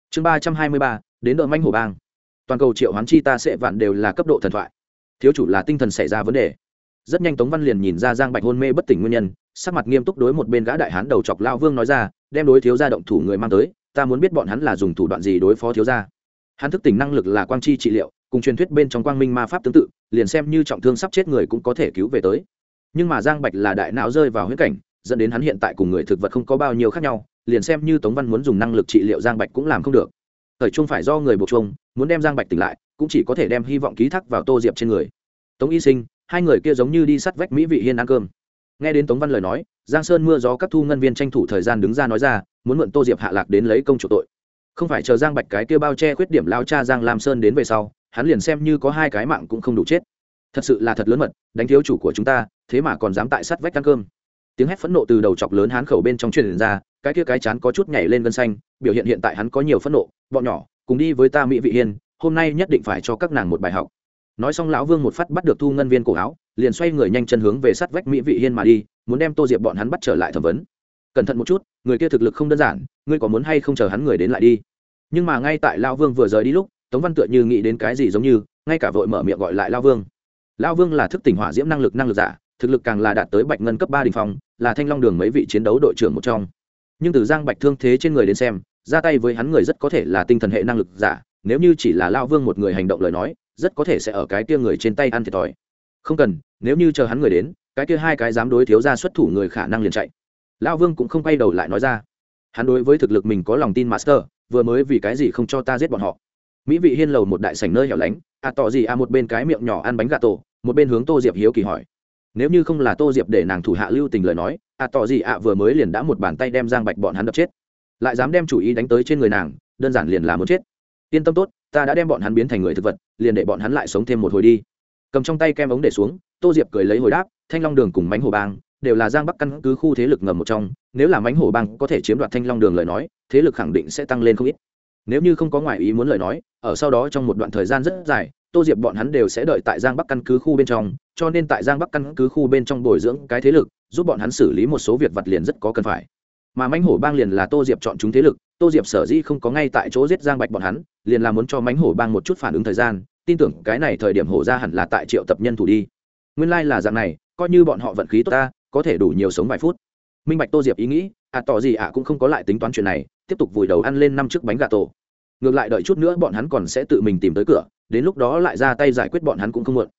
chương 323, đến đội manh hổ bang. Toàn cầu triệu hoán chi ta sẽ vạn đều là cấp độ thần thoại, thiếu chủ là tinh thần xảy ra vấn đề. Rất nhanh Tống Văn liền nhìn ra Giang Bạch hôn mê bất tỉnh nguyên nhân, sắc mặt nghiêm túc đối một bên gã đại hán đầu chọc Lao Vương nói ra, đem đối thiếu gia động thủ người mang tới, ta muốn biết bọn hắn là dùng thủ đoạn gì đối phó thiếu gia. Hắn thức tỉnh năng lực là quang chi trị liệu, cùng truyền thuyết bên trong quang minh ma pháp tương tự, liền xem như trọng thương sắp chết người cũng có thể cứu về tới. Nhưng mà Giang Bạch là đại não rơi vào huyễn cảnh, dẫn đến hắn hiện tại cùng người thực vật không có bao nhiêu khác nhau, liền xem như Tống Văn muốn dùng năng lực trị liệu Giang Bạch cũng làm không được. Thời trung phải do người buộc chung, muốn đem Giang Bạch tỉnh lại, cũng chỉ có thể đem hy vọng ký thác vào Tô Diệp trên người. Tống Y Sinh, hai người kia giống như đi sắt vách Mỹ Vị Hiên ăn cơm. Nghe đến Tống Văn lời nói, Giang Sơn mưa gió các thu ngân viên tranh thủ thời gian đứng ra nói ra, muốn mượn Tô Diệp hạ lạc đến lấy công chủ tội. Không phải chờ Giang Bạch cái kia bao che khuyết điểm lao cha Giang Lam Sơn đến về sau, hắn liền xem như có hai cái mạng cũng không đủ chết. Thật sự là thật lớn mật, đánh thiếu chủ của chúng ta, thế mà còn dám tại sắt vách ăn cơm. Tiếng hét phẫn nộ từ đầu chọc lớn hán khẩu bên trong truyền ra, cái kia cái chán có chút nhảy lên gân xanh, biểu hiện hiện tại hắn có nhiều phẫn nộ. Bọn nhỏ, cùng đi với ta Mỹ Vị Hiên, hôm nay nhất định phải cho các nàng một bài học. Nói xong lão Vương một phát bắt được thu ngân viên cổ áo, liền xoay người nhanh chân hướng về sát vách Mỹ Vị Hiên mà đi, muốn đem Tô Diệp bọn hắn bắt trở lại thẩm vấn. Cẩn thận một chút, người kia thực lực không đơn giản, ngươi có muốn hay không chờ hắn người đến lại đi. Nhưng mà ngay tại lão Vương vừa rời đi lúc, Tống Văn tựa như nghĩ đến cái gì giống như, ngay cả vội mở miệng gọi lại lão Vương. Lão Vương là thức tỉnh hỏa diễm năng lực giả, thực lực càng là đạt tới bạch ngân cấp 3 đỉnh phong, là Thanh Long Đường mấy vị chiến đấu đội trưởng một trong. Nhưng từ Giang Bạch thương thế trên người đến xem, ra tay với hắn người rất có thể là tinh thần hệ năng lực giả, nếu như chỉ là lão Vương một người hành động lời nói, rất có thể sẽ ở cái kia người trên tay ăn thiệt thòi. Không cần, nếu như chờ hắn người đến, cái kia hai cái dám đối thiếu gia xuất thủ người khả năng liền chạy. Lão Vương cũng không quay đầu lại nói ra, hắn đối với thực lực mình có lòng tin master, vừa mới vì cái gì không cho ta giết bọn họ. Mỹ Vị Hiên lầu một đại sảnh nơi hẻo lánh, tỏ gì một bên cái miệng nhỏ ăn bánh gà tổ, một bên hướng Tô Diệp hiếu kỳ hỏi, nếu như không là Tô Diệp để nàng thủ hạ lưu tình lời nói, tỏ gì vừa mới liền đã một bàn tay đem Giang Bạch bọn hắn đập chết, lại dám đem chủ ý đánh tới trên người nàng, đơn giản liền là muốn chết. Yên tâm tốt, ta đã đem bọn hắn biến thành người thực vật, liền để bọn hắn lại sống thêm một hồi đi. Cầm trong tay kem ống để xuống, Tô Diệp cười lấy hồi đáp, Thanh Long Đường cùng Mãnh Hổ Bang đều là Giang Bắc căn cứ khu thế lực ngầm một trong, nếu là Mãnh Hổ Bang có thể chiếm đoạt Thanh Long Đường lời nói, thế lực khẳng định sẽ tăng lên không ít. Nếu như không có ngoại ý muốn lời nói, ở sau đó trong một đoạn thời gian rất dài, Tô Diệp bọn hắn đều sẽ đợi tại Giang Bắc căn cứ khu bên trong, cho nên tại Giang Bắc căn cứ khu bên trong bồi dưỡng cái thế lực, giúp bọn hắn xử lý một số việc vặt liền rất có cần phải. Mà Mãnh Hổ Bang liền là Tô Diệp chọn chúng thế lực, Tô Diệp sở dĩ không có ngay tại chỗ giết Giang Bạch bọn hắn, liền là muốn cho Mãnh Hổ Bang một chút phản ứng thời gian, tin tưởng cái này thời điểm hổ ra hẳn là tại triệu tập nhân thủ đi. Nguyên lai là dạng này, coi như bọn họ vận khí tốt ta, có thể đủ nhiều sống vài phút. Minh bạch Tô Diệp ý nghĩ, tỏ gì cũng không có lại tính toán chuyện này, tiếp tục vùi đầu ăn lên 5 chiếc bánh gà tổ. Ngược lại đợi chút nữa bọn hắn còn sẽ tự mình tìm tới cửa, đến lúc đó lại ra tay giải quyết bọn hắn cũng không muộn.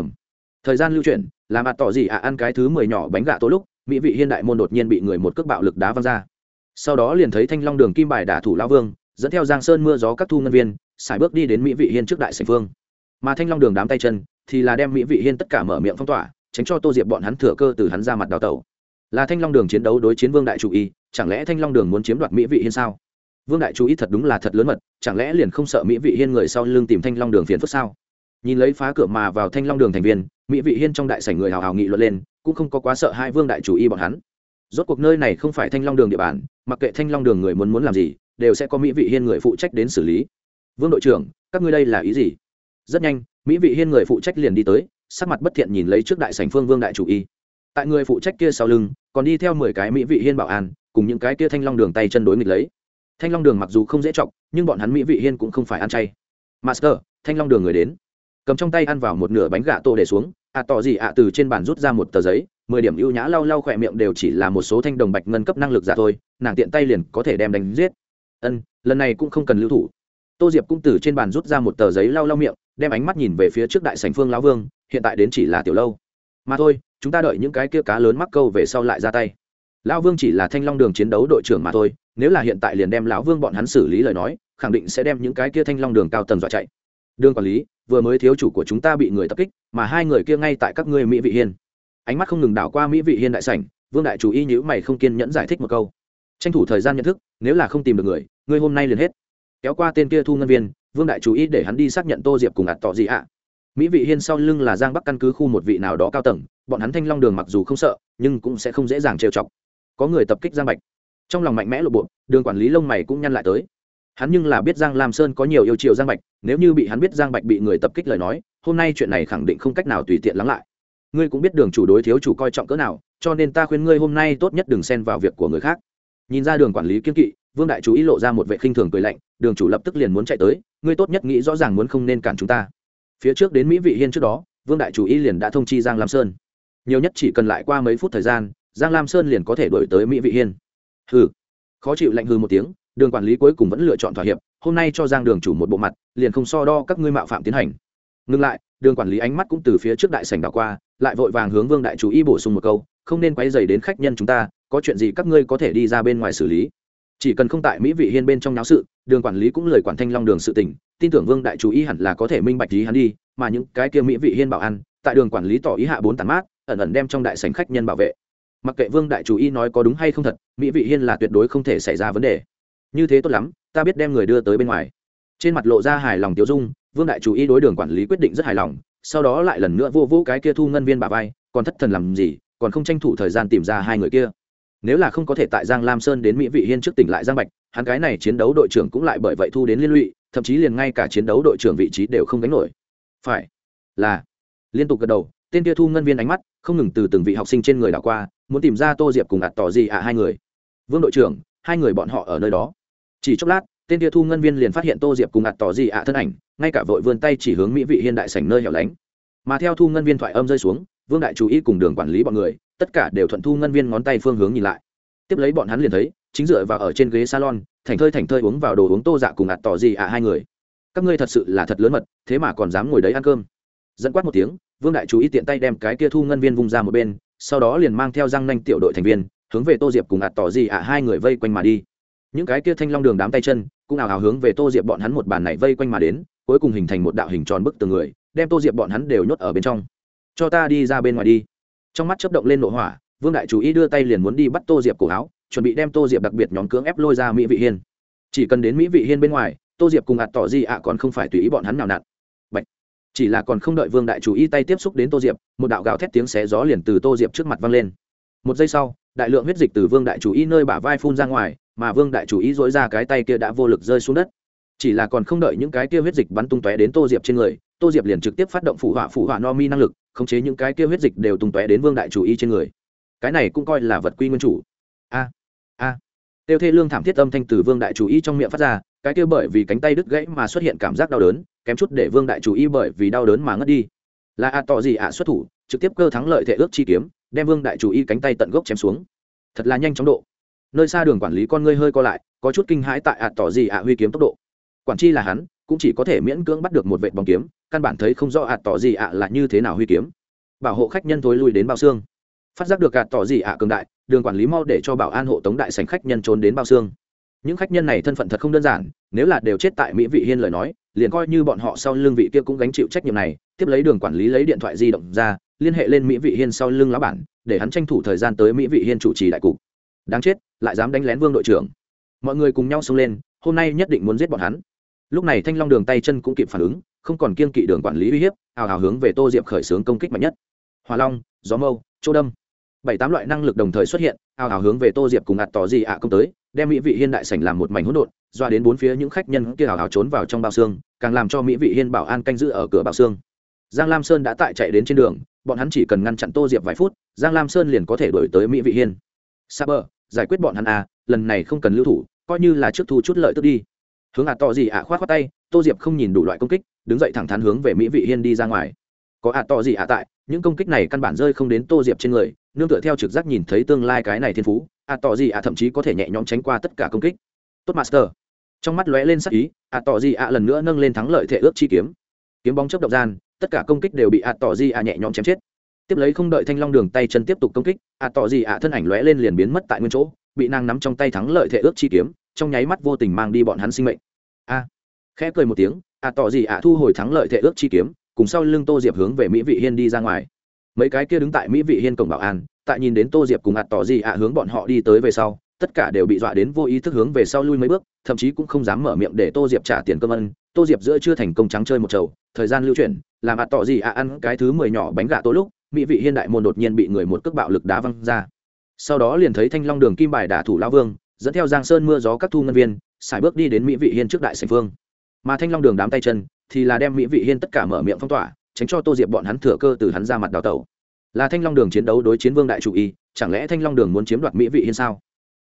Thời gian lưu chuyển, làm tỏ gì ăn cái thứ 10 nhỏ bánh gà tổ lúc, Mỹ Vị Hiên đại môn đột nhiên bị người một cước bạo lực đá văng ra. Sau đó liền thấy Thanh Long Đường kim bài đả thủ lão Vương, dẫn theo Giang Sơn mưa gió các thu ngân viên, xài bước đi đến Mỹ Vị Hiên trước đại sảnh phương. Mà Thanh Long Đường đám tay chân thì là đem Mỹ Vị Hiên tất cả mở miệng phong tỏa, tránh cho Tô Diệp bọn hắn thừa cơ từ hắn ra mặt đào tẩu. Là Thanh Long Đường chiến đấu đối chiến Vương đại chủ y, chẳng lẽ Thanh Long Đường muốn chiếm đoạt Mỹ Vị Hiên sao? Vương đại chủ y thật đúng là thật lớn mật, chẳng lẽ liền không sợ Mỹ Vị Hiên người sau lưng tìm Thanh Long Đường phiền phức sao? Nhìn lấy phá cửa mà vào Thanh Long Đường thành viên, Mỹ Vị Hiên trong đại sảnh người hào hào nghị luận lên, cũng không có quá sợ hai Vương đại chủ y bọn hắn. Rốt cuộc nơi này không phải Thanh Long Đường địa bàn, mặc kệ Thanh Long Đường người muốn làm gì, đều sẽ có Mỹ Vị Hiên người phụ trách đến xử lý. Vương đội trưởng, các ngươi đây là ý gì? Rất nhanh, Mỹ Vị Hiên người phụ trách liền đi tới, sắc mặt bất thiện nhìn lấy trước đại sảnh phương Vương đại chủ y. Tại người phụ trách kia sau lưng, còn đi theo 10 cái Mỹ Vị Hiên bảo an, cùng những cái kia Thanh Long Đường tay chân đối nghịch lấy. Thanh Long Đường mặc dù không dễ trọng, nhưng bọn hắn Mỹ Vị Hiên cũng không phải ăn chay. Master, Thanh Long Đường người đến. Cầm trong tay ăn vào một nửa bánh gà tô để xuống, tỏ gì từ trên bàn rút ra một tờ giấy, 10 điểm ưu nhã lau lau khỏe miệng đều chỉ là một số thanh đồng bạch ngân cấp năng lực giả thôi, nàng tiện tay liền có thể đem đánh giết. Lần này cũng không cần lưu thủ. Tô Diệp cũng từ trên bàn rút ra một tờ giấy lau lau miệng, đem ánh mắt nhìn về phía trước đại sảnh phương lão Vương, hiện tại đến chỉ là tiểu lâu mà thôi, chúng ta đợi những cái kia cá lớn mắc câu về sau lại ra tay. Lão Vương chỉ là Thanh Long Đường chiến đấu đội trưởng mà thôi, nếu là hiện tại liền đem lão Vương bọn hắn xử lý lời nói, khẳng định sẽ đem những cái kia Thanh Long Đường cao tầng dọa chạy. Đường quản lý, vừa mới thiếu chủ của chúng ta bị người tập kích, mà hai người kia ngay tại các ngươi Mỹ Vị Hiên. Ánh mắt không ngừng đảo qua Mỹ Vị Hiên đại sảnh, Vương đại chủ y nhíu mày không kiên nhẫn giải thích một câu. Tranh thủ thời gian nhận thức, nếu là không tìm được người, ngươi hôm nay liền hết. Kéo qua tên kia thu ngân viên, Vương đại chủ y để hắn đi xác nhận Tô Diệp cùng tỏ gì Mỹ Vị Hiên sau lưng là Giang Bắc căn cứ khu một vị nào đó cao tầng, bọn hắn Thanh Long Đường mặc dù không sợ, nhưng cũng sẽ không dễ dàng trêu chọc. Có người tập kích Giang Bạch, trong lòng mạnh mẽ lộ bộ, Đường quản lý lông mày cũng nhăn lại tới. Hắn nhưng là biết Giang Lam Sơn có nhiều yêu chiều Giang Bạch, nếu như bị hắn biết Giang Bạch bị người tập kích lời nói, hôm nay chuyện này khẳng định không cách nào tùy tiện lắng lại. Ngươi cũng biết Đường chủ đối thiếu chủ coi trọng cỡ nào, cho nên ta khuyên ngươi hôm nay tốt nhất đừng xen vào việc của người khác. Nhìn ra Đường quản lý kiên kỵ, vương đại chú ý lộ ra một vệ khinh thường cười lạnh, đường chủ lập tức liền muốn chạy tới, ngươi tốt nhất nghĩ rõ ràng muốn không nên cản chúng ta. Phía trước đến mỹ vị hiên trước đó, vương đại chú ý liền đã thông chi Giang Lam Sơn, nhiều nhất chỉ cần lại qua mấy phút thời gian, Giang Lam Sơn liền có thể đuổi tới mỹ vị hiên. Hừ, khó chịu lạnh hừ một tiếng, đường quản lý cuối cùng vẫn lựa chọn thỏa hiệp, hôm nay cho Giang đường chủ một bộ mặt, liền không so đo các ngươi mạo phạm tiến hành. Ngừng lại, đường quản lý ánh mắt cũng từ phía trước đại sảnh đảo qua, lại vội vàng hướng vương đại chú ý bổ sung một câu, không nên quấy rầy đến khách nhân chúng ta, có chuyện gì các ngươi có thể đi ra bên ngoài xử lý, chỉ cần không tại mỹ vị hiên bên trong náo sự. Đường quản lý cũng lời quản thanh long đường sự tình, tin tưởng vương đại chú ý hẳn là có thể minh bạch ý hắn đi, mà những cái kia mỹ vị hiên bảo an tại đường quản lý tỏ ý hạ bốn tàn mát ẩn ẩn đem trong đại sảnh khách nhân bảo vệ. Mặc kệ vương đại chú ý nói có đúng hay không thật, mỹ vị hiên là tuyệt đối không thể xảy ra vấn đề. Như thế tốt lắm, ta biết đem người đưa tới bên ngoài. Trên mặt lộ ra hài lòng tiêu dung, vương đại chú ý đối đường quản lý quyết định rất hài lòng, sau đó lại lần nữa vô cái kia thu ngân viên bả vai, còn thất thần làm gì, còn không tranh thủ thời gian tìm ra hai người kia. Nếu là không có thể tại Giang Lam Sơn đến mỹ vị hiên trước tỉnh lại Giang Bạch, hắn cái này chiến đấu đội trưởng cũng lại bởi vậy thu đến liên lụy, thậm chí liền ngay cả chiến đấu đội trưởng vị trí đều không gánh nổi. Phải là liên tục gật đầu, tên kia thu ngân viên ánh mắt không ngừng từ từng vị học sinh trên người đảo qua, muốn tìm ra Tô Diệp cùng ạt tỏ gì hai người. Vương đội trưởng, hai người bọn họ ở nơi đó. Chỉ chốc lát, tên kia thu ngân viên liền phát hiện Tô Diệp cùng ạt tỏ gì thân ảnh, ngay cả vội vươn tay chỉ hướng mỹ vị hiên đại sảnh nơi hẻo lánh. Mà theo thu ngân viên thoại âm rơi xuống, vương đại chú ý cùng đường quản lý bọn người tất cả đều thuận thu ngân viên ngón tay phương hướng nhìn lại. Tiếp lấy bọn hắn liền thấy chính dựa vào ở trên ghế salon thành thơi uống vào đồ uống Tô Dạ cùng ạt tỏ gì hai người. Các ngươi thật sự là thật lớn mật, thế mà còn dám ngồi đấy ăn cơm. Dẫn quát một tiếng, vương đại chú ý tiện tay đem cái kia thu ngân viên vung ra một bên, sau đó liền mang theo răng nanh tiểu đội thành viên hướng về Tô Diệp cùng ạt tỏ gì hai người vây quanh mà đi. Những cái kia thanh long đường đám tay chân cũng ào ào hướng về Tô Diệp bọn hắn một bàn này vây quanh mà đến, cuối cùng hình thành một đạo hình tròn bức tường người, đem Tô Diệp bọn hắn đều nhốt ở bên trong. Cho ta đi ra bên ngoài đi. Trong mắt chớp động lên nộ hỏa, vương đại chú ý đưa tay liền muốn đi bắt Tô Diệp cổ áo, chuẩn bị đem Tô Diệp đặc biệt nhóm cưỡng ép lôi ra mỹ vị hiên. Chỉ cần đến mỹ vị hiên bên ngoài, Tô Diệp cùng ạt tỏ gì còn không phải tùy ý bọn hắn nào nặn. Bạch. Chỉ là còn không đợi vương đại chú ý tay tiếp xúc đến Tô Diệp, một đạo gào thét tiếng xé gió liền từ Tô Diệp trước mặt vang lên. Một giây sau, đại lượng huyết dịch từ vương đại chú ý nơi bả vai phun ra ngoài, mà vương đại chú ý dỗi ra cái tay kia đã vô lực rơi xuống đất. Chỉ là còn không đợi những cái kia huyết dịch bắn tung tóe đến Tô Diệp trên người, Tô Diệp liền trực tiếp phát động phủ hỏa no mi năng lực, khống chế những cái kia huyết dịch đều tung tóe đến vương đại chú ý trên người. Cái này cũng coi là vật quy nguyên chủ. Tiêu thê lương thảm thiết âm thanh từ vương đại chú ý trong miệng phát ra, cái kia bởi vì cánh tay đứt gãy mà xuất hiện cảm giác đau đớn, kém chút để vương đại chú ý bởi vì đau đớn mà ngất đi. Là tỏ gì xuất thủ, trực tiếp cơ thắng lợi thể ước chi kiếm, đem vương đại chú ý cánh tay tận gốc chém xuống. Thật là nhanh chóng độ. Nơi xa đường quản lý con ngươi hơi co lại, có chút kinh hãi tại tỏ gì huy kiếm tốc độ. Quản chi là hắn, cũng chỉ có thể miễn cưỡng bắt được một vệt bóng kiếm, căn bản thấy không rõ tỏ gì là như thế nào huy kiếm. Bảo hộ khách nhân thối lui đến bao xương. Phát giác được tỏ gì cường đại, đường quản lý mau để cho bảo an hộ tống đại sảnh khách nhân trốn đến bao xương. Những khách nhân này thân phận thật không đơn giản, nếu là đều chết tại mỹ vị hiên lời nói, liền coi như bọn họ sau lưng vị kia cũng gánh chịu trách nhiệm này. Tiếp lấy đường quản lý lấy điện thoại di động ra, liên hệ lên mỹ vị hiên sau lưng lão bản, để hắn tranh thủ thời gian tới mỹ vị hiên chủ trì đại cục. Đáng chết, lại dám đánh lén vương đội trưởng. Mọi người cùng nhau xông lên, hôm nay nhất định muốn giết bọn hắn. Lúc này thanh long đường tay chân cũng kịp phản ứng, không còn kiêng kỵ đường quản lý uy hiếp, ào ào hướng về Tô Diệp khởi xướng công kích mạnh nhất. Hỏa long, gió mâu, châu đâm, 7-8 loại năng lực đồng thời xuất hiện, ào ào hướng về Tô Diệp cùng ạt tỏ gì công tới, đem mỹ vị hiên đại sảnh làm một mảnh hỗn độn, doa đến bốn phía những khách nhân kia ào ào trốn vào trong bao xương, càng làm cho mỹ vị hiên bảo an canh giữ ở cửa bao xương. Giang Lam Sơn đã tại chạy đến trên đường, bọn hắn chỉ cần ngăn chặn Tô Diệp vài phút, Giang Lam Sơn liền có thể đuổi tới mỹ vị hiên. Saber, giải quyết bọn hắn lần này không cần lưu thủ, coi như là trước thu chút lợi tức đi. Hướng tỏ gì khoát tay, Tô Diệp không nhìn đủ loại công kích, đứng dậy thẳng thắn hướng về mỹ vị hiên đi ra ngoài. Có tỏ gì tại, những công kích này căn bản rơi không đến Tô Diệp trên người, nương tựa theo trực giác nhìn thấy tương lai cái này thiên phú, tỏ gì thậm chí có thể nhẹ nhõm tránh qua tất cả công kích. Tốt master. Trong mắt lóe lên sắc ý, tỏ gì lần nữa nâng lên thắng lợi thể ước chi kiếm. Kiếm bóng chớp động gian, tất cả công kích đều bị tỏ gì nhẹ nhõm chém chết. Tiếp lấy không đợi thanh long đường tay chân tiếp tục công kích, tỏ gì thân ảnh lóe lên liền biến mất tại nguyên chỗ, bị nàng nắm trong tay thắng lợi thể ước chi kiếm, trong nháy mắt vô tình mang đi bọn hắn sinh mệnh. Khẽ cười một tiếng, tỏ gì thu hồi thắng lợi thể ước chi kiếm, cùng sau lưng Tô Diệp hướng về mỹ vị hiên đi ra ngoài. Mấy cái kia đứng tại mỹ vị hiên cổng bảo an, tại nhìn đến Tô Diệp cùng tỏ gì hướng bọn họ đi tới về sau, tất cả đều bị dọa đến vô ý thức hướng về sau lui mấy bước, thậm chí cũng không dám mở miệng để Tô Diệp trả tiền cơm ăn. Tô Diệp giữa chưa thành công trắng chơi một chầu, thời gian lưu chuyển, làm tỏ gì ăn cái thứ 10 nhỏ bánh gà tối lúc, mỹ vị hiên đại môn đột nhiên bị người một cước bạo lực đá văng ra. Sau đó liền thấy thanh long đường kim bài đả thủ lão vương, dẫn theo Giang Sơn mưa gió các thu ngân viên, xài bước đi đến mỹ vị hiên trước đại sảnh phương. Mà thanh long đường đám tay chân thì là đem mỹ vị hiên tất cả mở miệng phong tỏa, tránh cho Tô Diệp bọn hắn thừa cơ từ hắn ra mặt đào tẩu. Là thanh long đường chiến đấu đối chiến vương đại chủ y, chẳng lẽ thanh long đường muốn chiếm đoạt mỹ vị hiên sao?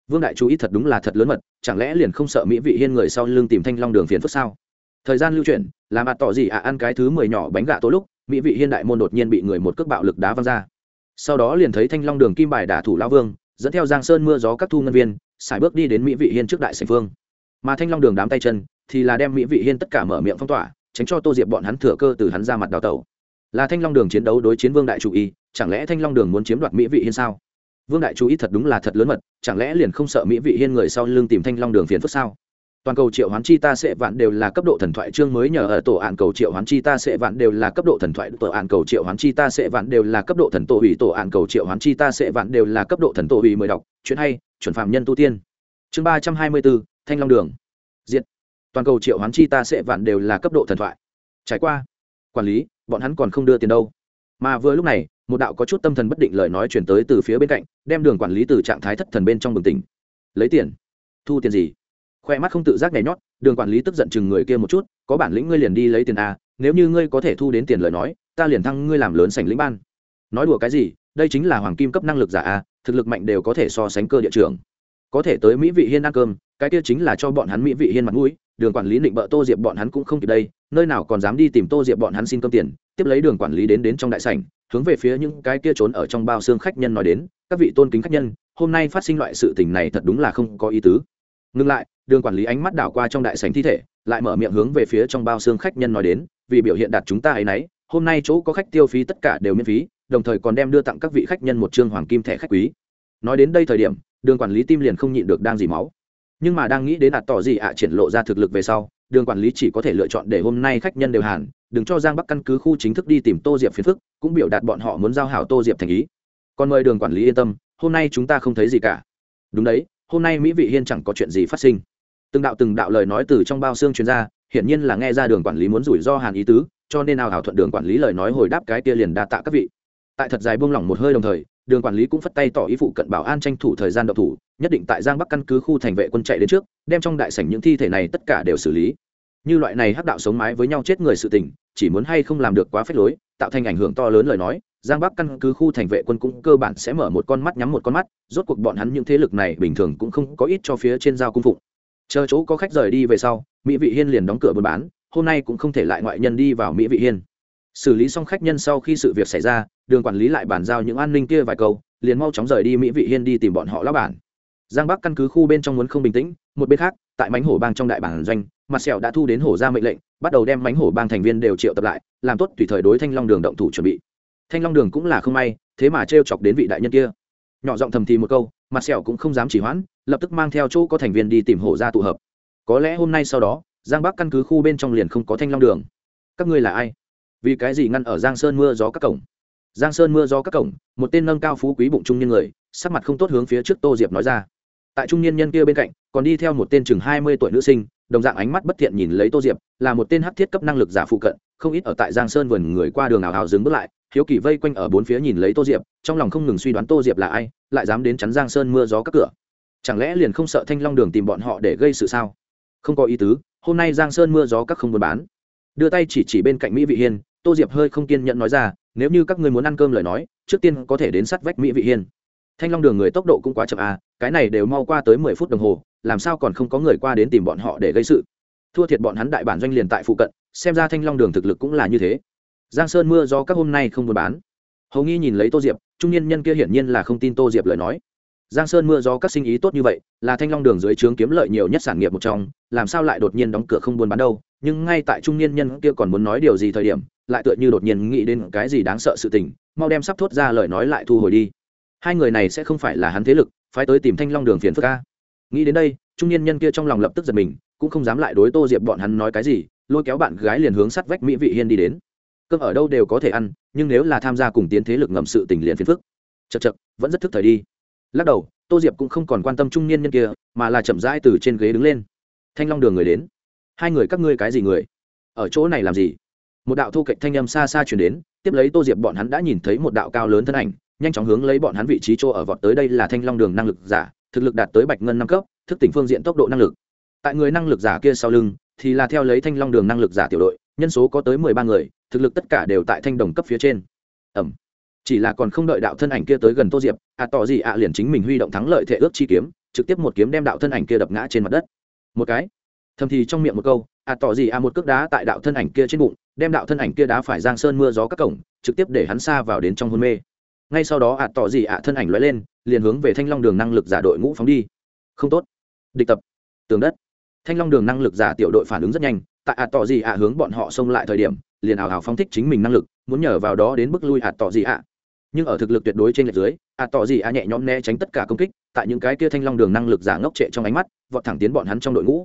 Vương đại chú ý thật đúng là thật lớn mật, chẳng lẽ liền không sợ mỹ vị hiên người sau lưng tìm thanh long đường phiền phức sao? Thời gian lưu chuyển, làm ạt tỏ gì ăn cái thứ 10 nhỏ bánh gà tối lúc, mỹ vị hiên đại môn đột nhiên bị người một cước bạo lực đá văng ra. Sau đó liền thấy thanh long đường kim bài đả thủ lão vương, dẫn theo giang sơn mưa gió các thu ngân viên, xài bước đi đến mỹ vị hiên trước đại sảnh phương. Mà thanh long đường đám tay chân thì là đem mỹ vị hiên tất cả mở miệng phong tỏa, tránh cho Tô Diệp bọn hắn thừa cơ từ hắn ra mặt đào tẩu. Là thanh long đường chiến đấu đối chiến Vương đại chủ ý, chẳng lẽ thanh long đường muốn chiếm đoạt mỹ vị hiên sao? Vương đại chú ý thật đúng là thật lớn mật, chẳng lẽ liền không sợ mỹ vị hiên người sau lưng tìm thanh long đường phiền phức sao? Toàn cầu triệu hoán chi ta sẽ vạn đều là cấp độ thần thoại chương mới nhờ ở tổ án cầu triệu hoán chi ta sẽ vạn đều là cấp độ thần thoại tổ án cầu triệu hoán chi ta sẽ vạn đều là cấp độ thần tổ hủy tổ án cầu triệu hoán chi ta sẽ vạn đều là cấp độ thần tổ hủy mời đọc chuyện hay chuẩn phạm nhân tu tiên chương 324, thanh long đường diện. Toàn cầu triệu hoán chi ta sẽ vạn đều là cấp độ thần thoại. Trải qua quản lý, bọn hắn còn không đưa tiền đâu. Mà vừa lúc này, một đạo có chút tâm thần bất định lời nói chuyển tới từ phía bên cạnh, đem Đường quản lý từ trạng thái thất thần bên trong bừng tỉnh. Lấy tiền? Thu tiền gì? Khoe mắt không tự giác nhảy nhót, Đường quản lý tức giận chừng người kia một chút, có bản lĩnh ngươi liền đi lấy tiền a, nếu như ngươi có thể thu đến tiền lời nói, ta liền thăng ngươi làm lớn sảnh lĩnh ban. Nói đùa cái gì, đây chính là hoàng kim cấp năng lực giả a, thực lực mạnh đều có thể so sánh cơ địa trưởng. Có thể tới mỹ vị hiên ăn cơm, cái kia chính là cho bọn hắn mỹ vị hiên mặt mũi. Đường quản lý định bợ Tô Diệp bọn hắn cũng không kịp đây, nơi nào còn dám đi tìm Tô Diệp bọn hắn xin cơm tiền. Tiếp lấy Đường quản lý đến trong đại sảnh, hướng về phía những cái kia trốn ở trong bao xương khách nhân nói đến, các vị tôn kính khách nhân, hôm nay phát sinh loại sự tình này thật đúng là không có ý tứ. Ngừng lại, Đường quản lý ánh mắt đảo qua trong đại sảnh thi thể, lại mở miệng hướng về phía trong bao xương khách nhân nói đến, vì biểu hiện đạt chúng ta ấy nấy, hôm nay chỗ có khách tiêu phí tất cả đều miễn phí, đồng thời còn đem đưa tặng các vị khách nhân một trương hoàng kim thẻ khách quý. Nói đến đây thời điểm, Đường quản lý tim liền không nhịn được đang dỉ máu. Nhưng mà đang nghĩ đến ạt tỏ gì triển lộ ra thực lực về sau, Đường quản lý chỉ có thể lựa chọn để hôm nay khách nhân đều hàn, đừng cho Giang Bắc căn cứ khu chính thức đi tìm Tô Diệp phiền phức, cũng biểu đạt bọn họ muốn giao hảo Tô Diệp thành ý. Còn mời Đường quản lý yên tâm, hôm nay chúng ta không thấy gì cả. Đúng đấy, hôm nay mỹ vị hiên chẳng có chuyện gì phát sinh. Từng đạo lời nói từ trong bao xương truyền ra, hiển nhiên là nghe ra Đường quản lý muốn rủi ro hàn ý tứ, cho nên nào hảo thuận Đường quản lý lời nói hồi đáp cái kia liền đa tạ các vị. Tại thật dài buông lỏng một hơi đồng thời, Đường quản lý cũng phất tay tỏ ý phụ cận bảo an tranh thủ thời gian động thủ, nhất định tại Giang Bắc căn cứ khu thành vệ quân chạy đến trước, đem trong đại sảnh những thi thể này tất cả đều xử lý. Như loại này hắc đạo sống mái với nhau chết người sự tình, chỉ muốn hay không làm được quá phết lối, tạo thành ảnh hưởng to lớn lời nói, Giang Bắc căn cứ khu thành vệ quân cũng cơ bản sẽ mở một con mắt nhắm một con mắt, rốt cuộc bọn hắn những thế lực này bình thường cũng không có ít cho phía trên giao cung phụng. Chờ chỗ có khách rời đi về sau, mỹ vị hiên liền đóng cửa buôn bán, hôm nay cũng không thể lại ngoại nhân đi vào mỹ vị hiên. Xử lý xong khách nhân sau khi sự việc xảy ra, Đường quản lý lại bàn giao những an ninh kia vài câu, liền mau chóng rời đi mỹ vị hiên đi tìm bọn họ lão bản. Giang Bắc căn cứ khu bên trong muốn không bình tĩnh, một bên khác, tại mánh hổ bang trong đại bản doanh, mặt sẹo đã thu đến hổ ra mệnh lệnh, bắt đầu đem mánh hổ bang thành viên đều triệu tập lại, làm tốt tùy thời đối thanh long đường động thủ chuẩn bị. Thanh long đường cũng là không may, thế mà trêu chọc đến vị đại nhân kia. Nhỏ giọng thầm thì một câu, mặt sẹo cũng không dám chỉ hoãn, lập tức mang theo chỗ có thành viên đi tìm hổ ra tụ hợp. Có lẽ hôm nay sau đó, Giang Bắc căn cứ khu bên trong liền không có thanh long đường. Các ngươi là ai? Vì cái gì ngăn ở Giang Sơn mưa gió các cổng? Giang Sơn mưa gió các cổng, một tên nâng cao phú quý bụng trung niên người, sắc mặt không tốt hướng phía trước Tô Diệp nói ra. Tại trung niên nhân kia bên cạnh, còn đi theo một tên chừng 20 tuổi nữ sinh, đồng dạng ánh mắt bất thiện nhìn lấy Tô Diệp, là một tên hắc thiết cấp năng lực giả phụ cận, không ít ở tại Giang Sơn vườn người qua đường ảo ảo dừng bước lại, hiếu kỳ vây quanh ở bốn phía nhìn lấy Tô Diệp, trong lòng không ngừng suy đoán Tô Diệp là ai, lại dám đến chắn Giang Sơn mưa gió các cửa. Chẳng lẽ liền không sợ Thanh Long đường tìm bọn họ để gây sự sao? Không có ý tứ, hôm nay Giang Sơn mưa gió các không buôn bán. Đưa tay chỉ bên cạnh Mỹ Vị Hiên, Tô Diệp hơi không kiên nhẫn nói ra, nếu như các ngươi muốn ăn cơm lời nói, trước tiên có thể đến sát vách Mỹ Vị Hiên. Thanh Long đường người tốc độ cũng quá chậm à, cái này đều mau qua tới 10 phút đồng hồ, làm sao còn không có người qua đến tìm bọn họ để gây sự? Thua thiệt bọn hắn đại bản doanh liền tại phụ cận, xem ra Thanh Long đường thực lực cũng là như thế. Giang Sơn mưa gió các hôm nay không buôn bán. Hầu Nghi nhìn lấy Tô Diệp, trung niên nhân kia hiển nhiên là không tin Tô Diệp lời nói. Giang Sơn mưa gió các sinh ý tốt như vậy, là Thanh Long đường dưới trướng kiếm lợi nhiều nhất sản nghiệp một trong, làm sao lại đột nhiên đóng cửa không buôn bán đâu? Nhưng ngay tại trung niên nhân kia còn muốn nói điều gì thời điểm, lại tựa như đột nhiên nghĩ đến cái gì đáng sợ sự tình, mau đem sắp thốt ra lời nói lại thu hồi đi. Hai người này sẽ không phải là hắn thế lực, phái tới tìm Thanh Long đường phiền phức a. Nghĩ đến đây, trung niên nhân kia trong lòng lập tức giật mình, cũng không dám lại đối Tô Diệp bọn hắn nói cái gì, lôi kéo bạn gái liền hướng sát vách Mỹ Vị Hiên đi đến. Cơm ở đâu đều có thể ăn, nhưng nếu là tham gia cùng tiến thế lực ngầm sự tình liền phiền phức. Chậc, vẫn rất thức thời đi. Lắc đầu, Tô Diệp cũng không còn quan tâm trung niên nhân kia, mà là chậm rãi từ trên ghế đứng lên. Thanh Long đường người đến. Hai người các ngươi cái gì người? Ở chỗ này làm gì? Một đạo thu kệch thanh âm xa xa truyền đến, tiếp lấy Tô Diệp bọn hắn đã nhìn thấy một đạo cao lớn thân ảnh, nhanh chóng hướng lấy bọn hắn vị trí chỗ ở vọt tới. Đây là Thanh Long đường năng lực giả, thực lực đạt tới bạch ngân 5 cấp, thức tỉnh phương diện tốc độ năng lực. Tại người năng lực giả kia sau lưng thì là theo lấy Thanh Long đường năng lực giả tiểu đội, nhân số có tới 13 người, thực lực tất cả đều tại thanh đồng cấp phía trên. Chỉ là còn không đợi đạo thân ảnh kia tới gần Tô Diệp, tỏ gì liền chính mình huy động thắng lợi thể ước chi kiếm, trực tiếp một kiếm đem đạo thân ảnh kia đập ngã trên mặt đất. Một cái thầm thì trong miệng một câu, tỏ gì một cước đá tại đạo thân ảnh kia trên bụng, đem đạo thân ảnh kia đá phải giang sơn mưa gió các cổng, trực tiếp để hắn sa vào đến trong hôn mê. Ngay sau đó tỏ gì thân ảnh lóe lên, liền hướng về Thanh Long Đường năng lực giả đội ngũ phóng đi. Không tốt, địch tập, tường đất. Thanh Long Đường năng lực giả tiểu đội phản ứng rất nhanh, tại tỏ gì hướng bọn họ xông lại thời điểm, liền ảo ảo phóng thích chính mình năng lực, muốn nhờ vào đó đến bức lui tỏ gì nhưng ở thực lực tuyệt đối trên lệch dưới, tỏ gì nhẹ nhõm né tránh tất cả công kích, tại những cái kia Thanh Long Đường năng lực giả ngốc trệ trong ánh mắt, vọt thẳng tiến bọn hắn trong đội ngũ.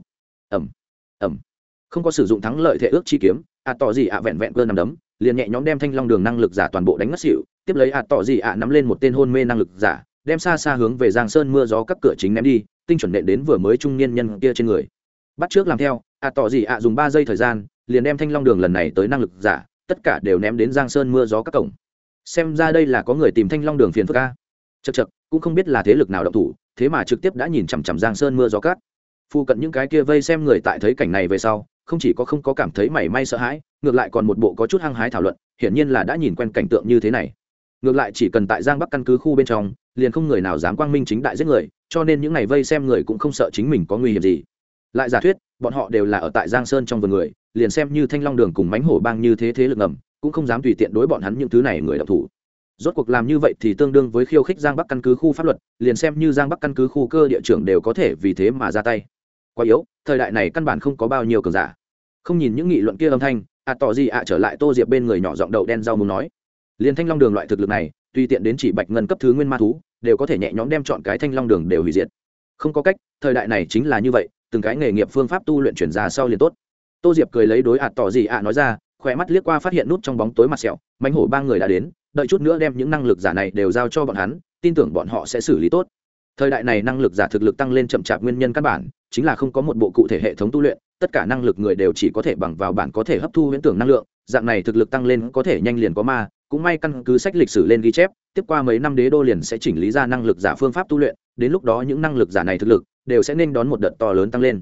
ẩm không có sử dụng thắng lợi thể ước chi kiếm, tỏ gì vẹn vẹn cơ nằm đấm, liền nhẹ nhõm đem Thanh Long Đường năng lực giả toàn bộ đánh ngất xỉu, tiếp lấy tỏ gì nắm lên một tên hôn mê năng lực giả, đem xa xa hướng về giang sơn mưa gió các cửa chính ném đi, tinh chuẩn nện đến vừa mới trung niên nhân kia trên người. Bắt trước làm theo, tỏ gì dùng 3 giây thời gian, liền đem Thanh Long Đường lần này tới năng lực giả tất cả đều ném đến giang sơn mưa gió các cổng. Xem ra đây là có người tìm Thanh Long Đường phiền phức a. Chậc cũng không biết là thế lực nào động thủ, thế mà trực tiếp đã nhìn chằm chằm giang sơn mưa gió cát. Phu cận những cái kia vây xem người tại thấy cảnh này về sau, không chỉ có không có cảm thấy mảy may sợ hãi, ngược lại còn một bộ có chút hăng hái thảo luận, hiển nhiên là đã nhìn quen cảnh tượng như thế này. Ngược lại chỉ cần tại Giang Bắc căn cứ khu bên trong, liền không người nào dám quang minh chính đại giết người, cho nên những này vây xem người cũng không sợ chính mình có nguy hiểm gì. Lại giả thuyết, bọn họ đều là ở tại Giang Sơn trong vườn người, liền xem như Thanh Long Đường cùng Mánh Hổ Bang như thế lực ngầm, cũng không dám tùy tiện đối bọn hắn những thứ này người động thủ. Rốt cuộc làm như vậy thì tương đương với khiêu khích Giang Bắc căn cứ khu pháp luật, liền xem như Giang Bắc căn cứ khu cơ địa trưởng đều có thể vì thế mà ra tay. Quá yếu, thời đại này căn bản không có bao nhiêu cường giả. Không nhìn những nghị luận kia âm thanh, tỏ gì trở lại Tô Diệp bên người nhỏ giọng đậu đen rau muống nói, liền Thanh Long Đường loại thực lực này, tùy tiện đến chỉ bạch ngân cấp thứ nguyên ma thú, đều có thể nhẹ nhõm đem chọn cái Thanh Long Đường đều hủy diệt. Không có cách, thời đại này chính là như vậy, từng cái nghề nghiệp phương pháp tu luyện chuyển ra sau liền tốt. Tô Diệp cười lấy đối tỏ gì nói ra, khỏe mắt liếc qua phát hiện nút trong bóng tối mặt sẹo, Mánh Hổ Bang người đã đến, đợi chút nữa đem những năng lực giả này đều giao cho bọn hắn, tin tưởng bọn họ sẽ xử lý tốt. Thời đại này năng lực giả thực lực tăng lên chậm chạp nguyên nhân căn bản chính là không có một bộ cụ thể hệ thống tu luyện, tất cả năng lực người đều chỉ có thể bằng vào bản có thể hấp thu huyễn tưởng năng lượng, dạng này thực lực tăng lên có thể nhanh liền có ma, cũng may căn cứ sách lịch sử lên ghi chép, tiếp qua mấy năm đế đô liền sẽ chỉnh lý ra năng lực giả phương pháp tu luyện, đến lúc đó những năng lực giả này thực lực đều sẽ nên đón một đợt to lớn tăng lên.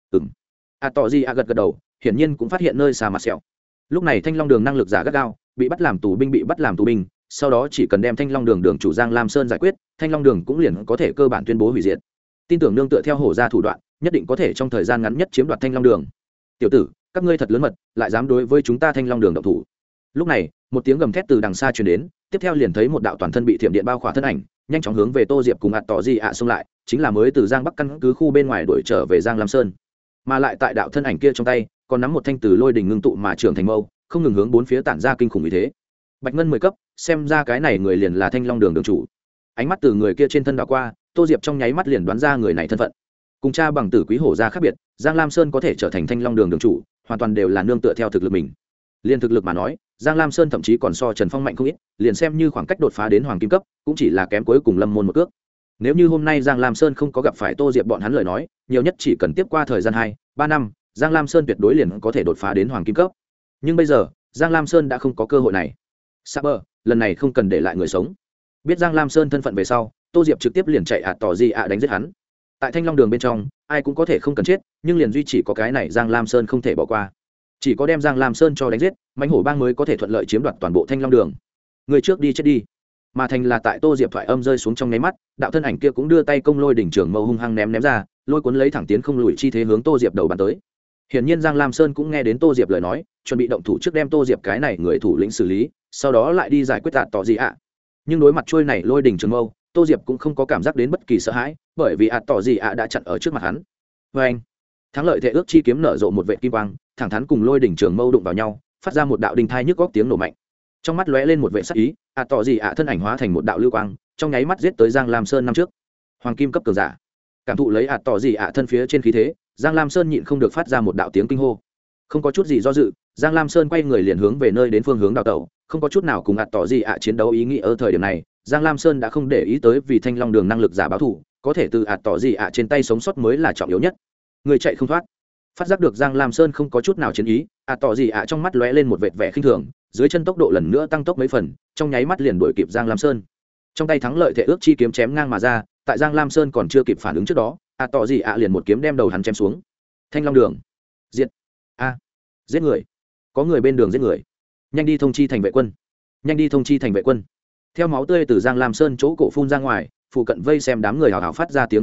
Tỏ gì gật gật đầu, hiển nhiên cũng phát hiện nơi xa mặt sẹo. Lúc này Thanh Long Đường năng lực giả gắt gao, bị bắt làm tù binh, sau đó chỉ cần đem Thanh Long Đường đường chủ Giang Lam Sơn giải quyết, Thanh Long Đường cũng liền có thể cơ bản tuyên bố hủy diệt. Tin tưởng nương tựa theo hổ ra thủ đoạn, nhất định có thể trong thời gian ngắn nhất chiếm đoạt Thanh Long Đường. Tiểu tử, các ngươi thật lớn mật, lại dám đối với chúng ta Thanh Long Đường động thủ. Lúc này, một tiếng gầm thét từ đằng xa truyền đến, tiếp theo liền thấy một đạo toàn thân bị thiểm điện bao khỏa thân ảnh, nhanh chóng hướng về Tô Diệp cùng tỏ gì xông lại, chính là mới từ Giang Bắc căn cứ khu bên ngoài đuổi trở về Giang Lam Sơn. Mà lại tại đạo thân ảnh kia trong tay, còn nắm một thanh từ lôi đỉnh ngưng tụ mà trưởng thành mâu, không ngừng hướng bốn phía tản ra kinh khủng như thế. Bạch ngân 10 cấp, xem ra cái này người liền là Thanh Long Đường đường chủ. Ánh mắt từ người kia trên thân đảo qua, Tô Diệp trong nháy mắt liền đoán ra người này thân phận. Cùng cha bằng tử quý hổ ra khác biệt, Giang Lam Sơn có thể trở thành Thanh Long Đường đường chủ, hoàn toàn đều là nương tựa theo thực lực mình. Liên thực lực mà nói, Giang Lam Sơn thậm chí còn so Trần Phong mạnh không ít, liền xem như khoảng cách đột phá đến hoàng kim cấp, cũng chỉ là kém cuối cùng Lâm Môn một cước. Nếu như hôm nay Giang Lam Sơn không có gặp phải Tô Diệp bọn hắn lời nói, nhiều nhất chỉ cần tiếp qua thời gian 2-3 năm, Giang Lam Sơn tuyệt đối liền có thể đột phá đến hoàng kim cấp. Nhưng bây giờ, Giang Lam Sơn đã không có cơ hội này. Saber, lần này không cần để lại người sống. Biết Giang Lam Sơn thân phận về sau, Tô Diệp trực tiếp liền chạy tỏ gì đánh giết hắn. Tại Thanh Long Đường bên trong, ai cũng có thể không cần chết, nhưng liền duy chỉ có cái này Giang Lam Sơn không thể bỏ qua. Chỉ có đem Giang Lam Sơn cho đánh giết, Mánh Hổ Bang mới có thể thuận lợi chiếm đoạt toàn bộ Thanh Long Đường. Người trước đi chết đi. Mà thành là tại Tô Diệp thoại âm rơi xuống trong nháy mắt, đạo thân ảnh kia cũng đưa tay công lôi đỉnh trưởng mâu hung hăng ném ra, lôi cuốn lấy thẳng tiến không lùi chi thế hướng Tô Diệp đầu bắn tới. Hiển nhiên Giang Lam Sơn cũng nghe đến Tô Diệp lời nói, chuẩn bị động thủ trước đem Tô Diệp cái này người thủ lĩnh xử lý, sau đó lại đi giải quyết tỏ gì Nhưng đối mặt trôi này lôi đỉnh trường mâu, Tô Diệp cũng không có cảm giác đến bất kỳ sợ hãi, bởi vì tỏ gì đã chặn ở trước mặt hắn. Và anh, thắng lợi thể ước chi kiếm nở rộ một vệt kim quang, thẳng thắn cùng lôi đỉnh trường mâu đụng vào nhau, phát ra một đạo đinh thai nhức góc tiếng nổ mạnh. Trong mắt lóe lên một vẻ sắc ý, tỏ gì thân ảnh hóa thành một đạo lưu quang, trong nháy mắt giết tới Giang Lam Sơn năm trước. Hoàng kim cấp cường giả. Cảm thụ lấy tỏ gì thân phía trên khí thế, Giang Lam Sơn nhịn không được phát ra một đạo tiếng kinh hô. Không có chút gì do dự, Giang Lam Sơn quay người liền hướng về nơi đến phương hướng đào tẩu, không có chút nào cùng tỏ gì chiến đấu ý nghĩ. Ở thời điểm này, Giang Lam Sơn đã không để ý tới vì Thanh Long Đường năng lực giả báo thủ, có thể từ tỏ gì trên tay sống sót mới là trọng yếu nhất. Người chạy không thoát. Phát giác được Giang Lam Sơn không có chút nào chiến ý, tỏ gì trong mắt lóe lên một vệt vẻ khinh thường, dưới chân tốc độ lần nữa tăng tốc mấy phần, trong nháy mắt liền đuổi kịp Giang Lam Sơn. Trong tay thắng lợi thể ước chi kiếm chém ngang mà ra, tại Giang Lam Sơn còn chưa kịp phản ứng trước đó, tỏ gì liền một kiếm đem đầu hắn chém xuống. Thanh Long Đường, giết! Giết người! Có người bên đường giết người! Nhanh đi thông chi thành vệ quân! Nhanh đi thông chi thành vệ quân! Theo máu tươi từ Giang Lam Sơn chỗ cổ phun ra ngoài, phụ cận vây xem đám người hào hào phát ra tiếng kinh hô,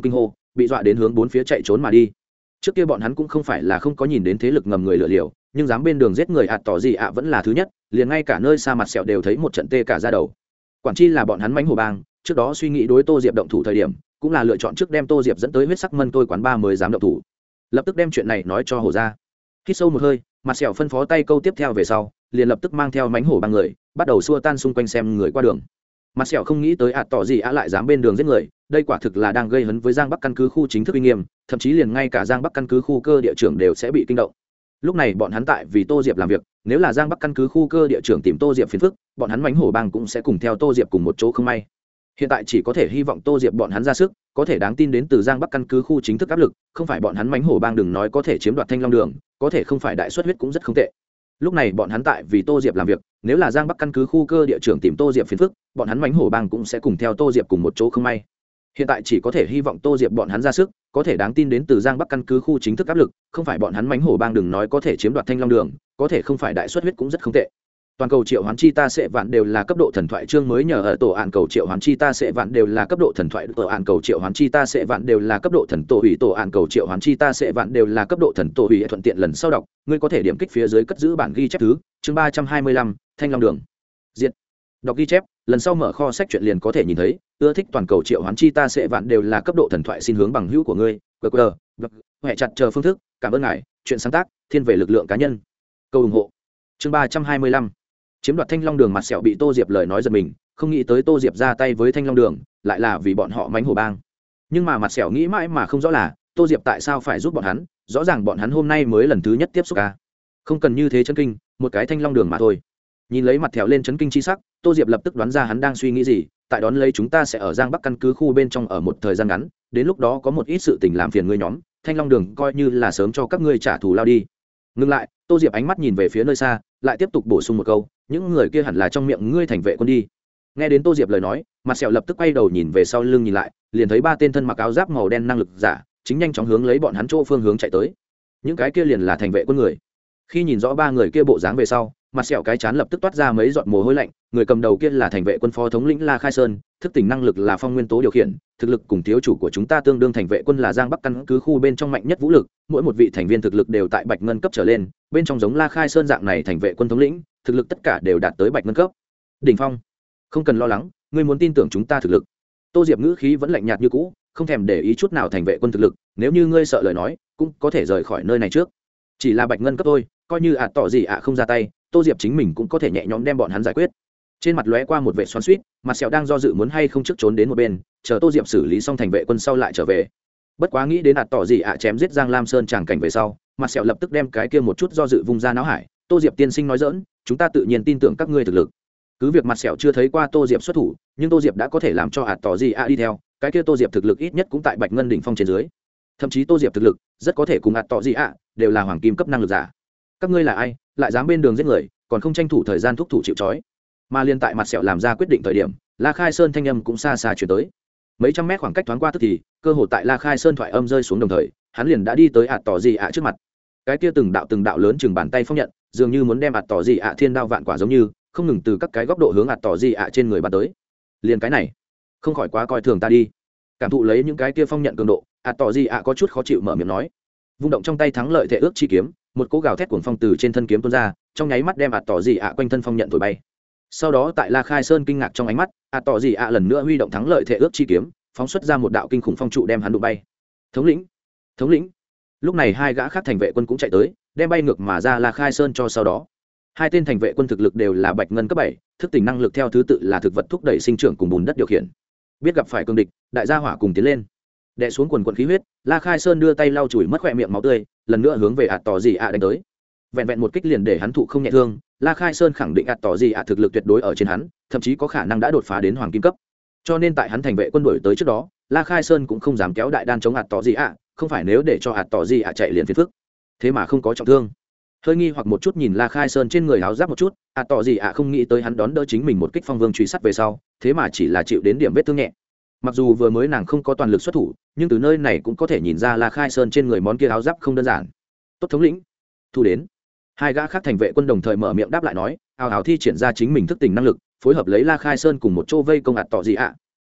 bị dọa đến hướng bốn phía chạy trốn mà đi. Trước kia bọn hắn cũng không phải là không có nhìn đến thế lực ngầm người lựa liều, nhưng dám bên đường giết người ạt tỏ gì ạ vẫn là thứ nhất, liền ngay cả nơi xa mặt sẹo đều thấy một trận tê cả da đầu. Quản chi là bọn hắn mãnh hổ bang, trước đó suy nghĩ đối Tô Diệp động thủ thời điểm, cũng là lựa chọn trước đem Tô Diệp dẫn tới huyết sắc mân tôi quán ba mới dám động thủ. Lập tức đem chuyện này nói cho hổ ra. Hít sâu một hơi, mặt sẹo phân phó tay câu tiếp theo về sau, liền lập tức mang theo mãnh hổ bang người, bắt đầu xua tan xung quanh xem người qua đường. Mặt sẹo không nghĩ tới ạt tỏ gì ạ lại dám bên đường giết người, đây quả thực là đang gây hấn với Giang Bắc căn cứ khu chính thức uy nghiêm, thậm chí liền ngay cả Giang Bắc căn cứ khu cơ địa trưởng đều sẽ bị kinh động. Lúc này bọn hắn tại vì Tô Diệp làm việc, nếu là Giang Bắc căn cứ khu cơ địa trưởng tìm Tô Diệp phiền phức, bọn hắn mãnh hổ bang cũng sẽ cùng theo Tô Diệp cùng một chỗ không may. Hiện tại chỉ có thể hy vọng Tô Diệp bọn hắn ra sức, có thể đáng tin đến từ Giang Bắc căn cứ khu chính thức áp lực, không phải bọn hắn mãnh hổ bang đừng nói có thể chiếm đoạt Thanh Long Đường, có thể không phải đại xuất huyết cũng rất không tệ. Lúc này bọn hắn tại vì Tô Diệp làm việc, nếu là Giang Bắc căn cứ khu cơ địa trưởng tìm Tô Diệp phiền phức, bọn hắn mãnh hổ bang cũng sẽ cùng theo Tô Diệp cùng một chỗ không may. Hiện tại chỉ có thể hy vọng Tô Diệp bọn hắn ra sức, có thể đáng tin đến từ Giang Bắc căn cứ khu chính thức áp lực, không phải bọn hắn mãnh hổ bang đừng nói có thể chiếm đoạt Thanh Long Đường, có thể không phải đại xuất huyết cũng rất không tệ. Toàn cầu triệu hoán chi ta sẽ vạn đều là cấp độ thần thoại chương mới nhờ ở tổ án cầu triệu hoán chi ta sẽ vạn đều là cấp độ thần thoại tổ án cầu triệu hoán chi ta sẽ vạn đều là cấp độ thần tổ hủy tổ án cầu triệu hoán chi ta sẽ vạn đều là cấp độ thần tổ hủy thuận tiện lần sau đọc, ngươi có thể điểm kích phía dưới cất giữ bản ghi chép thứ, chương 325, Thanh Long Đường. Diệt. Đọc ghi chép, lần sau mở kho sách truyện liền có thể nhìn thấy, ưa thích toàn cầu triệu hoán chi ta sẽ vạn đều là cấp độ thần thoại xin hướng bằng hữu của ngươi, QR, hệ chặt chờ phương thức, cảm ơn ngài, chuyện sáng tác, thiên về lực lượng cá nhân. Câu ủng hộ. Chương 325. Chiếm đoạt Thanh Long Đường mặt sẹo bị Tô Diệp lời nói giật mình, không nghĩ tới Tô Diệp ra tay với Thanh Long Đường, lại là vì bọn họ mãnh hổ bang. Nhưng mà mặt sẹo nghĩ mãi mà không rõ là, Tô Diệp tại sao phải giúp bọn hắn, rõ ràng bọn hắn hôm nay mới lần thứ nhất tiếp xúc a. Không cần như thế chấn kinh, một cái Thanh Long Đường mà thôi. Nhìn lấy mặt thẹo lên chấn kinh chi sắc, Tô Diệp lập tức đoán ra hắn đang suy nghĩ gì, tại đón lấy chúng ta sẽ ở Giang Bắc căn cứ khu bên trong ở một thời gian ngắn, đến lúc đó có một ít sự tình làm phiền ngươi nhóm, Thanh Long Đường coi như là sớm cho các ngươi trả thù lao đi. Ngừng lại, Tô Diệp ánh mắt nhìn về phía nơi xa, lại tiếp tục bổ sung một câu, những người kia hẳn là trong miệng ngươi thành vệ quân đi. Nghe đến Tô Diệp lời nói, mặt sẹo lập tức quay đầu nhìn về sau lưng nhìn lại, liền thấy ba tên thân mặc áo giáp màu đen năng lực giả chính nhanh chóng hướng lấy bọn hắn chỗ phương hướng chạy tới. Những cái kia liền là thành vệ quân người. Khi nhìn rõ ba người kia bộ dáng về sau, mặt sẹo cái chán lập tức toát ra mấy giọt mồ hôi lạnh. Người cầm đầu kia là thành vệ quân phó thống lĩnh La Khai Sơn, thức tỉnh năng lực là phong nguyên tố điều khiển, thực lực cùng thiếu chủ của chúng ta tương đương. Thành vệ quân là Giang Bắc căn cứ khu bên trong mạnh nhất vũ lực, mỗi một vị thành viên thực lực đều tại bạch ngân cấp trở lên, bên trong giống La Khai Sơn dạng này thành vệ quân thống lĩnh, thực lực tất cả đều đạt tới bạch ngân cấp đỉnh phong. Không cần lo lắng, ngươi muốn tin tưởng chúng ta thực lực. Tô Diệp ngữ khí vẫn lạnh nhạt như cũ, không thèm để ý chút nào thành vệ quân thực lực, nếu như ngươi sợ lời nói, cũng có thể rời khỏi nơi này trước. Chỉ là bạch ngân cấp thôi, coi như tỏ gì không ra tay, Tô Diệp chính mình cũng có thể nhẹ nhõm đem bọn hắn giải quyết. Trên mặt lóe qua một vẻ xoắn xuýt, mặt sẹo đang do dự muốn hay không trước trốn đến một bên, chờ Tô Diệp xử lý xong thành vệ quân sau lại trở về. Bất quá nghĩ đến tỏ gì chém giết Giang Lam Sơn tràng cảnh về sau, mặt sẹo lập tức đem cái kia một chút do dự vung ra não hải. Tô Diệp tiên sinh nói dỡn, chúng ta tự nhiên tin tưởng các ngươi thực lực. Cứ việc mặt sẹo chưa thấy qua Tô Diệp xuất thủ, nhưng Tô Diệp đã có thể làm cho tỏ gì đi theo, cái kia Tô Diệp thực lực ít nhất cũng tại bạch ngân đỉnh phong trên dưới. Thậm chí Tô Diệp thực lực rất có thể cùng tỏ gì đều là hoàng kim cấp năng lực giả. Các ngươi là ai, lại dám bên đường giết người, còn không tranh thủ thời gian thúc thủ chịu trói. Mà liên tại mặt sẹo làm ra quyết định thời điểm, La Khai Sơn thanh âm cũng xa xa chuyển tới. Mấy trăm mét khoảng cách thoáng qua tức thì, cơ hồ tại La Khai Sơn thoại âm rơi xuống đồng thời, hắn liền đã đi tới tỏ gì trước mặt. Cái kia từng đạo lớn chừng bàn tay phong nhận, dường như muốn đem tỏ gì thiên đao vạn quả giống như, không ngừng từ các cái góc độ hướng tỏ gì trên người bắn tới. Liền cái này, không khỏi quá coi thường ta đi. Cảm thụ lấy những cái kia phong nhận cường độ, tỏ gì có chút khó chịu mở miệng nói. Vung động trong tay thắng lợi thể ước chi kiếm, một cỗ gào thét cuồng phong từ trên thân kiếm tuôn ra, trong nháy mắt đem tỏ gì quanh thân phong nhận thổi bay. Sau đó tại La Khai Sơn kinh ngạc trong ánh mắt, tỏ gì lần nữa huy động thắng lợi thể ước chi kiếm, phóng xuất ra một đạo kinh khủng phong trụ đem hắn đụng bay. Thống lĩnh. Lúc này hai gã khác thành vệ quân cũng chạy tới, đem bay ngược mà ra La Khai Sơn cho sau đó. Hai tên thành vệ quân thực lực đều là bạch ngân cấp 7, thức tỉnh năng lực theo thứ tự là thực vật thúc đẩy sinh trưởng cùng bùn đất điều khiển. Biết gặp phải cương địch, đại gia hỏa cùng tiến lên. Đè xuống quần khí huyết, La Khai Sơn đưa tay lau chùi mất khóe miệng máu tươi, lần nữa hướng về tỏ gì đánh tới. Vẹn vẹn một kích liền để hắn thụ không nhẹ thương, La Khai Sơn khẳng định tỏ gì thực lực tuyệt đối ở trên hắn, thậm chí có khả năng đã đột phá đến hoàng kim cấp. Cho nên tại hắn thành vệ quân đuổi tới trước đó, La Khai Sơn cũng không dám kéo đại đan chống tỏ gì không phải nếu để cho tỏ gì chạy liền phiền phức. Thế mà không có trọng thương. Hơi nghi hoặc một chút nhìn La Khai Sơn trên người áo giáp một chút, tỏ gì không nghĩ tới hắn đón đỡ chính mình một kích phong vương truy sát về sau, thế mà chỉ là chịu đến điểm vết thương nhẹ. Mặc dù vừa mới nàng không có toàn lực xuất thủ, nhưng từ nơi này cũng có thể nhìn ra La Khai Sơn trên người món kia áo giáp không đơn giản. Tốt thống lĩnh, thu đến. Hai gã khác thành vệ quân đồng thời mở miệng đáp lại nói, ào ào thi triển ra chính mình thức tỉnh năng lực, phối hợp lấy La Khai Sơn cùng một chỗ vây công tỏ gì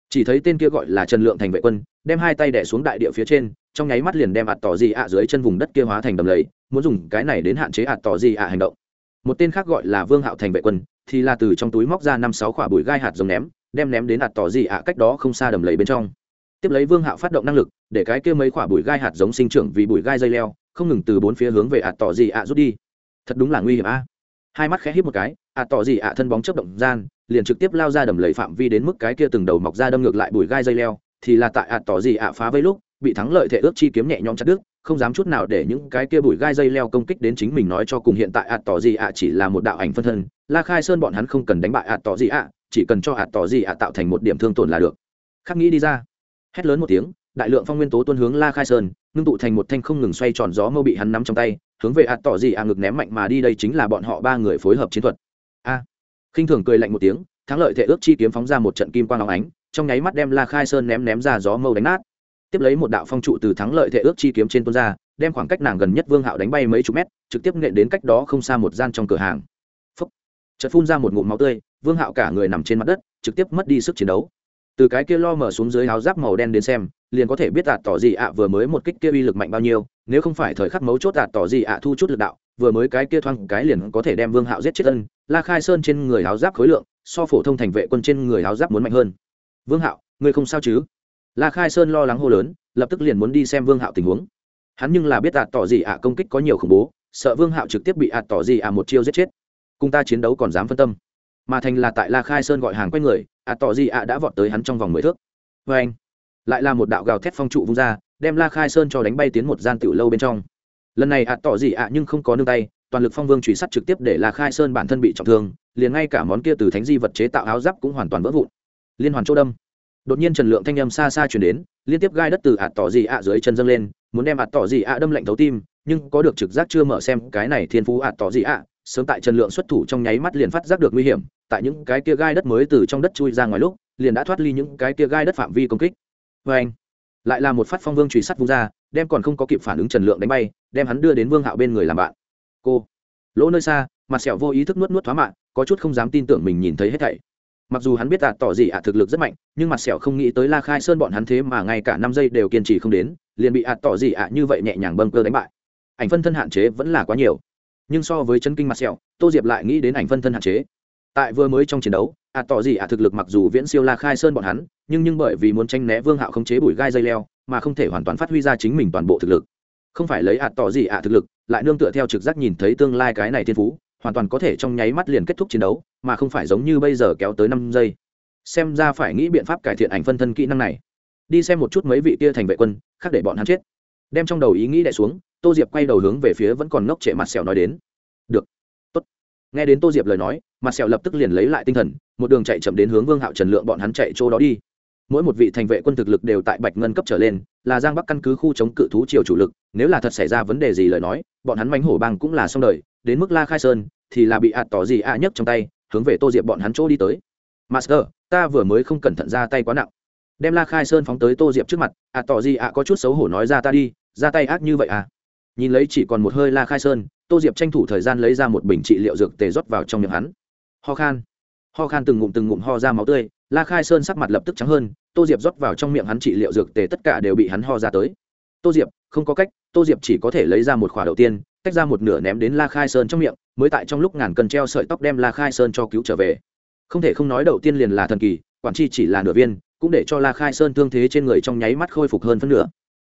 chỉ thấy tên kia gọi là Trần Lượng thành vệ quân đem hai tay đè xuống đại địa phía trên, trong nháy mắt liền đem ạt tỏ gì ạ dưới chân vùng đất kia hóa thành đầm lầy, muốn dùng cái này đến hạn chế ạt tỏ gì ạ hành động. Một tên khác gọi là Vương Hạo thành vệ quân thì là từ trong túi móc ra 5-6 quả bụi gai hạt giống đem ném đến ạt tỏ gì ạ cách đó không xa đầm lầy bên trong. Tiếp lấy Vương Hạo phát động năng lực để cái kia mấy quả bụi gai hạt giống sinh trưởng vì bụi gai dây leo không ngừng từ bốn phía hướng về ạt tỏ gì ạ rút đi. Thật đúng là nguy hiểm a. Hai mắt khẽ híp một cái, ạt tỏ gì ạ thân bóng chớp động gian liền trực tiếp lao ra đầm lầy phạm vi, đến mức cái kia từng đầu mọc ra đâm ngược lại bụi gai dây leo thì là tại ạt tỏ gì ạ phá vây lúc bị thắng lợi thể ước chi kiếm nhẹ nhõm chặt đứt, không dám chút nào để những cái kia bụi gai dây leo công kích đến chính mình. Nói cho cùng hiện tại ạt tỏ gì ạ chỉ là một đạo ảnh phân thân, La Khai Sơn bọn hắn không cần đánh bại ạt tỏ gì ạ, chỉ cần cho ạt tỏ gì ạ tạo thành một điểm thương tổn là được. Khắc nghĩ đi ra, hét lớn một tiếng, đại lượng phong nguyên tố tuôn hướng La Khai Sơn, ngưng tụ thành một thanh không ngừng xoay tròn gió mâu bị hắn nắm trong tay, hướng về ạt tỏ gì ạ ngực ném mạnh mà đi. Đây chính là bọn họ ba người phối hợp chiến thuật. A, khinh thường cười lạnh một tiếng, thắng lợi thể ước chi kiếm phóng ra một trận kim quang óng ánh, trong nháy mắt đem La Khai Sơn ném ra gió mâu đánh nát. Tiếp lấy một đạo phong trụ từ thắng lợi thể ước chi kiếm trên tuôn ra, đem khoảng cách nàng gần nhất Vương Hạo đánh bay mấy chục mét, trực tiếp nện đến cách đó không xa một gian trong cửa hàng. Phốc, chợt phun ra một ngụm máu tươi, Vương Hạo cả người nằm trên mặt đất, trực tiếp mất đi sức chiến đấu. Từ cái kia lo mở xuống dưới áo giáp màu đen đến xem, liền có thể biết ạt tỏ gì ạ vừa mới một kích kia uy lực mạnh bao nhiêu, nếu không phải thời khắc mấu chốt ạt tỏ gì ạ thu chút lực đạo, vừa mới cái kia thoáng cái liền có thể đem Vương Hạo giết chết. Ân, La Khai Sơn trên người áo giáp khối lượng so phổ thông thành vệ quân trên người áo giáp muốn mạnh hơn. Vương Hạo, ngươi không sao chứ? La Khai Sơn lo lắng hô lớn, lập tức liền muốn đi xem Vương Hạo tình huống. Hắn nhưng là biết ạt tỏ gì ạ công kích có nhiều khủng bố, sợ Vương Hạo trực tiếp bị ạt tỏ gì ạ một chiêu giết chết. Cùng ta chiến đấu còn dám phân tâm? Mà thành là tại La Khai Sơn gọi hàng quay người, ạt tỏ gì ạ đã vọt tới hắn trong vòng 10 thước. Và anh, lại là một đạo gào thét phong trụ vung ra, đem La Khai Sơn cho đánh bay tiến một gian tiểu lâu bên trong. Lần này ạt tỏ gì ạ nhưng không có nương tay, toàn lực phong vương chủy sắt trực tiếp để La Khai Sơn bản thân bị trọng thương, liền ngay cả món kia từ thánh di vật chế tạo áo giáp cũng hoàn toàn vỡ vụn. Liên hoàn chỗ đâm. Đột nhiên Trần Lượng thanh âm xa xa truyền đến, liên tiếp gai đất từ ạt tỏ gì ạ dưới chân dâng lên, muốn đem ạt tỏ gì ạ đâm lạnh thấu tim, nhưng có được trực giác chưa mở xem cái này thiên phú ạt tỏ gì ạ, sớm tại Trần Lượng xuất thủ trong nháy mắt liền phát giác được nguy hiểm, tại những cái kia gai đất mới từ trong đất chui ra ngoài lúc, liền đã thoát ly những cái kia gai đất phạm vi công kích. Và anh, lại là một phát phong vương chùy sắt vung ra, đem còn không có kịp phản ứng Trần Lượng đánh bay, đem hắn đưa đến Vương Hạo bên người làm bạn. Cô, lỗ nơi xa, mặt sẹo vô ý thức nuốt thoá mạng, có chút không dám tin tưởng mình nhìn thấy hết thảy. Mặc dù hắn biết ạt tỏ gì ạ thực lực rất mạnh, nhưng mặt sẹo không nghĩ tới La Khai Sơn bọn hắn thế mà ngay cả 5 giây đều kiên trì không đến, liền bị ạt tỏ gì ạ như vậy nhẹ nhàng bâng cơ đánh bại. Ảnh phân thân hạn chế vẫn là quá nhiều, nhưng so với chấn kinh mặt sẹo, Tô Diệp lại nghĩ đến ảnh phân thân hạn chế. Tại vừa mới trong chiến đấu, ạt tỏ gì ạ thực lực mặc dù viễn siêu La Khai Sơn bọn hắn, nhưng bởi vì muốn tranh né Vương Hạo khống chế bụi gai dây leo, mà không thể hoàn toàn phát huy ra chính mình toàn bộ thực lực. Không phải lấy ạt tỏ gì ạ thực lực, lại nương tựa theo trực giác nhìn thấy tương lai cái này thiên phú, hoàn toàn có thể trong nháy mắt liền kết thúc chiến đấu, mà không phải giống như bây giờ kéo tới 5 giây. Xem ra phải nghĩ biện pháp cải thiện ảnh phân thân kỹ năng này. Đi xem một chút mấy vị kia thành vệ quân, khác để bọn hắn chết. Đem trong đầu ý nghĩ đè xuống, Tô Diệp quay đầu hướng về phía vẫn còn ngốc trệ mặt sẹo nói đến. Được, tốt. Nghe đến Tô Diệp lời nói, mặt sẹo lập tức liền lấy lại tinh thần, một đường chạy chậm đến hướng Vương Hạo Trần Lượng bọn hắn chạy chỗ đó đi. Mỗi một vị thành vệ quân thực lực đều tại bạch ngân cấp trở lên, là Giang Bắc căn cứ khu chống cự thú triều chủ lực, nếu là thật xảy ra vấn đề gì lời nói, bọn hắn mãnh hổ bang cũng là xong đời, đến mức La Khai Sơn thì là bị ạt tỏ gì ạ nhấc trong tay, hướng về Tô Diệp bọn hắn chỗ đi tới. Master, ta vừa mới không cẩn thận ra tay quá nặng. Đem La Khai Sơn phóng tới Tô Diệp trước mặt, ạt tỏ gì ạ có chút xấu hổ nói ra ta đi, ra tay ác như vậy à? Nhìn lấy chỉ còn một hơi La Khai Sơn, Tô Diệp tranh thủ thời gian lấy ra một bình trị liệu dược tề rót vào trong miệng hắn. Ho khan từng ngụm ho ra máu tươi, La Khai Sơn sắc mặt lập tức trắng hơn, Tô Diệp rót vào trong miệng hắn trị liệu dược tề tất cả đều bị hắn ho ra tới. Tô Diệp, không có cách, Tô Diệp chỉ có thể lấy ra một khỏa đầu tiên, tách ra một nửa ném đến La Khai Sơn trong miệng, mới tại trong lúc ngàn cân treo sợi tóc đem La Khai Sơn cho cứu trở về. Không thể không nói đầu tiên liền là thần kỳ, quản chi chỉ là nửa viên, cũng để cho La Khai Sơn thương thế trên người trong nháy mắt khôi phục hơn phân nửa.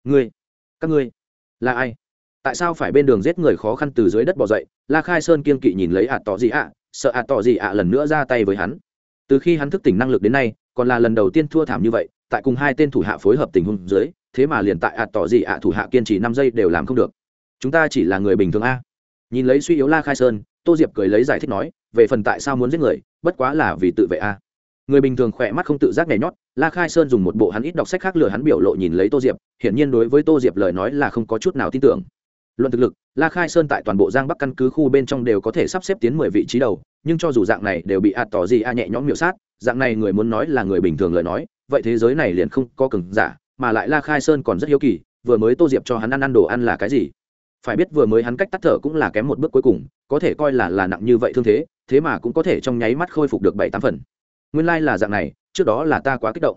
Các ngươi là ai? Tại sao phải bên đường giết người khó khăn từ dưới đất bò dậy? La Khai Sơn kiên kỵ nhìn lấy ạt tỏ gì ạ, sợ ạt tỏ gì ạ lần nữa ra tay với hắn. Từ khi hắn thức tỉnh năng lực đến nay, còn là lần đầu tiên thua thảm như vậy, tại cùng hai tên thủ hạ phối hợp tình huống dưới, thế mà liền tại ạt tỏ gì ạ thủ hạ kiên trì 5 giây đều làm không được. Chúng ta chỉ là người bình thường a. Nhìn lấy suy yếu La Khai Sơn, Tô Diệp cười lấy giải thích nói, về phần tại sao muốn giết người, bất quá là vì tự vệ a. Người bình thường khỏe mắt không tự giác nhảy nhót, La Khai Sơn dùng một bộ hắn ít đọc sách khác lừa hắn biểu lộ nhìn lấy Tô Diệp, hiển nhiên đối với Tô Diệp lời nói là không có chút nào tin tưởng. Luận thực lực, La Khai Sơn tại toàn bộ Giang Bắc căn cứ khu bên trong đều có thể sắp xếp tiến 10 vị trí đầu, nhưng cho dù dạng này đều bị ạt tỏ gì a nhẹ nhõm miểu sát, dạng này người muốn nói là người bình thường lời nói, vậy thế giới này liền không có cường giả, mà lại La Khai Sơn còn rất hiếu kỳ, vừa mới Tô Diệp cho hắn ăn đồ ăn là cái gì? Phải biết vừa mới hắn cách tắt thở cũng là kém một bước cuối cùng, có thể coi là nặng như vậy thương thế, thế mà cũng có thể trong nháy mắt khôi phục được 7-8 phần. Nguyên lai là dạng này, trước đó là ta quá kích động.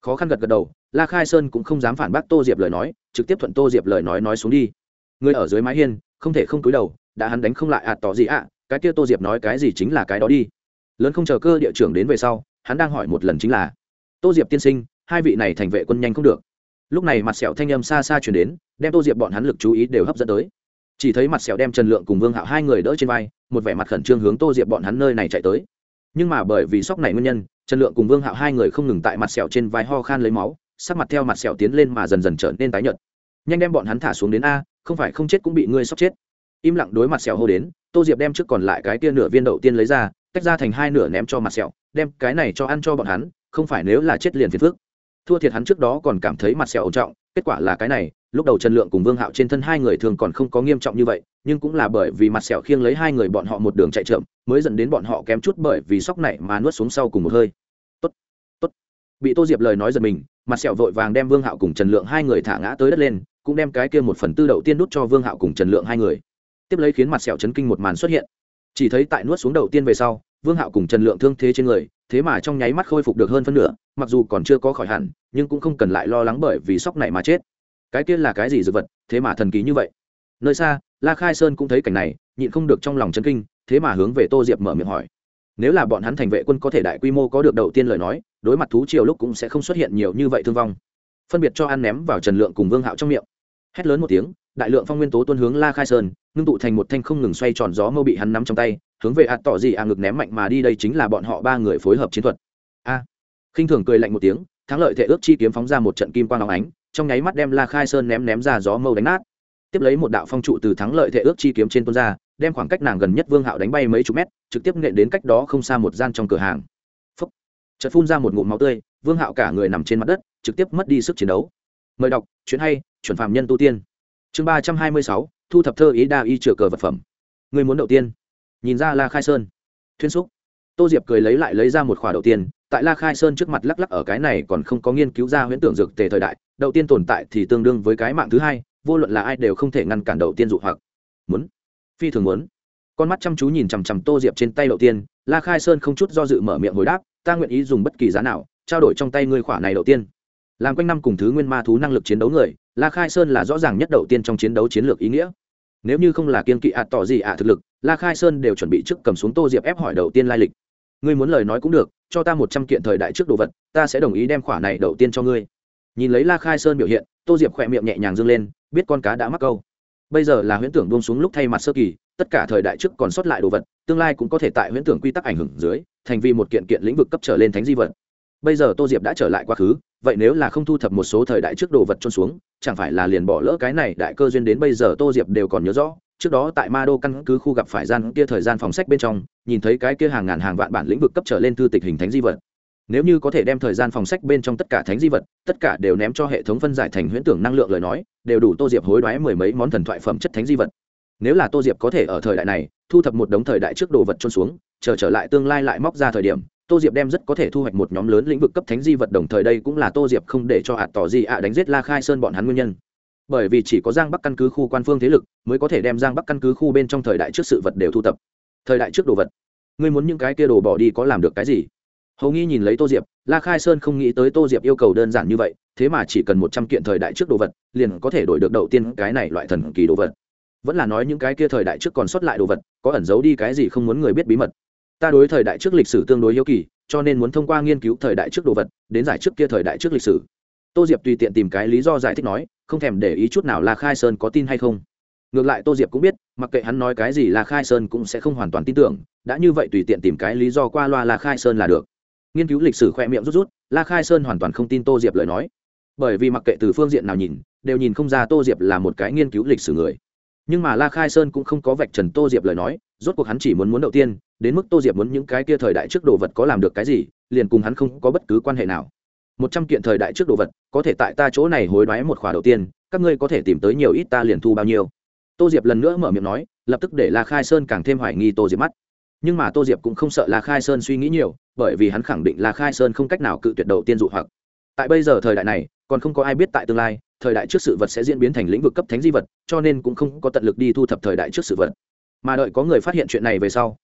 khó khăn gật gật đầu. La Khai Sơn cũng không dám phản bác Tô Diệp lời nói, trực tiếp thuận Tô Diệp lời nói xuống đi. Người ở dưới mái hiên không thể không cúi đầu, đã hắn đánh không lại tỏ gì cái kia Tô Diệp nói cái gì chính là cái đó đi. Lớn không chờ cơ địa trưởng đến về sau, hắn đang hỏi một lần chính là: Tô Diệp tiên sinh, hai vị này thành vệ quân nhanh không được. Lúc này mặt sẹo thanh âm xa xa truyền đến, đem Tô Diệp bọn hắn lực chú ý đều hấp dẫn tới. Chỉ thấy mặt sẹo đem Trần Lượng cùng Vương Hạo hai người đỡ trên vai, một vẻ mặt khẩn trương hướng Tô Diệp bọn hắn nơi này chạy tới. Nhưng mà bởi vì sốc này nguyên nhân, Trần Lượng cùng Vương Hạo hai người không ngừng tại mặt sẹo trên vai ho khan lấy máu, sắc mặt theo mặt sẹo tiến lên mà dần dần trở nên tái nhợt. Nhanh đem bọn hắn thả xuống đến a, không phải không chết cũng bị ngươi sốc chết. Im lặng đối mặt sẹo hô đến. Tô Diệp đem trước còn lại cái kia nửa viên đậu tiên lấy ra, tách ra thành hai nửa ném cho mặt sẹo, đem cái này cho ăn cho bọn hắn, không phải nếu là chết liền phiền phức. Thua thiệt hắn trước đó còn cảm thấy mặt sẹo ổn trọng, kết quả là cái này. Lúc đầu Trần Lượng cùng Vương Hạo trên thân hai người thường còn không có nghiêm trọng như vậy, nhưng cũng là bởi vì mặt sẹo khiêng lấy hai người bọn họ một đường chạy chậm, mới dẫn đến bọn họ kém chút bởi vì sốc này mà nuốt xuống sau cùng một hơi. Tốt, tốt. Bị Tô Diệp lời nói giật mình, mặt sẹo vội vàng đem Vương Hạo cùng Trần Lượng hai người thả ngã tới đất lên, cũng đem cái kia 1/4 đậu tiên đút cho Vương Hạo cùng Trần Lượng hai người. Tiếp lấy khiến mặt sẹo chấn kinh một màn xuất hiện. Chỉ thấy tại nuốt xuống đậu tiên về sau, Vương Hạo cùng Trần Lượng thương thế trên người, thế mà trong nháy mắt khôi phục được hơn phân nửa, mặc dù còn chưa có khỏi hẳn, nhưng cũng không cần lại lo lắng bởi vì sốc này mà chết. Cái kia là cái gì dược vật, thế mà thần kỳ như vậy? Nơi xa, La Khai Sơn cũng thấy cảnh này, nhịn không được trong lòng chấn kinh, thế mà hướng về Tô Diệp mở miệng hỏi. Nếu là bọn hắn thành vệ quân có thể đại quy mô có được đậu tiên lời nói, đối mặt thú triều lúc cũng sẽ không xuất hiện nhiều như vậy thương vong. Phân biệt cho ăn ném vào Trần Lượng cùng Vương Hạo trong miệng. Hét lớn một tiếng, đại lượng phong nguyên tố tuôn hướng La Khai Sơn, ngưng tụ thành một thanh không ngừng xoay tròn gió mâu bị hắn nắm trong tay, hướng về tỏ gì ngực ném mạnh mà đi. Đây chính là bọn họ ba người phối hợp chiến thuật. Khinh thường cười lạnh một tiếng, thắng lợi thể ước chi kiếm phóng ra một trận kim quang óng ánh, trong nháy mắt đem La Khai Sơn ném ra gió mâu đánh nát. Tiếp lấy một đạo phong trụ từ thắng lợi thể ước chi kiếm trên tuôn ra, đem khoảng cách nàng gần nhất Vương Hạo đánh bay mấy chục mét, trực tiếp nện đến cách đó không xa một gian trong cửa hàng. Phốc. Chợt phun ra một ngụm máu tươi, Vương Hạo cả người nằm trên mặt đất, trực tiếp mất đi sức chiến đấu. Mời đọc, chuyện hay, chuẩn phàm nhân tu tiên. Chương 326, thu thập thơ ý đa y chữa cờ vật phẩm. Người muốn đầu tiên? Nhìn ra La Khai Sơn. Thuyên xúc. Tô Diệp cười lấy ra một khỏa đầu tiên, tại La Khai Sơn trước mặt lắc lắc ở cái này còn không có nghiên cứu ra huyễn tưởng dược tề thời đại, đầu tiên tồn tại thì tương đương với cái mạng thứ hai, vô luận là ai đều không thể ngăn cản đầu tiên dụ hoặc. Muốn, phi thường muốn. Con mắt chăm chú nhìn chằm chằm Tô Diệp trên tay đầu tiên, La Khai Sơn không chút do dự mở miệng hồi đáp, ta nguyện ý dùng bất kỳ giá nào trao đổi trong tay ngươi khỏa này đầu tiên. Làm quanh năm cùng thứ nguyên ma thú năng lực chiến đấu người, La Khai Sơn là rõ ràng nhất đầu tiên trong chiến đấu chiến lược ý nghĩa. Nếu như không là kiên kỵ tỏ gì thực lực, La Khai Sơn đều chuẩn bị trước cầm xuống Tô Diệp ép hỏi đầu tiên lai lịch. Ngươi muốn lời nói cũng được, cho ta 100 kiện thời đại trước đồ vật, ta sẽ đồng ý đem khỏa này đầu tiên cho ngươi. Nhìn lấy La Khai Sơn biểu hiện, Tô Diệp khỏe miệng nhẹ nhàng dương lên, biết con cá đã mắc câu. Bây giờ là huyễn tưởng buông xuống lúc thay mặt sơ kỳ, tất cả thời đại trước còn sót lại đồ vật, tương lai cũng có thể tại huyễn tưởng quy tắc ảnh hưởng dưới, thành vì một kiện kiện lĩnh vực cấp trở lên thánh di vật. Bây giờ Tô Diệp đã trở lại quá khứ, vậy nếu là không thu thập một số thời đại trước đồ vật trôn xuống, chẳng phải là liền bỏ lỡ cái này đại cơ duyên. Đến bây giờ Tô Diệp đều còn nhớ rõ, trước đó tại Ma Đô căn cứ khu gặp phải gian kia thời gian phòng sách bên trong, nhìn thấy cái kia hàng ngàn hàng vạn bản lĩnh vực cấp trở lên thư tịch hình thánh di vật. Nếu như có thể đem thời gian phòng sách bên trong tất cả thánh di vật, tất cả đều ném cho hệ thống phân giải thành huyễn tưởng năng lượng lời nói, đều đủ Tô Diệp hối đoái mười mấy món thần thoại phẩm chất thánh di vật. Nếu là Tô Diệp có thể ở thời đại này thu thập một đống thời đại trước đồ vật trôn xuống, trở lại tương lai lại móc ra thời điểm, Tô Diệp đem rất có thể thu hoạch một nhóm lớn lĩnh vực cấp thánh di vật. Đồng thời đây cũng là Tô Diệp không để cho tỏ gì đánh giết La Khai Sơn bọn hắn nguyên nhân. Bởi vì chỉ có Giang Bắc căn cứ khu quan phương thế lực mới có thể đem Giang Bắc căn cứ khu bên trong thời đại trước sự vật đều thu tập. Thời đại trước đồ vật, ngươi muốn những cái kia đồ bỏ đi có làm được cái gì? Hầu Nghi nhìn lấy Tô Diệp, La Khai Sơn không nghĩ tới Tô Diệp yêu cầu đơn giản như vậy, thế mà chỉ cần 100 kiện thời đại trước đồ vật, liền có thể đổi được đầu tiên cái này loại thần kỳ đồ vật. Vẫn là nói những cái kia thời đại trước còn sót lại đồ vật, có ẩn giấu đi cái gì không muốn người biết bí mật. Ta đối thời đại trước lịch sử tương đối hiếu kỳ, cho nên muốn thông qua nghiên cứu thời đại trước đồ vật, đến giải trước kia thời đại trước lịch sử. Tô Diệp tùy tiện tìm cái lý do giải thích nói, không thèm để ý chút nào La Khai Sơn có tin hay không. Ngược lại Tô Diệp cũng biết, mặc kệ hắn nói cái gì La Khai Sơn cũng sẽ không hoàn toàn tin tưởng, đã như vậy tùy tiện tìm cái lý do qua loa La Khai Sơn là được. Nghiên cứu lịch sử khoe miệng rút, La Khai Sơn hoàn toàn không tin Tô Diệp lời nói. Bởi vì mặc kệ từ phương diện nào nhìn, đều nhìn không ra Tô Diệp là một cái nghiên cứu lịch sử người. Nhưng mà La Khai Sơn cũng không có vạch trần Tô Diệp lời nói, rốt cuộc hắn chỉ muốn đầu tiên, đến mức Tô Diệp muốn những cái kia thời đại trước đồ vật có làm được cái gì, liền cùng hắn không có bất cứ quan hệ nào. 100 kiện thời đại trước đồ vật, có thể tại ta chỗ này hối đoái một khóa đầu tiên, các ngươi có thể tìm tới nhiều ít ta liền thu bao nhiêu. Tô Diệp lần nữa mở miệng nói, lập tức để La Khai Sơn càng thêm hoài nghi Tô Diệp mắt. Nhưng mà Tô Diệp cũng không sợ La Khai Sơn suy nghĩ nhiều, bởi vì hắn khẳng định La Khai Sơn không cách nào cự tuyệt đầu tiên dụ hoặc. Tại bây giờ thời đại này, còn không có ai biết tại tương lai, thời đại trước sự vật sẽ diễn biến thành lĩnh vực cấp thánh di vật, cho nên cũng không có tận lực đi thu thập thời đại trước sự vật. Mà đợi có người phát hiện chuyện này về sau,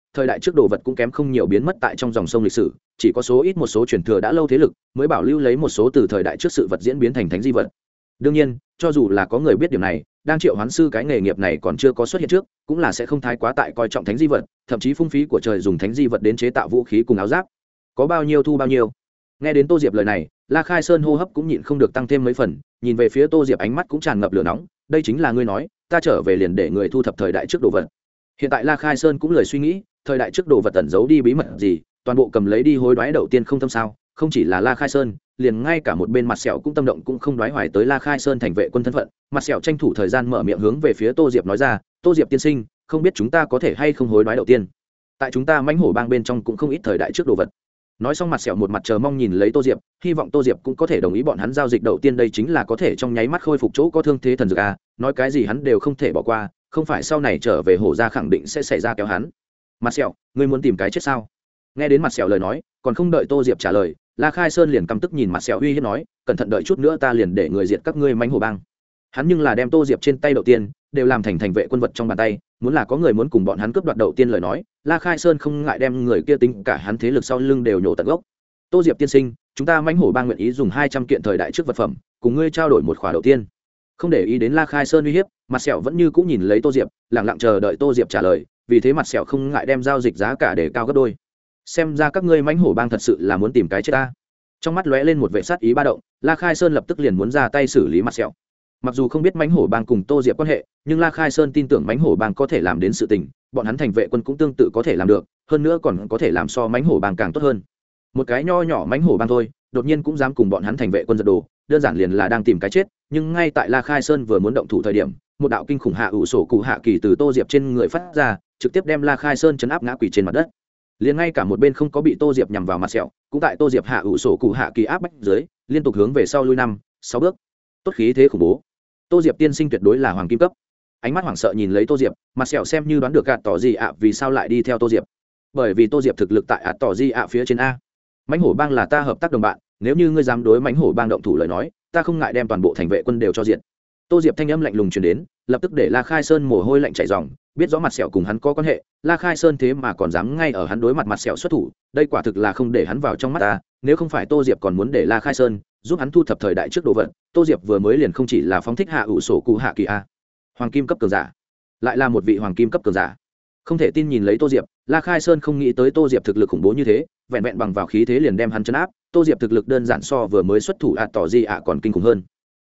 thời đại trước đồ vật cũng kém không nhiều biến mất tại trong dòng sông lịch sử, chỉ có số ít một số truyền thừa đã lâu thế lực mới bảo lưu lấy một số từ thời đại trước sự vật diễn biến thành thánh di vật. Đương nhiên, cho dù là có người biết điều này, đang triệu hoán sư cái nghề nghiệp này còn chưa có xuất hiện trước, cũng là sẽ không thái quá tại coi trọng thánh di vật, thậm chí phung phí của trời dùng thánh di vật đến chế tạo vũ khí cùng áo giáp. Có bao nhiêu thu bao nhiêu. Nghe đến Tô Diệp lời này, La Khai Sơn hô hấp cũng nhịn không được tăng thêm mấy phần, nhìn về phía Tô Diệp ánh mắt cũng tràn ngập lửa nóng, đây chính là ngươi nói, ta trở về liền để người thu thập thời đại trước đồ vật. Hiện tại La Khai Sơn cũng lười suy nghĩ, thời đại trước đồ vật tẩn giấu đi bí mật gì, toàn bộ cầm lấy đi hối đoái đầu tiên không tâm sao, không chỉ là La Khai Sơn, liền ngay cả một bên Mặt Sẹo cũng tâm động cũng không đoái hoài tới La Khai Sơn thành vệ quân thân phận. Mặt Sẹo tranh thủ thời gian mở miệng hướng về phía Tô Diệp nói ra, Tô Diệp tiên sinh, không biết chúng ta có thể hay không hối đoái đầu tiên. Tại chúng ta mãnh hổ bang bên trong cũng không ít thời đại trước đồ vật. Nói xong Mặt Sẹo một mặt chờ mong nhìn lấy Tô Diệp, hy vọng Tô Diệp cũng có thể đồng ý bọn hắn giao dịch đầu tiên, đây chính là có thể trong nháy mắt khôi phục chỗ có thương thế thần dược a, nói cái gì hắn đều không thể bỏ qua, không phải sau này trở về hổ gia khẳng định sẽ xảy ra kéo hắn. Mặt Sẹo, ngươi muốn tìm cái chết sao? Nghe đến Mặt Sẹo lời nói, còn không đợi Tô Diệp trả lời, La Khai Sơn liền căm tức nhìn Mặt Sẹo uy hiếp nói, cẩn thận đợi chút nữa ta liền để người diệt các ngươi mãnh hổ bang. Hắn nhưng là đem Tô Diệp trên tay đầu tiên đều làm thành vệ quân vật trong bàn tay, muốn là có người muốn cùng bọn hắn cướp đoạt đầu tiên lời nói, La Khai Sơn không ngại đem người kia tính cả hắn thế lực sau lưng đều nhổ tận gốc. Tô Diệp tiên sinh, chúng ta mãnh hổ bang nguyện ý dùng 200 kiện thời đại trước vật phẩm, cùng ngươi trao đổi một khóa đầu tiên. Không để ý đến La Khai Sơn uy hiếp, Mặt Sẹo vẫn như cũ nhìn lấy Tô Diệp, lặng lặng chờ đợi Tô Diệp trả lời, vì thế Mặt Sẹo không ngại đem giao dịch giá cả để cao gấp đôi. Xem ra các ngươi mãnh hổ bang thật sự là muốn tìm cái chết ta. Trong mắt lóe lên một vẻ sát ý ba động, La Khai Sơn lập tức liền muốn ra tay xử lý Mặt Sẹo. Mặc dù không biết mãnh hổ bang cùng Tô Diệp quan hệ, nhưng La Khai Sơn tin tưởng mãnh hổ bang có thể làm đến sự tình, bọn hắn thành vệ quân cũng tương tự có thể làm được, hơn nữa còn có thể làm so mãnh hổ bang càng tốt hơn. Một cái nho nhỏ mãnh hổ bang thôi, đột nhiên cũng dám cùng bọn hắn thành vệ quân giật đồ, đơn giản liền là đang tìm cái chết. Nhưng ngay tại La Khai Sơn vừa muốn động thủ thời điểm, một đạo kinh khủng hạ ủ sổ cụ hạ kỳ từ Tô Diệp trên người phát ra, trực tiếp đem La Khai Sơn chấn áp ngã quỳ trên mặt đất. Liền ngay cả một bên không có bị Tô Diệp nhằm vào Mặt Sẹo, cũng tại Tô Diệp hạ ủ sổ cụ hạ kỳ áp bách dưới, liên tục hướng về sau lui 5-6 bước. Tốt khí thế khủng bố. Tô Diệp tiên sinh tuyệt đối là hoàng kim cấp. Ánh mắt hoảng sợ nhìn lấy Tô Diệp, Mặt Sẹo xem như đoán được gạt tỏ gì ạ vì sao lại đi theo Tô Diệp. Bởi vì Tô Diệp thực lực tại tỏ gì ạ phía trên a. Mãnh hổ bang là ta hợp tác đồng bạn, nếu như ngươi dám đối mãnh hổ bang động thủ lời nói, ta không ngại đem toàn bộ thành vệ quân đều cho diện. Tô Diệp thanh âm lạnh lùng truyền đến, lập tức để La Khai Sơn mồ hôi lạnh chảy ròng, biết rõ Mặt Sẹo cùng hắn có quan hệ, La Khai Sơn thế mà còn dám ngay ở hắn đối mặt Mặt Sẹo xuất thủ, đây quả thực là không để hắn vào trong mắt ta, nếu không phải Tô Diệp còn muốn để La Khai Sơn giúp hắn thu thập thời đại trước đồ vật, Tô Diệp vừa mới liền không chỉ là phóng thích hạ ủ sổ cụ hạ kỳ a, hoàng kim cấp cường giả, lại là một vị hoàng kim cấp cường giả. Không thể tin nhìn lấy Tô Diệp, La Khai Sơn không nghĩ tới Tô Diệp thực lực khủng bố như thế, vẹn vẹn bằng vào khí thế liền đem hắn chấn áp, Tô Diệp thực lực đơn giản so vừa mới xuất thủ tỏ gì ạ còn kinh khủng hơn.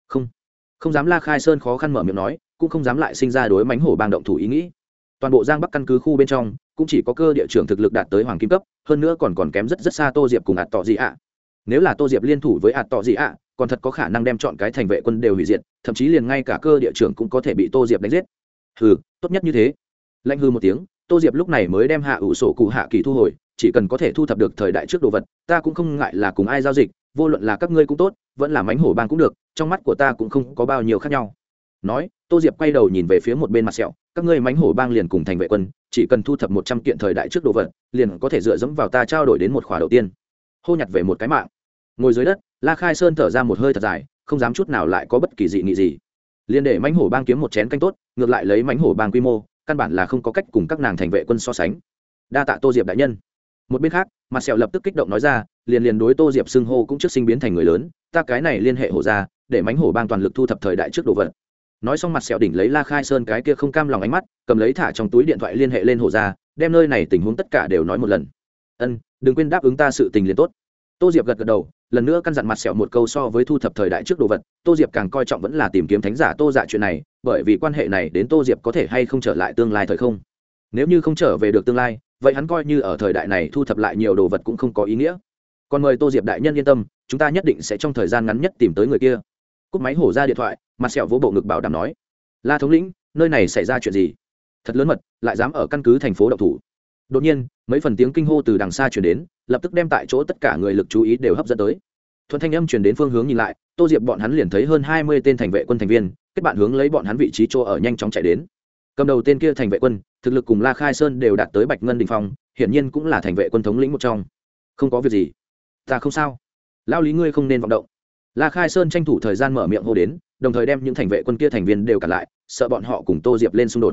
Không dám. La Khai Sơn khó khăn mở miệng nói, cũng không dám lại sinh ra đối mãnh hổ bang động thủ ý nghĩ. Toàn bộ Giang Bắc căn cứ khu bên trong, cũng chỉ có cơ địa trưởng thực lực đạt tới hoàng kim cấp, hơn nữa còn kém rất xa Tô Diệp cùng tỏ gì ạ. Nếu là Tô Diệp liên thủ với tỏ gì ạ, còn thật có khả năng đem chọn cái thành vệ quân đều hủy diệt, thậm chí liền ngay cả cơ địa trưởng cũng có thể bị Tô Diệp đánh giết. Hừ, tốt nhất như thế. Lạnh hừ một tiếng, Tô Diệp lúc này mới đem hạ ủ sổ cụ hạ kỳ thu hồi, chỉ cần có thể thu thập được thời đại trước đồ vật, ta cũng không ngại là cùng ai giao dịch, vô luận là các ngươi cũng tốt, vẫn là mãnh hổ bang cũng được, trong mắt của ta cũng không có bao nhiêu khác nhau. Nói, Tô Diệp quay đầu nhìn về phía một bên Mặt Sẹo, các ngươi mãnh hổ bang liền cùng thành vệ quân, chỉ cần thu thập 100 kiện thời đại trước đồ vật, liền có thể dựa dẫm vào ta trao đổi đến một khóa đầu tiên. Hô nhặt về một cái mạng. Ngồi dưới đất, La Khai Sơn thở ra một hơi thật dài, không dám chút nào lại có bất kỳ dị nghị gì. Liền để mãnh hổ bang kiếm một chén canh tốt, ngược lại lấy mãnh hổ bang quy mô, căn bản là không có cách cùng các nàng thành vệ quân so sánh. Đa tạ Tô Diệp đại nhân. Một bên khác, Mặt Sẹo lập tức kích động nói ra, liền đối Tô Diệp xưng hô cũng trước sinh biến thành người lớn, ta cái này liên hệ hổ ra, để mãnh hổ bang toàn lực thu thập thời đại trước đồ vật. Nói xong Mặt Sẹo đỉnh lấy La Khai Sơn cái kia không cam lòng ánh mắt, cầm lấy thả trong túi điện thoại liên hệ lên hổ ra, đem nơi này tình huống tất cả đều nói một lần. Đừng quên đáp ứng ta sự tình liền tốt. Tô Diệp gật đầu, lần nữa căn dặn Mặt Sẹo một câu, so với thu thập thời đại trước đồ vật, Tô Diệp càng coi trọng vẫn là tìm kiếm thánh giả Tô Dạ chuyện này, bởi vì quan hệ này đến Tô Diệp có thể hay không trở lại tương lai thời không. Nếu như không trở về được tương lai, vậy hắn coi như ở thời đại này thu thập lại nhiều đồ vật cũng không có ý nghĩa. Còn mời Tô Diệp đại nhân yên tâm, chúng ta nhất định sẽ trong thời gian ngắn nhất tìm tới người kia. Cúp máy hổ ra điện thoại, Mặt Sẹo vỗ bộ ngực bảo đảm nói, La thống lĩnh, nơi này xảy ra chuyện gì? Thật lớn mật, lại dám ở căn cứ thành phố động thủ. Đột nhiên, mấy phần tiếng kinh hô từ đằng xa truyền đến, lập tức đem tại chỗ tất cả người lực chú ý đều hấp dẫn tới. Thuận thanh âm truyền đến phương hướng nhìn lại, Tô Diệp bọn hắn liền thấy hơn 20 tên thành vệ quân thành viên, kết bạn hướng lấy bọn hắn vị trí chỗ ở nhanh chóng chạy đến. Cầm đầu tên kia thành vệ quân, thực lực cùng La Khai Sơn đều đạt tới Bạch Ngân đỉnh phong, hiển nhiên cũng là thành vệ quân thống lĩnh một trong. Không có việc gì, ta không sao. Lão Lý ngươi không nên vọng động. La Khai Sơn tranh thủ thời gian mở miệng hô đến, đồng thời đem những thành vệ quân kia thành viên đều cản lại, sợ bọn họ cùng Tô Diệp lên xung đột.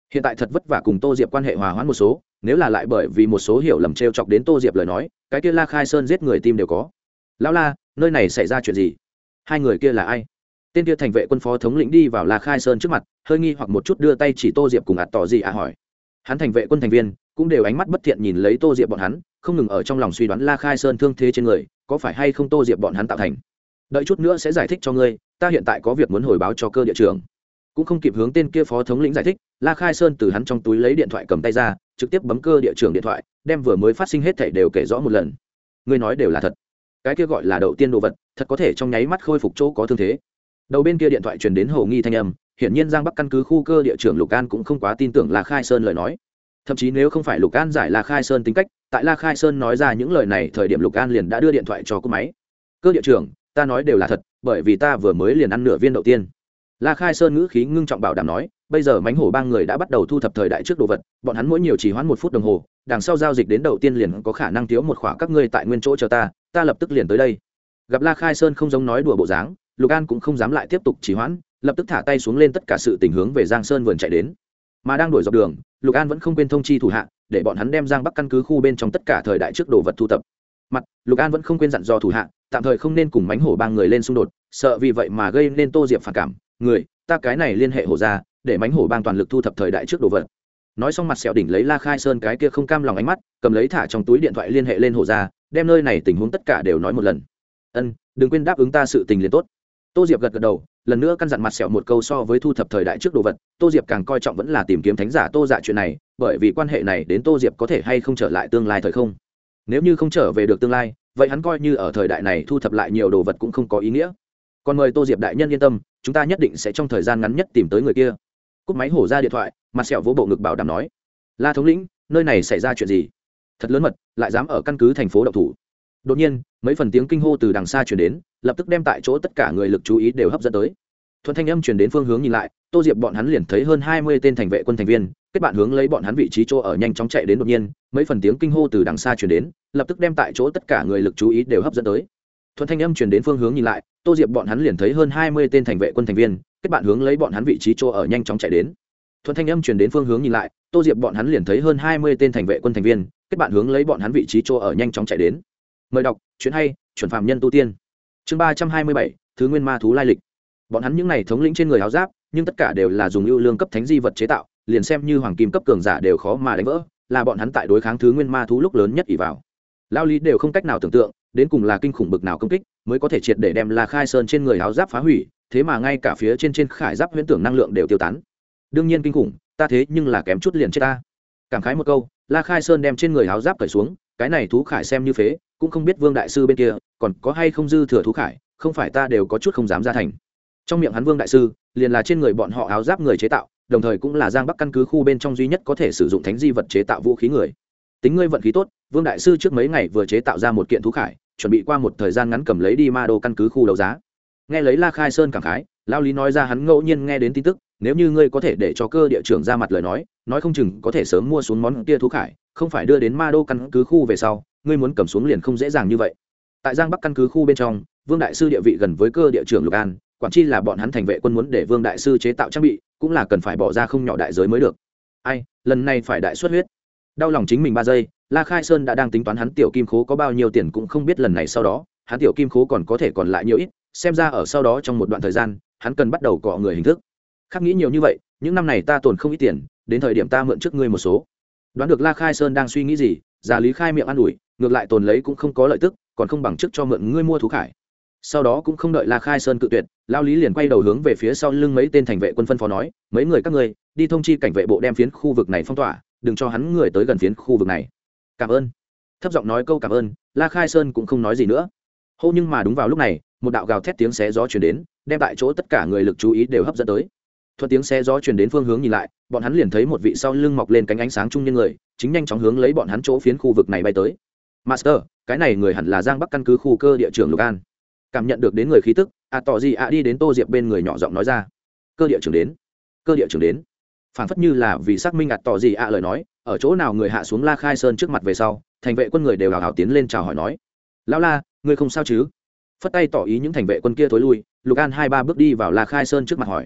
hiện tại thật vất vả cùng tô diệp quan hệ hòa hoãn một số, nếu là lại bởi vì một số hiểu lầm t r e o chọc đến tô diệp lời nói, cái kia La Khai Sơn giết người tim đều có. Lão La, nơi này xảy ra chuyện gì? Hai người kia là ai? Tên kia thành vệ quân phó thống lĩnh đi vào La Khai Sơn trước mặt, hơi nghi hoặc một chút đưa tay chỉ tô diệp cùng ạt tỏ gì hỏi. Hắn thành vệ quân thành viên cũng đều ánh mắt bất thiện nhìn lấy tô diệp bọn hắn, không ngừng ở trong lòng suy đoán La Khai Sơn thương thế trên người có phải hay không tô diệp bọn hắn tạo thành. Đợi chút nữa sẽ giải thích cho ngươi, ta hiện tại có việc muốn hồi báo cho cơ địa trưởng. Cũng không kịp hướng tên kia phó thống lĩnh giải thích, La Khai Sơn từ hắn trong túi lấy điện thoại cầm tay ra, trực tiếp bấm cơ địa trưởng điện thoại, đem vừa mới phát sinh hết thảy đều kể rõ một lần. Ngươi nói đều là thật. Cái kia gọi là đậu tiên đồ vật, thật có thể trong nháy mắt khôi phục chỗ có thương thế. Đầu bên kia điện thoại truyền đến hầu nghi thanh âm, hiển nhiên Giang Bắc căn cứ khu cơ địa trưởng Lục An cũng không quá tin tưởng La Khai Sơn lời nói. Thậm chí nếu không phải Lục An giải La Khai Sơn tính cách, tại La Khai Sơn nói ra những lời này thời điểm Lục An liền đã đưa điện thoại cho cú máy. Cơ địa trưởng, ta nói đều là thật, bởi vì ta vừa mới liền ăn nửa viên đậu tiên. La Khai Sơn ngữ khí ngưng trọng bảo đảm nói, bây giờ mánh hổ ba người đã bắt đầu thu thập thời đại trước đồ vật, bọn hắn mỗi nhiều chỉ hoãn 1 phút đồng hồ, đằng sau giao dịch đến đậu tiên liền có khả năng thiếu một khỏa, các ngươi tại nguyên chỗ chờ ta lập tức liền tới đây. Gặp La Khai Sơn không giống nói đùa bộ dáng, Lục An cũng không dám lại tiếp tục trì hoãn, lập tức thả tay xuống lên tất cả sự tình hướng về Giang Sơn vườn chạy đến. Mà đang đuổi dọc đường, Lục An vẫn không quên thông chi thủ hạ, để bọn hắn đem Giang Bắc căn cứ khu bên trong tất cả thời đại trước đồ vật thu thập. Mặt, Lục An vẫn không quên dặn dò thủ hạ, tạm thời không nên cùng mánh hổ ba người lên xung đột, sợ vì vậy mà gây nên Tô Diệp phản cảm. Người, ta cái này liên hệ hổ ra, để mánh hổ bang toàn lực thu thập thời đại trước đồ vật. Nói xong mặt sẹo đỉnh lấy La Khai Sơn cái kia không cam lòng ánh mắt, cầm lấy thả trong túi điện thoại liên hệ lên hổ ra, đem nơi này tình huống tất cả đều nói một lần. Ân, đừng quên đáp ứng ta sự tình liền tốt. Tô Diệp gật gật đầu, lần nữa căn dặn mặt sẹo một câu, so với thu thập thời đại trước đồ vật, Tô Diệp càng coi trọng vẫn là tìm kiếm thánh giả Tô Dạ chuyện này, bởi vì quan hệ này đến Tô Diệp có thể hay không trở lại tương lai thời không. Nếu như không trở về được tương lai, vậy hắn coi như ở thời đại này thu thập lại nhiều đồ vật cũng không có ý nghĩa. Còn mời Tô Diệp đại nhân yên tâm, chúng ta nhất định sẽ trong thời gian ngắn nhất tìm tới người kia. Cúp máy hổ ra điện thoại, mặt sẹo vỗ bộ ngực bảo đảm nói, La thống lĩnh, nơi này xảy ra chuyện gì? Thật lớn mật, lại dám ở căn cứ thành phố động thủ. Đột nhiên, mấy phần tiếng kinh hô từ đằng xa truyền đến, lập tức đem tại chỗ tất cả người lực chú ý đều hấp dẫn tới. Thuận thanh âm truyền đến phương hướng nhìn lại, Tô Diệp bọn hắn liền thấy hơn 20 tên thành vệ quân thành viên, kết bạn hướng lấy bọn hắn vị trí chỗ ở nhanh chóng chạy đến. Đột nhiên, mấy phần tiếng kinh hô từ đằng xa truyền đến, lập tức đem tại chỗ tất cả người lực chú ý đều hấp dẫn tới. Thuận thanh âm truyền đến phương hướng nhìn lại, Tô Diệp bọn hắn liền thấy hơn 20 tên thành vệ quân thành viên, kết bạn hướng lấy bọn hắn vị trí chỗ ở nhanh chóng chạy đến. Thuận thanh âm truyền đến phương hướng nhìn lại, Tô Diệp bọn hắn liền thấy hơn 20 tên thành vệ quân thành viên, kết bạn hướng lấy bọn hắn vị trí chỗ ở nhanh chóng chạy đến. Mời đọc, chuyện hay, chuẩn phàm nhân tu tiên. Chương 327, thứ nguyên ma thú lai lịch. Bọn hắn những này thống lĩnh trên người áo giáp, nhưng tất cả đều là dùng ưu lương cấp thánh di vật chế tạo, liền xem như hoàng kim cấp cường giả đều khó mà đánh vỡ, là bọn hắn tại đối kháng thứ nguyên ma thú lúc lớn nhất ỷ vào. Lao lý đều không cách nào tưởng tượng, đến cùng là kinh khủng bực nào công kích, mới có thể triệt để đem La Khai Sơn trên người áo giáp phá hủy, thế mà ngay cả phía trên khải giáp huyễn tưởng năng lượng đều tiêu tán. Đương nhiên kinh khủng, ta thế nhưng là kém chút liền chết ta. Cảm khái một câu, La Khai Sơn đem trên người áo giáp cởi xuống, cái này thú khải xem như phế, cũng không biết Vương đại sư bên kia còn có hay không dư thừa thú khải, không phải ta đều có chút không dám ra thành. Trong miệng hắn Vương đại sư, liền là trên người bọn họ áo giáp người chế tạo, đồng thời cũng là Giang Bắc căn cứ khu bên trong duy nhất có thể sử dụng thánh di vật chế tạo vũ khí người. Tính ngươi vận khí tốt, Vương đại sư trước mấy ngày vừa chế tạo ra một kiện thú khải, chuẩn bị qua một thời gian ngắn cầm lấy đi Ma Đô căn cứ khu đấu giá. Nghe lấy La Khai Sơn cảm khái, lao lý nói ra hắn ngẫu nhiên nghe đến tin tức, nếu như ngươi có thể để cho cơ địa trưởng ra mặt lời nói không chừng có thể sớm mua xuống món kia thú khải, không phải đưa đến Ma Đô căn cứ khu về sau, ngươi muốn cầm xuống liền không dễ dàng như vậy. Tại Giang Bắc căn cứ khu bên trong, Vương đại sư địa vị gần với cơ địa trưởng Lục An, quản chi là bọn hắn thành vệ quân muốn để Vương đại sư chế tạo trang bị, cũng là cần phải bỏ ra không nhỏ đại giới mới được. Ai, lần này phải đại xuất huyết. Đau lòng chính mình 3 giây, La Khai Sơn đã đang tính toán hắn tiểu kim khố có bao nhiêu tiền, cũng không biết lần này sau đó, hắn tiểu kim khố còn có thể còn lại nhiều ít, xem ra ở sau đó trong một đoạn thời gian, hắn cần bắt đầu cọ người hình thức. Khác nghĩ nhiều như vậy, những năm này ta tồn không ít tiền, đến thời điểm ta mượn trước ngươi một số. Đoán được La Khai Sơn đang suy nghĩ gì, Già Lý khai miệng an ủi, ngược lại tồn lấy cũng không có lợi tức, còn không bằng trước cho mượn ngươi mua thú khải. Sau đó cũng không đợi La Khai Sơn cự tuyệt, lao lý liền quay đầu hướng về phía sau lưng mấy tên thành vệ quân phân phó nói, mấy người các ngươi đi thông chi cảnh vệ bộ đem phiến khu vực này phong tỏa, đừng cho hắn người tới gần phiến khu vực này. Cảm ơn. Thấp giọng nói câu cảm ơn, La Khai Sơn cũng không nói gì nữa. Hô, nhưng mà đúng vào lúc này, một đạo gào thét tiếng xé gió truyền đến, đem tại chỗ tất cả người lực chú ý đều hấp dẫn tới. Thuận tiếng xé gió truyền đến phương hướng nhìn lại, bọn hắn liền thấy một vị sau lưng mọc lên cánh ánh sáng trung niên người, chính nhanh chóng hướng lấy bọn hắn chỗ phiến khu vực này bay tới. Master, cái này người hẳn là Giang Bắc căn cứ khu cơ địa trưởng Lục An. Cảm nhận được đến người khí tức, tỏ gì đi đến Tô Diệp bên người nhỏ giọng nói ra. Cơ địa trưởng đến. Cơ địa trưởng đến. Phản phất như là vì xác minh tỏ gì lời nói, ở chỗ nào người hạ xuống La Khai Sơn trước mặt về sau, thành vệ quân người đều hào hào tiến lên chào hỏi nói, lão La, ngươi không sao chứ? Phất tay tỏ ý những thành vệ quân kia thối lui. Lục An 2-3 bước đi vào La Khai Sơn trước mặt hỏi,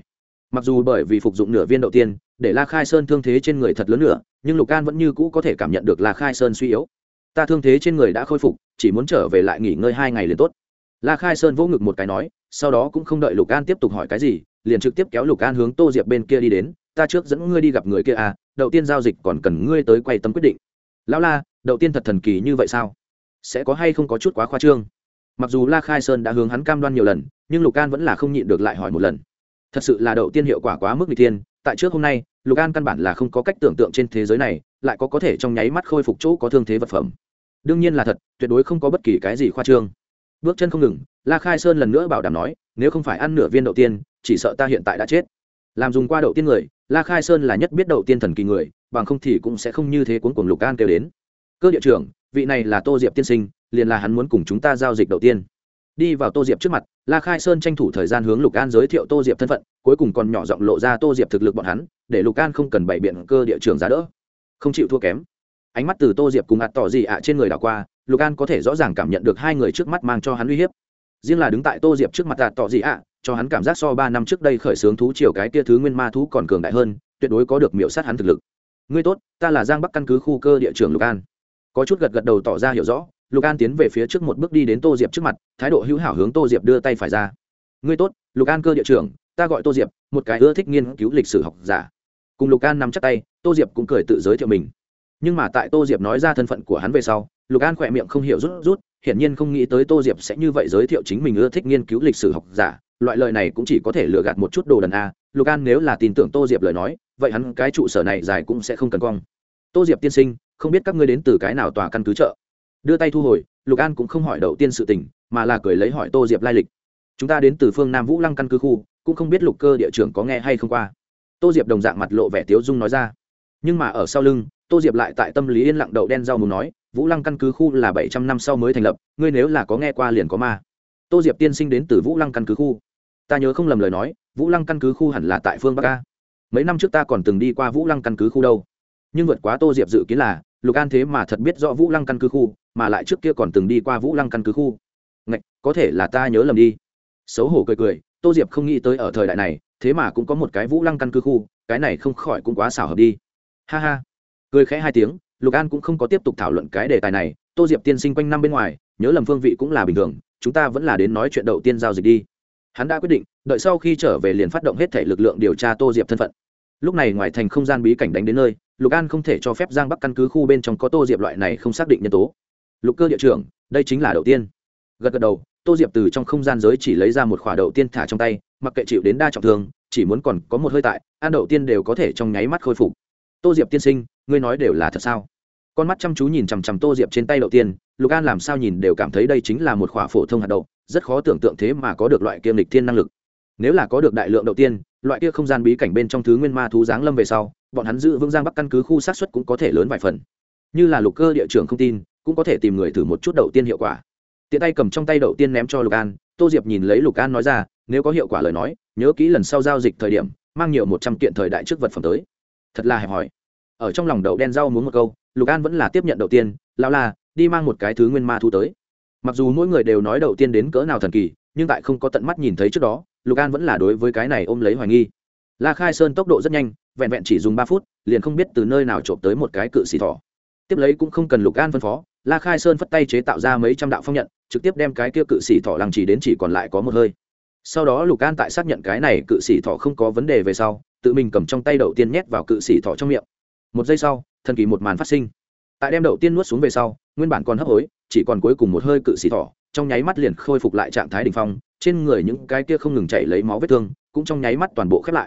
mặc dù bởi vì phục dụng nửa viên đậu tiên để La Khai Sơn thương thế trên người thật lớn nữa, nhưng Lục An vẫn như cũ có thể cảm nhận được La Khai Sơn suy yếu. Ta thương thế trên người đã khôi phục, chỉ muốn trở về lại nghỉ ngơi 2 ngày liền tốt. La Khai Sơn vỗ ngực một cái nói, sau đó cũng không đợi Lục An tiếp tục hỏi cái gì, liền trực tiếp kéo Lục An hướng Tô Diệp bên kia đi đến. Ta trước dẫn ngươi đi gặp người kia à, đậu tiên giao dịch còn cần ngươi tới quay tấm quyết định. Lão La, đậu tiên thật thần kỳ như vậy sao? Sẽ có hay không có chút quá khoa trương? Mặc dù La Khai Sơn đã hướng hắn cam đoan nhiều lần, nhưng Lục An vẫn là không nhịn được lại hỏi một lần. Thật sự là đậu tiên hiệu quả quá mức nghịch thiên, tại trước hôm nay Lục An căn bản là không có cách tưởng tượng trên thế giới này lại có thể trong nháy mắt khôi phục chỗ có thương thế vật phẩm. Đương nhiên là thật, tuyệt đối không có bất kỳ cái gì khoa trương. Bước chân không ngừng, La Khai Sơn lần nữa bảo đảm nói, nếu không phải ăn nửa viên đậu tiên chỉ sợ ta hiện tại đã chết. Làm dùng qua đậu tiên người, La Khai Sơn là nhất biết đậu tiên thần kỳ người, bằng không thì cũng sẽ không như thế cuốn cuồng. Lục An kêu đến, cơ địa trưởng, vị này là Tô Diệp tiên sinh, liền là hắn muốn cùng chúng ta giao dịch đậu tiên. Đi vào Tô Diệp trước mặt, La Khai Sơn tranh thủ thời gian hướng Lục An giới thiệu Tô Diệp thân phận, cuối cùng còn nhỏ giọng lộ ra Tô Diệp thực lực bọn hắn, để Lục An không cần bày biện cơ địa trưởng giá đỡ, không chịu thua kém. Ánh mắt từ Tô Diệp cùng ạt tỏ gì ạ trên người đảo qua, Lục An có thể rõ ràng cảm nhận được hai người trước mắt mang cho hắn uy hiếp. Riêng là đứng tại Tô Diệp trước mặt ạt tỏ gì ạ, cho hắn cảm giác so 3 năm trước đây khởi xướng thú triều cái kia thứ nguyên ma thú còn cường đại hơn, tuyệt đối có được miểu sát hắn thực lực. Ngươi tốt, ta là Giang Bắc căn cứ khu cơ địa trưởng Lục An. Có chút gật đầu tỏ ra hiểu rõ. Lục An tiến về phía trước một bước đi đến Tô Diệp trước mặt, thái độ hữu hảo hướng Tô Diệp đưa tay phải ra. Ngươi tốt, Lục An cơ địa trưởng, ta gọi Tô Diệp, một cái ưa thích nghiên cứu lịch sử học giả. Cùng Lục An nắm chắc tay, Tô Diệp cũng cười tự giới thiệu mình. Nhưng mà tại Tô Diệp nói ra thân phận của hắn về sau, Lục An khỏe miệng không hiểu rút, hiển nhiên không nghĩ tới Tô Diệp sẽ như vậy giới thiệu chính mình ưa thích nghiên cứu lịch sử học giả. Loại lời này cũng chỉ có thể lừa gạt một chút đồ đần a. Lục An nếu là tin tưởng Tô Diệp lời nói, vậy hắn cái trụ sở này dài cũng sẽ không cần cong. Tô Diệp tiên sinh, không biết các ngươi đến từ cái nào tòa căn cứ chợ? Đưa tay thu hồi, Lục An cũng không hỏi đậu tiên sự tình, mà là cười lấy hỏi Tô Diệp lai lịch. Chúng ta đến từ phương Nam Vũ Lăng căn cứ khu, cũng không biết Lục cơ địa trưởng có nghe hay không qua. Tô Diệp đồng dạng mặt lộ vẻ tiếu dung nói ra. Nhưng mà ở sau lưng, Tô Diệp lại tại tâm lý yên lặng đậu đen rau muống nói, Vũ Lăng căn cứ khu là 700 năm sau mới thành lập, ngươi nếu là có nghe qua liền có ma. Tô Diệp tiên sinh đến từ Vũ Lăng căn cứ khu. Ta nhớ không lầm lời nói, Vũ Lăng căn cứ khu hẳn là tại phương Bắc a. Mấy năm trước ta còn từng đi qua Vũ Lăng căn cứ khu đâu. Nhưng vượt quá Tô Diệp dự kiến là, Lục An thế mà thật biết rõ Vũ Lăng căn cứ khu, mà lại trước kia còn từng đi qua Vũ Lăng căn cứ khu. Ngạch, có thể là ta nhớ lầm đi. Xấu hổ cười, Tô Diệp không nghĩ tới ở thời đại này, thế mà cũng có một cái Vũ Lăng căn cứ khu, cái này không khỏi cũng quá xảo hợp đi. Ha ha. Cười khẽ 2 tiếng, Lục An cũng không có tiếp tục thảo luận cái đề tài này, Tô Diệp tiên sinh quanh năm bên ngoài, nhớ lầm phương vị cũng là bình thường, chúng ta vẫn là đến nói chuyện đầu tiên giao dịch đi. Hắn đã quyết định, đợi sau khi trở về liền phát động hết thể lực lượng điều tra Tô Diệp thân phận. Lúc này ngoài thành không gian bí cảnh đánh đến nơi, Lục An không thể cho phép Giang Bắc căn cứ khu bên trong có Tô Diệp loại này không xác định nhân tố. Lục cơ địa trưởng, đây chính là đầu tiên. Gật đầu, Tô Diệp từ trong không gian giới chỉ lấy ra một quả đậu tiên thả trong tay, mặc kệ chịu đến đa trọng thương, chỉ muốn còn có một hơi tại, ăn đậu tiên đều có thể trong nháy mắt khôi phục. Tô Diệp tiên sinh, ngươi nói đều là thật sao? Con mắt chăm chú nhìn chằm chằm Tô Diệp trên tay đậu tiên, Lục An làm sao nhìn đều cảm thấy đây chính là một quả phổ thông hạt đậu, rất khó tưởng tượng thế mà có được loại kiêm lịch thiên năng lực. Nếu là có được đại lượng đậu tiên, loại kia không gian bí cảnh bên trong thứ nguyên ma thú giáng lâm về sau, bọn hắn giữ vững Giang Bắc căn cứ khu sát suất cũng có thể lớn vài phần. Như là Lục cơ địa trưởng không tin, cũng có thể tìm người thử một chút đậu tiên hiệu quả. Tiện tay cầm trong tay đậu tiên ném cho Lục An, Tô Diệp nhìn lấy Lục An nói ra, nếu có hiệu quả lời nói, nhớ kỹ lần sau giao dịch thời điểm, mang nhiều 100 kiện thời đại trước vật phẩm tới. Thật là hẹp hỏi. Ở trong lòng đậu đen rau muốn một câu, Lục An vẫn là tiếp nhận đậu tiên, lão là đi mang một cái thứ nguyên ma thú tới. Mặc dù mỗi người đều nói đậu tiên đến cỡ nào thần kỳ, nhưng tại không có tận mắt nhìn thấy trước đó, Lục An vẫn là đối với cái này ôm lấy hoài nghi. La Khai Sơn tốc độ rất nhanh, vẹn vẹn chỉ dùng 3 phút, liền không biết từ nơi nào trộm tới một cái cự xỉ thỏ. Tiếp lấy cũng không cần Lục An phân phó, La Khai Sơn phất tay chế tạo ra mấy trăm đạo phong nhận, trực tiếp đem cái kia cự xỉ thỏ lăng chỉ đến chỉ còn lại có một hơi. Sau đó Lục An tại xác nhận cái này cự xỉ thỏ không có vấn đề về sau, tự mình cầm trong tay đậu tiên nhét vào cự xỉ thỏ trong miệng. Một giây sau, thần kỳ một màn phát sinh. Tại đem đậu tiên nuốt xuống về sau, nguyên bản còn hấp hối, chỉ còn cuối cùng một hơi cự xỉ thỏ, trong nháy mắt liền khôi phục lại trạng thái đỉnh phong, trên người những cái kia không ngừng chảy lấy máu vết thương, cũng trong nháy mắt toàn bộ khép lại.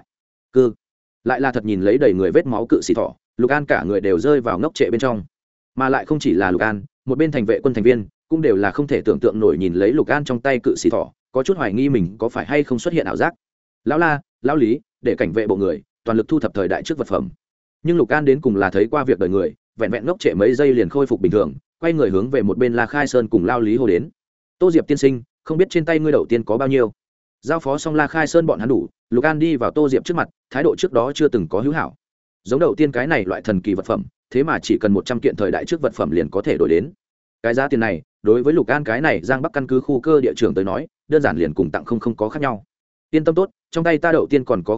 Lại là thật nhìn lấy đầy người vết máu cự xỉ thỏ, Lục An cả người đều rơi vào ngốc trệ bên trong. Mà lại không chỉ là Lục An, một bên thành vệ quân thành viên cũng đều là không thể tưởng tượng nổi nhìn lấy Lục An trong tay cự xỉ thỏ, có chút hoài nghi mình có phải hay không xuất hiện ảo giác. Lão La, lão Lý, để cảnh vệ bộ người toàn lực thu thập thời đại trước vật phẩm. Nhưng Lục An đến cùng là thấy qua việc đời người, vẹn vẹn ngốc trệ mấy giây liền khôi phục bình thường, quay người hướng về một bên La Khai Sơn cùng Lao Lý hô đến. Tô Diệp tiên sinh, không biết trên tay ngươi đầu tiên có bao nhiêu? Giao phó xong La Khai Sơn bọn hắn đủ, Lục An đi vào Tô Diệp trước mặt, thái độ trước đó chưa từng có hữu hảo. Giống đầu tiên cái này loại thần kỳ vật phẩm, thế mà chỉ cần 100 kiện thời đại trước vật phẩm liền có thể đổi đến. Cái giá tiền này, đối với Lục An cái này Giang Bắc căn cứ khu cơ địa trưởng tới nói, đơn giản liền cùng tặng không có khác nhau. Yên tâm tốt, trong tay ta đầu tiên còn có không ít,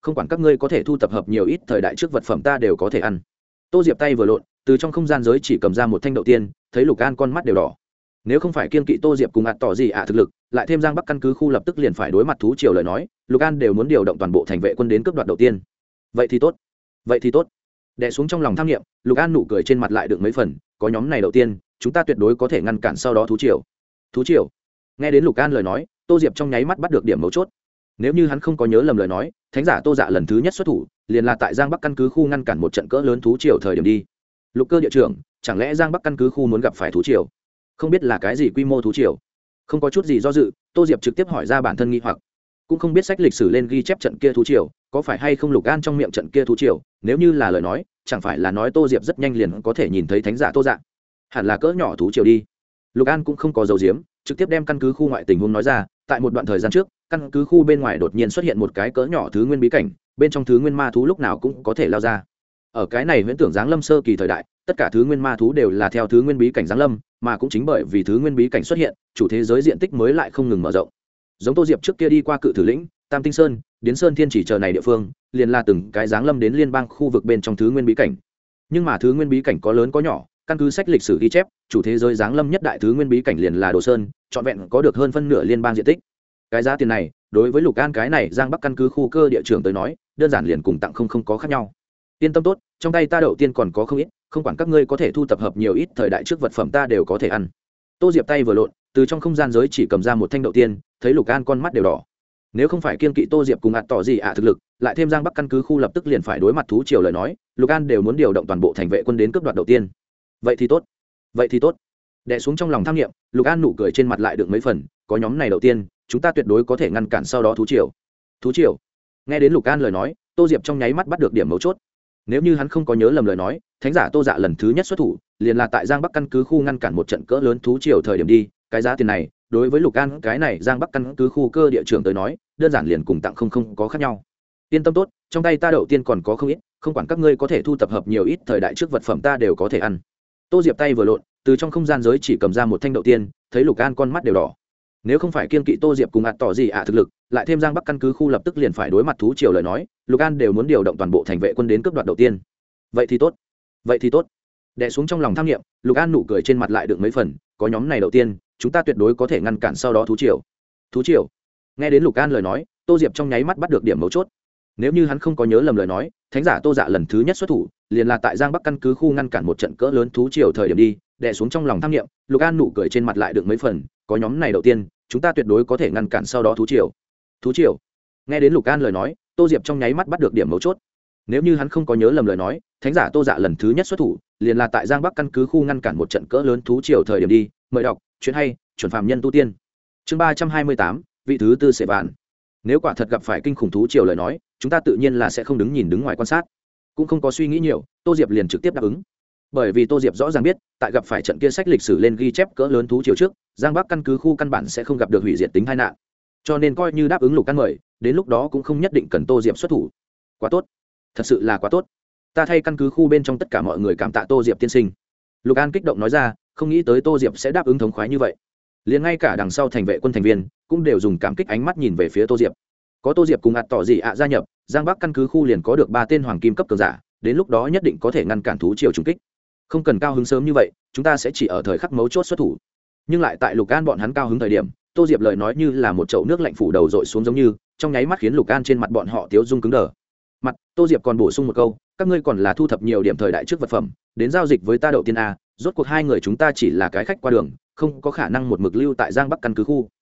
không quản các ngươi có thể thu tập hợp nhiều ít thời đại trước vật phẩm ta đều có thể ăn. Tô Diệp tay vừa lộn, từ trong không gian giới chỉ cầm ra một thanh đậu tiên, thấy Lục An con mắt đều đỏ. Nếu không phải kiên kỵ Tô Diệp cùng ạt tỏ gì thực lực, lại thêm Giang Bắc căn cứ khu lập tức liền phải đối mặt thú triều lời nói, Lục An đều muốn điều động toàn bộ thành vệ quân đến cướp đoạt đầu tiên. Vậy thì tốt, vậy thì tốt. Đè xuống trong lòng tham nghiệm, Lục An nụ cười trên mặt lại được mấy phần, có nhóm này đầu tiên, chúng ta tuyệt đối có thể ngăn cản sau đó thú triều. Thú triều? Nghe đến Lục An lời nói, Tô Diệp trong nháy mắt bắt được điểm mấu chốt. Nếu như hắn không có nhớ lầm lời nói, thánh giả Tô Dạ lần thứ nhất xuất thủ, liền là tại Giang Bắc căn cứ khu ngăn cản một trận cỡ lớn thú triều thời điểm đi. Lục Cơ địa trưởng, chẳng lẽ Giang Bắc căn cứ khu muốn gặp phải thú triều? Không biết là cái gì quy mô thú triều. Không có chút gì do dự, Tô Diệp trực tiếp hỏi ra bản thân nghi hoặc. Cũng không biết sách lịch sử lên ghi chép trận kia thú triều, có phải hay không Lục An trong miệng trận kia thú triều, nếu như là lời nói, chẳng phải là nói Tô Diệp rất nhanh liền có thể nhìn thấy thánh giả Tô Dạ. Hẳn là cỡ nhỏ thú triều đi. Lục An cũng không có dấu diếm, trực tiếp đem căn cứ khu ngoại tình huống nói ra, tại một đoạn thời gian trước, căn cứ khu bên ngoài đột nhiên xuất hiện một cái cỡ nhỏ thứ nguyên bí cảnh, bên trong thứ nguyên ma thú lúc nào cũng có thể lao ra. Ở cái này huyễn tưởng giáng lâm sơ kỳ thời đại, tất cả thứ nguyên ma thú đều là theo thứ nguyên bí cảnh giáng lâm, mà cũng chính bởi vì thứ nguyên bí cảnh xuất hiện, chủ thế giới diện tích mới lại không ngừng mở rộng. Giống Tô Diệp trước kia đi qua Cự Thử lĩnh, Tam Tinh Sơn, Điến Sơn Thiên Chỉ chờ này địa phương, liền là từng cái giáng lâm đến liên bang khu vực bên trong thứ nguyên bí cảnh. Nhưng mà thứ nguyên bí cảnh có lớn có nhỏ, căn cứ sách lịch sử ghi chép, chủ thế giới giáng lâm nhất đại thứ nguyên bí cảnh liền là Đồ Sơn, trọn vẹn có được hơn phân nửa liên bang diện tích. Cái giá tiền này, đối với Lục An cái này Giang Bắc căn cứ khu cơ địa trưởng tới nói, đơn giản liền cùng tặng không có khác nhau. Yên tâm tốt, trong tay ta đậu tiên còn có không ít, không quản các ngươi có thể thu tập hợp nhiều ít thời đại trước vật phẩm ta đều có thể ăn. Tô Diệp tay vừa lộn, từ trong không gian giới chỉ cầm ra một thanh đậu tiên, thấy Lục An con mắt đều đỏ. Nếu không phải kiên kỵ Tô Diệp cùng ạt tỏ gì thực lực, lại thêm Giang Bắc căn cứ khu lập tức liền phải đối mặt thú triều lời nói, Lục An đều muốn điều động toàn bộ thành vệ quân đến cướp đoạt đầu tiên. Vậy thì tốt, vậy thì tốt. Đè xuống trong lòng tham nghiệm, Lục An nụ cười trên mặt lại được mấy phần, có nhóm này đầu tiên, chúng ta tuyệt đối có thể ngăn cản sau đó thú triều. Thú triều? Nghe đến Lục An lời nói, Tô Diệp trong nháy mắt bắt được điểm mấu chốt. Nếu như hắn không có nhớ lầm lời nói, thánh giả Tô Dạ lần thứ nhất xuất thủ, liền là tại Giang Bắc căn cứ khu ngăn cản một trận cỡ lớn thú triều thời điểm đi, cái giá tiền này, đối với Lục An cái này Giang Bắc căn cứ khu cơ địa trưởng tới nói, đơn giản liền cùng tặng không có khác nhau. Yên tâm tốt, trong tay ta đậu tiên còn có không ít, không quản các ngươi có thể thu tập hợp nhiều ít thời đại trước vật phẩm ta đều có thể ăn. Tô Diệp tay vừa lộn, từ trong không gian giới chỉ cầm ra một thanh đậu tiên, thấy Lục An con mắt đều đỏ. Nếu không phải kiên kỵ Tô Diệp cùng ạt tỏ gì thực lực, lại thêm Giang Bắc căn cứ khu lập tức liền phải đối mặt thú triều lời nói, Lục An đều muốn điều động toàn bộ thành vệ quân đến cướp đoạt đầu tiên. Vậy thì tốt, vậy thì tốt. Đè xuống trong lòng tham nghiệm, Lục An nụ cười trên mặt lại được mấy phần, có nhóm này đầu tiên, chúng ta tuyệt đối có thể ngăn cản sau đó thú triều. Thú triều? Nghe đến Lục An lời nói, Tô Diệp trong nháy mắt bắt được điểm mấu chốt. Nếu như hắn không có nhớ lầm lời nói, thánh giả Tô Dạ lần thứ nhất xuất thủ, liền là tại Giang Bắc căn cứ khu ngăn cản một trận cỡ lớn thú triều thời điểm đi. Đè xuống trong lòng tham nghiệm, Lục An nụ cười trên mặt lại được mấy phần, có nhóm này đầu tiên, chúng ta tuyệt đối có thể ngăn cản sau đó thú triều. Thú triều? Nghe đến Lục An lời nói, Tô Diệp trong nháy mắt bắt được điểm mấu chốt. Nếu như hắn không có nhớ lầm lời nói, thánh giả Tô Dạ lần thứ nhất xuất thủ, liền là tại Giang Bắc căn cứ khu ngăn cản một trận cỡ lớn thú triều thời điểm đi. Mời đọc chuyện hay, chuẩn phàm nhân tu tiên. Chương 328, vị thứ tư sẽ vạn. Nếu quả thật gặp phải kinh khủng thú triều lời nói, chúng ta tự nhiên là sẽ không đứng ngoài quan sát. Cũng không có suy nghĩ nhiều, Tô Diệp liền trực tiếp đáp ứng. Bởi vì Tô Diệp rõ ràng biết, tại gặp phải trận kia sách lịch sử lên ghi chép cỡ lớn thú triều trước, Giang Bắc căn cứ khu căn bản sẽ không gặp được hủy diệt tính tai nạn. Cho nên coi như đáp ứng Lục An mời, đến lúc đó cũng không nhất định cần Tô Diệp xuất thủ. Quá tốt, thật sự là quá tốt. Ta thay căn cứ khu bên trong tất cả mọi người cảm tạ Tô Diệp tiên sinh. Lục An kích động nói ra, không nghĩ tới Tô Diệp sẽ đáp ứng thống khoái như vậy. Liền ngay cả đằng sau thành vệ quân thành viên cũng đều dùng cảm kích ánh mắt nhìn về phía Tô Diệp. Có Tô Diệp cùng ạt tỏ gì gia nhập, Giang Bắc căn cứ khu liền có được 3 tên hoàng kim cấp cường giả, đến lúc đó nhất định có thể ngăn cản thú triều trùng kích. Không cần cao hứng sớm như vậy, chúng ta sẽ chỉ ở thời khắc mấu chốt xuất thủ. Nhưng lại tại Lục An bọn hắn cao hứng thời điểm, Tô Diệp lời nói như là một chậu nước lạnh phủ đầu dội xuống giống như, trong nháy mắt khiến Lục An trên mặt bọn họ tiếu dung cứng đờ. Mặt, Tô Diệp còn bổ sung một câu, các ngươi còn là thu thập nhiều điểm thời đại trước vật phẩm, đến giao dịch với ta đậu tiên a, rốt cuộc hai người chúng ta chỉ là cái khách qua đường, không có khả năng một mực lưu tại Giang Bắc căn cứ khu.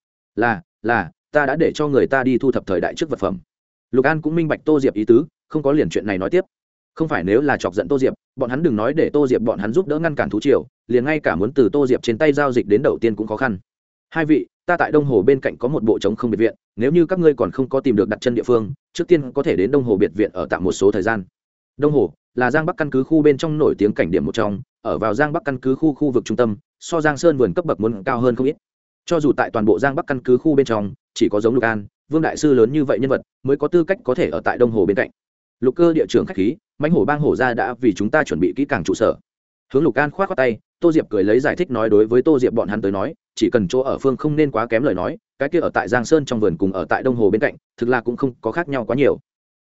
Là, ta đã để cho người ta đi thu thập thời đại trước vật phẩm. Lục An cũng minh bạch Tô Diệp ý tứ, không có liền chuyện này nói tiếp. Không phải nếu là chọc giận Tô Diệp, bọn hắn đừng nói để Tô Diệp bọn hắn giúp đỡ ngăn cản thú triều, liền ngay cả muốn từ Tô Diệp trên tay giao dịch đến đầu tiên cũng khó khăn. Hai vị, ta tại Đông Hồ bên cạnh có một bộ trống không biệt viện, nếu như các ngươi còn không có tìm được đặt chân địa phương, trước tiên có thể đến Đông Hồ biệt viện ở tạm một số thời gian. Đông Hồ là Giang Bắc căn cứ khu bên trong nổi tiếng cảnh điểm một trong, ở vào Giang Bắc căn cứ khu vực trung tâm, so Giang Sơn vườn cấp bậc muốn cao hơn không ít. Cho dù tại toàn bộ Giang Bắc căn cứ khu bên trong, chỉ có giống Lục An, Vương đại sư lớn như vậy nhân vật mới có tư cách có thể ở tại Đông Hồ bên cạnh. Lục Cơ địa trưởng khách khí, mãnh hổ bang hổ gia đã vì chúng ta chuẩn bị kỹ càng trụ sở. Hướng Lục An khoát khoát tay, Tô Diệp cười lấy giải thích nói, đối với Tô Diệp bọn hắn tới nói, chỉ cần chỗ ở phương không nên quá kém lời nói, cái kia ở tại Giang Sơn trong vườn cùng ở tại Đông Hồ bên cạnh, thực là cũng không có khác nhau quá nhiều.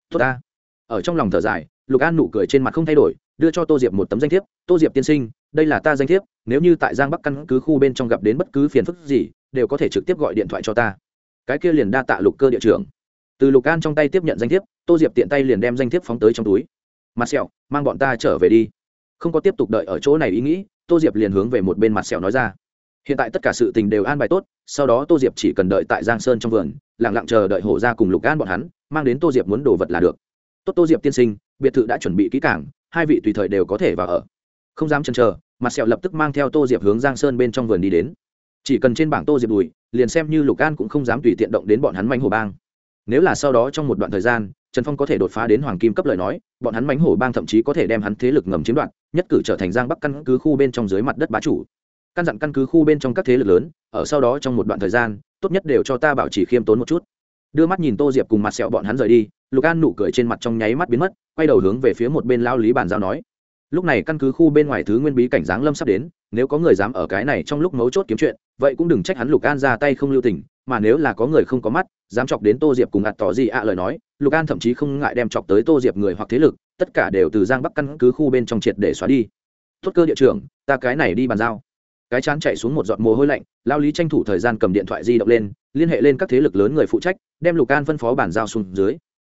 tốt ta. Ở trong lòng thở dài, Lục An nụ cười trên mặt không thay đổi, đưa cho Tô Diệp một tấm danh thiếp. Tô Diệp tiên sinh, đây là ta danh thiếp, nếu như tại Giang Bắc căn cứ khu bên trong gặp đến bất cứ phiền phức gì, đều có thể trực tiếp gọi điện thoại cho ta. Cái kia liền đa tạ Lục cơ địa trưởng. Từ Lục An trong tay tiếp nhận danh thiếp, Tô Diệp tiện tay liền đem danh thiếp phóng tới trong túi. Mặt sẹo, mang bọn ta trở về đi. Không có tiếp tục đợi ở chỗ này ý nghĩ, Tô Diệp liền hướng về một bên mặt sẹo nói ra. Hiện tại tất cả sự tình đều an bài tốt, sau đó Tô Diệp chỉ cần đợi tại Giang Sơn trong vườn, lặng lặng chờ đợi Hổ ra cùng Lục An bọn hắn mang đến Tô Diệp muốn đồ vật là được. Tốt, Tô Diệp tiên sinh, biệt thự đã chuẩn bị kỹ càng, hai vị tùy thời đều có thể vào ở. Không dám chần chờ, mặt sẹo lập tức mang theo Tô Diệp hướng Giang Sơn bên trong vườn đi đến. Chỉ cần trên bảng Tô Diệp đùi, liền xem như Lục An cũng không dám tùy tiện động đến bọn hắn mãnh hổ bang. Nếu là sau đó trong một đoạn thời gian, Trần Phong có thể đột phá đến hoàng kim cấp lời nói, bọn hắn mãnh hổ bang thậm chí có thể đem hắn thế lực ngầm chiếm đoạt, nhất cử trở thành Giang Bắc căn cứ khu bên trong dưới mặt đất bá chủ. Căn dặn căn cứ khu bên trong các thế lực lớn, ở sau đó trong một đoạn thời gian, tốt nhất đều cho ta bảo trì khiêm tốn một chút. Đưa mắt nhìn Tô Diệp cùng mặt sẹo bọn hắn rời đi, Lục An nụ cười trên mặt trong nháy mắt biến mất, quay đầu hướng về phía một bên lao lý bàn giao nói. Lúc này căn cứ khu bên ngoài thứ nguyên bí cảnh giáng lâm sắp đến, nếu có người dám ở cái này trong lúc mấu chốt kiếm chuyện, vậy cũng đừng trách hắn Lục An ra tay không lưu tình, mà nếu là có người không có mắt, dám chọc đến Tô Diệp cùng ạt tỏ gì lời nói, Lục An thậm chí không ngại đem chọc tới Tô Diệp người hoặc thế lực, tất cả đều từ Giang Bắc căn cứ khu bên trong triệt để xóa đi. Tốt cơ địa trưởng, ta cái này đi bàn giao. Cái chán chạy xuống một giọt mồ hôi lạnh, lao lý tranh thủ thời gian cầm điện thoại di động lên, liên hệ lên các thế lực lớn người phụ trách, đem Lục An phân phó bàn giao xuống dưới.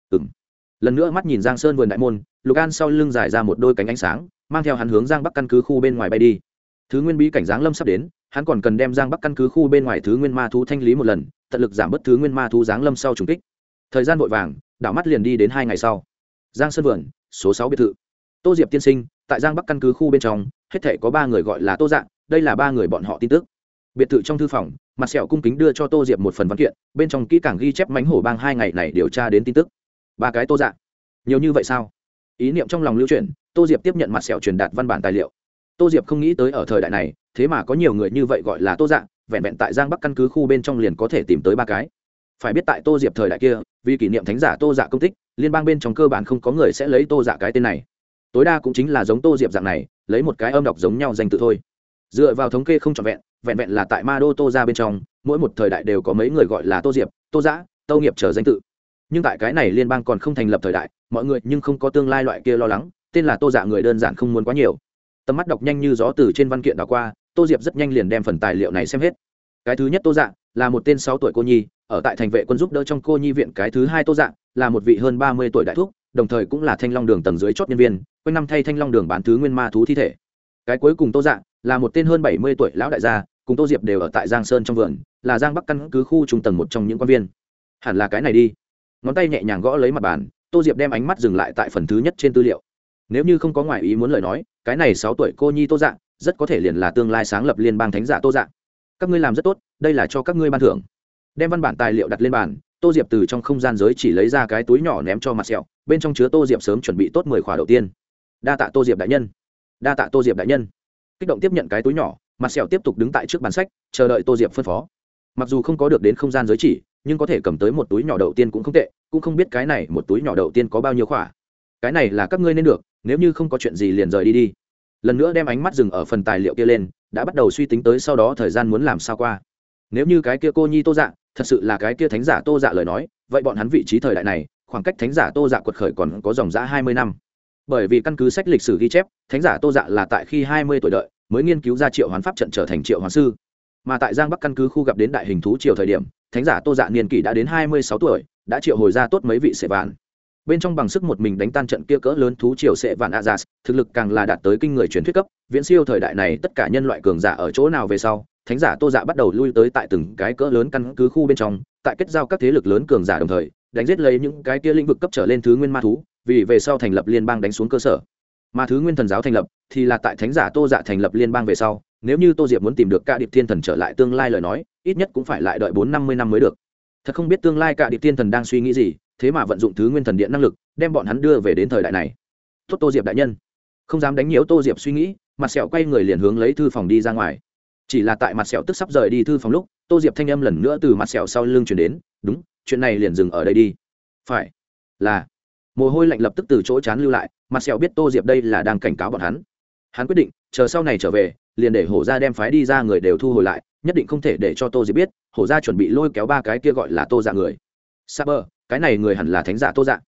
Lần nữa mắt nhìn Giang Sơn vườn đại môn, Lục An sau lưng dài ra một đôi cánh ánh sáng, mang theo hắn hướng Giang Bắc căn cứ khu bên ngoài bay đi. Thứ nguyên bí cảnh giáng lâm sắp đến, hắn còn cần đem Giang Bắc căn cứ khu bên ngoài thứ nguyên ma thú thanh lý một lần, tận lực giảm bớt thứ nguyên ma thú giáng lâm sau trùng kích. Thời gian vội vàng, đảo mắt liền đi đến 2 ngày sau. Giang Sơn vườn, số 6 biệt thự. Tô Diệp tiên sinh, tại Giang Bắc căn cứ khu bên trong, hết thảy có 3 người gọi là Tô Dạng, đây là 3 người bọn họ tin tức. Biệt thự trong thư phòng, mặt sẹo cung kính đưa cho Tô Diệp một phần văn kiện, bên trong kỹ càng ghi chép mãnh hổ bang 2 ngày này điều tra đến tin tức. 3 cái Tô Dạng, nhiều như vậy sao? Ý niệm trong lòng lưu chuyển, Tô Diệp tiếp nhận mặt sẹo truyền đạt văn bản tài liệu. Tô Diệp không nghĩ tới ở thời đại này, thế mà có nhiều người như vậy gọi là Tô Dạng, vẹn vẹn tại Giang Bắc căn cứ khu bên trong liền có thể tìm tới 3 cái. Phải biết tại Tô Diệp thời đại kia, vì kỷ niệm thánh giả Tô Dạ công tích, liên bang bên trong cơ bản không có người sẽ lấy Tô Dạ cái tên này. Tối đa cũng chính là giống Tô Diệp dạng này, lấy một cái âm đọc giống nhau danh tự thôi. Dựa vào thống kê không trọn vẹn, vẹn vẹn là tại Ma Đô Tô gia bên trong, mỗi một thời đại đều có mấy người gọi là Tô Diệp, Tô Dã, Tô Nghiệp trở danh tự. Nhưng tại cái này liên bang còn không thành lập thời đại, mọi người nhưng không có tương lai loại kia lo lắng, tên là Tô Dạ người đơn giản không muốn quá nhiều. Tầm mắt đọc nhanh như gió từ trên văn kiện đảo qua, Tô Diệp rất nhanh liền đem phần tài liệu này xem hết. Cái thứ nhất Tô Dạ là một tên 6 tuổi cô nhi, ở tại thành vệ quân giúp đỡ trong cô nhi viện. Cái thứ hai Tô Dạ là một vị hơn 30 tuổi đại thúc, đồng thời cũng là Thanh Long Đường tầng dưới chót nhân viên, quanh năm thay Thanh Long Đường bán thứ nguyên ma thú thi thể. Cái cuối cùng Tô Dạ là một tên hơn 70 tuổi lão đại gia, cùng Tô Diệp đều ở tại Giang Sơn trong vườn, là Giang Bắc căn cứ khu trung tầng một trong những quan viên. Hẳn là cái này đi. Ngón tay nhẹ nhàng gõ lấy mặt bàn, Tô Diệp đem ánh mắt dừng lại tại phần thứ nhất trên tư liệu. Nếu như không có ngoại ý muốn lời nói, cái này 6 tuổi cô nhi Tô Dạ rất có thể liền là tương lai sáng lập liên bang thánh giả Tô Dạ. Các ngươi làm rất tốt, đây là cho các ngươi ban thưởng. Đem văn bản tài liệu đặt lên bàn, Tô Diệp từ trong không gian giới chỉ lấy ra cái túi nhỏ ném cho mặt sẹo, bên trong chứa Tô Diệp sớm chuẩn bị tốt 10 khỏa đầu tiên. Đa tạ Tô Diệp đại nhân. Đa tạ Tô Diệp đại nhân. Kích động tiếp nhận cái túi nhỏ, mặt sẹo tiếp tục đứng tại trước bàn sách, chờ đợi Tô Diệp phân phó. Mặc dù không có được đến không gian giới chỉ, nhưng có thể cầm tới một túi nhỏ đầu tiên cũng không tệ, cũng không biết cái này một túi nhỏ đầu tiên có bao nhiêu khỏa. Cái này là các ngươi nên được, nếu như không có chuyện gì liền rời đi đi. Lần nữa đem ánh mắt dừng ở phần tài liệu kia lên, đã bắt đầu suy tính tới sau đó thời gian muốn làm sao qua. Nếu như cái kia cô nhi Tô Dạ thật sự là cái kia thánh giả Tô Dạ lời nói, vậy bọn hắn vị trí thời đại này, khoảng cách thánh giả Tô Dạ quật khởi còn có dòng dã 20 năm. Bởi vì căn cứ sách lịch sử ghi chép, thánh giả Tô Dạ là tại khi 20 tuổi đợi mới nghiên cứu ra triệu hoán pháp trận trở thành triệu hoán sư. Mà tại Giang Bắc căn cứ khu gặp đến đại hình thú triều thời điểm, thánh giả Tô Dạ niên kỷ đã đến 26 tuổi, đã triệu hồi ra tốt mấy vị sệ vạn. Bên trong bằng sức một mình đánh tan trận kia cỡ lớn thú triều sệ vạn Azaz, thực lực càng là đạt tới kinh người truyền thuyết cấp, viễn siêu thời đại này tất cả nhân loại cường giả ở chỗ nào về sau, thánh giả Tô Dạ bắt đầu lui tới tại từng cái cỡ lớn căn cứ khu bên trong, tại kết giao các thế lực lớn cường giả đồng thời, đánh giết lấy những cái kia lĩnh vực cấp trở lên thứ nguyên ma thú, vì về sau thành lập liên bang đánh xuống cơ sở. Mà thứ nguyên thần giáo thành lập thì là tại thánh giả Tô Dạ thành lập liên bang về sau, nếu như Tô Diệp muốn tìm được Cả Điệp Thiên Thần trở lại tương lai lời nói, ít nhất cũng phải lại đợi 4-50 năm mới được. Thật không biết tương lai Cả Điệp Thiên Thần đang suy nghĩ gì, thế mà vận dụng thứ nguyên thần điện năng lực, đem bọn hắn đưa về đến thời đại này. Tốt Tô Diệp đại nhân. Không dám đánh nhiễu Tô Diệp suy nghĩ, mặt sẹo quay người liền hướng lấy thư phòng đi ra ngoài. Chỉ là tại mặt sẹo tức sắp rời đi thư phòng lúc, Tô Diệp thanh âm lần nữa từ mặt sẹo sau lưng truyền đến, "Đúng, chuyện này liền dừng ở đây đi." "Phải." "Là." Mồ hôi lạnh lập tức từ chỗ trán lưu lại, mặt sẹo biết Tô Diệp đây là đang cảnh cáo bọn hắn. Hắn quyết định, chờ sau này trở về, liền để Hổ gia đem phái đi ra người đều thu hồi lại, nhất định không thể để cho Tô Diệp biết, Hổ gia chuẩn bị lôi kéo 3 cái kia gọi là Tô Dạ người. Saber, cái này người hẳn là thánh giả Tô Dạ.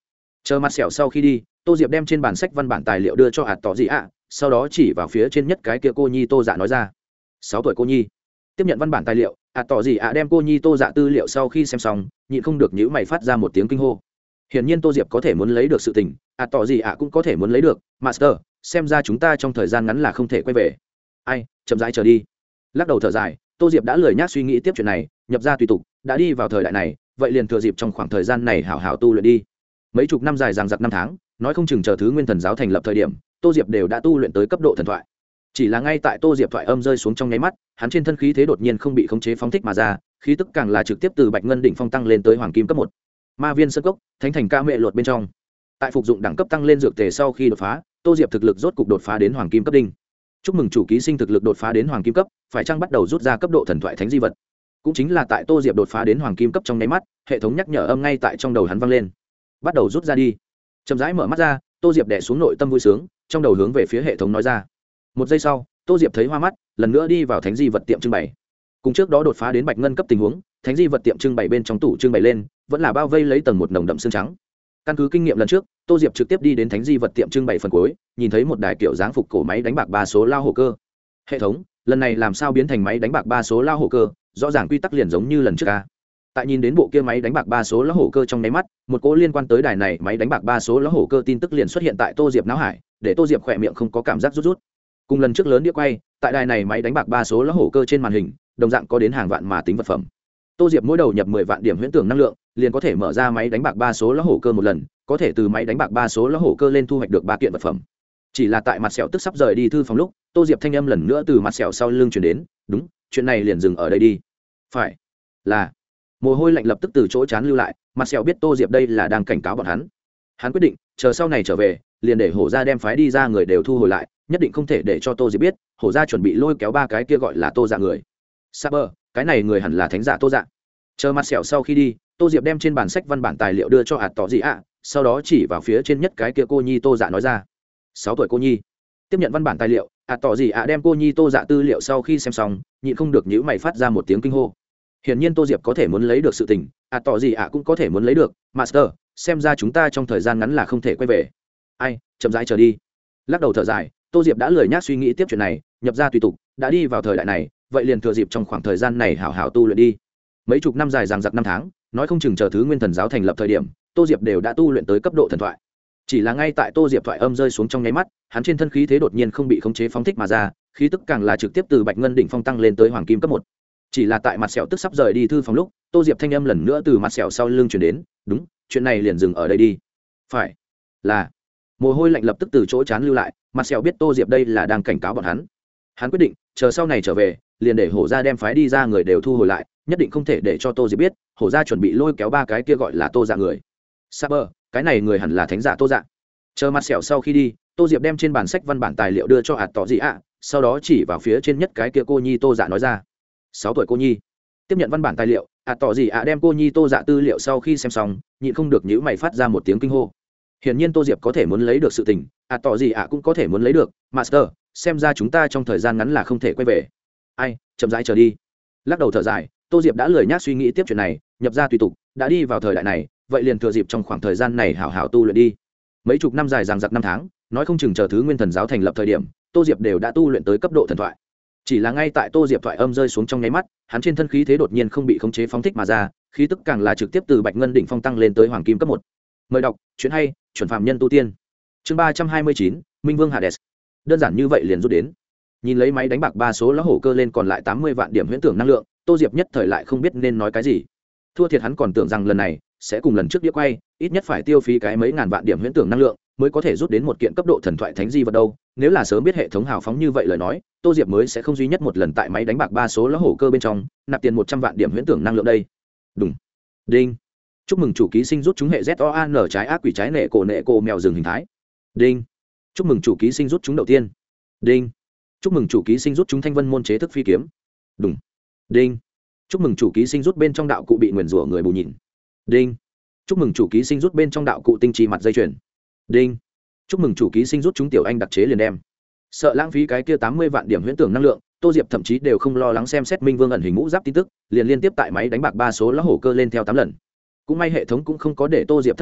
Chờ mặt sẹo sau khi đi, tô diệp đem trên bàn sách văn bản tài liệu đưa cho hạt tỏ gì ạ, sau đó chỉ vào phía trên nhất cái kia cô nhi tô dạ nói ra. 6 tuổi cô nhi. Tiếp nhận văn bản tài liệu, hạt tỏ gì ạ đem cô nhi tô dạ tư liệu sau khi xem xong, nhịn không được nhíu mày phát ra một tiếng kinh hô. Hiển nhiên tô diệp có thể muốn lấy được sự tình, hạt tỏ gì ạ cũng có thể muốn lấy được. Master, xem ra chúng ta trong thời gian ngắn là không thể quay về. Ai, chậm rãi chờ đi. Lắc đầu thở dài, tô diệp đã lười nhác suy nghĩ tiếp chuyện này, nhập ra tùy tục, đã đi vào thời đại này, vậy liền thừa dịp trong khoảng thời gian này hảo hảo tu luyện đi. Mấy chục năm dài dằng dặc năm tháng, nói không chừng chờ thứ nguyên thần giáo thành lập thời điểm, tô diệp đều đã tu luyện tới cấp độ thần thoại. Chỉ là ngay tại tô diệp thoại âm rơi xuống trong nháy mắt, hắn trên thân khí thế đột nhiên không bị khống chế phóng thích mà ra, khí tức càng là trực tiếp từ bạch ngân đỉnh phong tăng lên tới hoàng kim cấp 1. Ma viên sơn cốc, thánh thành ca mẹ luật bên trong. Tại phục dụng đẳng cấp tăng lên dược tề sau khi đột phá, tô diệp thực lực rốt cục đột phá đến hoàng kim cấp đỉnh. Chúc mừng chủ ký sinh thực lực đột phá đến hoàng kim cấp, phải chăng bắt đầu rút ra cấp độ thần thoại thánh di vật. Cũng chính là tại tô diệp đột phá đến hoàng kim cấp trong nháy mắt, hệ thống nhắc nhở âm ngay tại trong đầu hắn vang lên. Bắt đầu rút ra đi. Chậm rãi mở mắt ra, tô diệp đè xuống nội tâm vui sướng, trong đầu hướng về phía hệ thống nói ra. Một giây sau, tô diệp thấy hoa mắt, lần nữa đi vào thánh di vật tiệm trưng bày. Cùng trước đó đột phá đến bạch ngân cấp tình huống, thánh di vật tiệm trưng bày bên trong tủ trưng bày lên vẫn là bao vây lấy tầng một nồng đậm xương trắng. Căn cứ kinh nghiệm lần trước, tô diệp trực tiếp đi đến thánh di vật tiệm trưng bày phần cuối, nhìn thấy một đài kiểu dáng phục cổ máy đánh bạc 3 số lao hổ cơ. Hệ thống, lần này làm sao biến thành máy đánh bạc 3 số lao hổ cơ? Rõ ràng quy tắc liền giống như lần trước a. Tại nhìn đến bộ kia máy đánh bạc 3 số lao hổ cơ trong nháy mắt, một cỗ liên quan tới đài này máy đánh bạc 3 số lao hổ cơ tin tức liền xuất hiện tại tô diệp não hải, để tô diệp khỏe miệng không có cảm giác rút rút. Cùng lần trước lớn đĩa quay, tại đài này máy đánh bạc 3 số lao hổ cơ trên màn hình, đồng dạng có đến hàng vạn mà tính vật phẩm. Tô diệp mỗi đầu nhập 10 vạn điểm huyễn tưởng năng lượng, liền có thể mở ra máy đánh bạc 3 số lao hổ cơ một lần, có thể từ máy đánh bạc 3 số lao hổ cơ lên thu hoạch được 3 kiện vật phẩm. Chỉ là tại mặt sẹo tức sắp rời đi thư phòng lúc, tô diệp thanh âm lần nữa từ mặt sẹo sau lưng truyền đến. Đúng, chuyện này liền dừng ở đây đi. Phải là. Mồ hôi lạnh lập tức từ chỗ chán lưu lại, mặt sẹo biết tô diệp đây là đang cảnh cáo bọn hắn. Hắn quyết định chờ sau này trở về, liền để hổ gia đem phái đi ra người đều thu hồi lại, nhất định không thể để cho tô diệp biết hổ gia chuẩn bị lôi kéo 3 cái kia gọi là tô dạ người. Saber, cái này người hẳn là thánh giả tô dạ. Chờ mặt sẹo sau khi đi, tô diệp đem trên bản sách văn bản tài liệu đưa cho hạt tỏ gì ạ, sau đó chỉ vào phía trên nhất cái kia cô nhi tô dạ nói ra. 6 tuổi cô nhi. Tiếp nhận văn bản tài liệu, hạt tỏ gì ạ đem cô nhi tô dạ tư liệu sau khi xem xong, nhịn không được nhíu mày phát ra một tiếng kinh hô. Hiển nhiên tô diệp có thể muốn lấy được sự tình, hạt tỏ gì ạ cũng có thể muốn lấy được. Master, xem ra chúng ta trong thời gian ngắn là không thể quay về. Ai, chậm rãi chờ đi. Lắc đầu thở dài, tô diệp đã lười nhác suy nghĩ tiếp chuyện này, nhập ra tùy tục, đã đi vào thời đại này, vậy liền thừa dịp trong khoảng thời gian này hảo hảo tu luyện đi. Mấy chục năm dài dằng dặc năm tháng, nói không chừng chờ thứ nguyên thần giáo thành lập thời điểm, tô diệp đều đã tu luyện tới cấp độ thần thoại. Chỉ là ngay tại tô diệp thoại âm rơi xuống trong nháy mắt, hắn trên thân khí thế đột nhiên không bị khống chế phóng thích mà ra, khí tức càng là trực tiếp từ bạch ngân đỉnh phong tăng lên tới hoàng kim cấp 1. Chỉ là tại mặt sẹo tức sắp rời đi thư phòng lúc, tô diệp thanh âm lần nữa từ mặt sẹo sau lưng truyền đến. Đúng, chuyện này liền dừng ở đây đi. Phải là. Mồ hôi lạnh lập tức từ chỗ chán lưu lại, mặt sẹo biết tô diệp đây là đang cảnh cáo bọn hắn. Hắn quyết định chờ sau này trở về, liền để hổ gia đem phái đi ra người đều thu hồi lại, nhất định không thể để cho tô diệp biết hổ gia chuẩn bị lôi kéo 3 cái kia gọi là tô dạ người. Saber, cái này người hẳn là thánh giả tô dạ. Chờ mặt sẹo sau khi đi, tô diệp đem trên bản sách văn bản tài liệu đưa cho hạt tỏ gì ạ, sau đó chỉ vào phía trên nhất cái kia cô nhi tô dạ nói ra. 6 tuổi cô nhi. Tiếp nhận văn bản tài liệu, hạt tỏ gì ạ đem cô nhi tô dạ tư liệu sau khi xem xong, nhịn không được nhíu mày phát ra một tiếng kinh hô. Hiển nhiên tô diệp có thể muốn lấy được sự tình, hạt tỏ gì ạ cũng có thể muốn lấy được. Master, xem ra chúng ta trong thời gian ngắn là không thể quay về. Ai, chậm rãi chờ đi. Lắc đầu thở dài, tô diệp đã lười nhác suy nghĩ tiếp chuyện này, nhập ra tùy tục, đã đi vào thời đại này, vậy liền thừa dịp trong khoảng thời gian này hảo hảo tu luyện đi. Mấy chục năm dài dằng dặc năm tháng, nói không chừng chờ thứ nguyên thần giáo thành lập thời điểm, tô diệp đều đã tu luyện tới cấp độ thần thoại. Chỉ là ngay tại tô diệp thoại âm rơi xuống trong nháy mắt, hắn trên thân khí thế đột nhiên không bị khống chế phóng thích mà ra, khí tức càng là trực tiếp từ bạch ngân đỉnh phong tăng lên tới hoàng kim cấp 1. Mời đọc chuyện hay, chuẩn phạm nhân tu tiên. Chương 329, Minh Vương Hades. Đơn giản như vậy liền rút đến. Nhìn lấy máy đánh bạc 3 số lá hổ cơ lên còn lại 80 vạn điểm huyễn tưởng năng lượng, tô diệp nhất thời lại không biết nên nói cái gì. Thua thiệt hắn còn tưởng rằng lần này sẽ cùng lần trước đĩa quay, ít nhất phải tiêu phí cái mấy ngàn vạn điểm huyễn tưởng năng lượng mới có thể rút đến một kiện cấp độ thần thoại thánh di vật đâu. Nếu là sớm biết hệ thống hào phóng như vậy lời nói, tô diệp mới sẽ không duy nhất một lần tại máy đánh bạc 3 số lá hổ cơ bên trong nạp tiền 100 vạn điểm huyễn tưởng năng lượng đây. Đúng. Đinh. Chúc mừng chủ ký sinh rút trúng hệ ZOAN trái ác quỷ trái nệ cổ mèo rừng hình thái. Đinh. Chúc mừng chủ ký sinh rút trúng đầu tiên. Đinh. Chúc mừng chủ ký sinh rút trúng thanh vân môn chế thức phi kiếm. Đúng. Đinh. Chúc mừng chủ ký sinh rút bên trong đạo cụ bị nguyền rủa người bù nhìn. Đinh. Chúc mừng chủ ký sinh rút bên trong đạo cụ tinh trì mặt dây chuyền. Đinh. Chúc mừng chủ ký sinh rút trúng tiểu anh đặc chế liền đem. Sợ lãng phí cái kia 80 vạn điểm huyễn tưởng năng lượng, tô diệp thậm chí đều không lo lắng xem xét minh vương ẩn hình ngũ giáp tin tức, liền liên tiếp tại máy đánh bạc 3 số lá hổ cơ lên theo 8 lần. Cũng may hệ thống cũng không có để tô diệp thất vọng,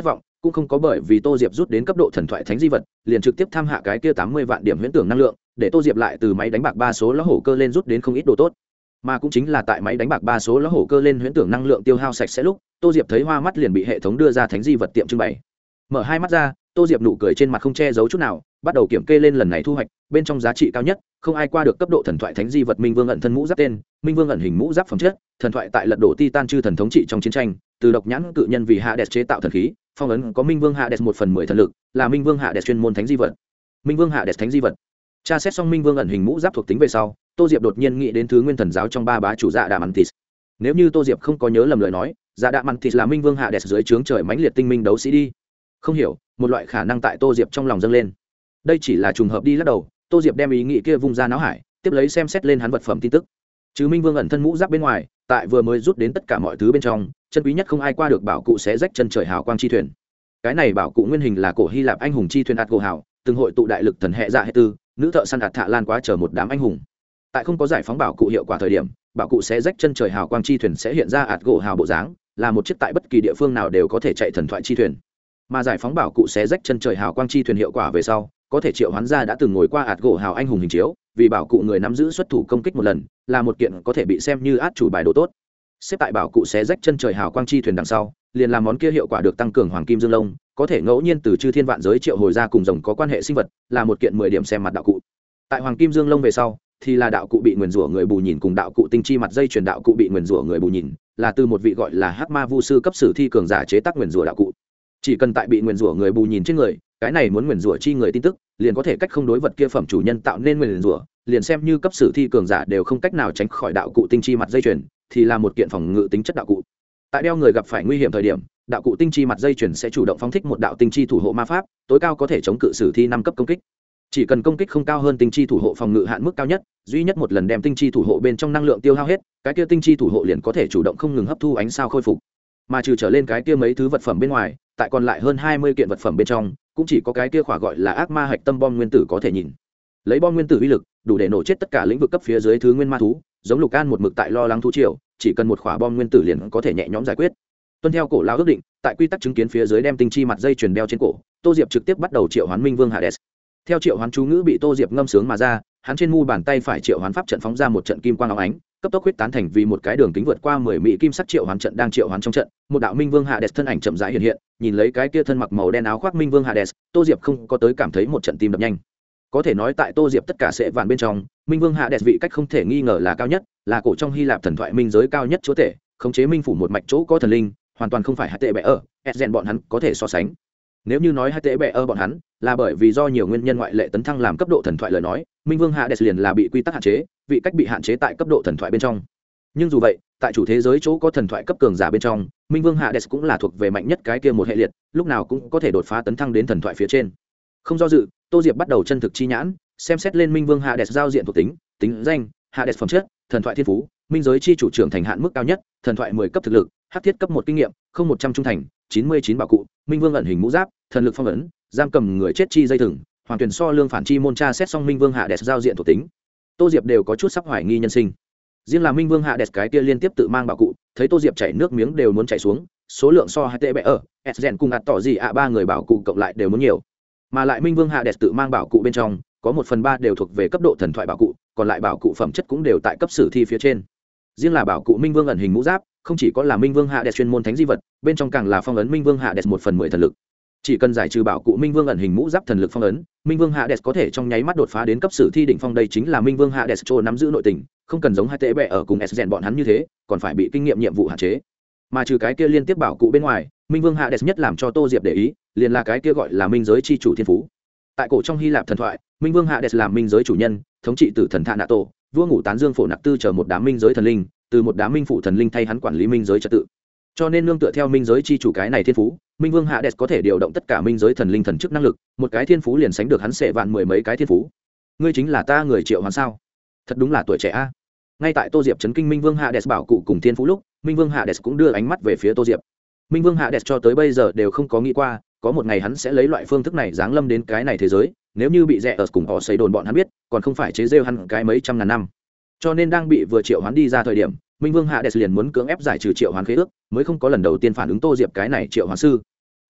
cũng không có bởi vì tô diệp rút đến cấp độ thần thoại thánh di vật liền trực tiếp tham hạ cái kia 80 vạn điểm huyễn tưởng năng lượng để tô diệp lại từ máy đánh bạc ba số lá hổ cơ lên rút đến không ít đồ tốt. Mà cũng chính là tại máy đánh bạc ba số lá hổ cơ lên huyễn tưởng năng lượng tiêu hao sạch sẽ lúc tô diệp thấy hoa mắt liền bị hệ thống đưa ra thánh di vật tiệm trưng bày. Mở hai mắt ra, tô diệp nụ cười trên mặt không che giấu chút nào, bắt đầu kiểm kê lên lần này thu hoạch. Bên trong giá trị cao nhất không ai qua được cấp độ thần thoại thánh di vật minh vương ẩn thân mũ giáp tên minh vương ẩn hình mũ giáp phẩm chất thần thoại tại lật đổ titan chư thần thống trị trong chiến tranh, từ độc nhãn cự nhân vì Hades chế tạo thần khí, phong ấn có minh vương Hades 1/10 thần lực, là minh vương Hades chuyên môn thánh di vật. Minh vương Hades thánh di vật. Tra xét xong minh vương ẩn hình mũ giáp thuộc tính về sau, tô diệp đột nhiên nghĩ đến thứ nguyên thần giáo trong ba bá chủ dạ đạ mantis. Nếu như tô diệp không có nhớ lầm lời nói, dạ đạ mantis là minh vương Hades dưới trướng trời mãnh liệt tinh minh đấu sĩ đi. Không hiểu, một loại khả năng tại tô diệp trong lòng dâng lên. Đây chỉ là trùng hợp đi lắc đầu, tô diệp đem ý nghĩ kia vung ra não hải, tiếp lấy xem xét lên hắn vật phẩm tin tức. Chứ minh vương ẩn thân mũ giáp bên ngoài, tại vừa mới rút đến tất cả mọi thứ bên trong, chân quý nhất không ai qua được bảo cụ xé rách chân trời hào quang chi thuyền. Cái này bảo cụ nguyên hình là cổ Hy Lạp anh hùng chi thuyền Atgo hào, từng hội tụ đại lực thần hệ dạ hệ tư, nữ thợ săn ạt thạ lan quá chờ một đám anh hùng. Tại không có giải phóng bảo cụ hiệu quả thời điểm, bảo cụ xé rách chân trời hào quang chi thuyền sẽ hiện ra Atgo hào bộ dáng, là một chiếc tại bất kỳ địa phương nào đều có thể chạy thần thoại chi thuyền. Mà giải phóng bảo cụ xé rách chân trời hào quang chi thuyền hiệu quả về sau, có thể triệu hoán ra đã từng ngồi qua Atgo hào anh hùng hình chiếu, vì bảo cụ người nắm giữ xuất thủ công kích một lần, là một kiện có thể bị xem như át chủ bài đồ tốt. Xếp tại bảo cụ xé rách chân trời hào quang chi thuyền đằng sau, liền làm món kia hiệu quả được tăng cường hoàng kim dương lông, có thể ngẫu nhiên từ chư thiên vạn giới triệu hồi ra cùng rồng có quan hệ sinh vật, là một kiện 10 điểm xem mặt đạo cụ. Tại hoàng kim dương lông về sau, thì là đạo cụ bị nguyền rủa người bù nhìn cùng đạo cụ tinh chi mặt dây truyền đạo cụ bị nguyền rủa người bù nhìn, là từ một vị gọi là hắc ma vu sư cấp sử thi cường giả chế tác nguyền rủa đạo cụ. Chỉ cần tại bị nguyền rủa người bù nhìn trên người, cái này muốn nguyền rủa chi người tin tức, liền có thể cách không đối vật kia phẩm chủ nhân tạo nên nguyền rủa, liền xem như cấp sử thi cường giả đều không cách nào tránh khỏi đạo cụ tinh chi mặt dây chuyền, thì là một kiện phòng ngự tính chất đạo cụ. Tại đeo người gặp phải nguy hiểm thời điểm, đạo cụ tinh chi mặt dây chuyền sẽ chủ động phóng thích một đạo tinh chi thủ hộ ma pháp, tối cao có thể chống cự sử thi 5 cấp công kích. Chỉ cần công kích không cao hơn tinh chi thủ hộ phòng ngự hạn mức cao nhất, duy nhất một lần đem tinh chi thủ hộ bên trong năng lượng tiêu hao hết, cái kia tinh chi thủ hộ liền có thể chủ động không ngừng hấp thu ánh sao khôi phục. Mà trừ trở lên cái kia mấy thứ vật phẩm bên ngoài, tại còn lại hơn 20 kiện vật phẩm bên trong, cũng chỉ có cái kia khỏa gọi là ác ma hạch tâm bom nguyên tử có thể nhìn. Lấy bom nguyên tử uy lực, đủ để nổ chết tất cả lĩnh vực cấp phía dưới thứ nguyên ma thú, giống Lục An một mực tại lo lắng thú triều, chỉ cần một khỏa bom nguyên tử liền có thể nhẹ nhõm giải quyết. Tuân theo cổ lão ước định, tại quy tắc chứng kiến phía dưới đem tinh chi mặt dây chuyền đeo trên cổ, Tô Diệp trực tiếp bắt đầu triệu hoán Minh Vương Hades. Theo triệu hoán chú ngữ bị Tô Diệp ngâm sướng mà ra, hắn trên mu bàn tay phải triệu hoán pháp trận phóng ra một trận kim quang óng ánh, cấp tốc huyết tán thành vì một cái đường kính vượt qua 10 mỹ kim sắc triệu hoán trận đang triệu hoán trong trận, một đạo Minh Vương Hades thân ảnh chậm rãi hiện hiện, nhìn lấy cái kia thân mặc màu đen áo khoác Minh Vương Hades, Tô Diệp không có tới cảm thấy một trận tim đập nhanh. Có thể nói tại Tô Diệp tất cả sẽ vạn bên trong, Minh Vương Hades vị cách không thể nghi ngờ là cao nhất, là cổ trong Hy Lạp thần thoại minh giới cao nhất chúa tể, khống chế minh phủ một mạch chỗ có thần linh, hoàn toàn không phải hai tệ bẻ ở, Ezen bọn hắn có thể so sánh. Nếu như nói hai tệ bẻ ở bọn hắn là bởi vì do nhiều nguyên nhân ngoại lệ tấn thăng làm cấp độ thần thoại lời nói, Minh Vương Hades liền là bị quy tắc hạn chế, vị cách bị hạn chế tại cấp độ thần thoại bên trong. Nhưng dù vậy, tại chủ thế giới chỗ có thần thoại cấp cường giả bên trong, Minh Vương Hades cũng là thuộc về mạnh nhất cái kia một hệ liệt, lúc nào cũng có thể đột phá tấn thăng đến thần thoại phía trên. Không do dự, Tô Diệp bắt đầu chân thực chi nhãn, xem xét lên Minh Vương Hades giao diện thuộc tính, tính danh, Hades phẩm chất, thần thoại thiên phú, minh giới chi chủ trưởng thành hạn mức cao nhất, thần thoại 10 cấp thực lực, hắc thiết cấp 1 kinh nghiệm, không 100 trung thành, 99 bảo cụ, Minh Vương ẩn hình mũ giáp, thần lực phong ấn, giam cầm người chết chi dây thừng, hoàng tuyển so lương phản chi môn tra xét xong Minh Vương Hades giao diện thuộc tính. Tô Diệp đều có chút sắp hoài nghi nhân sinh. Riêng là Minh Vương Hades cái kia liên tiếp tự mang bảo cụ, thấy Tô Diệp chảy nước miếng đều muốn chảy xuống, số lượng so hai tệ bẽ ở, Ezen cùng ạt tỏ gì ạ ba người bảo cụ cộng lại đều muốn nhiều. Mà lại Minh Vương Hades tự mang bảo cụ bên trong, có 1/3 đều thuộc về cấp độ thần thoại bảo cụ, còn lại bảo cụ phẩm chất cũng đều tại cấp sử thi phía trên. Riêng là bảo cụ Minh Vương ẩn hình mũ giáp, không chỉ có là Minh Vương Hades chuyên môn thánh di vật, bên trong càng là phong ấn Minh Vương Hades 1/10 thần lực. Chỉ cần giải trừ bảo cụ Minh Vương ẩn hình mũ giáp thần lực phong ấn, Minh Vương Hades có thể trong nháy mắt đột phá đến cấp sử thi đỉnh phong, đây chính là Minh Vương Hades trô nắm giữ nội tình, không cần giống hai tệ bẹ ở cùng Ezen bọn hắn như thế, còn phải bị kinh nghiệm nhiệm vụ hạn chế. Mà trừ cái kia liên tiếp bảo cụ bên ngoài, Minh Vương Hades nhất làm cho Tô Diệp để ý, liền là cái kia gọi là minh giới chi chủ thiên phú. Tại cổ trong Hy Lạp thần thoại, Minh Vương Hades làm minh giới chủ nhân, thống trị tử thần Thanato, vua ngủ tán dương phổ nặc tư chờ một đám minh giới thần linh, từ một đám minh phụ thần linh thay hắn quản lý minh giới trật tự. Cho nên nương tựa theo minh giới chi chủ cái này thiên phú, Minh Vương Hades có thể điều động tất cả minh giới thần linh thần chức năng lực, một cái thiên phú liền sánh được hắn sẽ vạn 10 mấy cái thiên phú. Ngươi chính là ta người triệu hoán sao? Thật đúng là tuổi trẻ a. Ngay tại Tô Diệp chấn kinh Minh Vương Hades bảo cụ cùng thiên phú lúc, Minh Vương Hades cũng đưa ánh mắt về phía Tô Diệp. Minh Vương Hades cho tới bây giờ đều không có nghĩ qua, có một ngày hắn sẽ lấy loại phương thức này giáng lâm đến cái này thế giới, nếu như bị rẻ ở cùng họ xây đồn bọn hắn biết, còn không phải chế rêu hắn cái mấy trăm ngàn năm. Cho nên đang bị vừa triệu hoán đi ra thời điểm, Minh Vương Hades liền muốn cưỡng ép giải trừ triệu hoán khế ước, mới không có lần đầu tiên phản ứng Tô Diệp cái này triệu hoán sư.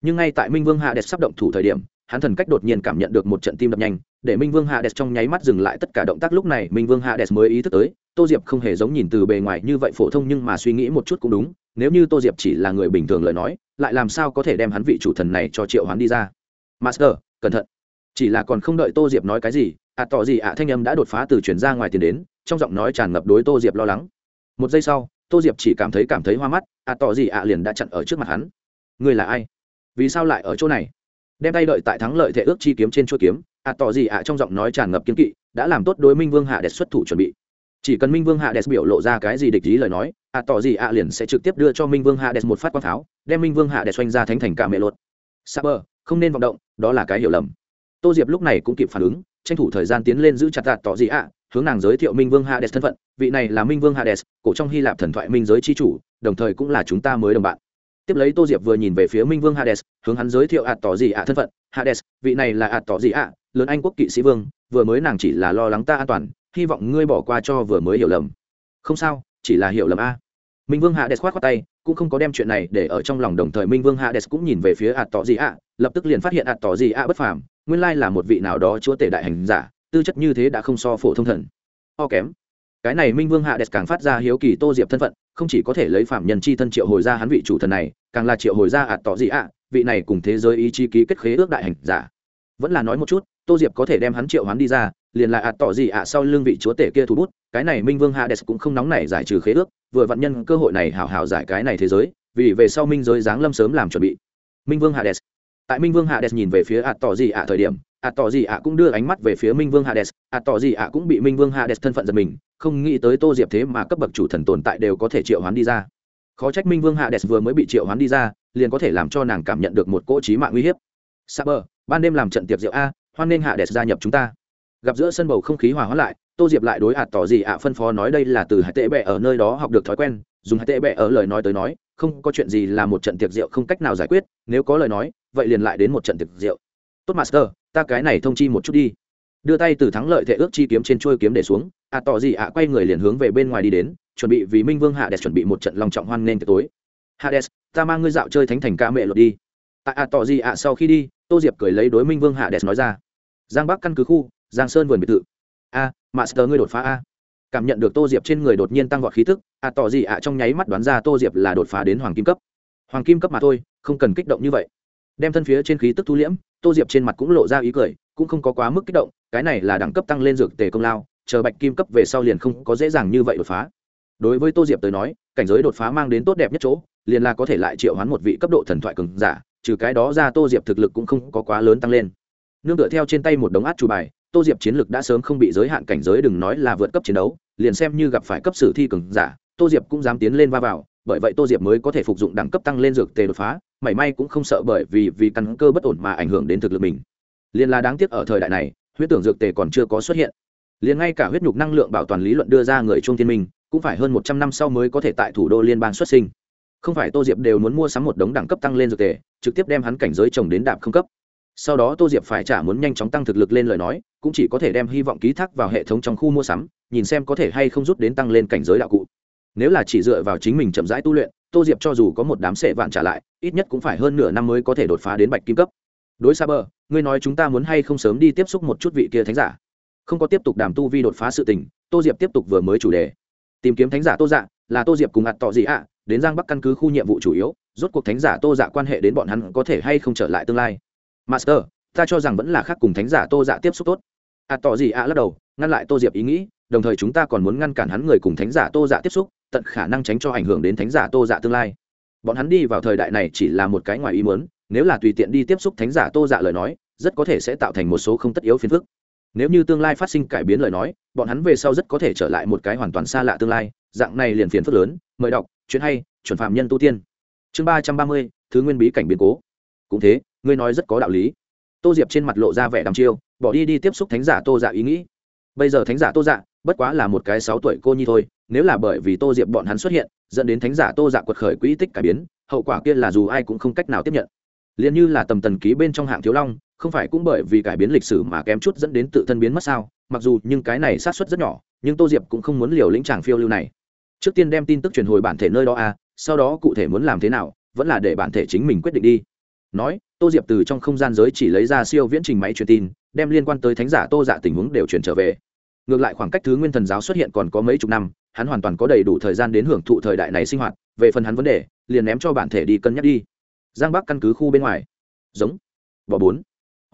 nhưng ngay tại minh vương Hades sắp động thủ thời điểm, hắn thần cách đột nhiên cảm nhận được một trận tim đập nhanh, để minh vương Hades trong nháy mắt dừng lại tất cả động tác. Lúc này minh vương Hades mới ý thức tới Tô Diệp không hề giống nhìn từ bề ngoài như vậy phổ thông, nhưng mà suy nghĩ một chút cũng đúng, nếu như Tô Diệp chỉ là người bình thường lời nói, lại làm sao có thể đem hắn vị chủ thần này cho triệu hoán đi ra. Master, cẩn thận. Chỉ là còn không đợi Tô Diệp nói cái gì, tỏ gì thanh âm đã đột phá từ truyền ra ngoài tiền đến, trong giọng nói tràn ngập đối Tô Diệp lo lắng. Một giây sau, Tô Diệp chỉ cảm thấy hoa mắt, tỏ gì liền đã chặn ở trước mặt hắn. Ngươi là ai? Vì sao lại ở chỗ này? Đem tay đợi tại thắng lợi thể ước chi kiếm trên chuôi kiếm, tỏ gì trong giọng nói tràn ngập kiên kỵ, đã làm tốt đối minh vương Hades xuất thủ chuẩn bị. Chỉ cần minh vương Hades biểu lộ ra cái gì địch ý lời nói, tỏ gì liền sẽ trực tiếp đưa cho minh vương Hades một phát quang pháo, đem minh vương Hades xoanh ra thánh thành cả mẹ lột. Saber, không nên vọng động, đó là cái hiểu lầm. Tô Diệp lúc này cũng kịp phản ứng, tranh thủ thời gian tiến lên giữ chặt tỏ gì hướng nàng giới thiệu minh vương Hades thân phận. Vị này là minh vương Hades, cổ trong Hy Lạp thần thoại minh giới chi chủ, đồng thời cũng là chúng ta mới đồng bạn. Tiếp lấy Tô Diệp vừa nhìn về phía minh vương Hades, hướng hắn giới thiệu tỏ gì thân phận. Hades, vị này là tỏ gì lớn Anh quốc kỵ sĩ vương, vừa mới nàng chỉ là lo lắng ta an toàn, hy vọng ngươi bỏ qua cho vừa mới hiểu lầm. Không sao, chỉ là hiểu lầm a. Minh vương Hades khoát khoát tay, cũng không có đem chuyện này để ở trong lòng. Đồng thời minh vương Hades cũng nhìn về phía tỏ gì lập tức liền phát hiện tỏ gì bất phàm, nguyên lai là một vị nào đó chúa tể đại hành giả, tư chất như thế đã không so phổ thông thần kém. Cái này minh vương Hades càng phát ra hiếu kỳ Tô Diệp thân phận, không chỉ có thể lấy phạm nhân chi thân triệu hồi ra hắn vị chủ thần này, càng là triệu hồi ra tỏ gì vị này cùng thế giới ý chí ký kết khế ước đại hành giả. Vẫn là nói một chút, Tô Diệp có thể đem hắn triệu hoán đi ra, liền là tỏ gì sau lưng vị chúa tể kia thủ bút. Cái này minh vương Hades cũng không nóng nảy giải trừ khế ước, vừa vặn nhân cơ hội này hảo hảo giải cái này thế giới, vì về sau minh giới giáng lâm sớm làm chuẩn bị. Minh vương Hades. Tại minh vương Hades nhìn về phía tỏ gì thời điểm, tỏ gì cũng đưa ánh mắt về phía minh vương Hades, tỏ gì cũng bị minh vương Hades thân phận giật mình, không nghĩ tới Tô Diệp thế mà cấp bậc chủ thần tồn tại đều có thể triệu hoán đi ra. Khó trách minh vương Hades vừa mới bị triệu hoán đi ra, liền có thể làm cho nàng cảm nhận được một cỗ chí mạng uy hiếp. Saber, ban đêm làm trận tiệc rượu a, hoan nên Hades gia nhập chúng ta. Gặp giữa sân bầu không khí hòa hoãn lại, Tô Diệp lại đối tỏ gì phân phó nói đây là từ Hải Tệ Bệ ở nơi đó học được thói quen, dùng Hải Tệ Bệ ở lời nói tới nói, không có chuyện gì là một trận tiệc rượu không cách nào giải quyết, nếu có lời nói, vậy liền lại đến một trận tiệc rượu. Tốt Master, ta cái này thông chi một chút đi. Đưa tay từ thắng lợi thể ước chi kiếm trên chuôi kiếm để xuống, tỏ gì quay người liền hướng về bên ngoài đi đến, chuẩn bị vì minh vương Hades chuẩn bị một trận long trọng hoan nghênh tiệc tối. Hades, ta mang ngươi dạo chơi thánh thành ca mẹ lột đi. Tại tỏ gì sau khi đi, Tô Diệp cười lấy đối minh vương Hades nói ra. Giang Bắc căn cứ khu, Giang Sơn vườn biệt thự. Master ngươi đột phá a. Cảm nhận được Tô Diệp trên người đột nhiên tăng vọt khí tức, tỏ gì trong nháy mắt đoán ra Tô Diệp là đột phá đến hoàng kim cấp. Hoàng kim cấp mà thôi, không cần kích động như vậy. Đem thân phía trên khí tức thu liễm, Tô Diệp trên mặt cũng lộ ra ý cười, cũng không có quá mức kích động, cái này là đẳng cấp tăng lên dược tề công lao, chờ bạch kim cấp về sau liền không có dễ dàng như vậy đột phá. Đối với Tô Diệp tới nói, cảnh giới đột phá mang đến tốt đẹp nhất chỗ, liền là có thể lại triệu hoán một vị cấp độ thần thoại cường giả, trừ cái đó ra Tô Diệp thực lực cũng không có quá lớn tăng lên. Nương tựa theo trên tay một đống át chủ bài, Tô Diệp chiến lực đã sớm không bị giới hạn cảnh giới, đừng nói là vượt cấp chiến đấu, liền xem như gặp phải cấp sử thi cường giả, Tô Diệp cũng dám tiến lên va vào, bởi vậy Tô Diệp mới có thể phục dụng đẳng cấp tăng lên dược tề đột phá, mảy may cũng không sợ bởi vì căn cơ bất ổn mà ảnh hưởng đến thực lực mình. Liên là đáng tiếc ở thời đại này, huyết tưởng dược tề còn chưa có xuất hiện. Liền ngay cả huyết nhục năng lượng bảo toàn lý luận đưa ra người Trung Thiên Minh, cũng phải hơn 100 năm sau mới có thể tại thủ đô liên bang xuất sinh. Không phải Tô Diệp đều muốn mua sắm một đống đẳng cấp tăng lên dược tề, trực tiếp đem hắn cảnh giới trồng đến đạp không cấp. Sau đó Tô Diệp phải trả muốn nhanh chóng tăng thực lực lên lời nói, cũng chỉ có thể đem hy vọng ký thác vào hệ thống trong khu mua sắm, nhìn xem có thể hay không rút đến tăng lên cảnh giới đạo cụ. Nếu là chỉ dựa vào chính mình chậm rãi tu luyện, Tô Diệp cho dù có một đám sệ vạn trả lại, ít nhất cũng phải hơn nửa năm mới có thể đột phá đến bạch kim cấp. Đối Saber, ngươi nói chúng ta muốn hay không sớm đi tiếp xúc một chút vị kia thánh giả? Không có tiếp tục đàm tu vi đột phá sự tình, Tô Diệp tiếp tục vừa mới chủ đề. Tìm kiếm thánh giả Tô Dạ, là Tô Diệp cùng tỏ gì đến Giang Bắc căn cứ khu nhiệm vụ chủ yếu, rốt cuộc thánh giả Tô Dạ quan hệ đến bọn hắn có thể hay không trở lại tương lai. Master, ta cho rằng vẫn là khác cùng thánh giả Tô Dạ tiếp xúc tốt. Tỏ gì lắc đầu, ngăn lại Tô Diệp ý nghĩ, đồng thời chúng ta còn muốn ngăn cản hắn người cùng thánh giả Tô Dạ tiếp xúc, tận khả năng tránh cho ảnh hưởng đến thánh giả Tô Dạ tương lai. Bọn hắn đi vào thời đại này chỉ là một cái ngoài ý muốn, nếu là tùy tiện đi tiếp xúc thánh giả Tô Dạ lời nói, rất có thể sẽ tạo thành một số không tất yếu phiền phức. Nếu như tương lai phát sinh cải biến lời nói, bọn hắn về sau rất có thể trở lại một cái hoàn toàn xa lạ tương lai, dạng này liền phiền phức lớn. Mời đọc chuyện hay, chuẩn phạm nhân tu tiên. Chương 330, thứ nguyên bí cảnh biến cố. Cũng thế, ngươi nói rất có đạo lý. Tô Diệp trên mặt lộ ra vẻ đăm chiêu, bỏ đi tiếp xúc thánh giả Tô Dạ ý nghĩ. Bây giờ thánh giả Tô Dạ bất quá là một cái 6 tuổi cô nhi thôi, nếu là bởi vì Tô Diệp bọn hắn xuất hiện, dẫn đến thánh giả Tô Dạ quật khởi quỹ tích cải biến, hậu quả kia là dù ai cũng không cách nào tiếp nhận. Liên như là Tầm Tần ký bên trong Hạng Thiếu Long, không phải cũng bởi vì cải biến lịch sử mà kém chút dẫn đến tự thân biến mất sao? Mặc dù nhưng cái này xác suất rất nhỏ, nhưng Tô Diệp cũng không muốn liều lĩnh chàng phiêu lưu này. Trước tiên đem tin tức truyền hồi bản thể nơi đó sau đó cụ thể muốn làm thế nào, vẫn là để bản thể chính mình quyết định đi. nói tô diệp từ trong không gian giới chỉ lấy ra siêu viễn trình máy truyền tin, đem liên quan tới thánh giả Tô Dạ tình huống đều chuyển trở về. Ngược lại khoảng cách thứ nguyên thần giáo xuất hiện còn có mấy chục năm, hắn hoàn toàn có đầy đủ thời gian đến hưởng thụ thời đại này sinh hoạt. Về phần hắn vấn đề, liền ném cho bản thể đi cân nhắc đi. Giang Bắc căn cứ khu bên ngoài, giống bò bốn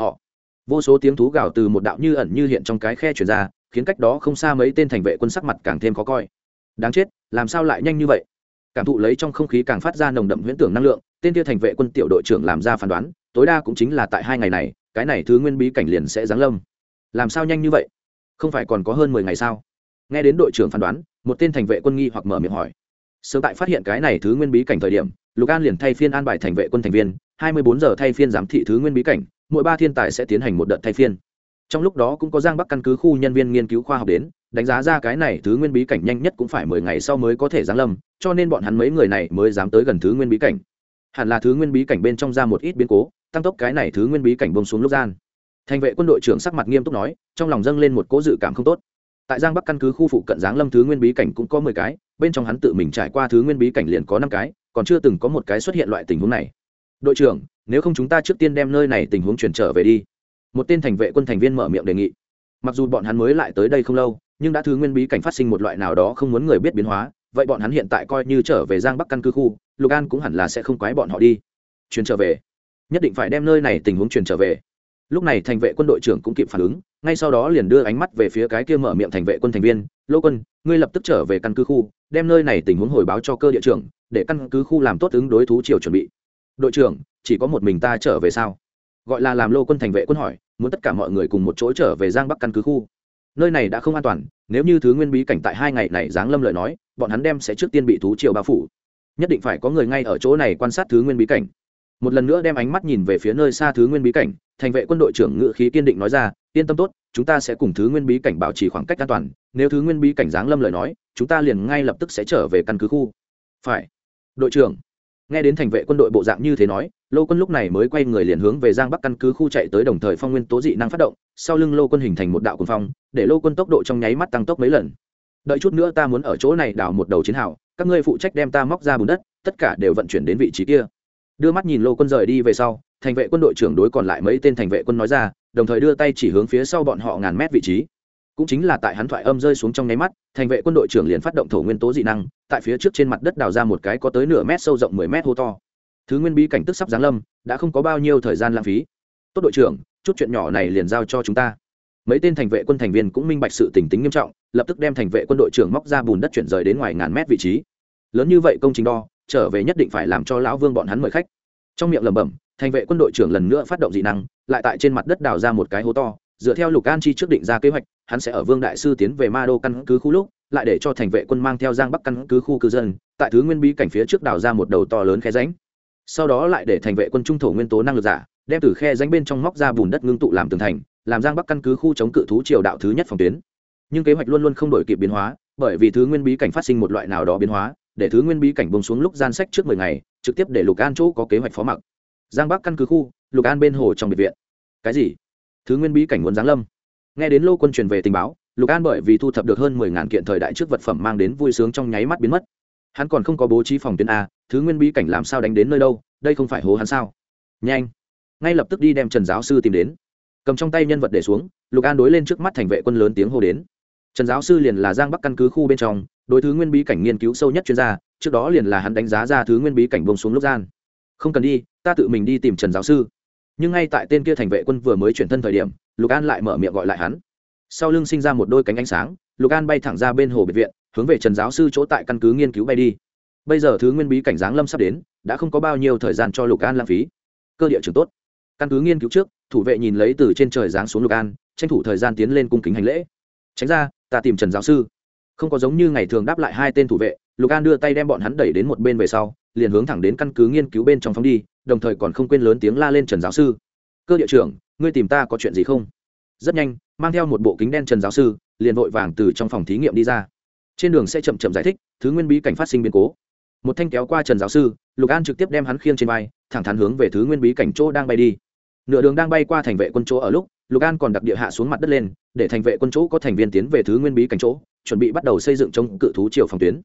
vô số tiếng thú gào từ một đạo như ẩn như hiện trong cái khe truyền ra, khiến cách đó không xa mấy tên thành vệ quân sắc mặt càng thêm khó coi. Đáng chết, làm sao lại nhanh như vậy? Cảm thụ lấy trong không khí càng phát ra nồng đậm huyễn tưởng năng lượng, tên kia thành vệ quân tiểu đội trưởng làm ra phán đoán, tối đa cũng chính là tại 2 ngày này, cái này thứ nguyên bí cảnh liền sẽ giáng lâm. Làm sao nhanh như vậy? Không phải còn có hơn 10 ngày sao? Nghe đến đội trưởng phán đoán, một tên thành vệ quân nghi hoặc mở miệng hỏi. Sớm tại phát hiện cái này thứ nguyên bí cảnh thời điểm, Lục An liền thay phiên an bài thành vệ quân thành viên, 24 giờ thay phiên giám thị thứ nguyên bí cảnh, mỗi 3 thiên tài sẽ tiến hành một đợt thay phiên. Trong lúc đó cũng có Giang Bắc căn cứ khu nhân viên nghiên cứu khoa học đến, đánh giá ra cái này thứ nguyên bí cảnh nhanh nhất cũng phải 10 ngày sau mới có thể giáng lâm, cho nên bọn hắn mấy người này mới dám tới gần thứ nguyên bí cảnh. Hẳn là thứ nguyên bí cảnh bên trong ra một ít biến cố, tăng tốc cái này thứ nguyên bí cảnh bông xuống lúc gian. Thành vệ quân đội trưởng sắc mặt nghiêm túc nói, trong lòng dâng lên một cỗ dự cảm không tốt. Tại Giang Bắc căn cứ khu phụ cận giáng lâm thứ nguyên bí cảnh cũng có 10 cái, bên trong hắn tự mình trải qua thứ nguyên bí cảnh liền có 5 cái, còn chưa từng có một cái xuất hiện loại tình huống này. Đội trưởng, nếu không chúng ta trước tiên đem nơi này tình huống chuyển trở về đi. Một tên thành vệ quân thành viên mở miệng đề nghị. Mặc dù bọn hắn mới lại tới đây không lâu, nhưng đã thứ nguyên bí cảnh phát sinh một loại nào đó không muốn người biết biến hóa, vậy bọn hắn hiện tại coi như trở về Giang Bắc căn cứ khu, Lục An cũng hẳn là sẽ không quái bọn họ đi. Chuyển trở về, nhất định phải đem nơi này tình huống chuyển trở về. Lúc này thành vệ quân đội trưởng cũng kịp phản ứng, ngay sau đó liền đưa ánh mắt về phía cái kia mở miệng thành vệ quân thành viên, Lô Quân, ngươi lập tức trở về căn cứ khu, đem nơi này tình huống hồi báo cho cơ địa trưởng, để căn cứ khu làm tốt ứng đối thú triều chuẩn bị. Đội trưởng, chỉ có một mình ta trở về sao? Gọi là làm Lô Quân thành vệ quân hỏi, muốn tất cả mọi người cùng một chỗ trở về Giang Bắc căn cứ khu. Nơi này đã không an toàn, nếu như thứ nguyên bí cảnh tại 2 ngày này giáng lâm lời nói, bọn hắn đem sẽ trước tiên bị thú triều bao phủ. Nhất định phải có người ngay ở chỗ này quan sát thứ nguyên bí cảnh. Một lần nữa đem ánh mắt nhìn về phía nơi xa thứ nguyên bí cảnh, thành vệ quân đội trưởng ngự khí kiên định nói ra, yên tâm tốt, chúng ta sẽ cùng thứ nguyên bí cảnh bảo trì khoảng cách an toàn, nếu thứ nguyên bí cảnh giáng lâm lời nói, chúng ta liền ngay lập tức sẽ trở về căn cứ khu. Phải. Đội trưởng. Nghe đến thành vệ quân đội bộ dạng như thế nói, Lô Quân lúc này mới quay người liền hướng về Giang Bắc căn cứ khu chạy tới, đồng thời phong nguyên tố dị năng phát động, sau lưng Lô Quân hình thành một đạo cuồng phong, để Lô Quân tốc độ trong nháy mắt tăng tốc mấy lần. Đợi chút nữa ta muốn ở chỗ này đào một đầu chiến hào, các ngươi phụ trách đem ta móc ra bùn đất, tất cả đều vận chuyển đến vị trí kia. Đưa mắt nhìn Lô Quân rời đi về sau, thành vệ quân đội trưởng đối còn lại mấy tên thành vệ quân nói ra, đồng thời đưa tay chỉ hướng phía sau bọn họ ngàn mét vị trí. Cũng chính là tại hắn thoại âm rơi xuống trong nháy mắt, thành vệ quân đội trưởng liền phát động thổ nguyên tố dị năng, tại phía trước trên mặt đất đào ra một cái có tới nửa mét sâu rộng 10 mét hố to. Thứ nguyên bí cảnh tức sắp giáng lâm, đã không có bao nhiêu thời gian lãng phí. Tốt đội trưởng, chút chuyện nhỏ này liền giao cho chúng ta. Mấy tên thành vệ quân thành viên cũng minh bạch sự tình tính nghiêm trọng, lập tức đem thành vệ quân đội trưởng móc ra bùn đất chuyển rời đến ngoài ngàn mét vị trí. Lớn như vậy công trình đo, trở về nhất định phải làm cho lão Vương bọn hắn mời khách. Trong miệng lẩm bẩm, thành vệ quân đội trưởng lần nữa phát động dị năng, lại tại trên mặt đất đào ra một cái hố to. Dựa theo Lục An Chi trước định ra kế hoạch, hắn sẽ ở Vương đại sư tiến về Ma Đô căn cứ khu lúc, lại để cho thành vệ quân mang theo Giang Bắc căn cứ khu cư dân, tại thứ nguyên bí cảnh phía trước đào ra một đầu to lớn khe rãnh. Sau đó lại để thành vệ quân trung thổ nguyên tố năng lực giả, đem từ khe rãnh bên trong móc ra bùn đất ngưng tụ làm tường thành, làm Giang Bắc căn cứ khu chống cự thú triều đạo thứ nhất phòng tuyến. Nhưng kế hoạch luôn luôn không đổi kịp biến hóa, bởi vì thứ nguyên bí cảnh phát sinh một loại nào đó biến hóa, để thứ nguyên bí cảnh bông xuống lúc gian sách trước 10 ngày, trực tiếp để Lục An chỗ có kế hoạch phó mặc. Giang Bắc căn cứ khu, Lục An bên hồ trong biệt viện. Cái gì? Thứ nguyên bí cảnh muốn giáng lâm? Nghe đến Lô Quân truyền về tình báo, Lục An bởi vì thu thập được hơn 10.000 kiện thời đại trước vật phẩm mang đến vui sướng trong nháy mắt biến mất. Hắn còn không có bố trí phòng tuyến a, thứ nguyên bí cảnh làm sao đánh đến nơi đâu, đây không phải hố hắn sao? Nhanh, ngay lập tức đi đem Trần giáo sư tìm đến. Cầm trong tay nhân vật để xuống, Lục An đối lên trước mắt thành vệ quân lớn tiếng hô đến. Trần giáo sư liền là Giang Bắc căn cứ khu bên trong đối thứ nguyên bí cảnh nghiên cứu sâu nhất chuyên gia, trước đó liền là hắn đánh giá ra thứ nguyên bí cảnh bông xuống lúc gian. Không cần đi, ta tự mình đi tìm Trần giáo sư. Nhưng ngay tại tên kia thành vệ quân vừa mới chuyển thân thời điểm, Lục An lại mở miệng gọi lại hắn. Sau lưng sinh ra một đôi cánh ánh sáng, Lục An bay thẳng ra bên hồ biệt viện, hướng về Trần giáo sư chỗ tại căn cứ nghiên cứu bay đi. Bây giờ thứ nguyên bí cảnh giáng lâm sắp đến, đã không có bao nhiêu thời gian cho Lục An lãng phí. Cơ địa trưởng tốt, căn cứ nghiên cứu trước, thủ vệ nhìn lấy từ trên trời giáng xuống Lục An, tranh thủ thời gian tiến lên cung kính hành lễ. Tránh ra, ta tìm Trần giáo sư. Không có giống như ngày thường đáp lại hai tên thủ vệ, Lục An đưa tay đem bọn hắn đẩy đến một bên về sau, liền hướng thẳng đến căn cứ nghiên cứu bên trong phóng đi, đồng thời còn không quên lớn tiếng la lên Trần giáo sư. Cơ địa trưởng, ngươi tìm ta có chuyện gì không? Rất nhanh, mang theo một bộ kính đen Trần giáo sư liền vội vàng từ trong phòng thí nghiệm đi ra. Trên đường sẽ chậm chậm giải thích thứ nguyên bí cảnh phát sinh biến cố. Một thanh kéo qua Trần giáo sư, Lục An trực tiếp đem hắn khiêng trên vai, thẳng thắn hướng về thứ nguyên bí cảnh chỗ đang bay đi. Nửa đường đang bay qua thành vệ quân chỗ ở lúc, Lục An còn đặc địa hạ xuống mặt đất lên, để thành vệ quân chỗ có thành viên tiến về thứ nguyên bí cảnh chỗ, chuẩn bị bắt đầu xây dựng chống cự thú triều phòng tuyến.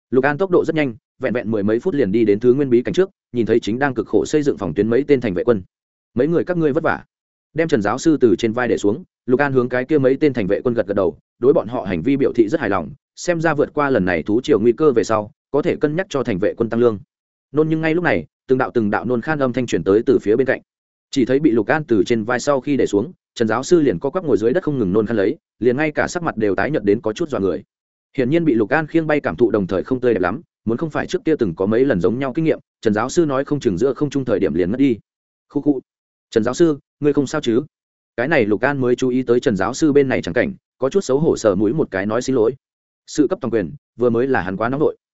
Lục An tốc độ rất nhanh, vẹn vẹn mười mấy phút liền đi đến thứ nguyên bí cảnh trước, nhìn thấy chính đang cực khổ xây dựng phòng tuyến mấy tên thành vệ quân. Mấy người các ngươi vất vả. Đem Trần giáo sư từ trên vai để xuống, Lục An hướng cái kia mấy tên thành vệ quân gật gật đầu, đối bọn họ hành vi biểu thị rất hài lòng, xem ra vượt qua lần này thú triều nguy cơ về sau, có thể cân nhắc cho thành vệ quân tăng lương. Nôn nhưng ngay lúc này, từng đạo nôn khan âm thanh truyền tới từ phía bên cạnh. Chỉ thấy bị Lục An từ trên vai sau khi để xuống, Trần giáo sư liền co quắp ngồi dưới đất không ngừng nôn khan lấy, liền ngay cả sắc mặt đều tái nhợt đến có chút dọa người. Hiển nhiên bị Lục An khiêng bay cảm thụ đồng thời không tươi đẹp lắm, muốn không phải trước kia từng có mấy lần giống nhau kinh nghiệm, Trần giáo sư nói không chừng giữa không trung thời điểm liền mất đi. Khu khu. Trần giáo sư, ngươi không sao chứ? Cái này Lục An mới chú ý tới Trần giáo sư bên này chẳng cảnh, có chút xấu hổ sờ mũi một cái nói xin lỗi. Sự cấp toàn quyền, vừa mới là hắn quá nóng nội.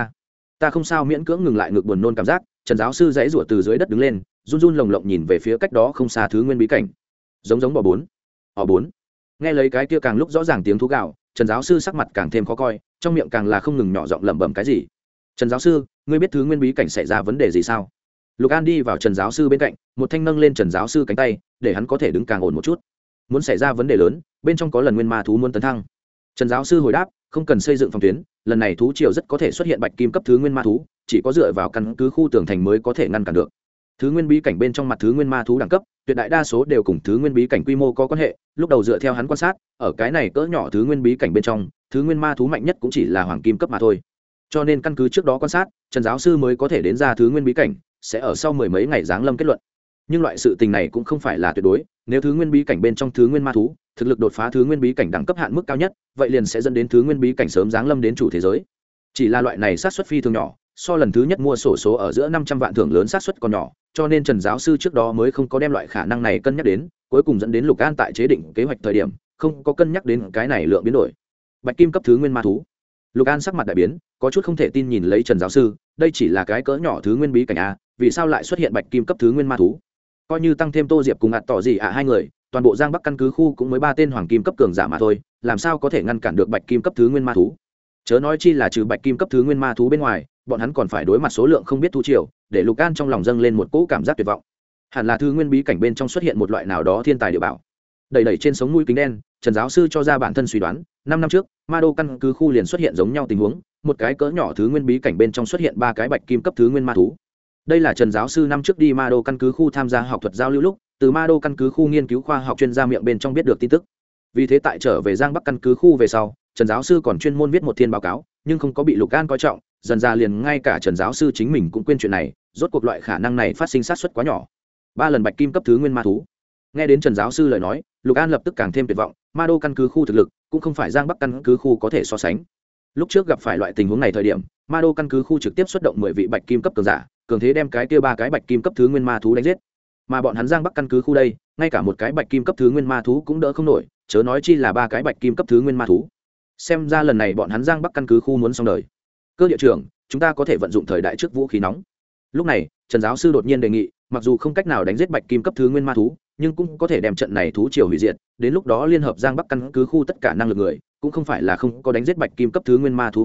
Ta không sao, miễn cưỡng ngừng lại ngực buồn nôn cảm giác, Trần giáo sư giãy giụa từ dưới đất đứng lên, run run lồng lộng nhìn về phía cách đó không xa thứ nguyên bí cảnh. Giống bò bốn. Họ bốn. Nghe lấy cái kia càng lúc rõ ràng tiếng thú gào, Trần giáo sư sắc mặt càng thêm khó coi, trong miệng càng là không ngừng nhỏ giọng lẩm bẩm cái gì. Trần giáo sư, ngươi biết thứ nguyên bí cảnh xảy ra vấn đề gì sao? Lục An đi vào Trần giáo sư bên cạnh, một thanh nâng lên Trần giáo sư cánh tay, để hắn có thể đứng càng ổn một chút. Muốn xảy ra vấn đề lớn, bên trong có lần nguyên ma thú muốn tấn thăng. Trần giáo sư hồi đáp, không cần xây dựng phòng tuyến, lần này thú triều rất có thể xuất hiện bạch kim cấp thứ nguyên ma thú, chỉ có dựa vào căn cứ khu tường thành mới có thể ngăn cản được. Thứ nguyên bí cảnh bên trong mặt thứ nguyên ma thú đẳng cấp, tuyệt đại đa số đều cùng thứ nguyên bí cảnh quy mô có quan hệ, lúc đầu dựa theo hắn quan sát, ở cái này cỡ nhỏ thứ nguyên bí cảnh bên trong, thứ nguyên ma thú mạnh nhất cũng chỉ là hoàng kim cấp mà thôi. Cho nên căn cứ trước đó quan sát, Trần giáo sư mới có thể đến ra thứ nguyên bí cảnh, sẽ ở sau mười mấy ngày giáng lâm kết luận. Nhưng loại sự tình này cũng không phải là tuyệt đối, nếu thứ nguyên bí cảnh bên trong thứ nguyên ma thú thực lực đột phá thứ nguyên bí cảnh đẳng cấp hạn mức cao nhất, vậy liền sẽ dẫn đến thứ nguyên bí cảnh sớm giáng lâm đến chủ thế giới. Chỉ là loại này sát suất phi thường nhỏ, so lần thứ nhất mua sổ số ở giữa 500 vạn thưởng lớn sát suất còn nhỏ, cho nên Trần giáo sư trước đó mới không có đem loại khả năng này cân nhắc đến, cuối cùng dẫn đến Lục An tại chế định kế hoạch thời điểm, không có cân nhắc đến cái này lượng biến đổi. Bạch kim cấp thứ nguyên ma thú. Lục An sắc mặt đại biến, có chút không thể tin nhìn lấy Trần giáo sư, đây chỉ là cái cỡ nhỏ thứ nguyên bí cảnh a, vì sao lại xuất hiện bạch kim cấp thứ nguyên ma thú? Coi như tăng thêm Tô Diệp cùng ạt tỏ gì hai người, toàn bộ Giang Bắc căn cứ khu cũng mới 3 tên hoàng kim cấp cường giả mà thôi, làm sao có thể ngăn cản được bạch kim cấp thứ nguyên ma thú? Chớ nói chi là trừ bạch kim cấp thứ nguyên ma thú bên ngoài, bọn hắn còn phải đối mặt số lượng không biết thu chiều, để Lục An trong lòng dâng lên một cỗ cảm giác tuyệt vọng. Hẳn là thứ nguyên bí cảnh bên trong xuất hiện một loại nào đó thiên tài địa bảo. Đẩy trên sống mũi kính đen, Trần giáo sư cho ra bản thân suy đoán, 5 năm trước, Ma Đô căn cứ khu liền xuất hiện giống nhau tình huống, một cái cỡ nhỏ thứ nguyên bí cảnh bên trong xuất hiện 3 cái bạch kim cấp thứ nguyên ma thú. Đây là Trần giáo sư năm trước đi Ma Đô căn cứ khu tham gia học thuật giao lưu lúc, từ Ma Đô căn cứ khu nghiên cứu khoa học chuyên gia miệng bên trong biết được tin tức. Vì thế tại trở về Giang Bắc căn cứ khu về sau, Trần giáo sư còn chuyên môn viết một thiên báo cáo, nhưng không có bị Lục An coi trọng, dần ra liền ngay cả Trần giáo sư chính mình cũng quên chuyện này, rốt cuộc loại khả năng này phát sinh sát suất quá nhỏ. 3 lần bạch kim cấp thứ nguyên ma thú. Nghe đến Trần giáo sư lời nói, Lục An lập tức càng thêm tuyệt vọng, Ma Đô căn cứ khu thực lực cũng không phải Giang Bắc căn cứ khu có thể so sánh. Lúc trước gặp phải loại tình huống này thời điểm, Ma Đô căn cứ khu trực tiếp xuất động 10 vị bạch kim cấp cường giả, cường thế đem cái kia 3 cái bạch kim cấp thứ nguyên ma thú đánh giết. Mà bọn hắn Giang Bắc căn cứ khu đây, ngay cả một cái bạch kim cấp thứ nguyên ma thú cũng đỡ không nổi, chớ nói chi là 3 cái bạch kim cấp thứ nguyên ma thú. Xem ra lần này bọn hắn Giang Bắc căn cứ khu muốn xong đời. Cơ địa trưởng, chúng ta có thể vận dụng thời đại trước vũ khí nóng. Lúc này, Trần giáo sư đột nhiên đề nghị, mặc dù không cách nào đánh giết bạch kim cấp thứ nguyên ma thú, nhưng cũng có thể đem trận này thú triều hủy diệt, đến lúc đó liên hợp Giang Bắc căn cứ khu tất cả năng lực người, cũng không phải là không có đánh giết bạch kim cấp thứ nguyên ma thú khả năng. Mặc dù tại huyễn tưởng giáng lâm sơ kỳ, Giang Bắc căn cứ khu vì ngăn cản thứ nguyên ma thú, nhưng cũng có thể đem trận này thú triều hủy diệt, đến lúc đó liên hợp Giang Bắc căn cứ khu tất cả năng lực người, cũng không phải là không có đánh giết bạch kim cấp thứ nguyên ma thú khả năng. Mặc dù tại huyễn tưởng giáng lâm sơ kỳ, Giang Bắc căn cứ khu vì ngăn cản thứ nguyên ma thú,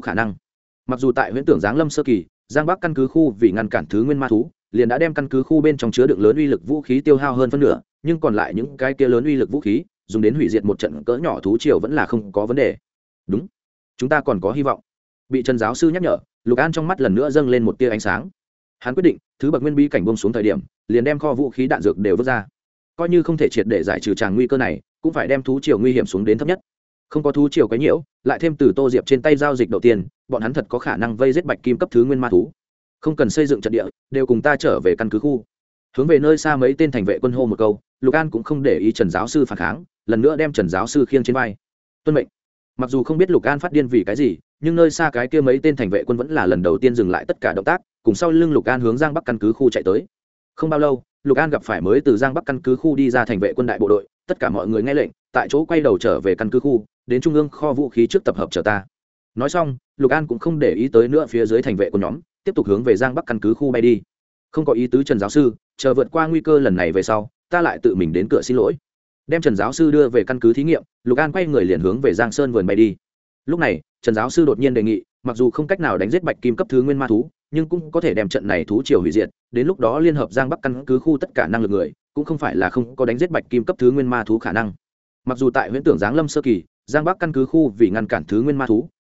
liền đã đem căn cứ khu bên trong chứa đựng lớn uy lực vũ khí tiêu hao hơn phân nửa, nhưng còn lại những cái kia lớn uy lực vũ khí dùng đến hủy diệt một trận cỡ nhỏ thú triều vẫn là không có vấn đề. Đúng, chúng ta còn có hy vọng. Bị Trần giáo sư nhắc nhở, Lục An trong mắt lần nữa dâng lên một tia ánh sáng. Hắn quyết định, thứ bậc nguyên bí cảnh buông xuống thời điểm, liền đem kho vũ khí đạn dược đều vứt ra. Coi như không thể triệt để giải trừ tràng nguy cơ này, cũng phải đem thú triều nguy hiểm xuống đến thấp nhất. Không có thú triều quấy nhiễu, lại thêm từ Tô Diệp trên tay giao dịch đầu tiên, bọn hắn thật có khả năng vây giết bạch kim cấp thứ nguyên ma thú. Không cần xây dựng trận địa, đều cùng ta trở về căn cứ khu. Hướng về nơi xa mấy tên thành vệ quân hô một câu, Lục An cũng không để ý Trần giáo sư phản kháng, lần nữa đem Trần giáo sư khiêng trên vai. Tuân mệnh. Mặc dù không biết Lục An phát điên vì cái gì, nhưng nơi xa cái kia mấy tên thành vệ quân vẫn là lần đầu tiên dừng lại tất cả động tác, cùng sau lưng Lục An hướng Giang Bắc căn cứ khu chạy tới. Không bao lâu, Lục An gặp phải mới từ Giang Bắc căn cứ khu đi ra thành vệ quân đại bộ đội, tất cả mọi người nghe lệnh, tại chỗ quay đầu trở về căn cứ khu, đến trung ương kho vũ khí trước tập hợp chờ ta. Nói xong, Lục An cũng không để ý tới nữa phía dưới thành vệ quân nhóm, tiếp tục hướng về Giang Bắc căn cứ khu bay đi. Không có ý tứ Trần giáo sư, chờ vượt qua nguy cơ lần này về sau, ta lại tự mình đến cửa xin lỗi. Đem Trần giáo sư đưa về căn cứ thí nghiệm, Lục An quay người liền hướng về Giang Sơn vườn bay đi. Lúc này, Trần giáo sư đột nhiên đề nghị, mặc dù không cách nào đánh giết bạch kim cấp thứ nguyên ma thú, nhưng cũng có thể đem trận này thú triều hủy diệt, đến lúc đó liên hợp Giang Bắc căn cứ khu tất cả năng lực người, cũng không phải là không có đánh giết bạch kim cấp thứ nguyên ma thú khả năng. Mặc dù tại huyễn tưởng giáng lâm sơ kỳ, Giang Bắc căn cứ khu vì ngăn cản thứ nguyên ma thú,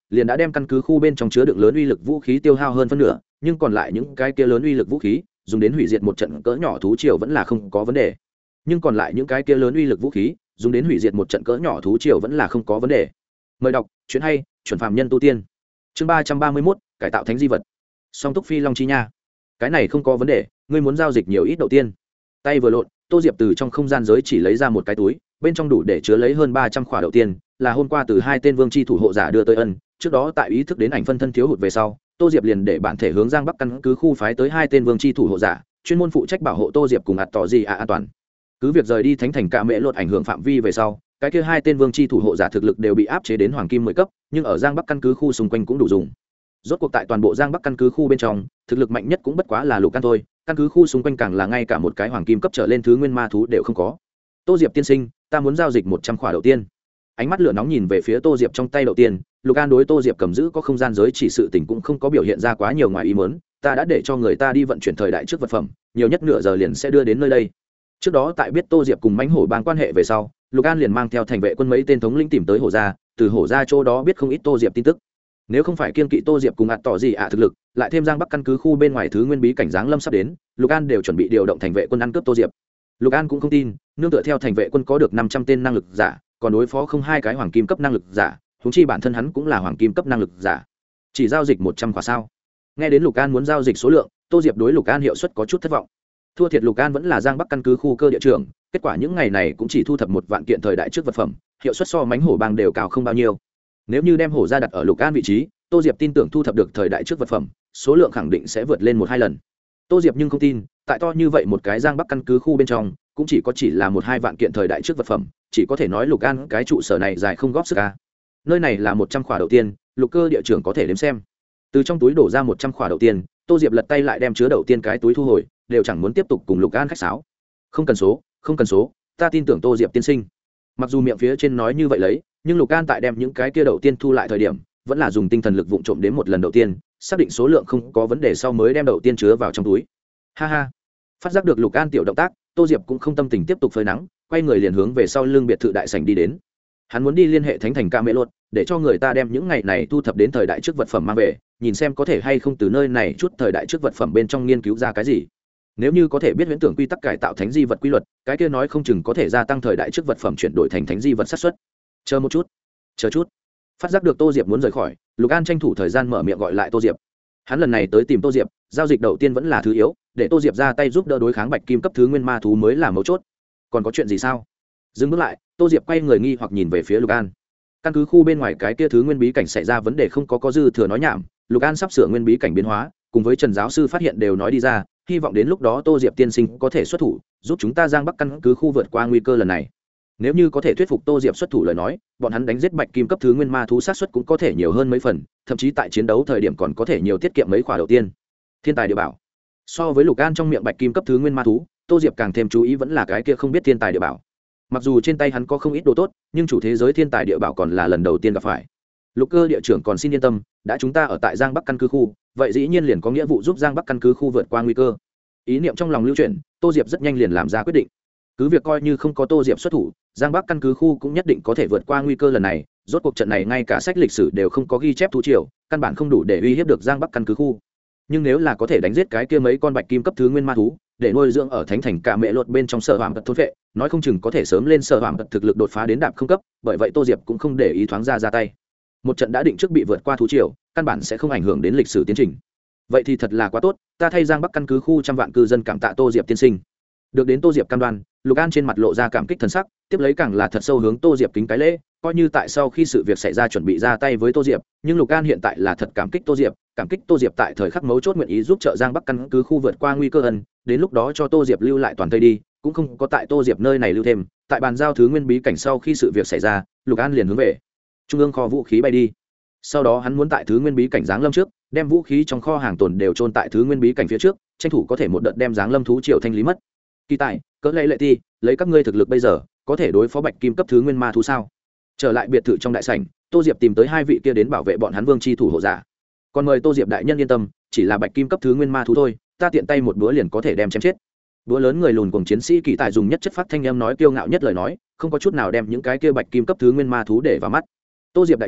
liền đã đem căn cứ khu bên trong chứa đựng lớn uy lực vũ khí tiêu hao hơn phân nửa, nhưng còn lại những cái kia lớn uy lực vũ khí dùng đến hủy diệt một trận cỡ nhỏ thú triều vẫn là không có vấn đề. Nhưng còn lại những cái kia lớn uy lực vũ khí dùng đến hủy diệt một trận cỡ nhỏ thú triều vẫn là không có vấn đề. Mời đọc chuyện hay, chuẩn phàm nhân tu tiên. Chương 331, cải tạo thánh di vật. Song túc phi long chi nha. Cái này không có vấn đề, ngươi muốn giao dịch nhiều ít đầu tiên. Tay vừa lộn, Tô Diệp từ trong không gian giới chỉ lấy ra một cái túi, bên trong đủ để chứa lấy hơn 300 khỏa đầu tiên, là hôm qua từ hai tên vương chi thủ hộ giả đưa tới ân. Trước đó tại ý thức đến ảnh phân thân thiếu hụt về sau, Tô Diệp liền để bản thể hướng Giang Bắc căn cứ khu phái tới hai tên vương chi thủ hộ giả, chuyên môn phụ trách bảo hộ Tô Diệp cùng ạt tỏ gì an toàn. Cứ việc rời đi thánh thành Cả Mễ Lột ảnh hưởng phạm vi về sau, cái kia hai tên vương chi thủ hộ giả thực lực đều bị áp chế đến hoàng kim 10 cấp, nhưng ở Giang Bắc căn cứ khu xung quanh cũng đủ dùng. Rốt cuộc tại toàn bộ Giang Bắc căn cứ khu bên trong, thực lực mạnh nhất cũng bất quá là Lục Can thôi, căn cứ khu xung quanh càng là ngay cả một cái hoàng kim cấp trở lên thứ nguyên ma thú đều không có. Tô Diệp tiên sinh, ta muốn giao dịch 100 khỏa đầu tiên. Ánh mắt lửa nóng nhìn về phía Tô Diệp trong tay đầu tiên, Lục An đối Tô Diệp cầm giữ có không gian giới chỉ sự tình cũng không có biểu hiện ra quá nhiều ngoài ý muốn, ta đã để cho người ta đi vận chuyển thời đại trước vật phẩm, nhiều nhất nửa giờ liền sẽ đưa đến nơi đây. Trước đó tại biết Tô Diệp cùng mãnh hổ bang quan hệ về sau, Lục An liền mang theo thành vệ quân mấy tên thống lĩnh tìm tới hổ gia, từ hổ gia chỗ đó biết không ít Tô Diệp tin tức. Nếu không phải kiên kỵ Tô Diệp cùng ạt tỏ gì thực lực, lại thêm Giang Bắc căn cứ khu bên ngoài thứ nguyên bí cảnh giáng lâm sắp đến, Lục An đều chuẩn bị điều động thành vệ quân ăn cướp Tô Diệp. Lục An cũng không tin, nương tựa theo thành vệ quân có được 500 tên năng lực giả, còn đối phó không hai cái hoàng kim cấp năng lực giả, huống chi bản thân hắn cũng là hoàng kim cấp năng lực giả. Chỉ giao dịch 100 khỏa sao? Nghe đến Lục An muốn giao dịch số lượng, Tô Diệp đối Lục An hiệu suất có chút thất vọng. Thua thiệt Lục An vẫn là Giang Bắc căn cứ khu cơ địa trưởng, kết quả những ngày này cũng chỉ thu thập 1 vạn kiện thời đại trước vật phẩm, hiệu suất so mãnh hổ bang đều cao không bao nhiêu. Nếu như đem hổ ra đặt ở Lục An vị trí, Tô Diệp tin tưởng thu thập được thời đại trước vật phẩm, số lượng khẳng định sẽ vượt lên 1-2 lần. Tô Diệp nhưng không tin, tại to như vậy một cái Giang Bắc căn cứ khu bên trong, cũng chỉ là 1-2 vạn kiện thời đại trước vật phẩm, chỉ có thể nói Lục An cái trụ sở này dài không góp sức a. Nơi này là 100 khỏa đầu tiên, Lục Cơ địa trưởng có thể đếm xem. Từ trong túi đổ ra 100 khỏa đầu tiên, Tô Diệp lật tay lại đem chứa đầu tiên cái túi thu hồi, đều chẳng muốn tiếp tục cùng Lục An khách sáo. Không cần số, không cần số, ta tin tưởng Tô Diệp tiên sinh. Mặc dù miệng phía trên nói như vậy lấy, nhưng Lục An tại đem những cái kia đầu tiên thu lại thời điểm, vẫn là dùng tinh thần lực vụng trộm đến một lần đầu tiên, xác định số lượng không có vấn đề sau mới đem đầu tiên chứa vào trong túi. Ha ha. Phát giác được Lục An tiểu động tác, Tô Diệp cũng không tâm tình tiếp tục phơi nắng, quay người liền hướng về sau lưng biệt thự đại sảnh đi đến. Hắn muốn đi liên hệ thánh thành Ca Mễ Lột, để cho người ta đem những ngày này thu thập đến thời đại trước vật phẩm mang về, nhìn xem có thể hay không từ nơi này chút thời đại trước vật phẩm bên trong nghiên cứu ra cái gì. Nếu như có thể biết huyễn tưởng quy tắc cải tạo thánh di vật quy luật, cái kia nói không chừng có thể gia tăng thời đại trước vật phẩm chuyển đổi thành thánh di vật xác suất. Chờ một chút, chờ chút. Phát giác được Tô Diệp muốn rời khỏi, Lục An tranh thủ thời gian mở miệng gọi lại Tô Diệp. Hắn lần này tới tìm Tô Diệp, giao dịch đầu tiên vẫn là thứ yếu, để Tô Diệp ra tay giúp đỡ đối kháng bạch kim cấp thứ nguyên ma thú mới là mấu chốt. Còn có chuyện gì sao? Dừng bước lại, Tô Diệp quay người nghi hoặc nhìn về phía Lục An. Căn cứ khu bên ngoài cái kia thứ nguyên bí cảnh xảy ra vấn đề không có dư thừa nói nhảm, Lục An sắp sửa nguyên bí cảnh biến hóa, cùng với Trần giáo sư phát hiện đều nói đi ra, hy vọng đến lúc đó Tô Diệp tiên sinh có thể xuất thủ, giúp chúng ta Giang Bắc căn cứ khu vượt qua nguy cơ lần này. Nếu như có thể thuyết phục Tô Diệp xuất thủ lời nói, bọn hắn đánh giết bạch kim cấp thứ nguyên ma thú sát suất cũng có thể nhiều hơn mấy phần, thậm chí tại chiến đấu thời điểm còn có thể nhiều tiết kiệm mấy khỏa đầu tiên. Thiên tài địa bảo. So với Lục An trong miệng bạch kim cấp thứ nguyên ma thú, Tô Diệp càng thêm chú ý vẫn là cái kia không biết thiên tài địa bảo. Mặc dù trên tay hắn có không ít đồ tốt, nhưng chủ thế giới thiên tài địa bảo còn là lần đầu tiên gặp phải. Lục Cơ địa trưởng còn xin yên tâm, đã chúng ta ở tại Giang Bắc căn cứ khu, vậy dĩ nhiên liền có nghĩa vụ giúp Giang Bắc căn cứ khu vượt qua nguy cơ. Ý niệm trong lòng lưu chuyển, Tô Diệp rất nhanh liền làm ra quyết định. Cứ việc coi như không có Tô Diệp xuất thủ, Giang Bắc căn cứ khu cũng nhất định có thể vượt qua nguy cơ lần này, rốt cuộc trận này ngay cả sách lịch sử đều không có ghi chép thú triều, căn bản không đủ để uy hiếp được Giang Bắc căn cứ khu. Nhưng nếu là có thể đánh giết cái kia mấy con bạch kim cấp thứ nguyên ma thú, để nuôi dưỡng ở thánh thành Cả Mễ Lột bên trong sở hàm vật thôn vệ, nói không chừng có thể sớm lên sở hàm vật thực lực đột phá đến đạp không cấp, bởi vậy Tô Diệp cũng không để ý thoáng ra tay. Một trận đã định trước bị vượt qua thú triều, căn bản sẽ không ảnh hưởng đến lịch sử tiến trình. Vậy thì thật là quá tốt, ta thay Giang Bắc căn cứ khu trăm vạn cư dân cảm tạ Tô Diệp tiên sinh. Được đến Tô Diệp cam đoan, Lục An trên mặt lộ ra cảm kích thần sắc, tiếp lấy càng là thật sâu hướng Tô Diệp kính cái lễ, coi như tại sau khi sự việc xảy ra chuẩn bị ra tay với Tô Diệp, nhưng Lục An hiện tại là thật cảm kích Tô Diệp, cảm kích Tô Diệp tại thời khắc mấu chốt nguyện ý giúp trợ Giang Bắc căn cứ khu vượt qua nguy cơ ân, đến lúc đó cho Tô Diệp lưu lại toàn tây đi, cũng không có tại Tô Diệp nơi này lưu thêm, tại bàn giao thứ nguyên bí cảnh sau khi sự việc xảy ra, Lục An liền hướng về trung ương kho vũ khí bay đi. Sau đó hắn muốn tại thứ nguyên bí cảnh giáng lâm trước, đem vũ khí trong kho hàng tồn đều chôn tại thứ nguyên bí cảnh phía trước, tranh thủ có thể một đợt đem giáng lâm thú triều thanh lý mất. Kỳ tại, cỡ lấy lệ ti, lấy các ngươi thực lực bây giờ, có thể đối phó bạch kim cấp thứ nguyên ma thú sao? Trở lại biệt thự trong đại sảnh, Tô Diệp tìm tới hai vị kia đến bảo vệ bọn hắn vương chi thủ hộ giả. Còn mời Tô Diệp đại nhân yên tâm, chỉ là bạch kim cấp thứ nguyên ma thú thôi, ta tiện tay một búa liền có thể đem chém chết. Búa lớn người lùn cùng chiến sĩ Kỳ tại dùng nhất chất phát thanh em nói kiêu ngạo nhất lời nói, không có chút nào đem những cái kia bạch kim cấp thứ nguyên ma thú để vào mắt. Tô Diệp đại nhân,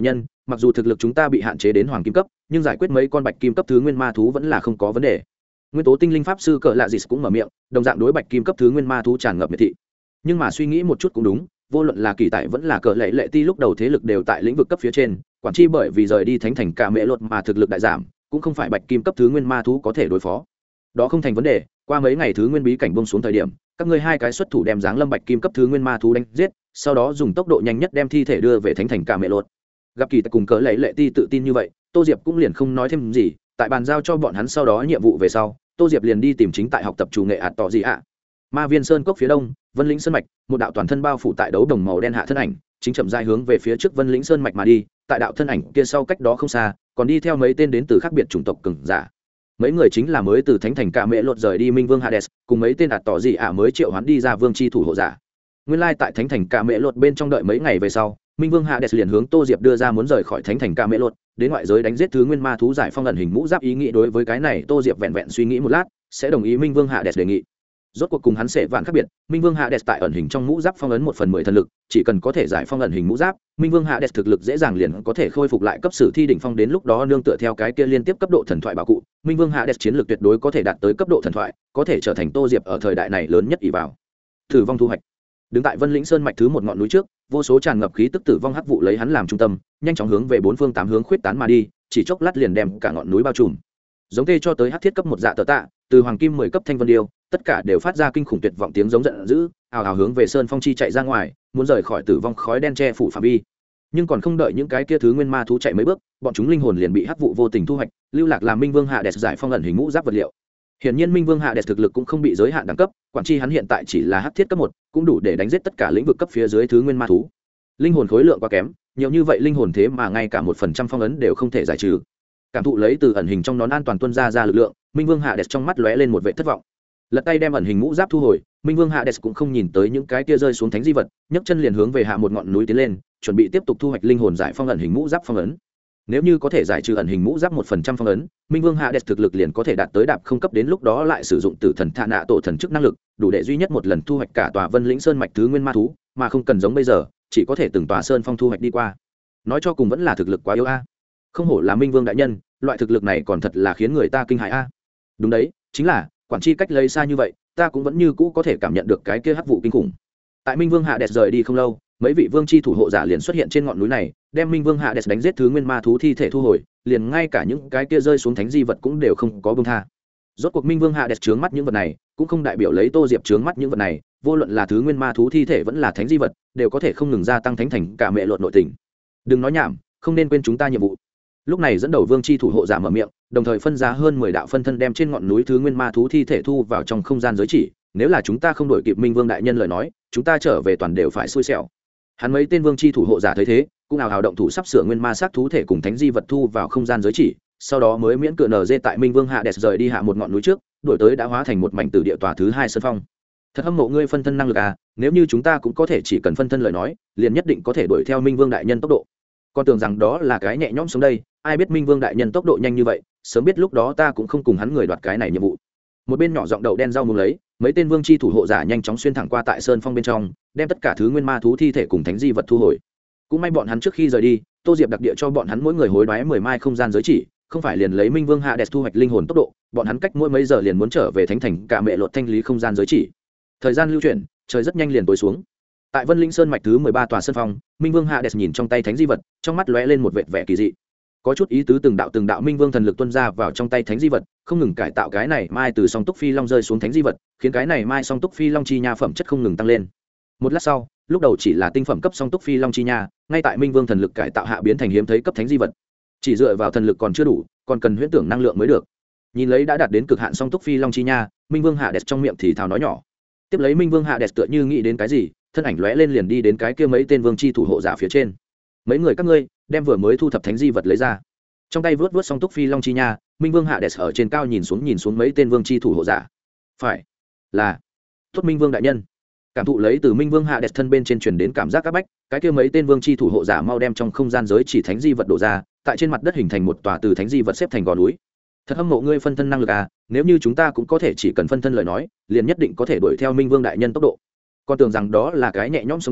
mặc dù thực lực chúng ta bị hạn chế đến hoàng kim cấp nhưng giải quyết mấy con bạch kim cấp thứ nguyên ma thú vẫn là không có vấn đề. Nguyên tố tinh linh pháp sư cỡ lạ dịt cũng mở miệng, đồng dạng đối bạch kim cấp thứ nguyên ma thú tràn ngập miệt thị. Nhưng mà suy nghĩ một chút cũng đúng, vô luận là kỳ tại vẫn là cỡ lệ ti lúc đầu thế lực đều tại lĩnh vực cấp phía trên, quản chi bởi vì rời đi thánh thành cả mẹ luật mà thực lực đại giảm, cũng không phải bạch kim cấp thứ nguyên ma thú có thể đối phó. Đó không thành vấn đề, qua mấy ngày thứ nguyên bí cảnh bông xuống thời điểm, các ngươi hai cái xuất thủ đem dáng lâm bạch kim cấp thứ nguyên ma thú đánh giết, sau đó dùng tốc độ nhanh nhất đem thi thể đưa về thánh thành cả mẹ luật. Gặp kỳ tại cùng cỡ lệ ti tự tin như vậy, Tô Diệp cũng liền không nói thêm gì, tại bàn giao cho bọn hắn sau đó nhiệm vụ về sau, Tô Diệp liền đi tìm chính tại học tập chủ nghệ ạt tỏ gì ạ. Ma viên sơn cốc phía đông, Vân Lĩnh sơn mạch, một đạo toàn thân bao phủ tại đấu đồng màu đen hạ thân ảnh, chính chậm rãi hướng về phía trước Vân Lĩnh sơn mạch mà đi, tại đạo thân ảnh kia sau cách đó không xa, còn đi theo mấy tên đến từ khác biệt chủng tộc cường giả. Mấy người chính là mới từ thánh thành cả mẹ lột rời đi Minh Vương Hades, cùng mấy tên ạt tỏ gì ạ mới triệu hoán đi ra vương chi thủ hộ giả. Nguyên lai tại thánh thành cả mẹ lột bên trong đợi mấy ngày về sau, Minh Vương Hades liền hướng Tô Diệp đưa ra muốn rời khỏi thánh thành cả mẹ lột, đến ngoại giới đánh giết thứ nguyên ma thú giải phong ẩn hình mũ giáp ý nghĩ đối với cái này Tô Diệp vẹn vẹn suy nghĩ một lát, sẽ đồng ý Minh Vương Hades đề nghị. Rốt cuộc cùng hắn sẽ vạn khác biệt, Minh Vương Hades tại ẩn hình trong mũ giáp phong ấn 1/10 thần lực, chỉ cần có thể giải phong ẩn hình mũ giáp, Minh Vương Hades thực lực dễ dàng liền có thể khôi phục lại cấp sử thi đỉnh phong, đến lúc đó nương tựa theo cái kia liên tiếp cấp độ thần thoại bảo cụ, Minh Vương Hades chiến lược tuyệt đối có thể đạt tới cấp độ thần thoại, có thể trở thành Tô Diệp ở thời đại này lớn nhất ỷ vào. Tử vong thu hoạch. Đứng tại Vân Lĩnh Sơn mạch thứ một ngọn núi trước, vô số tràn ngập khí tức tử vong hắc vụ lấy hắn làm trung tâm, nhanh chóng hướng về bốn phương tám hướng khuyết tán mà đi, chỉ chốc lát liền đem cả ngọn núi bao trùm. Giống tê cho tới hắc thiết cấp một dạ tờ tạ, từ hoàng kim 10 cấp thanh vân điêu, tất cả đều phát ra kinh khủng tuyệt vọng tiếng giống giận dữ, ào ào hướng về sơn phong chi chạy ra ngoài, muốn rời khỏi tử vong khói đen che phủ phạm vi. Nhưng còn không đợi những cái kia thứ nguyên ma thú chạy mấy bước, bọn chúng linh hồn liền bị hắc vụ vô tình thu hoạch, lưu lạc làm Minh Vương Hades giải phong ẩn hình mũ giáp vật liệu. Hiển nhiên Minh Vương Hades thực lực cũng không bị giới hạn đẳng cấp, quản chi hắn hiện tại chỉ là hắc thiết cấp 1, cũng đủ để đánh giết tất cả lĩnh vực cấp phía dưới thứ nguyên ma thú. Linh hồn khối lượng quá kém, nhiều như vậy linh hồn thế mà ngay cả 1% phong ấn đều không thể giải trừ. Cảm thụ lấy từ ẩn hình trong nón an toàn tuân ra lực lượng, Minh Vương Hades trong mắt lóe lên một vẻ thất vọng. Lật tay đem ẩn hình mũ giáp thu hồi, Minh Vương Hades cũng không nhìn tới những cái kia rơi xuống thánh di vật, nhấc chân liền hướng về hạ một ngọn núi tiến lên, chuẩn bị tiếp tục thu hoạch linh hồn giải phong ẩn hình mũ giáp phong ấn. Nếu như có thể giải trừ ẩn hình mũ giáp 1% phong ấn, Minh Vương Hades thực lực liền có thể đạt tới đạp không cấp, đến lúc đó lại sử dụng tử thần thạ nạ tổ thần chức năng lực, đủ để duy nhất một lần thu hoạch cả tòa Vân Lĩnh Sơn mạch thứ nguyên ma thú, mà không cần giống bây giờ, chỉ có thể từng tòa sơn phong thu hoạch đi qua. Nói cho cùng vẫn là thực lực quá yếu a. Không hổ là Minh Vương đại nhân, loại thực lực này còn thật là khiến người ta kinh hãi a. Đúng đấy, chính là quản chi cách lấy xa như vậy, ta cũng vẫn như cũ có thể cảm nhận được cái kia hắc vụ kinh khủng. Tại Minh Vương Hades rời đi không lâu, mấy vị vương chi thủ hộ giả liền xuất hiện trên ngọn núi này, đem Minh Vương Hades đánh giết thứ nguyên ma thú thi thể thu hồi, liền ngay cả những cái kia rơi xuống thánh di vật cũng đều không có buông tha. Rốt cuộc Minh Vương Hades chướng mắt những vật này, cũng không đại biểu lấy Tô Diệp chướng mắt những vật này, vô luận là thứ nguyên ma thú thi thể vẫn là thánh di vật, đều có thể không ngừng gia tăng thánh thành cả mẹ luật nội tình. Đừng nói nhảm, không nên quên chúng ta nhiệm vụ. Lúc này dẫn đầu vương chi thủ hộ giả mở miệng, đồng thời phân ra hơn 10 đạo phân thân đem trên ngọn núi thứ nguyên ma thú thi thể thu vào trong không gian giới chỉ, nếu là chúng ta không đổi kịp Minh Vương đại nhân lời nói, chúng ta trở về toàn đều phải xui xẻo. Hắn mấy tên vương chi thủ hộ giả thấy thế, cũng ào ào động thủ sắp sửa nguyên ma xác thú thể cùng thánh di vật thu vào không gian giới chỉ, sau đó mới miễn cựa NG tại Minh Vương Hades rời đi hạ một ngọn núi trước, đuổi tới đã hóa thành một mảnh tử địa tòa thứ 2 sơn phong. Thật hâm mộ ngươi phân thân năng lực à, nếu như chúng ta cũng có thể chỉ cần phân thân lời nói, liền nhất định có thể đuổi theo Minh Vương đại nhân tốc độ. Con tưởng rằng đó là cái nhẹ nhõm xuống đây, ai biết Minh Vương đại nhân tốc độ nhanh như vậy, sớm biết lúc đó ta cũng không cùng hắn người đoạt cái này nhiệm vụ. Một bên nhỏ giọng đậu đen rau muống lấy, mấy tên vương chi thủ hộ giả nhanh chóng xuyên thẳng qua tại sơn phong bên trong, đem tất cả thứ nguyên ma thú thi thể cùng thánh di vật thu hồi. Cũng may bọn hắn trước khi rời đi, Tô Diệp đặc địa cho bọn hắn mỗi người hối đoái 10 mai không gian giới chỉ, không phải liền lấy Minh Vương Hades thu hoạch linh hồn tốc độ, bọn hắn cách mỗi mấy giờ liền muốn trở về thánh thành cả mẹ lột thanh lý không gian giới chỉ. Thời gian lưu chuyển, trời rất nhanh liền tối xuống. Tại Vân Linh Sơn mạch thứ 13 tòa sơn phong, Minh Vương Hades nhìn trong tay thánh di vật, trong mắt lóe lên một vệt vẻ kỳ dị. Có chút ý tứ, từng đạo Minh Vương thần lực tuôn ra vào trong tay thánh di vật, không ngừng cải tạo cái này mai từ song túc phi long rơi xuống thánh di vật, khiến cái này mai song túc phi long chi nha phẩm chất không ngừng tăng lên. Một lát sau, lúc đầu chỉ là tinh phẩm cấp song túc phi long chi nha, ngay tại Minh Vương thần lực cải tạo hạ biến thành hiếm thấy cấp thánh di vật. Chỉ dựa vào thần lực còn chưa đủ, còn cần huyễn tưởng năng lượng mới được. Nhìn lấy đã đạt đến cực hạn song túc phi long chi nha, Minh Vương Hades trong miệng thì thào nói nhỏ. Tiếp lấy Minh Vương Hades tựa như nghĩ đến cái gì, thân ảnh lóe lên liền đi đến cái kia mấy tên vương chi thủ hộ giả phía trên. Mấy người các ngươi, đem vừa mới thu thập thánh di vật lấy ra. Trong tay vớt song túc phi long chi nha, Minh Vương Hades ở trên cao nhìn xuống mấy tên vương chi thủ hộ giả. Phải là tốt Minh Vương đại nhân. Cảm thụ lấy từ Minh Vương Hades thân bên trên truyền đến cảm giác áp bách, cái kia mấy tên vương chi thủ hộ giả mau đem trong không gian giới chỉ thánh di vật đổ ra, tại trên mặt đất hình thành một tòa từ thánh di vật xếp thành gò núi. Thật hâm mộ ngươi phân thân năng lực à, nếu như chúng ta cũng có thể chỉ cần phân thân lời nói, liền nhất định có thể đuổi theo Minh Vương đại nhân tốc độ. Con tưởng rằng đó là cái nhẹ nhõm xuống đây,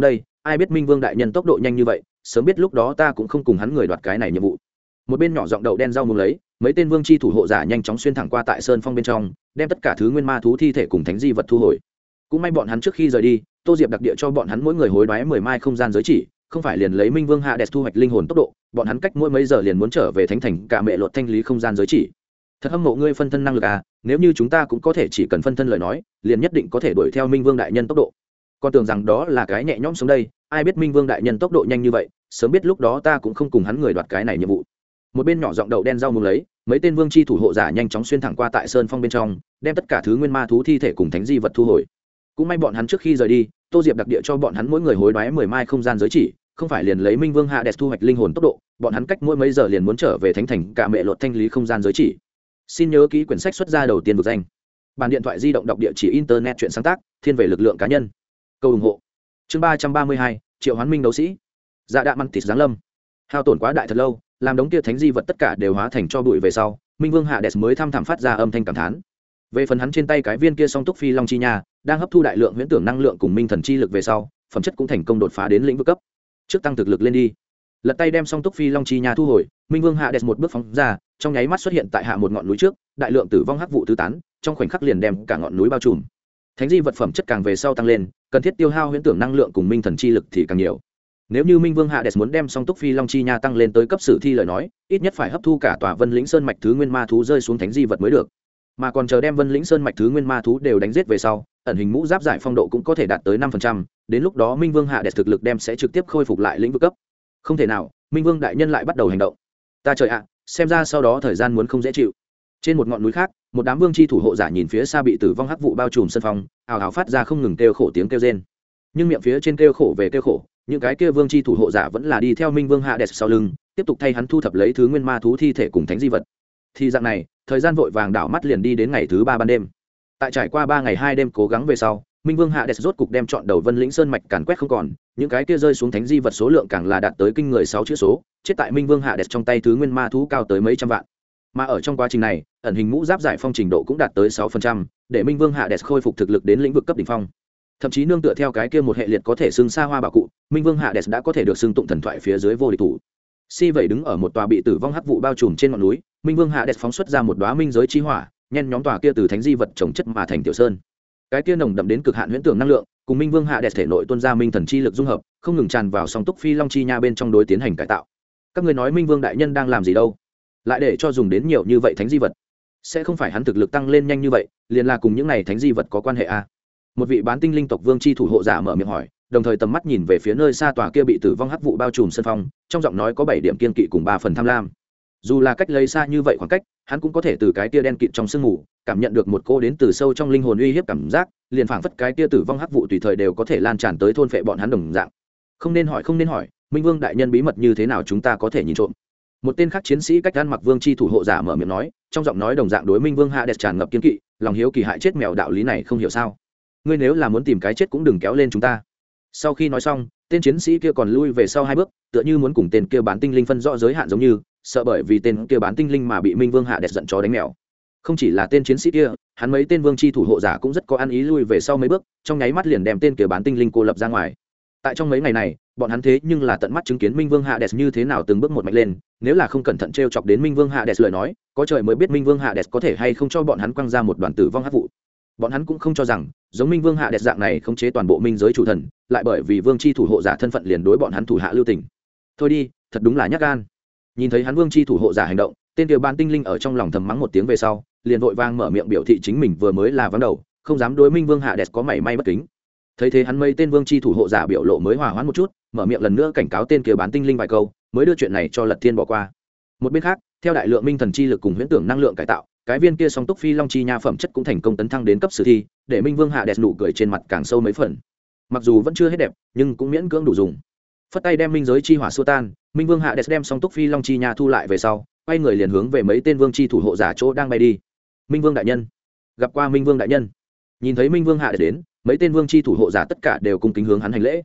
ai biết minh vương đại nhân tốc độ nhanh như vậy, sớm biết lúc đó ta cũng không cùng hắn người đoạt cái này nhiệm vụ. Một bên nhỏ giọng đậu đen rau muống lấy, mấy tên vương chi thủ hộ giả nhanh chóng xuyên thẳng qua tại sơn phong bên trong, đem tất cả thứ nguyên ma thú thi thể cùng thánh di vật thu hồi. Cũng may bọn hắn trước khi rời đi, Tô Diệp đặc địa cho bọn hắn mỗi người hối đoái 10 mai không gian giới chỉ, không phải liền lấy minh vương hạ đẹp thu hoạch linh hồn tốc độ, bọn hắn cách mỗi mấy giờ liền muốn trở về thánh thành cả mẹ lột thanh lý không gian giới chỉ. Thật hâm mộ ngươi phân thân năng lực à, nếu như chúng ta cũng có thể chỉ cần phân thân lời nói, liền nhất định có thể đuổi theo minh vương đại nhân tốc độ. Con tưởng rằng đó là cái nhẹ nhõm xuống đây, ai biết minh vương đại nhân tốc độ nhanh như vậy, sớm biết lúc đó ta cũng không cùng hắn người đoạt cái này nhiệm vụ. Một bên nhỏ giọng đậu đen rau muống lấy, mấy tên vương chi thủ hộ giả nhanh chóng xuyên thẳng qua tại sơn phong bên trong, đem tất cả thứ nguyên ma thú thi thể cùng thánh di vật thu hồi. Cũng may bọn hắn trước khi rời đi, Tô Diệp đặc địa cho bọn hắn mỗi người hối đoái 10 mai không gian giới chỉ, không phải liền lấy minh vương hạ đẹp thu hoạch linh hồn tốc độ, bọn hắn cách mỗi mấy giờ liền muốn trở về thánh thành cả mẹ lột thanh lý không gian giới chỉ. Xin nhớ ký quyển sách xuất ra đầu tiên vực danh. Bản điện thoại di động đọc địa chỉ internet truyện sáng tác, thiên về lực lượng cá nhân. Câu ủng hộ. Chương 332, Triệu Hoán Minh đấu sĩ. Dạ đạ măn tịt giáng lâm. Hao tổn quá đại thật lâu, làm đống kia thánh di vật tất cả đều hóa thành cho bụi về sau, minh vương hạ đẹp mới thăm thẳm phát ra âm thanh cảm thán. Về phần hắn trên tay cái viên kia song túc phi long chi nha, đang hấp thu đại lượng huyễn tưởng năng lượng cùng minh thần chi lực về sau, phẩm chất cũng thành công đột phá đến lĩnh vực cấp. Trước tăng thực lực lên đi. Lật tay đem song túc phi long chi nha thu hồi, minh vương hạ đẹp một bước phóng ra, trong nháy mắt xuất hiện tại hạ một ngọn núi trước, đại lượng tử vong hắc vụ tứ tán, trong khoảnh khắc liền đem cả ngọn núi bao trùm. Thánh di vật phẩm chất càng về sau tăng lên, cần thiết tiêu hao huyễn tưởng năng lượng cùng minh thần chi lực thì càng nhiều. Nếu như minh vương hạ đẹp muốn đem song túc phi long chi nha tăng lên tới cấp sử thi lời nói, ít nhất phải hấp thu cả tòa vân lĩnh sơn mạch thứ nguyên ma thú rơi xuống thánh di vật mới được. Mà còn chờ đem vân lĩnh sơn mạch thứ nguyên ma thú đều đánh giết về sau, ẩn hình mũ giáp giải phong độ cũng có thể đạt tới 5%, đến lúc đó minh vương hạ đẹp thực lực đem sẽ trực tiếp khôi phục lại lĩnh vực cấp. Không thể nào, minh vương đại nhân lại bắt đầu hành động. Ta trời ạ, xem ra sau đó thời gian muốn không dễ chịu. Trên một ngọn núi khác, một đám vương chi thủ hộ giả nhìn phía xa bị tử vong hắc vụ bao trùm sân phong, ào ào phát ra không ngừng kêu khổ tiếng kêu rên. Nhưng miệng phía trên kêu khổ về kêu khổ, những cái kia vương chi thủ hộ giả vẫn là đi theo minh vương hạ đẹp sau lưng, tiếp tục thay hắn thu thập lấy thứ nguyên ma thú thi thể cùng thánh di vật. Thì dạng này, thời gian vội vàng đảo mắt liền đi đến ngày thứ 3 ban đêm. Tại trải qua 3 ngày 2 đêm cố gắng về sau, minh vương hạ đẹp rốt cục đem chọn đầu vân lĩnh sơn mạch càn quét không còn, những cái kia rơi xuống thánh di vật số lượng càng là đạt tới kinh người 6 chữ số, chết tại minh vương hạ đẹp trong tay thứ nguyên ma thú cao tới mấy trăm vạn. Mà ở trong quá trình này, ẩn hình mũ giáp giải phong trình độ cũng đạt tới 6%, để minh vương hạ đẹp khôi phục thực lực đến lĩnh vực cấp đỉnh phong. Thậm chí nương tựa theo cái kia một hệ liệt có thể xưng xa hoa bảo cụ, minh vương hạ đẹp đã có thể được xưng tụng thần thoại phía dưới vô địch thủ. Si vậy đứng ở một tòa bị tử vong hắc vụ bao trùm trên ngọn núi, minh vương hạ đẹp phóng xuất ra một đóa minh giới chi hỏa, nhen nhóm tòa kia từ thánh di vật trồng chất mà thành tiểu sơn. Cái kia nồng đậm đến cực hạn huyễn tưởng năng lượng, cùng minh vương hạ đẹp thể nội tuôn ra minh thần chi lực dung hợp, không ngừng tràn vào song túc phi long chi nha bên trong đối tiến hành cải tạo. Các ngươi nói minh vương đại nhân đang làm gì đâu? Lại để cho dùng đến nhiều như vậy thánh di vật, sẽ không phải hắn thực lực tăng lên nhanh như vậy, liền là cùng những này thánh di vật có quan hệ à? Một vị bán tinh linh tộc vương chi thủ hộ giả mở miệng hỏi, đồng thời tầm mắt nhìn về phía nơi xa tòa kia bị tử vong hắc vụ bao trùm sân phong, trong giọng nói có 7 điểm kiên kỵ cùng 3 phần tham lam. Dù là cách lấy xa như vậy khoảng cách, hắn cũng có thể từ cái kia đen kịt trong sương mù cảm nhận được một cô đến từ sâu trong linh hồn uy hiếp cảm giác, liền phảng phất cái kia tử vong hắc vụ tùy thời đều có thể lan tràn tới thôn phệ bọn hắn đồng dạng. Không nên hỏi, minh vương đại nhân bí mật như thế nào chúng ta có thể nhìn trộm. Một tên khác chiến sĩ cách gan mặc vương chi thủ hộ giả mở miệng nói, trong giọng nói đồng dạng đối minh vương hạ đẹp tràn ngập kiên kỵ, lòng hiếu kỳ hại chết mèo đạo lý này không hiểu sao. Ngươi nếu là muốn tìm cái chết cũng đừng kéo lên chúng ta. Sau khi nói xong, tên chiến sĩ kia còn lui về sau 2 bước, tựa như muốn cùng tên kia bán tinh linh phân rõ giới hạn giống như, sợ bởi vì tên kia bán tinh linh mà bị minh vương hạ đẹp giận chó đánh mèo. Không chỉ là tên chiến sĩ kia, hắn mấy tên vương chi thủ hộ giả cũng rất có ăn ý lui về sau mấy bước, trong nháy mắt liền đem tên kia bán tinh linh cô lập ra ngoài. Tại trong mấy ngày này, bọn hắn thế nhưng là tận mắt chứng kiến minh vương hạ đẹp như thế nào từng bước một mạnh lên, nếu là không cẩn thận trêu chọc đến minh vương hạ đẹp lời nói, có trời mới biết minh vương hạ đẹp có thể hay không cho bọn hắn quăng ra một đoàn tử vong hắc vụ. Bọn hắn cũng không cho rằng giống minh vương hạ đẹp dạng này khống chế toàn bộ minh giới chủ thần, lại bởi vì vương chi thủ hộ giả thân phận liền đối bọn hắn thủ hạ lưu tình. Thôi đi, thật đúng là nhát gan. Nhìn thấy hắn vương chi thủ hộ giả hành động, tên kia ban tinh linh ở trong lòng thầm mắng một tiếng về sau, liền vội vang mở miệng biểu thị chính mình vừa mới là vắng đầu, không dám đối minh vương hạ đẹp có mảy may bất kính. Thấy thế hắn mấy tên vương chi thủ hộ giả biểu lộ mới hòa hoãn một chút, mở miệng lần nữa cảnh cáo tên kia bán tinh linh vài câu, mới đưa chuyện này cho Lật Thiên bỏ qua. Một bên khác, theo đại lượng minh thần chi lực cùng huyễn tưởng năng lượng cải tạo, cái viên kia song túc phi long chi nha phẩm chất cũng thành công tấn thăng đến cấp sử thi, để minh vương hạ đẹp nụ cười trên mặt càng sâu mấy phần. Mặc dù vẫn chưa hết đẹp, nhưng cũng miễn cưỡng đủ dùng. Phất tay đem minh giới chi hỏa xua tan, minh vương hạ đẹp đem song túc phi long chi nha thu lại về sau, quay người liền hướng về mấy tên vương chi thủ hộ giả chỗ đang bay đi. Minh vương đại nhân, gặp qua minh vương đại nhân. Nhìn thấy minh vương hạ đẹp đến, mấy tên vương chi thủ hộ giả tất cả đều cung kính hướng hắn hành lễ.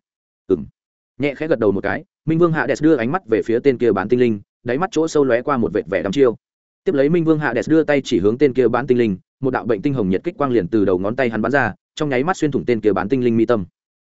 Nhẹ khẽ gật đầu một cái, minh vương hạ đẹp đưa ánh mắt về phía tên kia bán tinh linh, đáy mắt chỗ sâu lóe qua một vệt vẻ đăm chiêu. Tiếp lấy minh vương hạ đẹp đưa tay chỉ hướng tên kia bán tinh linh, một đạo bệnh tinh hồng nhiệt kích quang liền từ đầu ngón tay hắn bắn ra, trong nháy mắt xuyên thủng tên kia bán tinh linh mi tâm.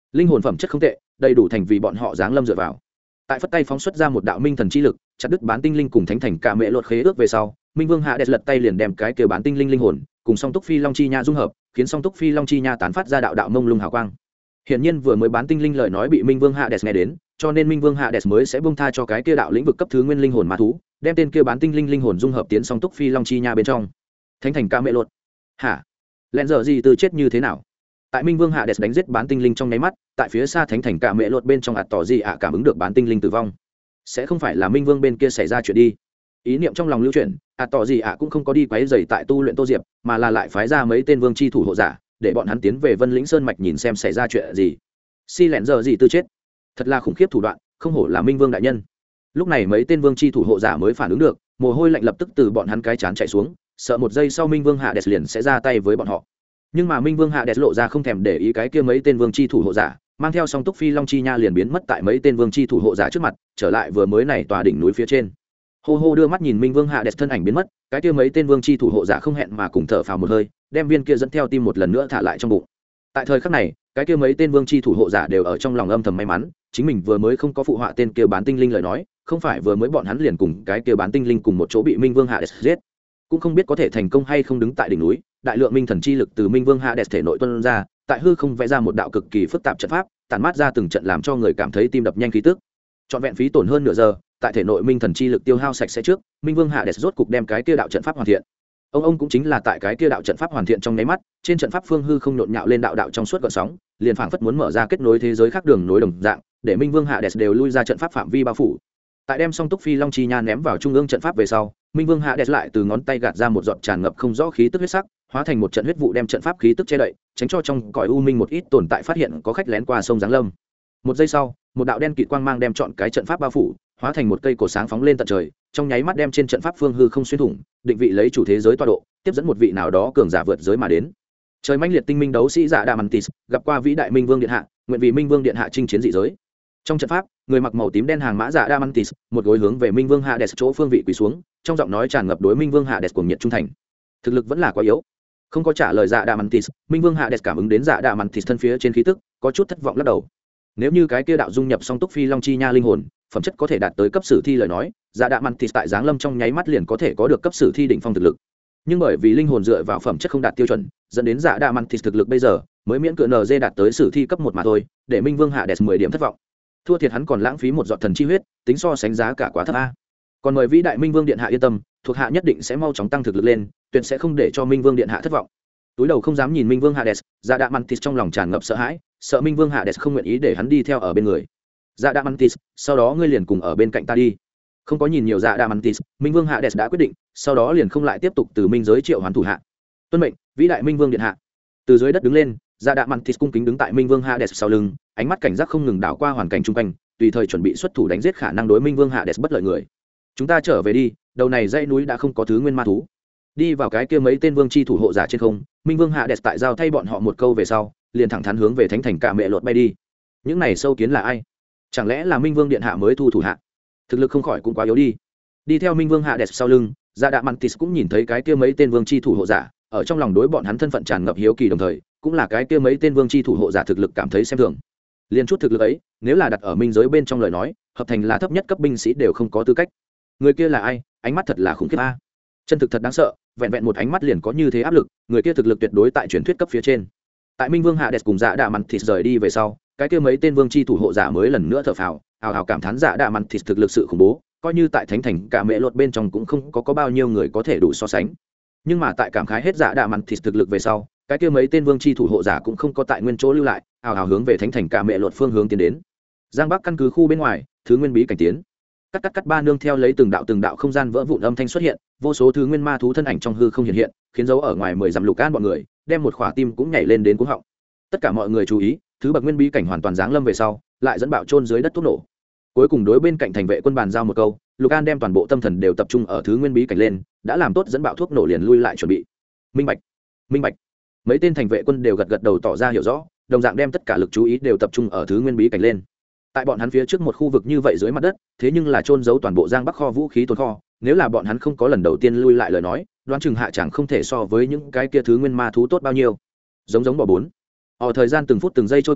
linh hồn phẩm chất không tệ, đầy đủ thành vì bọn họ giáng lâm dựa vào. Tại phất tay phóng xuất ra một đạo minh thần chi lực, chặt đứt bán tinh linh cùng thánh thành cả mẹ lột khế ước về sau, minh vương hạ đẹp lật tay liền đem cái kia bán tinh linh linh hồn cùng song túc phi long chi nha dung hợp, khiến song túc phi long chi nha tán phát ra đạo đạo mông lung hào quang. Hiển nhiên vừa mới bán tinh linh lời nói bị minh vương hạ đẹp nghe đến, cho nên minh vương hạ đẹp mới sẽ buông tha cho cái kia đạo lĩnh vực cấp thứ nguyên linh hồn ma thú, đem tên kia bán tinh linh linh hồn dung hợp tiến song túc phi long chi nha bên trong. Thánh thành cả mẹ lột. Hả? Lẹn giờ gì từ chết như thế nào? Tại minh vương hạ đẹp đánh giết bán tinh linh trong nháy mắt, tại phía xa thánh thành cả mẹ lột bên trong ạt tỏ gì cảm ứng được bán tinh linh tử vong. Sẽ không phải là minh vương bên kia xảy ra chuyện đi. Ý niệm trong lòng lưu chuyển, tỏ gì cũng không có đi quấy rầy tại tu luyện Tô Diệp, mà là lại phái ra mấy tên vương chi thủ hộ giả, để bọn hắn tiến về Vân Lĩnh Sơn mạch nhìn xem xảy ra chuyện gì. Si lẹn giờ gì tư chết, thật là khủng khiếp thủ đoạn, không hổ là minh vương đại nhân. Lúc này mấy tên vương chi thủ hộ giả mới phản ứng được, mồ hôi lạnh lập tức từ bọn hắn cái chán chạy xuống, sợ một giây sau minh vương hạ đẹp liền sẽ ra tay với bọn họ. Nhưng mà minh vương hạ đẹp lộ ra không thèm để ý cái kia mấy tên vương chi thủ hộ giả, mang theo song túc phi long chi nha liền biến mất tại mấy tên vương chi thủ hộ giả trước mặt, trở lại vừa mới này tòa đỉnh núi phía trên. Hô hô đưa mắt nhìn minh vương hạ đẹp thân ảnh biến mất, cái kia mấy tên vương chi thủ hộ giả không hẹn mà cùng thở phào một hơi, đem viên kia dẫn theo tim một lần nữa thả lại trong bụng. Tại thời khắc này, cái kia mấy tên vương chi thủ hộ giả đều ở trong lòng âm thầm may mắn, chính mình vừa mới không có phụ họa tên kia bán tinh linh lời nói, không phải vừa mới bọn hắn liền cùng cái kia bán tinh linh cùng một chỗ bị minh vương hạ đẹp giết, cũng không biết có thể thành công hay không. Đứng tại đỉnh núi, đại lượng minh thần chi lực từ minh vương hạ đẹp thể nội tuôn ra, tại hư không vẽ ra một đạo cực kỳ phức tạp trận pháp, tản mát ra từng trận làm cho người cảm thấy tim đập nhanh khí tức. Trọn vẹn phí tổn hơn nửa giờ, tại thể nội minh thần chi lực tiêu hao sạch sẽ trước, minh vương hạ đẹp rốt cục đem cái kia đạo trận pháp hoàn thiện. Ông cũng chính là tại cái kia đạo trận pháp hoàn thiện trong nháy mắt, trên trận pháp phương hư không nhộn nhạo lên đạo đạo trong suốt gợn sóng, liền phảng phất muốn mở ra kết nối thế giới khác đường nối đồng dạng, để minh vương hạ đẹp đều lui ra trận pháp phạm vi bao phủ. Tại đem song túc phi long chi nha ném vào trung ương trận pháp về sau, minh vương hạ đẹp lại từ ngón tay gạt ra một giọt tràn ngập không rõ khí tức huyết sắc, hóa thành một trận huyết vụ đem trận pháp khí tức che đậy, tránh cho trong cõi u minh một ít tồn tại phát hiện có khách lén qua sông giáng lâm. Một giây sau, một đạo đen kịt quang mang đem trọn cái trận pháp bao phủ, hóa thành một cây cổ sáng phóng lên tận trời, trong nháy mắt đem trên trận pháp phương hư không xuyên thủng, định vị lấy chủ thế giới tọa độ, tiếp dẫn một vị nào đó cường giả vượt giới mà đến. Trời mãnh liệt tinh minh đấu sĩ Dạ Đa Mantis, gặp qua vĩ đại minh vương điện hạ, nguyện vì minh vương điện hạ chinh chiến dị giới. Trong trận pháp, người mặc màu tím đen hàng mã Dạ Đa Mantis, một gối hướng về minh vương Hades chỗ phương vị quỳ xuống, trong giọng nói tràn ngập đối minh vương Hades cuồng nhiệt trung thành. Thực lực vẫn là quá yếu. Không có trả lời Dạ Đa Mantis, minh vương Hades cảm ứng đến Dạ Đa Mantis thân phía trên khí tức, có chút thất vọng lắc đầu. Nếu như cái kia đạo dung nhập song túc phi long chi nha linh hồn, phẩm chất có thể đạt tới cấp sử thi lời nói, Dạ Đa Mantis tại giáng lâm trong nháy mắt liền có thể có được cấp sử thi đỉnh phong thực lực. Nhưng bởi vì linh hồn dựa vào phẩm chất không đạt tiêu chuẩn, dẫn đến Dạ Đa Mantis thực lực bây giờ mới miễn cưỡng NG đạt tới sử thi cấp 1 mà thôi, để minh vương Hades 10 điểm thất vọng. Thua thiệt hắn còn lãng phí một giọt thần chi huyết, tính so sánh giá cả quá thấp a. Còn mời vĩ đại minh vương điện hạ yên tâm, thuộc hạ nhất định sẽ mau chóng tăng thực lực lên, tuyệt sẽ không để cho minh vương điện hạ thất vọng. Túi đầu không dám nhìn minh vương Hades, Dạ Đa Mantis trong lòng tràn ngập sợ hãi, sợ minh vương Hades không nguyện ý để hắn đi theo ở bên người. Dạ Đa Mantis, sau đó ngươi liền cùng ở bên cạnh ta đi. Không có nhìn nhiều Dạ Đa Mantis, minh vương Hades đã quyết định, sau đó liền không lại tiếp tục từ minh giới triệu hoán thủ hạ. Tuân mệnh, vĩ đại minh vương điện hạ. Từ dưới đất đứng lên, Dạ Đa Mantis cung kính đứng tại minh vương Hades sau lưng, ánh mắt cảnh giác không ngừng đảo qua hoàn cảnh chung quanh, tùy thời chuẩn bị xuất thủ đánh giết khả năng đối minh vương Hades bất lợi người. Chúng ta trở về đi, đầu này dãy núi đã không có thứ nguyên ma thú. Đi vào cái kia mấy tên vương chi thủ hộ giả trên không, minh vương Hades tại giao thay bọn họ một câu về sau, liền thẳng thắn hướng về thánh thành cả mẹ lột bay đi. Những này sâu kiến là ai? Chẳng lẽ là minh vương điện hạ mới thu thủ hạ? Thực lực không khỏi cũng quá yếu đi. Đi theo minh vương Hades sau lưng, Dạ Đa Mantis cũng nhìn thấy cái kia mấy tên vương chi thủ hộ giả, ở trong lòng đối bọn hắn thân phận tràn ngập hiếu kỳ, đồng thời cũng là cái kia mấy tên vương chi thủ hộ giả thực lực cảm thấy xem thường. Liên chút thực lực ấy, nếu là đặt ở minh giới bên trong lời nói, hợp thành là thấp nhất cấp binh sĩ đều không có tư cách. Người kia là ai? Ánh mắt thật là khủng khiếp a. Chân thực thật đáng sợ, vẹn vẹn một ánh mắt liền có như thế áp lực, người kia thực lực tuyệt đối tại truyền thuyết cấp phía trên. Tại minh vương Hades cùng Dạ Đa Mantis rời đi về sau, cái kia mấy tên vương chi thủ hộ giả mới lần nữa thở phào, hào hào cảm thán Dạ Đa Mantis thực lực sự khủng bố, coi như tại thánh thành cả mẹ lột bên trong cũng không có bao nhiêu người có thể đủ so sánh. Nhưng mà tại cảm khái hết Dạ Đa Mantis thực lực về sau, cái kia mấy tên vương chi thủ hộ giả cũng không có tại nguyên chỗ lưu lại, hào hào hướng về thánh thành cả mẹ lột phương hướng tiến đến. Giang Bắc căn cứ khu bên ngoài, thứ nguyên bí cảnh tiến. Cắt ba nương theo lấy từng đạo không gian vỡ vụn âm thanh xuất hiện, vô số thứ nguyên ma thú thân ảnh trong hư không hiện, khiến dấu ở ngoài 10 dặm Lục An bọn người, đem một khỏa tim cũng nhảy lên đến cuống họng. Tất cả mọi người chú ý, thứ bậc nguyên bí cảnh hoàn toàn giáng lâm về sau, lại dẫn bạo chôn dưới đất thuốc nổ. Cuối cùng đối bên cạnh thành vệ quân bàn giao một câu, Lục An đem toàn bộ tâm thần đều tập trung ở thứ nguyên bí cảnh lên, đã làm tốt dẫn bạo thuốc nổ liền lui lại chuẩn bị. Minh bạch. Mấy tên thành vệ quân đều gật đầu tỏ ra hiểu rõ, đồng dạng đem tất cả lực chú ý đều tập trung ở thứ nguyên bí cảnh lên. Tại bọn hắn phía trước một khu vực như vậy dưới mặt đất, thế nhưng là chôn giấu toàn bộ Giang Bắc kho vũ khí tồn kho, nếu là bọn hắn không có lần đầu tiên lui lại lời nói, đoán chừng hạ chẳng không thể so với những cái kia thứ nguyên ma thú tốt bao nhiêu. Giống bỏ bốn. Thời gian từng phút từng giây trôi qua,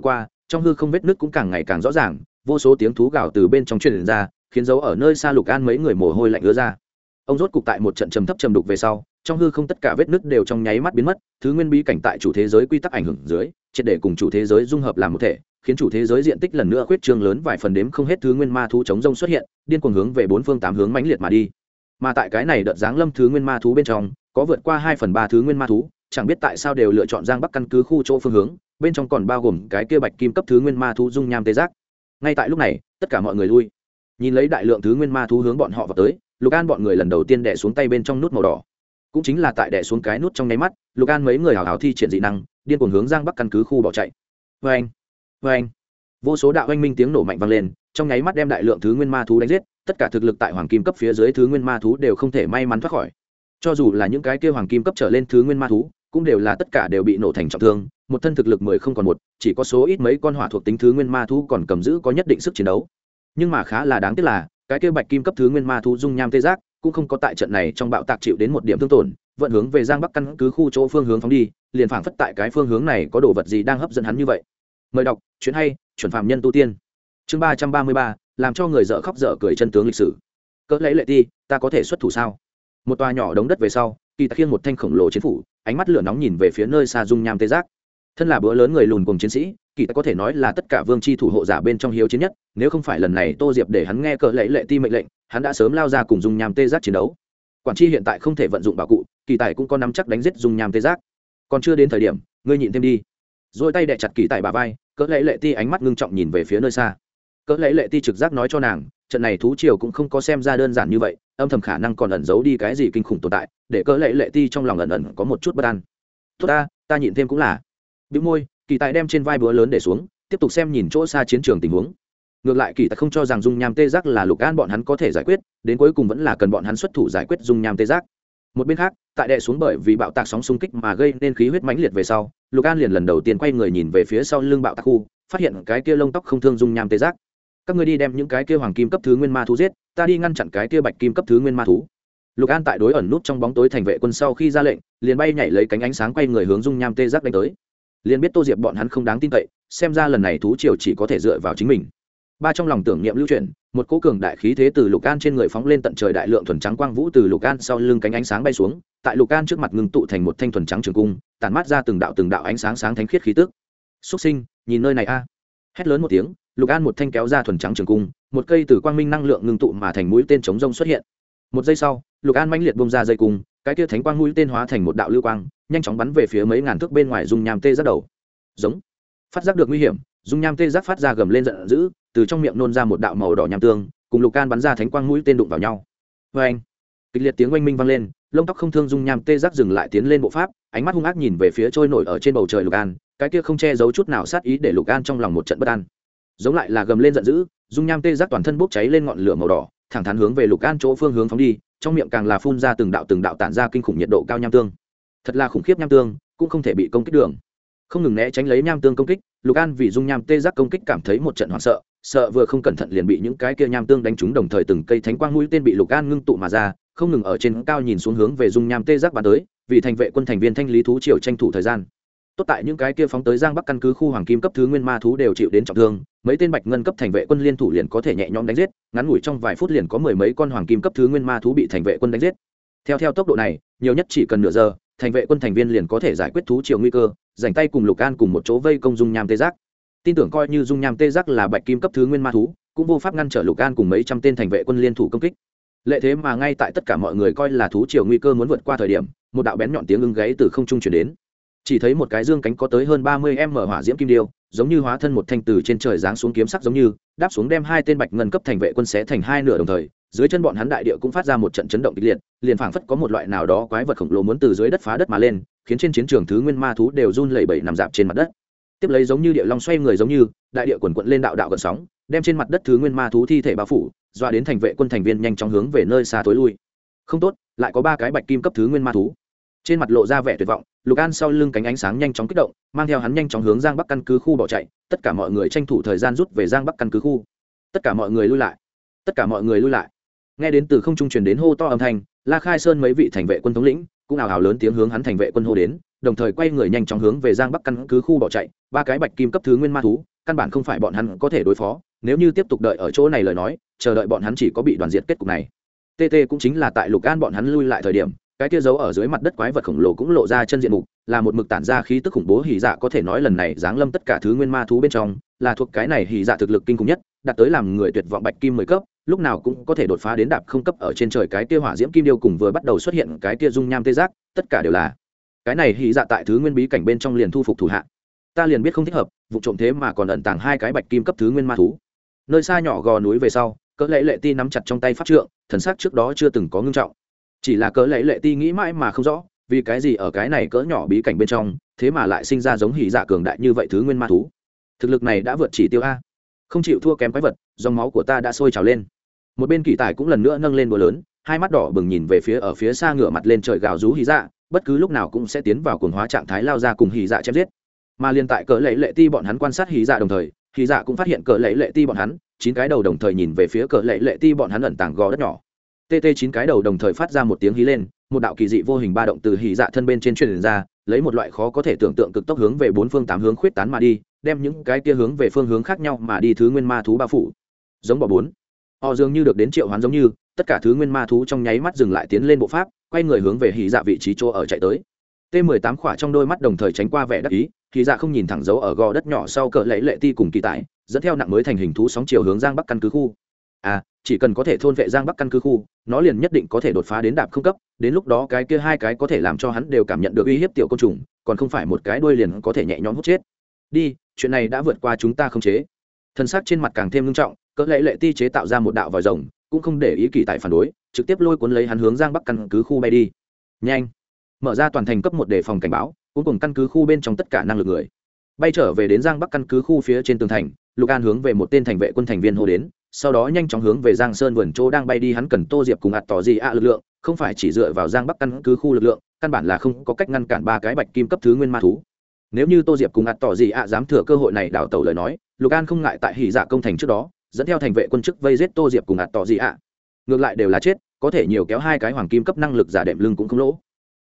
trong hư không vết nứt cũng càng ngày càng rõ ràng, vô số tiếng thú gào từ bên trong truyền ra, khiến dấu ở nơi xa Lục An mấy người mồ hôi lạnh ứa ra. Ông rốt cục tại một trận trầm thấp trầm đục về sau, trong hư không tất cả vết nứt đều trong nháy mắt biến mất, thứ nguyên bí cảnh tại chủ thế giới quy tắc ảnh hưởng dưới, triệt để cùng chủ thế giới dung hợp làm một thể, khiến chủ thế giới diện tích lần nữa khuyết trương lớn vài phần, đếm không hết thứ nguyên ma thú chống rông xuất hiện, điên cuồng hướng về bốn phương tám hướng mãnh liệt mà đi. Mà tại cái này đợt giáng lâm thứ nguyên ma thú bên trong, có vượt qua 2/3 thứ nguyên ma thú, chẳng biết tại sao đều lựa chọn Giang Bắc căn cứ khu chỗ phương hướng, bên trong còn bao gồm cái kia bạch kim cấp thứ nguyên ma thú dung nham tê giác. Ngay tại lúc này, tất cả mọi người lui. Nhìn lấy đại lượng thứ nguyên ma thú hướng bọn họ vào tới, Lục An bọn người lần đầu tiên đè xuống tay bên trong nút màu đỏ. Cũng chính là tại đè xuống cái nút trong nháy mắt, Lục An mấy người hào hào thi triển dị năng, điên cuồng hướng Giang Bắc căn cứ khu bỏ chạy. Oeng, oeng. Vô số đạo oanh minh tiếng nổ mạnh vang lên, trong nháy mắt đem đại lượng thứ nguyên ma thú đánh giết, tất cả thực lực tại hoàng kim cấp phía dưới thứ nguyên ma thú đều không thể may mắn thoát khỏi. Cho dù là những cái kia hoàng kim cấp trở lên thứ nguyên ma thú, cũng đều là tất cả đều bị nổ thành trọng thương, một thân thực lực 10 không còn một, chỉ có số ít mấy con hỏa thuộc tính thứ nguyên ma thú còn cầm giữ có nhất định sức chiến đấu. Nhưng mà khá là đáng tiếc là, cái kia bạch kim cấp thứ nguyên ma thú dung nham tê giác cũng không có tại trận này trong bạo tạc chịu đến một điểm thương tổn, vận hướng về Giang Bắc căn cứ khu chỗ phương hướng phóng đi, liền phảng phất tại cái phương hướng này có đồ vật gì đang hấp dẫn hắn như vậy. Mời đọc, chuyện hay, chuẩn phàm nhân tu tiên. Chương 333, làm cho người dở khóc dở cười chân tướng lịch sử. Cỡ lấy lệ ti, ta có thể xuất thủ sao? Một tòa nhỏ đống đất về sau, Kỳ Tạc khiêng một thanh khổng lồ chiến phủ, ánh mắt lửa nóng nhìn về phía nơi xa dung nham tê giác. Thân là bữa lớn người lùn cùng chiến sĩ, Kỳ Tạc có thể nói là tất cả vương chi thủ hộ giả bên trong hiếu chiến nhất, nếu không phải lần này Tô Diệp để hắn nghe cỡ lấy lệ ti mệnh lệnh, hắn đã sớm lao ra cùng dung nham tê giác chiến đấu. Quản chi hiện tại không thể vận dụng bảo cụ, Kỳ Tài cũng có nắm chắc đánh giết dung nham tê giác. Còn chưa đến thời điểm, ngươi nhịn thêm đi. Rồi tay đè chặt Kỳ Tài bả vai, cỡ lấy lệ ti ánh mắt ngưng trọng nhìn về phía nơi xa. Cỡ lấy lệ ti trực giác nói cho nàng, trận này thú triều cũng không có xem ra đơn giản như vậy, âm thầm khả năng còn ẩn giấu đi cái gì kinh khủng tồn tại, để cỡ lấy lệ ti trong lòng ẩn ẩn có một chút bất an. Tốt ta nhịn thêm cũng là. Bĩu môi, Kỳ Tài đem trên vai búa lớn để xuống, tiếp tục xem nhìn chỗ xa chiến trường tình huống. Ngược lại Kỳ Tài không cho rằng dung nham tê giác là Lục An bọn hắn có thể giải quyết, đến cuối cùng vẫn là cần bọn hắn xuất thủ giải quyết dung nham tê giác. Một bên khác, tại đè xuống bởi vì bạo tạc sóng xung kích mà gây nên khí huyết mãnh liệt về sau, Lục An liền lần đầu tiên quay người nhìn về phía sau lưng bạo tạc khu, phát hiện cái kia lông tóc không thương dung nham tê giác. Các ngươi đi đem những cái kia hoàng kim cấp thứ nguyên ma thú giết, ta đi ngăn chặn cái kia bạch kim cấp thứ nguyên ma thú. Lục An tại đối ẩn nút trong bóng tối thành vệ quân sau khi ra lệnh, liền bay nhảy lấy cánh ánh sáng quay người hướng dung nham tê giác đánh tới. Liền biết Tô Diệp bọn hắn không đáng tin cậy, xem ra lần này thú triều chỉ có thể dựa vào chính mình. Ba trong lòng tưởng niệm lưu chuyển, một cỗ cường đại khí thế từ Lục An trên người phóng lên tận trời, đại lượng thuần trắng quang vũ từ Lục An sau lưng cánh ánh sáng bay xuống, tại Lục An trước mặt ngưng tụ thành một thanh thuần trắng trường cung, tản mát ra từng đạo ánh sáng sáng thánh khiết khí tức. Súc sinh, nhìn nơi này a! Hét lớn một tiếng, Lục An một thanh kéo ra thuần trắng trường cung, một cây từ quang minh năng lượng ngưng tụ mà thành mũi tên chống rông xuất hiện. Một giây sau, Lục An mãnh liệt bung ra dây cung, cái kia thánh quang mũi tên hóa thành một đạo lưu quang, nhanh chóng bắn về phía mấy ngàn thước bên ngoài dung nham tê giác đầu. Giống. Phát giác được nguy hiểm, dung nham tê giác phát ra gầm lên giận dữ, từ trong miệng nôn ra một đạo màu đỏ nham tương, cùng Lục An bắn ra thánh quang mũi tên đụng vào nhau. Oeng! Kịch liệt tiếng oanh minh vang lên, lông tóc không thương dung nham tê giác dừng lại tiến lên bộ pháp, ánh mắt hung ác nhìn về phía trôi nổi ở trên bầu trời Lục An, cái kia không che giấu chút nào sát ý để Lục An trong lòng một trận bất an. Giống lại là gầm lên giận dữ, dung nham tê giác toàn thân bốc cháy lên ngọn lửa màu đỏ, thẳng thắn hướng về Lục An chỗ phương hướng phóng đi, trong miệng càng là phun ra từng đạo tản ra kinh khủng nhiệt độ cao nham tương. Thật là khủng khiếp nham tương, cũng không thể bị công kích đường. Không ngừng né tránh lấy nham tương công kích, Lục An vì dung nham tê giác công kích cảm thấy một trận hoảng sợ, sợ vừa không cẩn thận liền bị những cái kia nham tương đánh trúng, đồng thời từng cây thánh quang mũi tên bị Lục An ngưng tụ mà ra, không ngừng ở trên cao nhìn xuống hướng về dung nham tê giác bắn tới, vì thành vệ quân thành viên thanh lý thú triều tranh thủ thời gian. Tốt tại những cái kia phóng tới Giang Bắc căn cứ khu hoàng kim cấp thứ nguyên ma thú đều chịu đến trọng thương, mấy tên bạch ngân cấp thành vệ quân liên thủ liền có thể nhẹ nhõm đánh giết, ngắn ngủi trong vài phút liền có mười mấy con hoàng kim cấp thứ nguyên ma thú bị thành vệ quân đánh giết. Theo tốc độ này, nhiều nhất chỉ cần nửa giờ, thành vệ quân thành viên liền có thể giải quyết thú triều nguy cơ, dành tay cùng Lục An cùng một chỗ vây công dung nham tê giác. Tin tưởng coi như dung nham tê giác là bạch kim cấp thứ nguyên ma thú, cũng vô pháp ngăn trở Lục An cùng mấy trăm tên thành vệ quân liên thủ công kích. Lệ thế mà ngay tại tất cả mọi người coi là thú triều nguy cơ muốn vượt qua thời điểm, một đạo bén nhọn tiếng ưng gáy từ không trung truyền đến. Chỉ thấy một cái dương cánh có tới hơn 30m hỏa diễm kim điêu, giống như hóa thân một thanh từ trên trời giáng xuống kiếm sắc, giống như đáp xuống đem hai tên bạch ngân cấp thành vệ quân xé thành hai nửa, đồng thời dưới chân bọn hắn đại địa cũng phát ra một trận chấn động kịch liệt, liền phảng phất có một loại nào đó quái vật khổng lồ muốn từ dưới đất phá đất mà lên, khiến trên chiến trường thứ nguyên ma thú đều run lẩy bẩy nằm dạp trên mặt đất. Tiếp lấy giống như địa long xoay người, giống như đại địa quần quật lên đạo gợn sóng, đem trên mặt đất thứ nguyên ma thú thi thể bao phủ, dọa đến thành vệ quân thành viên nhanh chóng hướng về nơi xa tối lui. Không tốt, lại có ba cái bạch kim cấp thứ nguyên ma thú. Trên mặt lộ ra vẻ tuyệt vọng, Lục An sau lưng cánh ánh sáng nhanh chóng kích động, mang theo hắn nhanh chóng hướng Giang Bắc căn cứ khu bỏ chạy, tất cả mọi người tranh thủ thời gian rút về Giang Bắc căn cứ khu. Tất cả mọi người lui lại, tất cả mọi người lui lại. Nghe đến từ không trung truyền đến hô to âm thanh, La Khai Sơn mấy vị thành vệ quân thống lĩnh cũng ào ào lớn tiếng hướng hắn thành vệ quân hô đến, đồng thời quay người nhanh chóng hướng về Giang Bắc căn cứ khu bỏ chạy. Ba cái bạch kim cấp thứ nguyên ma thú căn bản không phải bọn hắn có thể đối phó, nếu như tiếp tục đợi ở chỗ này lời nói, chờ đợi bọn hắn chỉ có bị đoàn diệt kết cục này. TT cũng chính là tại Lục An bọn hắn lui lại thời điểm, cái kia giấu ở dưới mặt đất quái vật khổng lồ cũng lộ ra chân diện mục, là một mực tản ra khí tức khủng bố hỉ dạ, có thể nói lần này giáng lâm tất cả thứ nguyên ma thú bên trong, là thuộc cái này hỉ dạ thực lực kinh khủng nhất, đạt tới làm người tuyệt vọng bạch kim 10 cấp, lúc nào cũng có thể đột phá đến đạp không cấp ở trên trời. Cái kia hỏa diễm kim điêu cùng vừa bắt đầu xuất hiện cái kia dung nham tê giác, tất cả đều là cái này hỉ dạ tại thứ nguyên bí cảnh bên trong liền thu phục thủ hạ. Ta liền biết không thích hợp, vụ trộm thế mà còn ẩn tàng hai cái bạch kim cấp thứ nguyên ma thú. Nơi xa nhỏ gò núi về sau, Cỡ Lệ Lệ Ti nắm chặt trong tay pháp trượng, thần sắc trước đó chưa từng có ngưng trọng. Chỉ là Cỡ Lệ Lệ Ti nghĩ mãi mà không rõ, vì cái gì ở cái này cỡ nhỏ bí cảnh bên trong, thế mà lại sinh ra giống hỉ dạ cường đại như vậy thứ nguyên ma thú. Thực lực này đã vượt chỉ tiêu a. Không chịu thua kém quái vật, dòng máu của ta đã sôi trào lên. Một bên Kỳ Tài cũng lần nữa nâng lên búa lớn, hai mắt đỏ bừng nhìn về phía ở phía xa ngửa mặt lên trời gào rú hỉ dạ, bất cứ lúc nào cũng sẽ tiến vào cuồng hóa trạng thái lao ra cùng hỉ dạ chém giết. Mà liên tại Cỡ Lệ Lệ Ti bọn hắn quan sát hỉ dạ đồng thời, hỉ dạ cũng phát hiện Cỡ Lệ Lệ Ti bọn hắn, 9 cái đầu đồng thời nhìn về phía Cỡ Lệ Lệ Ti bọn hắn ẩn tàng gò đất nhỏ. TT 9 cái đầu đồng thời phát ra một tiếng hí lên, một đạo kỳ dị vô hình ba động từ hỉ dạ thân bên trên truyền ra, lấy một loại khó có thể tưởng tượng cực tốc hướng về bốn phương tám hướng khuyết tán mà đi, đem những cái kia hướng về phương hướng khác nhau mà đi thứ nguyên ma thú bao phủ. Giống bọ bốn, họ dường như được đến triệu hoán giống như, tất cả thứ nguyên ma thú trong nháy mắt dừng lại tiến lên bộ pháp, quay người hướng về hỉ dạ vị trí chỗ ở chạy tới. T18 khỏa trong đôi mắt đồng thời tránh qua vẻ đắc ý, hỉ dạ không nhìn thẳng dấu ở gò đất nhỏ sau Cỡ Lệ Lệ Ti cùng Kỳ Tài, dẫn theo nặng mới thành hình thú sóng chiều hướng Giang Bắc căn cứ khu. Chỉ cần có thể thôn vệ Giang Bắc căn cứ khu, nó liền nhất định có thể đột phá đến đạp không cấp, đến lúc đó cái kia hai cái có thể làm cho hắn đều cảm nhận được uy hiếp tiểu côn trùng, còn không phải một cái đuôi liền có thể nhẹ nhõm hút chết. Đi, chuyện này đã vượt qua chúng ta khống chế. Thân xác trên mặt càng thêm nghiêm trọng, Cỡ Lệ Lệ Ti chế tạo ra một đạo vòi rồng, cũng không để ý Kỳ Tài phản đối, trực tiếp lôi cuốn lấy hắn hướng Giang Bắc căn cứ khu bay đi. Nhanh, mở ra toàn thành cấp 1 đề phòng cảnh báo, cuối cùng căn cứ khu bên trong tất cả năng lực người. Bay trở về đến Giang Bắc căn cứ khu phía trên tường thành, Lục An hướng về một tên thành vệ quân thành viên hô đến, sau đó nhanh chóng hướng về Giang Sơn vườn chỗ đang bay đi. Hắn cần Tô Diệp cùng ạt tỏ gì lực lượng, không phải chỉ dựa vào Giang Bắc căn cứ khu lực lượng, căn bản là không có cách ngăn cản ba cái bạch kim cấp thứ nguyên ma thú. Nếu như Tô Diệp cùng ạt tỏ gì dám thừa cơ hội này đảo tẩu lời nói, Lục An không ngại tại hỉ dạ công thành trước đó, dẫn theo thành vệ quân chức vây giết Tô Diệp cùng ạt tỏ gì ngược lại đều là chết, có thể nhiều kéo hai cái hoàng kim cấp năng lực giả đệm lưng cũng không lỗ.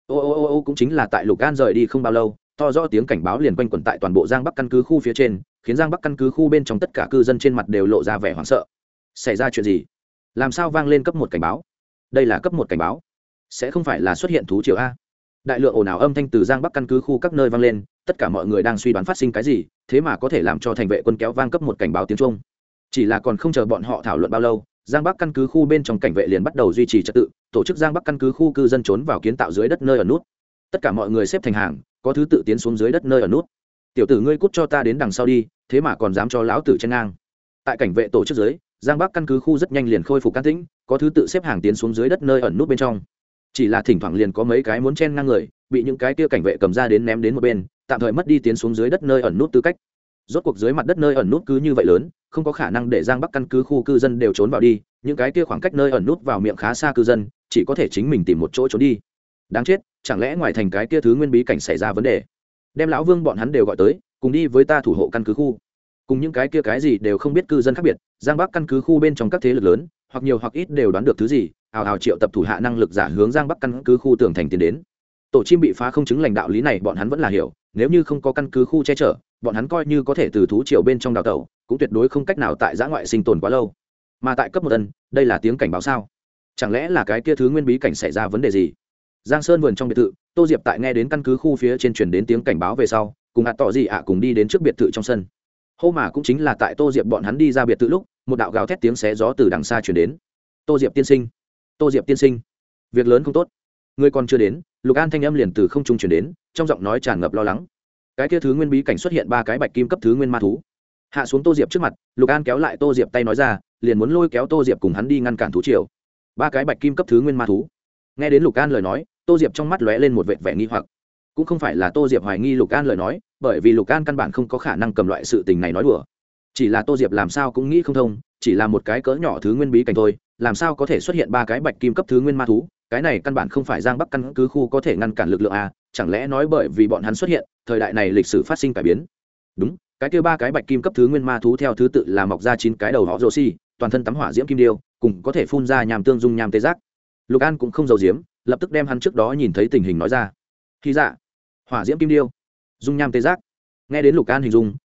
Cũng chính là tại Lục An rời đi không bao lâu, to rõ tiếng cảnh báo liền quanh quẩn tại toàn bộ Giang Bắc căn cứ khu phía trên, khiến Giang Bắc căn cứ khu bên trong tất cả cư dân trên mặt đều lộ ra vẻ hoảng sợ. Xảy ra chuyện gì? Làm sao vang lên cấp 1 cảnh báo? Đây là cấp 1 cảnh báo, sẽ không phải là xuất hiện thú triều a? Đại lượng ồn ào âm thanh từ Giang Bắc căn cứ khu các nơi vang lên, tất cả mọi người đang suy đoán phát sinh cái gì, thế mà có thể làm cho thành vệ quân kéo vang cấp 1 cảnh báo tiếng chuông. Chỉ là còn không chờ bọn họ thảo luận bao lâu, Giang Bắc căn cứ khu bên trong cảnh vệ liền bắt đầu duy trì trật tự, tổ chức Giang Bắc căn cứ khu cư dân trốn vào kiến tạo dưới đất nơi ở nút. Tất cả mọi người xếp thành hàng, có thứ tự tiến xuống dưới đất nơi ở nút. Tiểu tử ngươi cút cho ta đến đằng sau đi, thế mà còn dám cho lão tử chen ngang. Tại cảnh vệ tổ chức dưới, Giang Bắc căn cứ khu rất nhanh liền khôi phục can tĩnh, có thứ tự xếp hàng tiến xuống dưới đất nơi ẩn nút bên trong. Chỉ là thỉnh thoảng liền có mấy cái muốn chen ngang người, bị những cái kia cảnh vệ cầm ra đến ném đến một bên, tạm thời mất đi tiến xuống dưới đất nơi ẩn nút tư cách. Rốt cuộc dưới mặt đất nơi ẩn nút cứ như vậy lớn, không có khả năng để Giang Bắc căn cứ khu cư dân đều trốn vào đi, những cái kia khoảng cách nơi ẩn nút vào miệng khá xa cư dân, chỉ có thể chính mình tìm một chỗ trốn đi. Đáng chết, chẳng lẽ ngoài thành cái kia thứ nguyên bí cảnh xảy ra vấn đề? Đem lão Vương bọn hắn đều gọi tới, cùng đi với ta thủ hộ căn cứ khu. Cùng những cái kia cái gì đều không biết cư dân khác biệt, Giang Bắc căn cứ khu bên trong các thế lực lớn, hoặc nhiều hoặc ít đều đoán được thứ gì, hào hào triệu tập thủ hạ năng lực giả hướng Giang Bắc căn cứ khu tường thành tiến đến. Tổ chim bị phá không chứng lãnh đạo lý này bọn hắn vẫn là hiểu, nếu như không có căn cứ khu che chở, bọn hắn coi như có thể từ thú triều bên trong đào tẩu, cũng tuyệt đối không cách nào tại giã ngoại sinh tồn quá lâu. Mà tại cấp 1 ân, đây là tiếng cảnh báo sao? Chẳng lẽ là cái kia thứ nguyên bí cảnh xảy ra vấn đề gì? Giang Sơn vườn trong biệt thự, Tô Diệp tại nghe đến căn cứ khu phía trên truyền đến tiếng cảnh báo về sau, cùng ạt tỏ gì cùng đi đến trước biệt thự trong sân. Hô mà cũng chính là tại Tô Diệp bọn hắn đi ra biệt thự lúc, một đạo gào thét tiếng xé gió từ đằng xa truyền đến. Tô Diệp tiên sinh, Tô Diệp tiên sinh, việc lớn không tốt. Ngươi còn chưa đến, Lục An thanh âm liền từ không trung truyền đến, trong giọng nói tràn ngập lo lắng. Cái kia thứ nguyên bí cảnh xuất hiện 3 cái bạch kim cấp thứ nguyên ma thú. Hạ xuống Tô Diệp trước mặt, Lục An kéo lại Tô Diệp tay nói ra, liền muốn lôi kéo Tô Diệp cùng hắn đi ngăn cản thú triều. 3 cái bạch kim cấp thứ nguyên ma thú. Nghe đến Lục An lời nói, Tô Diệp trong mắt lóe lên một vệt vẻ nghi hoặc. Cũng không phải là Tô Diệp hoài nghi Lục An lời nói, bởi vì Lục An căn bản không có khả năng cầm loại sự tình này nói đùa. Chỉ là Tô Diệp làm sao cũng nghĩ không thông, chỉ là một cái cỡ nhỏ thứ nguyên bí cảnh thôi, làm sao có thể xuất hiện 3 cái bạch kim cấp thứ nguyên ma thú, cái này căn bản không phải Giang Bắc căn cứ khu có thể ngăn cản lực lượng a, chẳng lẽ nói bởi vì bọn hắn xuất hiện, thời đại này lịch sử phát sinh cải biến. Đúng, cái kia 3 cái bạch kim cấp thứ nguyên ma thú theo thứ tự là mọc ra 9 cái đầu họ rồ xi, toàn thân tắm hỏa diễm kim điêu, cùng có thể phun ra nhàm tương dung nham tê giác. Lục An cũng không giấu giếm, lập tức đem hắn trước đó nhìn thấy tình hình nói ra. Khi dạ, hỏa diễm kim điêu, dung nham tê giác. Nghe đến Lục An hình dung,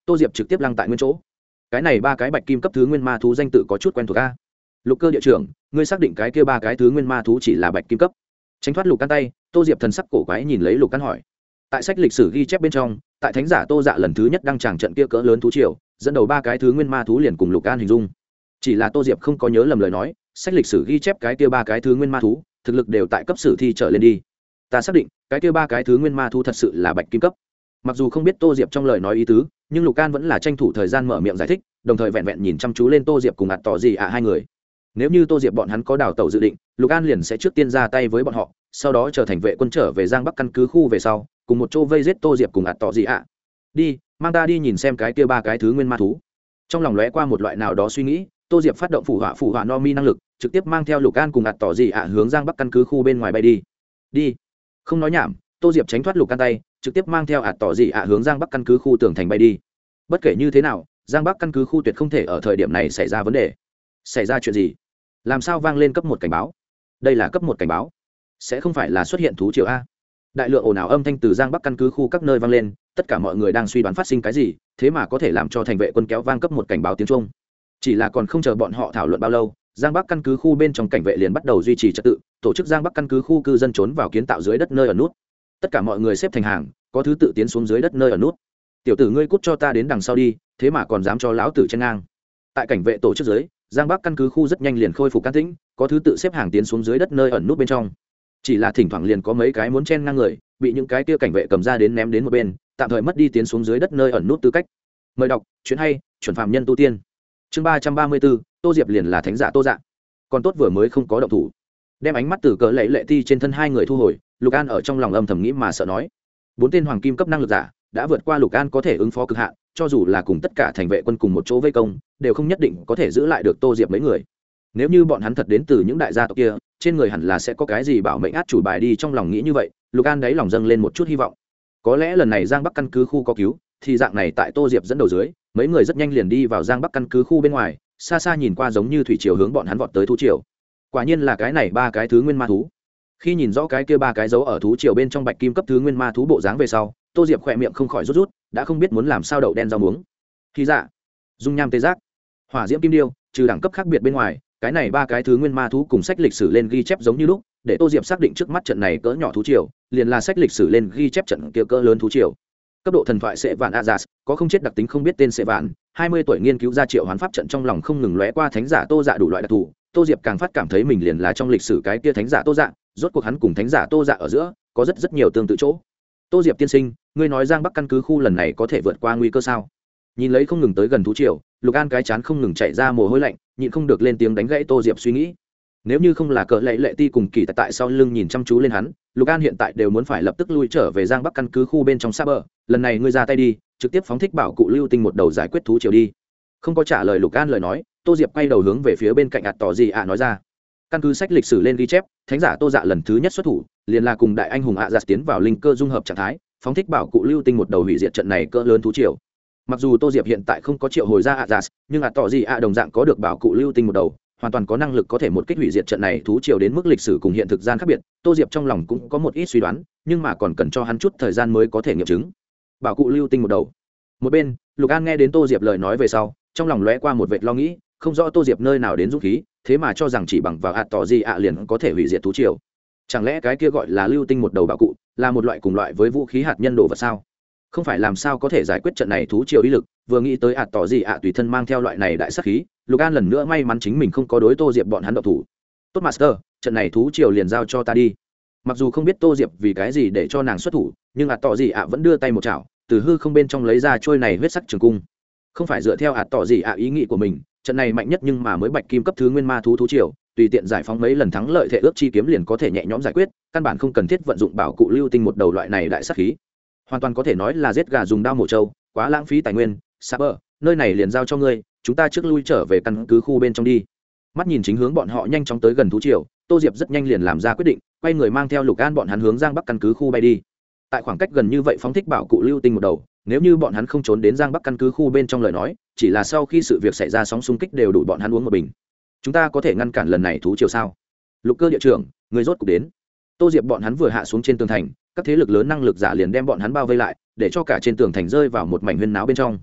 tô diệp trực tiếp lăng tại nguyên chỗ. Cái này ba cái bạch kim cấp thứ nguyên ma thú danh tự có chút quen thuộc a. Lục Cơ địa trưởng, ngươi xác định cái kia ba cái thứ nguyên ma thú chỉ là bạch kim cấp? Tránh thoát Lục Can tay, tô diệp thần sắc cổ quái nhìn lấy Lục Can hỏi. Tại sách lịch sử ghi chép bên trong, tại thánh giả Tô Dạ lần thứ nhất đăng tràng trận kia cỡ lớn thú triều, dẫn đầu ba cái thứ nguyên ma thú liền cùng Lục Can hình dung. Chỉ là tô diệp không có nhớ lầm lời nói, sách lịch sử ghi chép cái kia ba cái thứ nguyên ma thú thực lực đều tại cấp sử thi trở lên đi. Ta xác định cái kia ba cái thứ nguyên ma thú thật sự là bạch kim cấp. Mặc dù không biết tô diệp trong lời nói ý tứ, nhưng Lục Can vẫn là tranh thủ thời gian mở miệng giải thích, đồng thời vẹn vẹn nhìn chăm chú lên tô diệp cùng ạt tỏ gì hai người. Nếu như tô diệp bọn hắn có đào tẩu dự định, Lục An liền sẽ trước tiên ra tay với bọn họ, sau đó chờ thành vệ quân trở về Giang Bắc căn cứ khu về sau, cùng một chỗ vây giết tô diệp cùng ạt tỏ gì đi, mang ta đi nhìn xem cái kia ba cái thứ nguyên ma thú. Trong lòng lóe qua một loại nào đó suy nghĩ, tô diệp phát động phủ họa no mi năng lực, trực tiếp mang theo Lục An cùng ạt tỏ gì hướng Giang Bắc căn cứ khu bên ngoài bay đi. Không nói nhảm, tô diệp tránh thoát Lục An tay, trực tiếp mang theo ạt tỏ gì hướng Giang Bắc căn cứ khu tường thành bay đi. Bất kể như thế nào, Giang Bắc căn cứ khu tuyệt không thể ở thời điểm này xảy ra vấn đề. Xảy ra chuyện gì? Làm sao vang lên cấp một cảnh báo? Đây là cấp một cảnh báo, sẽ không phải là xuất hiện thú triều a? Đại lượng ồn ào âm thanh từ Giang Bắc căn cứ khu các nơi vang lên, tất cả mọi người đang suy đoán phát sinh cái gì, thế mà có thể làm cho thành vệ quân kéo vang cấp một cảnh báo tiếng Trung. Chỉ là còn không chờ bọn họ thảo luận bao lâu, Giang Bắc căn cứ khu bên trong cảnh vệ liền bắt đầu duy trì trật tự, tổ chức Giang Bắc căn cứ khu cư dân trốn vào kiến tạo dưới đất nơi ở nút. Tất cả mọi người xếp thành hàng, có thứ tự tiến xuống dưới đất nơi ở nút. Tiểu tử ngươi cút cho ta đến đằng sau đi, thế mà còn dám cho lão tử chen ngang. Tại cảnh vệ tổ chức dưới, Giang Bắc căn cứ khu rất nhanh liền khôi phục can tĩnh, có thứ tự xếp hàng tiến xuống dưới đất nơi ẩn nút bên trong. Chỉ là thỉnh thoảng liền có mấy cái muốn chen ngang người, bị những cái kia cảnh vệ cầm ra đến ném đến một bên, tạm thời mất đi tiến xuống dưới đất nơi ẩn nút tư cách. Mời đọc, chuyện hay, chuẩn phạm nhân tu tiên. Chương 334, Tô Diệp liền là thánh giả Tô Dạ. Còn tốt vừa mới không có động thủ. Đem ánh mắt từ cỡ lệ ti trên thân hai người thu hồi, Lục An ở trong lòng âm thầm nghĩ mà sợ nói, bốn tên hoàng kim cấp năng lực giả đã vượt qua Lục An có thể ứng phó cực hạn, cho dù là cùng tất cả thành vệ quân cùng một chỗ vây công, đều không nhất định có thể giữ lại được Tô Diệp mấy người. Nếu như bọn hắn thật đến từ những đại gia tộc kia, trên người hẳn là sẽ có cái gì bảo mệnh át chủ bài đi, trong lòng nghĩ như vậy, Lục An đáy lòng dâng lên một chút hy vọng. Có lẽ lần này Giang Bắc căn cứ khu có cứu, thì dạng này tại Tô Diệp dẫn đầu dưới, mấy người rất nhanh liền đi vào Giang Bắc căn cứ khu bên ngoài, xa xa nhìn qua giống như thủy triều hướng bọn hắn vọt tới thú triều. Quả nhiên là cái này ba cái thứ nguyên ma thú. Khi nhìn rõ cái kia ba cái dấu ở thú triều bên trong bạch kim cấp thứ nguyên ma thú bộ dáng về sau, Tô Diệp khỏe miệng không khỏi rút, đã không biết muốn làm sao đậu đen rau muống. Khi dạ, dung nham tê giác, hỏa diễm kim điêu, trừ đẳng cấp khác biệt bên ngoài, cái này ba cái thứ nguyên ma thú cùng sách lịch sử lên ghi chép giống như lúc, để Tô Diệp xác định trước mắt trận này cỡ nhỏ thú triều, liền là sách lịch sử lên ghi chép trận kia cỡ lớn thú triều. Cấp độ thần thoại Sệ Vạn Azas, có không chết đặc tính không biết tên Sệ Vạn, 20 tuổi nghiên cứu ra triệu hoán pháp trận, trong lòng không ngừng lóe qua thánh giả Tô Dạ đủ loại đặc thù, Tô Diệp càng phát cảm thấy mình liền là trong lịch sử cái kia thánh giả Tô Dạ, rốt cuộc hắn cùng thánh giả Tô Dạ ở giữa có rất nhiều tương tự chỗ. Tô Diệp tiên sinh, ngươi nói Giang Bắc căn cứ khu lần này có thể vượt qua nguy cơ sao? Nhìn lấy không ngừng tới gần thú triều, Lục An cái chán không ngừng chạy ra mồ hôi lạnh, nhịn không được lên tiếng đánh gãy Tô Diệp suy nghĩ. Nếu như không là cỡ lệ ti cùng kỳ tại sau lưng nhìn chăm chú lên hắn, Lục An hiện tại đều muốn phải lập tức lui trở về Giang Bắc căn cứ khu bên trong xa bờ. Lần này ngươi ra tay đi, trực tiếp phóng thích bảo cụ lưu tinh một đầu giải quyết thú triều đi. Không có trả lời Lục An lời nói, Tô Diệp quay đầu hướng về phía bên cạnh ạt tỏ gì nói ra. Căn cứ sách lịch sử lên ghi chép, thánh giả Tô Dạ lần thứ nhất xuất thủ, liền là cùng đại anh hùng giặt tiến vào linh cơ dung hợp trạng thái, phóng thích bảo cụ lưu tinh một đầu hủy diệt trận này cỡ lớn thú triều. Mặc dù Tô Diệp hiện tại không có triệu hồi ra giặt, nhưng tỏ gì đồng dạng có được bảo cụ lưu tinh một đầu, hoàn toàn có năng lực có thể một kích hủy diệt trận này thú triều. Đến mức lịch sử cùng hiện thực gian khác biệt, Tô Diệp trong lòng cũng có một ít suy đoán, nhưng mà còn cần cho hắn chút thời gian mới có thể nghiệm chứng. Bảo cụ lưu tinh một đầu. Một bên, Lục An nghe đến Tô Diệp lời nói về sau, trong lòng lóe qua một vệt lo nghĩ, không rõ Tô Diệp nơi nào đến dũng khí, thế mà cho rằng chỉ bằng vào tỏ gì liền có thể hủy diệt thú triều. Chẳng lẽ cái kia gọi là lưu tinh một đầu bảo cụ là một loại cùng loại với vũ khí hạt nhân đồ vật sao? Không phải làm sao có thể giải quyết trận này thú triều uy lực, vừa nghĩ tới tỏ gì tùy thân mang theo loại này đại sát khí, Lục An lần nữa may mắn chính mình không có đối Tô Diệp bọn hắn động thủ. Tốt master, trận này thú triều liền giao cho ta đi. Mặc dù không biết Tô Diệp vì cái gì để cho nàng xuất thủ, nhưng tỏ gì vẫn đưa tay một chảo, từ hư không bên trong lấy ra trôi này huyết sắc trường cung. Không phải dựa theo tỏ gì ý nghĩ của mình, trận này mạnh nhất nhưng mà mới bạch kim cấp thứ nguyên ma thú thú triều, tùy tiện giải phóng mấy lần thắng lợi thể ước chi kiếm liền có thể nhẹ nhõm giải quyết, căn bản không cần thiết vận dụng bảo cụ lưu tinh một đầu loại này đại sát khí. Hoàn toàn có thể nói là giết gà dùng dao mổ trâu, quá lãng phí tài nguyên. Saber, nơi này liền giao cho ngươi, chúng ta trước lui trở về căn cứ khu bên trong đi. Mắt nhìn chính hướng bọn họ nhanh chóng tới gần thú triều, Tô Diệp rất nhanh liền làm ra quyết định, quay người mang theo Lục An bọn hắn hướng Giang Bắc căn cứ khu bay đi. Tại khoảng cách gần như vậy phóng thích bảo cụ lưu tinh một đầu, nếu như bọn hắn không trốn đến Giang Bắc căn cứ khu bên trong lời nói, chỉ là sau khi sự việc xảy ra sóng xung kích đều đủ bọn hắn uống một bình. Chúng ta có thể ngăn cản lần này thú triều sao? Lục Cơ địa trưởng, người rốt cục đến. Tô Diệp bọn hắn vừa hạ xuống trên tường thành, các thế lực lớn năng lực giả liền đem bọn hắn bao vây lại, để cho cả trên tường thành rơi vào một mảnh huyên náo bên trong.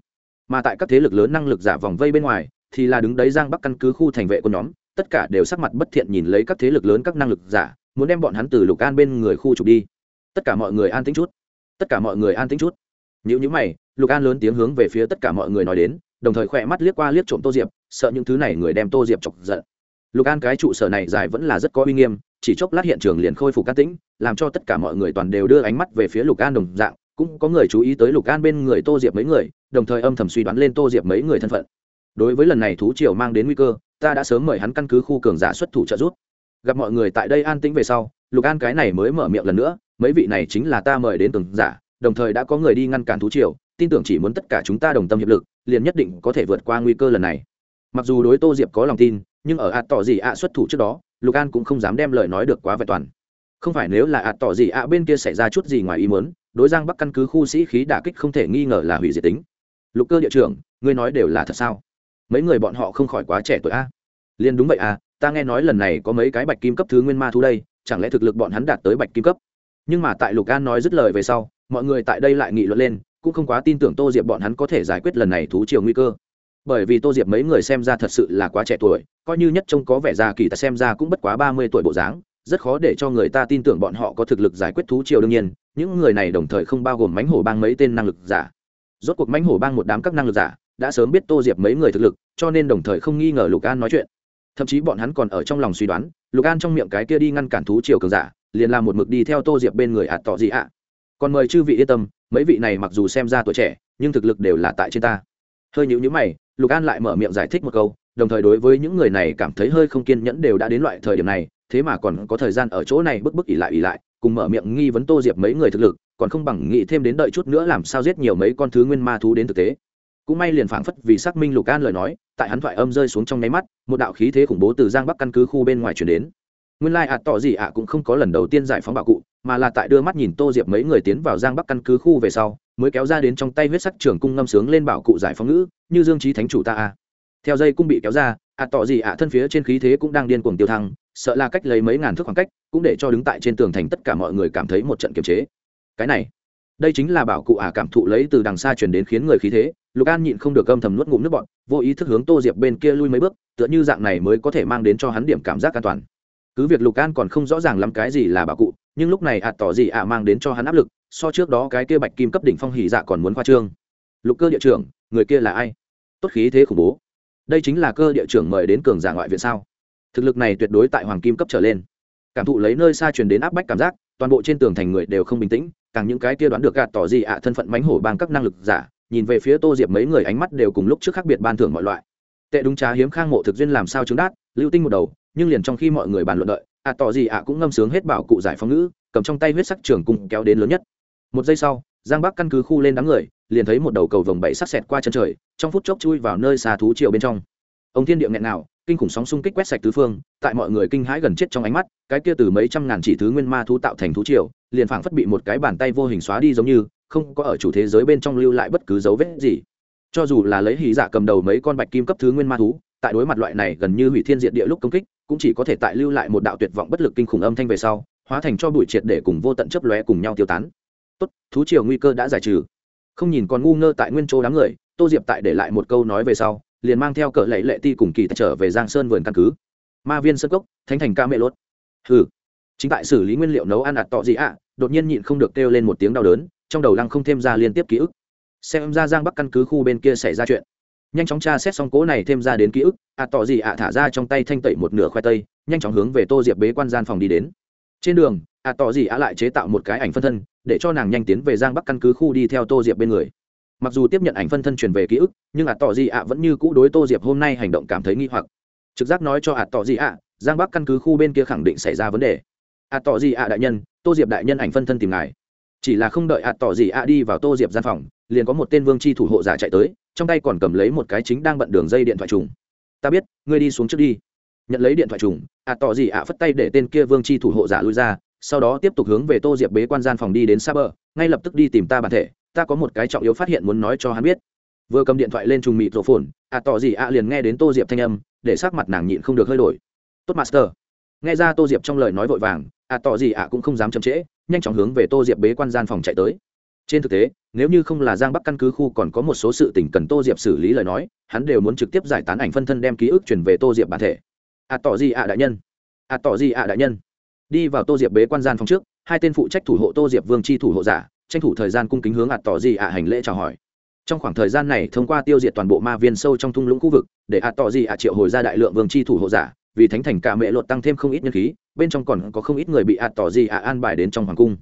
mà tại các thế lực lớn năng lực giả vòng vây bên ngoài thì là đứng đấy giang bắc căn cứ khu thành vệ của nhóm, tất cả đều sắc mặt bất thiện nhìn lấy các thế lực lớn các năng lực giả muốn đem bọn hắn từ Lục An bên người khu trục đi. Tất cả mọi người an tĩnh chút, tất cả mọi người an tĩnh chút. Nhíu mày, Lục An lớn tiếng hướng về phía tất cả mọi người nói đến, đồng thời khỏe mắt liếc qua liếc trộm Tô Diệp, sợ những thứ này người đem Tô Diệp chọc giận. Lục An cái trụ sở này dài vẫn là rất có uy nghiêm, chỉ chốc lát hiện trường liền khôi phục an tĩnh, làm cho tất cả mọi người toàn đều đưa ánh mắt về phía Lục An đồng dạng, cũng có người chú ý tới Lục An bên người Tô Diệp mấy người, đồng thời âm thầm suy đoán lên Tô Diệp mấy người thân phận. Đối với lần này thú triều mang đến nguy cơ, ta đã sớm mời hắn căn cứ khu cường giả xuất thủ trợ giúp. Gặp mọi người tại đây an tĩnh về sau, Lục An cái này mới mở miệng lần nữa, mấy vị này chính là ta mời đến cường giả, đồng thời đã có người đi ngăn cản thú triều, tin tưởng chỉ muốn tất cả chúng ta đồng tâm hiệp lực, liền nhất định có thể vượt qua nguy cơ lần này. Mặc dù đối Tô Diệp có lòng tin, nhưng ở tỏ gì xuất thủ trước đó, Lục An cũng không dám đem lời nói được quá vẹn toàn. Không phải nếu là tỏ gì bên kia xảy ra chút gì ngoài ý muốn, đối Giang Bắc căn cứ khu sĩ khí đả kích không thể nghi ngờ là hủy diệt tính. Lục Cơ địa trưởng, ngươi nói đều là thật sao? Mấy người bọn họ không khỏi quá trẻ tuổi a? Liên đúng vậy à, ta nghe nói lần này có mấy cái bạch kim cấp thứ nguyên ma thú đây, chẳng lẽ thực lực bọn hắn đạt tới bạch kim cấp? Nhưng mà tại Lục An nói dứt lời về sau, mọi người tại đây lại nghị luận lên, cũng không quá tin tưởng Tô Diệp bọn hắn có thể giải quyết lần này thú triều nguy cơ. Bởi vì Tô Diệp mấy người xem ra thật sự là quá trẻ tuổi, coi như nhất trông có vẻ già kỳ ta xem ra cũng bất quá 30 tuổi bộ dáng, rất khó để cho người ta tin tưởng bọn họ có thực lực giải quyết thú triều. Đương nhiên, những người này đồng thời không bao gồm mãnh hổ bang mấy tên năng lực giả. Rốt cuộc mãnh hổ bang một đám các năng lực giả đã sớm biết Tô Diệp mấy người thực lực, cho nên đồng thời không nghi ngờ Lục An nói chuyện. Thậm chí bọn hắn còn ở trong lòng suy đoán, Lục An trong miệng cái kia đi ngăn cản thú triều cường giả, liền làm một mực đi theo Tô Diệp bên người tỏ gì ạ. Còn mời chư vị yên tâm, mấy vị này mặc dù xem ra tuổi trẻ, nhưng thực lực đều là tại trên ta. Hơi nhíu mày, Lục An lại mở miệng giải thích một câu, đồng thời đối với những người này cảm thấy hơi không kiên nhẫn, đều đã đến loại thời điểm này, thế mà còn có thời gian ở chỗ này bức ỉ lại, cùng mở miệng nghi vấn Tô Diệp mấy người thực lực, còn không bằng nghĩ thêm đến đợi chút nữa làm sao giết nhiều mấy con thứ nguyên ma thú đến thực tế. Cũng may liền phảng phất vì xác minh Lục An lời nói, tại hắn thoại âm rơi xuống trong nháy mắt, một đạo khí thế khủng bố từ Giang Bắc căn cứ khu bên ngoài truyền đến. Nguyên lai tỏ gì cũng không có lần đầu tiên giải phóng bảo cụ, mà là tại đưa mắt nhìn Tô Diệp mấy người tiến vào Giang Bắc căn cứ khu về sau, mới kéo ra đến trong tay huyết sắc trường cung ngâm sướng lên bảo cụ giải phóng ngữ, như dương chí thánh chủ ta a. Theo dây cung bị kéo ra, tỏ gì thân phía trên khí thế cũng đang điên cuồng tiêu thăng, sợ là cách lấy mấy ngàn thước khoảng cách, cũng để cho đứng tại trên tường thành tất cả mọi người cảm thấy một trận kiềm chế. Cái này, đây chính là bảo cụ cảm thụ lấy từ đằng xa truyền đến khiến người khí thế. Lục An nhịn không được âm thầm nuốt ngụm nước bọt, vô ý thức hướng Tô Diệp bên kia lui mấy bước, tựa như dạng này mới có thể mang đến cho hắn điểm cảm giác an toàn. Cứ việc Lục An còn không rõ ràng lắm cái gì là bảo cụ, nhưng lúc này tỏ gì mang đến cho hắn áp lực, so trước đó cái kia bạch kim cấp đỉnh phong hỉ dạ còn muốn khoa trương. Lục Cơ địa trưởng, người kia là ai? Tốt khí thế khủng bố. Đây chính là Cơ địa trưởng mời đến cường giả ngoại viện sao? Thực lực này tuyệt đối tại hoàng kim cấp trở lên. Cảm thụ lấy nơi xa truyền đến áp bách cảm giác, toàn bộ trên tường thành người đều không bình tĩnh, càng những cái kia đoán được tỏ gì thân phận mãnh hổ bang các năng lực giả, nhìn về phía Tô Diệp mấy người ánh mắt đều cùng lúc trước khác biệt ban thưởng mọi loại. Tệ đúng trá hiếm khang mộ thực duyên làm sao chứng đát, lưu tinh một đầu, nhưng liền trong khi mọi người bàn luận đợi, tỏ gì cũng ngâm sướng hết bảo cụ giải phóng ngữ, cầm trong tay huyết sắc trường cung kéo đến lớn nhất. Một giây sau, Giang Bắc căn cứ khu lên đám người, liền thấy một đầu cầu vồng bảy sắc xẹt qua chân trời, trong phút chốc chui vào nơi xa thú triều bên trong. Ông thiên địa nghẹn nào, kinh khủng sóng xung kích quét sạch tứ phương, tại mọi người kinh hãi gần chết trong ánh mắt, cái kia từ mấy trăm ngàn chỉ thứ nguyên ma thú tạo thành thú triều, liền phảng phất bị một cái bàn tay vô hình xóa đi, giống như không có ở chủ thế giới bên trong lưu lại bất cứ dấu vết gì. Cho dù là lấy hí dạ cầm đầu mấy con bạch kim cấp thứ nguyên ma thú, tại đối mặt loại này gần như hủy thiên diệt địa lúc công kích, cũng chỉ có thể tại lưu lại một đạo tuyệt vọng bất lực kinh khủng âm thanh về sau, hóa thành cho bụi triệt để cùng vô tận chớp lóe cùng nhau tiêu tán. Tốt, thú triều nguy cơ đã giải trừ. Không nhìn còn ngu ngơ tại nguyên chỗ đám người, Tô Diệp tại để lại một câu nói về sau, liền mang theo cỡ lệ lệ ti cùng kỳ trở về Giang Sơn vườn căn cứ. Ma viên sơn cốc, thánh thành ca mẹ lốt. Hừ. Chính tại xử lý nguyên liệu nấu ăn tỏ gì đột nhiên nhịn không được kêu lên một tiếng đau đớn, trong đầu lăng không thêm ra liên tiếp ký ức. Xem ra Giang Bắc căn cứ khu bên kia xảy ra chuyện. Nhanh chóng tra xét xong cố này thêm ra đến ký ức, tỏ gì thả ra trong tay thanh tẩy một nửa khoai tây, nhanh chóng hướng về Tô Diệp bế quan gian phòng đi đến. Trên đường, tỏ gì lại chế tạo một cái ảnh phân thân, để cho nàng nhanh tiến về Giang Bắc căn cứ khu đi theo Tô Diệp bên người. Mặc dù tiếp nhận ảnh phân thân truyền về ký ức, nhưng tỏ gì vẫn như cũ đối Tô Diệp hôm nay hành động cảm thấy nghi hoặc. Trực giác nói cho tỏ gì Giang Bắc căn cứ khu bên kia khẳng định xảy ra vấn đề. Tỏ gì đại nhân, Tô Diệp đại nhân ảnh phân thân tìm ngài. Chỉ là không đợi tỏ gì đi vào Tô Diệp gian phòng, liền có một tên vương chi thủ hộ giả chạy tới, trong tay còn cầm lấy một cái chính đang bận đường dây điện thoại trùng. Ta biết, ngươi đi xuống trước đi. Nhận lấy điện thoại trùng, tỏ gì phất tay để tên kia vương chi thủ hộ giả lui ra, sau đó tiếp tục hướng về Tô Diệp bế quan gian phòng đi đến xa bờ, ngay lập tức đi tìm ta bản thể, ta có một cái trọng yếu phát hiện muốn nói cho hắn biết. Vừa cầm điện thoại lên trùng mịt rổ phồn, tỏ gì liền nghe đến Tô Diệp thanh âm, để sắc mặt nàng nhịn không được hơi đổi. Tốt master. Nghe ra Tô Diệp trong lời nói vội vàng, tỏ gì cũng không dám chậm trễ, nhanh chóng hướng về Tô Diệp bế quan gian phòng chạy tới. Trên thực tế, nếu như không là giang bắc căn cứ khu còn có một số sự tình cần tô diệp xử lý lời nói, hắn đều muốn trực tiếp giải tán ảnh phân thân đem ký ức chuyển về tô diệp bản thể. Tỏ gì đại nhân, tỏ gì đại nhân. Đi vào tô diệp bế quan gian phòng trước, hai tên phụ trách thủ hộ tô diệp vương chi thủ hộ giả tranh thủ thời gian cung kính hướng tỏ gì hành lễ chào hỏi. Trong khoảng thời gian này thông qua tiêu diệt toàn bộ ma viên sâu trong thung lũng khu vực, để tỏ gì triệu hồi ra đại lượng vương chi thủ hộ giả, vì thánh thành cả mẹ lột tăng thêm không ít nhân khí, bên trong còn có không ít người bị tỏ gì an bài đến trong hoàng cung.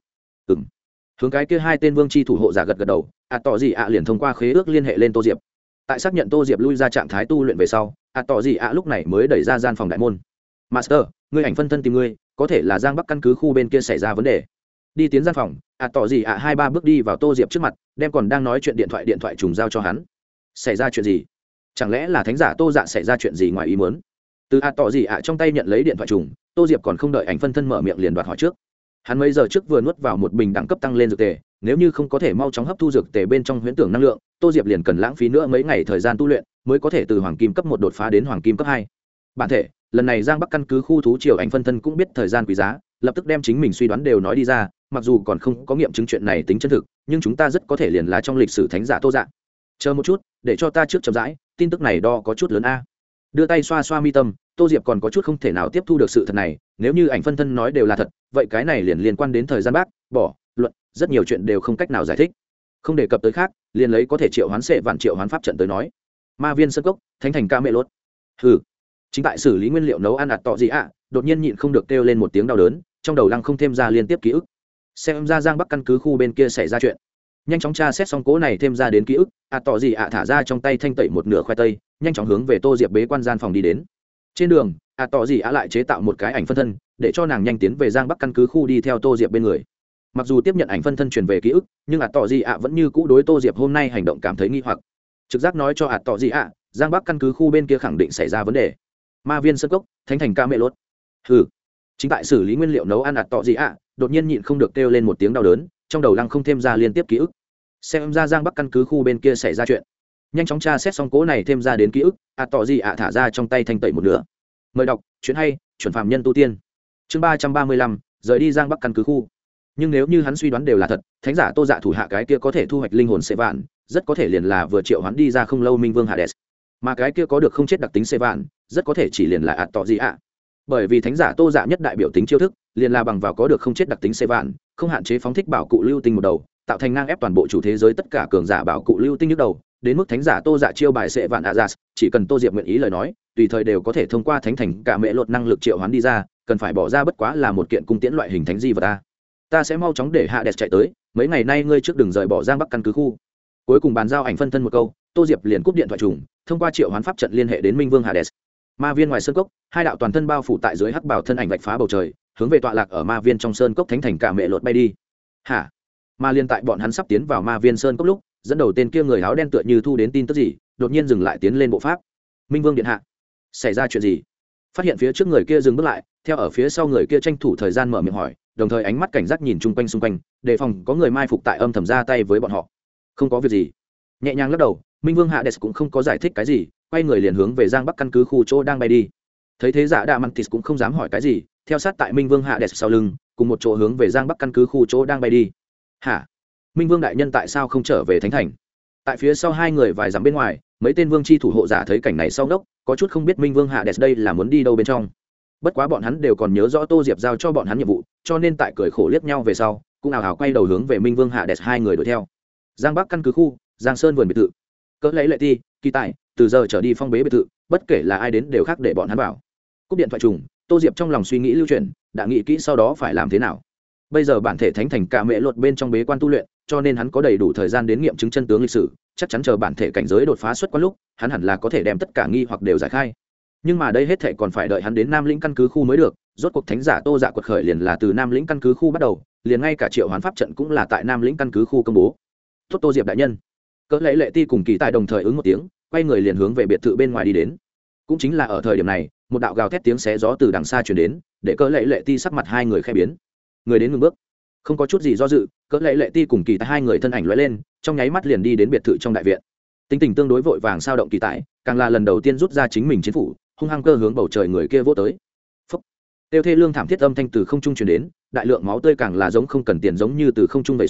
Hướng cái kia hai tên vương chi thủ hộ giả gật gật đầu, tỏ gì liền thông qua khế ước liên hệ lên tô diệp. Tại xác nhận tô diệp lui ra trạng thái tu luyện về sau, tỏ gì lúc này mới đẩy ra gian phòng đại môn. Master, ngươi ảnh phân thân tìm ngươi, có thể là giang bắc căn cứ khu bên kia xảy ra vấn đề. Đi tiến gian phòng, tỏ gì hai ba bước đi vào tô diệp trước mặt, đem còn đang nói chuyện điện thoại trùng giao cho hắn. Xảy ra chuyện gì? Chẳng lẽ là thánh giả tô dạ xảy ra chuyện gì ngoài ý muốn? Từ tỏ gì trong tay nhận lấy điện thoại trùng, tô diệp còn không đợi ảnh phân thân mở miệng liền đoạt hỏi trước. Hắn mấy giờ trước vừa nuốt vào một bình đẳng cấp tăng lên dược tề, nếu như không có thể mau chóng hấp thu dược tề bên trong huyễn tưởng năng lượng, tô diệp liền cần lãng phí nữa mấy ngày thời gian tu luyện mới có thể từ hoàng kim cấp 1 đột phá đến hoàng kim cấp 2. Bản thể, lần này giang bắc căn cứ khu thú triều ảnh phân thân cũng biết thời gian quý giá, lập tức đem chính mình suy đoán đều nói đi ra, mặc dù còn không có nghiệm chứng chuyện này tính chân thực, nhưng chúng ta rất có thể liền là trong lịch sử thánh giả tô dạ. Chờ một chút, để cho ta trước chậm rãi, tin tức này đo có chút lớn a. Đưa tay xoa xoa mi tâm, tô diệp còn có chút không thể nào tiếp thu được sự thật này, nếu như ảnh phân thân nói đều là thật, vậy cái này liền liên quan đến thời gian bác bỏ luận, rất nhiều chuyện đều không cách nào giải thích. Không đề cập tới khác, liền lấy có thể triệu hoán sệ vạn triệu hoán pháp trận tới nói. Ma viên sơn cốc, thánh thành ca mẹ lốt. Hừ. Chính tại xử lý nguyên liệu nấu ăn tỏ gì đột nhiên nhịn không được kêu lên một tiếng đau đớn, trong đầu lăng không thêm ra liên tiếp ký ức. Xem ra giang bắc căn cứ khu bên kia xảy ra chuyện. Nhanh chóng tra xét xong cố này thêm ra đến ký ức, tỏ gì thả ra trong tay thanh tẩy một nửa khoai tây, nhanh chóng hướng về tô diệp bế quan gian phòng đi đến. Trên đường, tỏ gì lại chế tạo một cái ảnh phân thân, để cho nàng nhanh tiến về giang bắc căn cứ khu đi theo tô diệp bên người. Mặc dù tiếp nhận ảnh phân thân truyền về ký ức, nhưng tỏ gì vẫn như cũ đối tô diệp hôm nay hành động cảm thấy nghi hoặc. Trực giác nói cho tỏ gì giang bắc căn cứ khu bên kia khẳng định xảy ra vấn đề. Ma viên sơn cốc, thánh thành ca mẹ lốt. Hừ. Chính tại xử lý nguyên liệu nấu ăn tỏ gì đột nhiên nhịn không được kêu lên một tiếng đau đớn, trong đầu lăng không thêm ra liên tiếp ký ức. Xem ra giang bắc căn cứ khu bên kia xảy ra chuyện. Nhanh chóng tra xét xong cố này thêm ra đến ký ức, tỏ gì thả ra trong tay thanh tẩy một nửa. Mời đọc chuyện hay, chuẩn phàm nhân tu tiên. Chương 335, rời đi giang bắc căn cứ khu. Nhưng nếu như hắn suy đoán đều là thật, thánh giả tô dạ thủ hạ cái kia có thể thu hoạch linh hồn xê vạn, rất có thể liền là vừa triệu hắn đi ra không lâu minh vương Hades. Mà cái kia có được không chết đặc tính xê vạn, rất có thể chỉ liền là tỏ gì bởi vì thánh giả tô dạ nhất đại biểu tính chiêu thức liền là bằng vào có được không chết đặc tính xê vạn, không hạn chế phóng thích bảo cụ lưu tinh một đầu, tạo thành ngang ép toàn bộ chủ thế giới tất cả cường giả bảo cụ lưu tinh nhức đầu, đến mức thánh giả tô dạ chiêu bài xê vạn Azaz, chỉ cần tô diệp nguyện ý lời nói, tùy thời đều có thể thông qua thánh thành cả mẹ lột năng lực triệu hoán đi ra, cần phải bỏ ra bất quá là một kiện cung tiễn loại hình thánh di vật ta sẽ mau chóng để Hades chạy tới, mấy ngày nay ngươi trước đừng rời bỏ giang bắc căn cứ khu. Cuối cùng bàn giao ảnh phân thân một câu, tô diệp liền cúp điện thoại trùng, thông qua triệu hoán pháp trận liên hệ đến minh vương Hades. Ma viên ngoài sơn cốc, hai đạo toàn thân bao phủ tại dưới hắc bảo thân ảnh vạch phá bầu trời, hướng về tọa lạc ở ma viên trong sơn cốc thánh thành cả mẹ lột bay đi. Hả? Mà liên tại bọn hắn sắp tiến vào ma viên sơn cốc lúc, dẫn đầu tên kia người áo đen tựa như thu đến tin tức gì, đột nhiên dừng lại tiến lên bộ pháp. Minh vương điện hạ, xảy ra chuyện gì? Phát hiện phía trước người kia dừng bước lại, theo ở phía sau người kia tranh thủ thời gian mở miệng hỏi, đồng thời ánh mắt cảnh giác nhìn chung quanh xung quanh, đề phòng có người mai phục tại âm thầm ra tay với bọn họ. Không có việc gì. Nhẹ nhàng lắc đầu, minh vương Hades cũng không có giải thích cái gì, quay người liền hướng về giang bắc căn cứ khu chỗ đang bay đi. Thấy thế giả Damantis cũng không dám hỏi cái gì, theo sát tại minh vương Hades sau lưng, cùng một chỗ hướng về giang bắc căn cứ khu chỗ đang bay đi. Hả? Minh vương đại nhân tại sao không trở về thánh thành? Tại phía sau hai người vài dặm bên ngoài, mấy tên vương chi thủ hộ giả thấy cảnh này sau đốc, có chút không biết minh vương Hades đây là muốn đi đâu bên trong. Bất quá bọn hắn đều còn nhớ rõ tô diệp giao cho bọn hắn nhiệm vụ, cho nên tại cười khổ liếc nhau về sau, cũng ảo ảo quay đầu hướng về minh vương Hades hai người đuổi theo. Giang bắc căn cứ khu, giang sơn vườn biệt thự. Cỡ lấy lệ ti kỳ tài, từ giờ trở đi phong bế biệt thự, bất kể là ai đến đều khác để bọn hắn bảo. Cúp điện thoại trùng, tô diệp trong lòng suy nghĩ lưu chuyển, đã nghĩ kỹ sau đó phải làm thế nào. Bây giờ bản thể thánh thành cả mẹ lột bên trong bế quan tu luyện, cho nên hắn có đầy đủ thời gian đến nghiệm chứng chân tướng lịch sử, chắc chắn chờ bản thể cảnh giới đột phá xuất quan lúc, hắn hẳn là có thể đem tất cả nghi hoặc đều giải khai. Nhưng mà đây hết thảy còn phải đợi hắn đến nam lĩnh căn cứ khu mới được, rốt cuộc thánh giả tô dạ quật khởi liền là từ nam lĩnh căn cứ khu bắt đầu, liền ngay cả triệu hoán pháp trận cũng là tại nam lĩnh căn cứ khu công bố. Tốt tô diệp đại nhân. Cỡ lấy lệ ti cùng kỳ tài đồng thời ứng một tiếng, quay người liền hướng về biệt thự bên ngoài đi đến. Cũng chính là ở thời điểm này, một đạo gào thét tiếng xé gió từ đằng xa truyền đến, để cỡ lấy lệ ti sắc mặt hai người khẽ biến. Người đến ngừng bước, không có chút gì do dự, cỡ lấy lệ ti cùng kỳ tài hai người thân ảnh lóe lên, trong nháy mắt liền đi đến biệt thự trong đại viện. Tính tình tương đối vội vàng sao động kỳ tài, càng là lần đầu tiên rút ra chính mình chiến phủ, hung hăng cơ hướng bầu trời người kia vỗ tới. Phốc. Tiêu thê lương thảm thiết âm thanh từ không trung truyền đến, đại lượng máu tươi càng là giống không cần tiền giống như từ không trung vẩy xuống,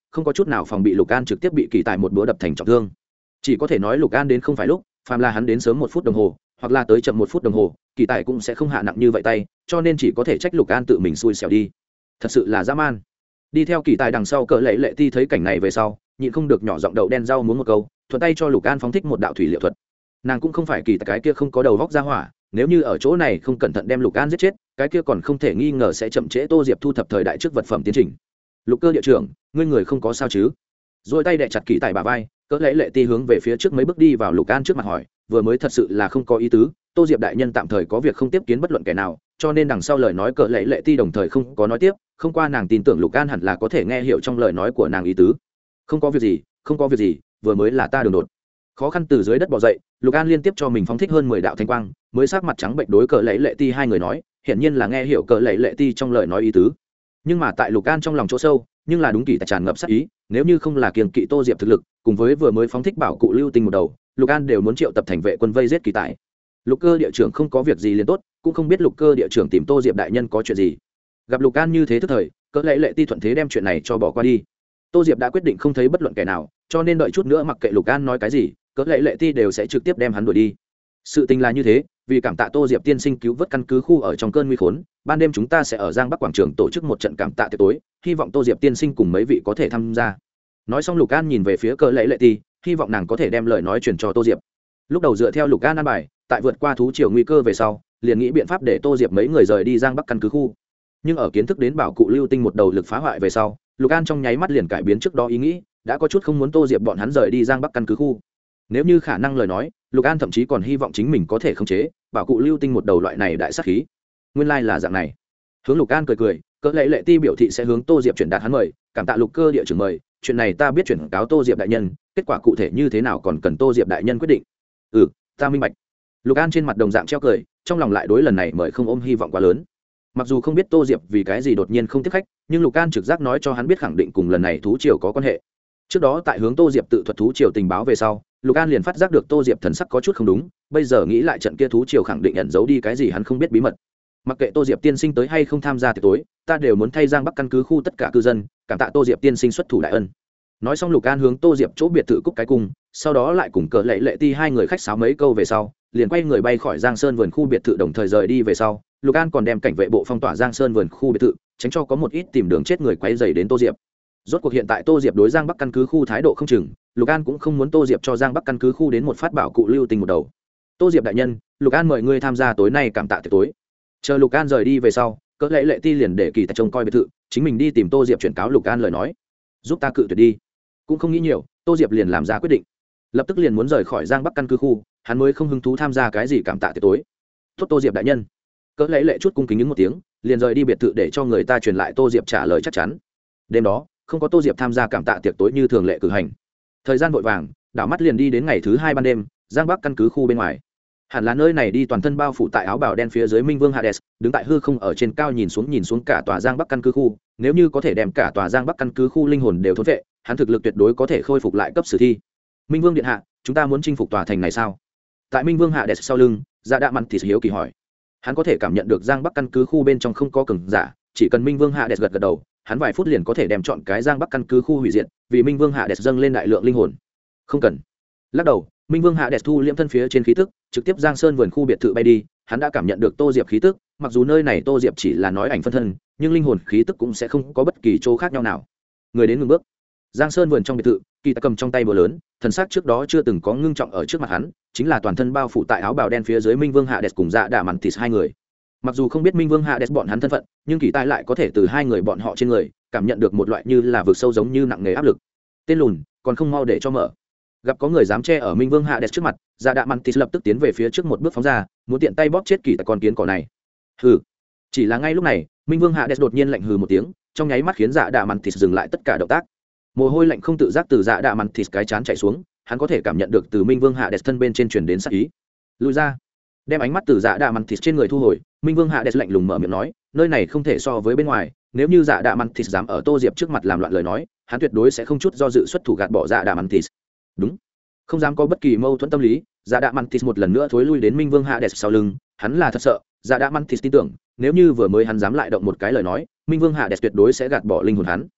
không có chút nào phòng bị Lục An trực tiếp bị kỳ tài một búa đập thành trọng thương. Chỉ có thể nói Lục An đến không phải lúc, phàm là hắn đến sớm 1 phút đồng hồ hoặc là tới chậm 1 phút đồng hồ, kỳ tài cũng sẽ không hạ nặng như vậy tay, cho nên chỉ có thể trách Lục An tự mình xui xẻo đi. Thật sự là dã man. Đi theo kỳ tài đằng sau Cỡ Lệ Lệ Ti thấy cảnh này về sau, nhịn không được nhỏ giọng đậu đen rau muốn một câu, thuận tay cho Lục An phóng thích một đạo thủy liệu thuật. Nàng cũng không phải kỳ tài cái kia không có đầu góc ra hỏa, nếu như ở chỗ này không cẩn thận đem Lục An giết chết, cái kia còn không thể nghi ngờ sẽ chậm trễ Tô Diệp thu thập thời đại trước vật phẩm tiến trình. Lục Cơ địa trưởng, ngươi người không có sao chứ? Rồi tay đè chặt kỳ tài bả vai, Cỡ Lệ Lệ Ti hướng về phía trước mấy bước đi vào Lục An trước mặt hỏi, vừa mới thật sự là không có ý tứ, Tô Diệp đại nhân tạm thời có việc không tiếp kiến bất luận kẻ nào, cho nên đằng sau lời nói Cỡ Lệ Lệ Ti đồng thời không có nói tiếp, không qua nàng tin tưởng Lục An hẳn là có thể nghe hiểu trong lời nói của nàng ý tứ. Không có việc gì, không có việc gì, vừa mới là ta đường đột. Khó khăn từ dưới đất bò dậy, Lục An liên tiếp cho mình phóng thích hơn 10 đạo thanh quang, mới sắc mặt trắng bệnh đối Cỡ Lệ Lệ Ti hai người nói, hiển nhiên là nghe hiểu Cỡ Lệ Lệ Ti trong lời nói ý tứ. Nhưng mà tại Lục An trong lòng chỗ sâu, nhưng là đúng kỳ tại tràn ngập sát ý, nếu như không là kiêng kỵ Tô Diệp thực lực, cùng với vừa mới phóng thích bảo cụ lưu tinh một đầu, Lục An đều muốn triệu tập thành vệ quân vây giết kỳ tại. Lục Cơ địa trưởng không có việc gì liền tốt, cũng không biết Lục Cơ địa trưởng tìm Tô Diệp đại nhân có chuyện gì. Gặp Lục An như thế tức thời, Cỡ Lệ Lệ Ti thuận thế đem chuyện này cho bỏ qua đi. Tô Diệp đã quyết định không thấy bất luận kẻ nào, cho nên đợi chút nữa mặc kệ Lục An nói cái gì, Cỡ Lệ Lệ Ti đều sẽ trực tiếp đem hắn đuổi đi. Sự tình là như thế, vì cảm tạ Tô Diệp tiên sinh cứu vớt căn cứ khu ở trong cơn nguy khốn, ban đêm chúng ta sẽ ở Giang Bắc quảng trường tổ chức một trận cảm tạ tiệc tối, hy vọng Tô Diệp tiên sinh cùng mấy vị có thể tham gia. Nói xong Lục An nhìn về phía Cỡ Lệ Lệ Ti, hy vọng nàng có thể đem lời nói truyền cho Tô Diệp. Lúc đầu dựa theo Lục An an bài, tại vượt qua thú triều nguy cơ về sau, liền nghĩ biện pháp để Tô Diệp mấy người rời đi Giang Bắc căn cứ khu. Nhưng ở kiến thức đến bảo cụ lưu tinh một đầu lực phá hoại về sau, Lục An trong nháy mắt liền cải biến trước đó ý nghĩ, đã có chút không muốn Tô Diệp bọn hắn rời đi Giang Bắc căn cứ khu. Nếu như khả năng lời nói, Lục An thậm chí còn hy vọng chính mình có thể khống chế bảo cụ lưu tinh một đầu loại này đại sát khí. Nguyên lai là dạng này. Hướng Lục An cười cười, Cỡ Lệ Lệ Ti biểu thị sẽ hướng Tô Diệp chuyển đạt hắn mời, cảm tạ Lục Cơ địa trưởng mời, chuyện này ta biết chuyển cáo Tô Diệp đại nhân, kết quả cụ thể như thế nào còn cần Tô Diệp đại nhân quyết định. Ừ, ta minh bạch. Lục An trên mặt đồng dạng treo cười, trong lòng lại đối lần này mời không ôm hy vọng quá lớn. Mặc dù không biết Tô Diệp vì cái gì đột nhiên không tiếp khách, nhưng Lục An trực giác nói cho hắn biết khẳng định cùng lần này thú triều có quan hệ. Trước đó tại hướng Tô Diệp tự thuật thú triều tình báo về sau, Lục An liền phát giác được Tô Diệp thần sắc có chút không đúng, bây giờ nghĩ lại trận kia thú triều khẳng định ẩn giấu đi cái gì hắn không biết bí mật. Mặc kệ Tô Diệp tiên sinh tới hay không tham gia tiệc tối, ta đều muốn thay Giang Bắc căn cứ khu tất cả cư dân, cảm tạ Tô Diệp tiên sinh xuất thủ đại ân. Nói xong Lục An hướng Tô Diệp chỗ biệt thự cúc cái cung, sau đó lại cùng Cỡ Lệ Lệ Ti hai người khách sáo mấy câu về sau, liền quay người bay khỏi Giang Sơn vườn khu biệt thự đồng thời rời đi về sau, Lục An còn đem cảnh vệ bộ phong tỏa Giang Sơn vườn khu biệt thự, tránh cho có một ít tìm đường chết người quấy rầy đến Tô Diệp. Rốt cuộc hiện tại Tô Diệp đối Giang Bắc căn cứ khu thái độ không chừng, Lục An cũng không muốn Tô Diệp cho Giang Bắc căn cứ khu đến một phát bảo cụ lưu tình một đầu. Tô Diệp đại nhân, Lục An mời ngươi tham gia tối nay cảm tạ tiệc tối. Chờ Lục An rời đi về sau, Cỡ Lệ Lệ Ti liền để kỳ tại trông coi biệt thự, chính mình đi tìm Tô Diệp chuyển cáo Lục An lời nói, giúp ta cự tuyệt đi. Cũng không nghĩ nhiều, Tô Diệp liền làm ra quyết định, lập tức liền muốn rời khỏi Giang Bắc căn cứ khu, hắn mới không hứng thú tham gia cái gì cảm tạ tiệc tối. Tốt Tô Diệp đại nhân. Cỡ Lệ Lệ chút cung kính những một tiếng, liền rời đi biệt thự để cho người ta truyền lại Tô Diệp trả lời chắc chắn. Đêm đó không có Tô Diệp tham gia cảm tạ tiệc tối như thường lệ cử hành. Thời gian vội vàng, đảo mắt liền đi đến ngày thứ 2 ban đêm, Giang Bắc căn cứ khu bên ngoài. Hẳn là nơi này đi toàn thân bao phủ tại áo bào đen phía dưới Minh Vương Hades, đứng tại hư không ở trên cao nhìn xuống cả tòa Giang Bắc căn cứ khu, nếu như có thể đem cả tòa Giang Bắc căn cứ khu linh hồn đều thôn vệ, hắn thực lực tuyệt đối có thể khôi phục lại cấp sử thi. Minh Vương điện hạ, chúng ta muốn chinh phục tòa thành này sao? Tại Minh Vương Hades sau lưng, Dạ Đạ Mặn thì hiếu kỳ hỏi. Hắn có thể cảm nhận được Giang Bắc căn cứ khu bên trong không có cường giả, chỉ cần Minh Vương Hades gật gật đầu, hắn vài phút liền có thể đem chọn cái Giang Bắc căn cứ khu hủy diệt, vì Minh Vương Hades dâng lên đại lượng linh hồn. Không cần. Lắc đầu, Minh Vương Hades thu liễm thân phía trên khí tức, trực tiếp Giang Sơn vườn khu biệt thự bay đi, hắn đã cảm nhận được Tô Diệp khí tức, mặc dù nơi này Tô Diệp chỉ là nói ảnh phân thân, nhưng linh hồn khí tức cũng sẽ không có bất kỳ chỗ khác nhau nào. Người đến ngừng bước. Giang Sơn vườn trong biệt thự, Kỳ Tài cầm trong tay búa lớn, thần sắc trước đó chưa từng có ngưng trọng ở trước mặt hắn, chính là toàn thân bao phủ tại áo bào đen phía dưới Minh Vương Hades cùng Dạ Đạ Mặn Thịt hai người. Mặc dù không biết Minh Vương Hades bọn hắn thân phận, nhưng Kỳ Tài lại có thể từ hai người bọn họ trên người cảm nhận được một loại như là vực sâu giống như nặng nề áp lực. Tên lùn, còn không mau để cho mở. Gặp có người dám che ở Minh Vương Hades trước mặt, Dạ Đạ Mặn Thịt lập tức tiến về phía trước một bước phóng ra, muốn tiện tay bóp chết Kỳ Tài con kiến cỏ này. Hừ. Chỉ là ngay lúc này, Minh Vương Hades đột nhiên lạnh hừ một tiếng, trong nháy mắt khiến Dạ Đạ Mặn Thịt dừng lại tất cả động tác. Mồ hôi lạnh không tự giác từ Dạ Đạ Mặn Thịt cái chán chảy xuống, hắn có thể cảm nhận được từ Minh Vương Hades thân bên trên truyền đến sát ý. Lùi ra. Đem ánh mắt từ Dạ Đạ Mặn Thịt trên người thu hồi, Minh Vương Hades lạnh lùng mở miệng nói, nơi này không thể so với bên ngoài, nếu như Dạ Đạ Mặn Thịt dám ở Tô Diệp trước mặt làm loạn lời nói, hắn tuyệt đối sẽ không chút do dự xuất thủ gạt bỏ Dạ Đạ Mặn Thịt. Đúng. Không dám có bất kỳ mâu thuẫn tâm lý, Dạ Đạ Mặn Thịt một lần nữa thối lui đến Minh Vương Hades sau lưng, hắn là thật sợ, Dạ Đạ Mặn Thịt tin tưởng, nếu như vừa mới hắn dám lại động một cái lời nói, Minh Vương Hades tuyệt đối sẽ gạt bỏ linh hồn hắn.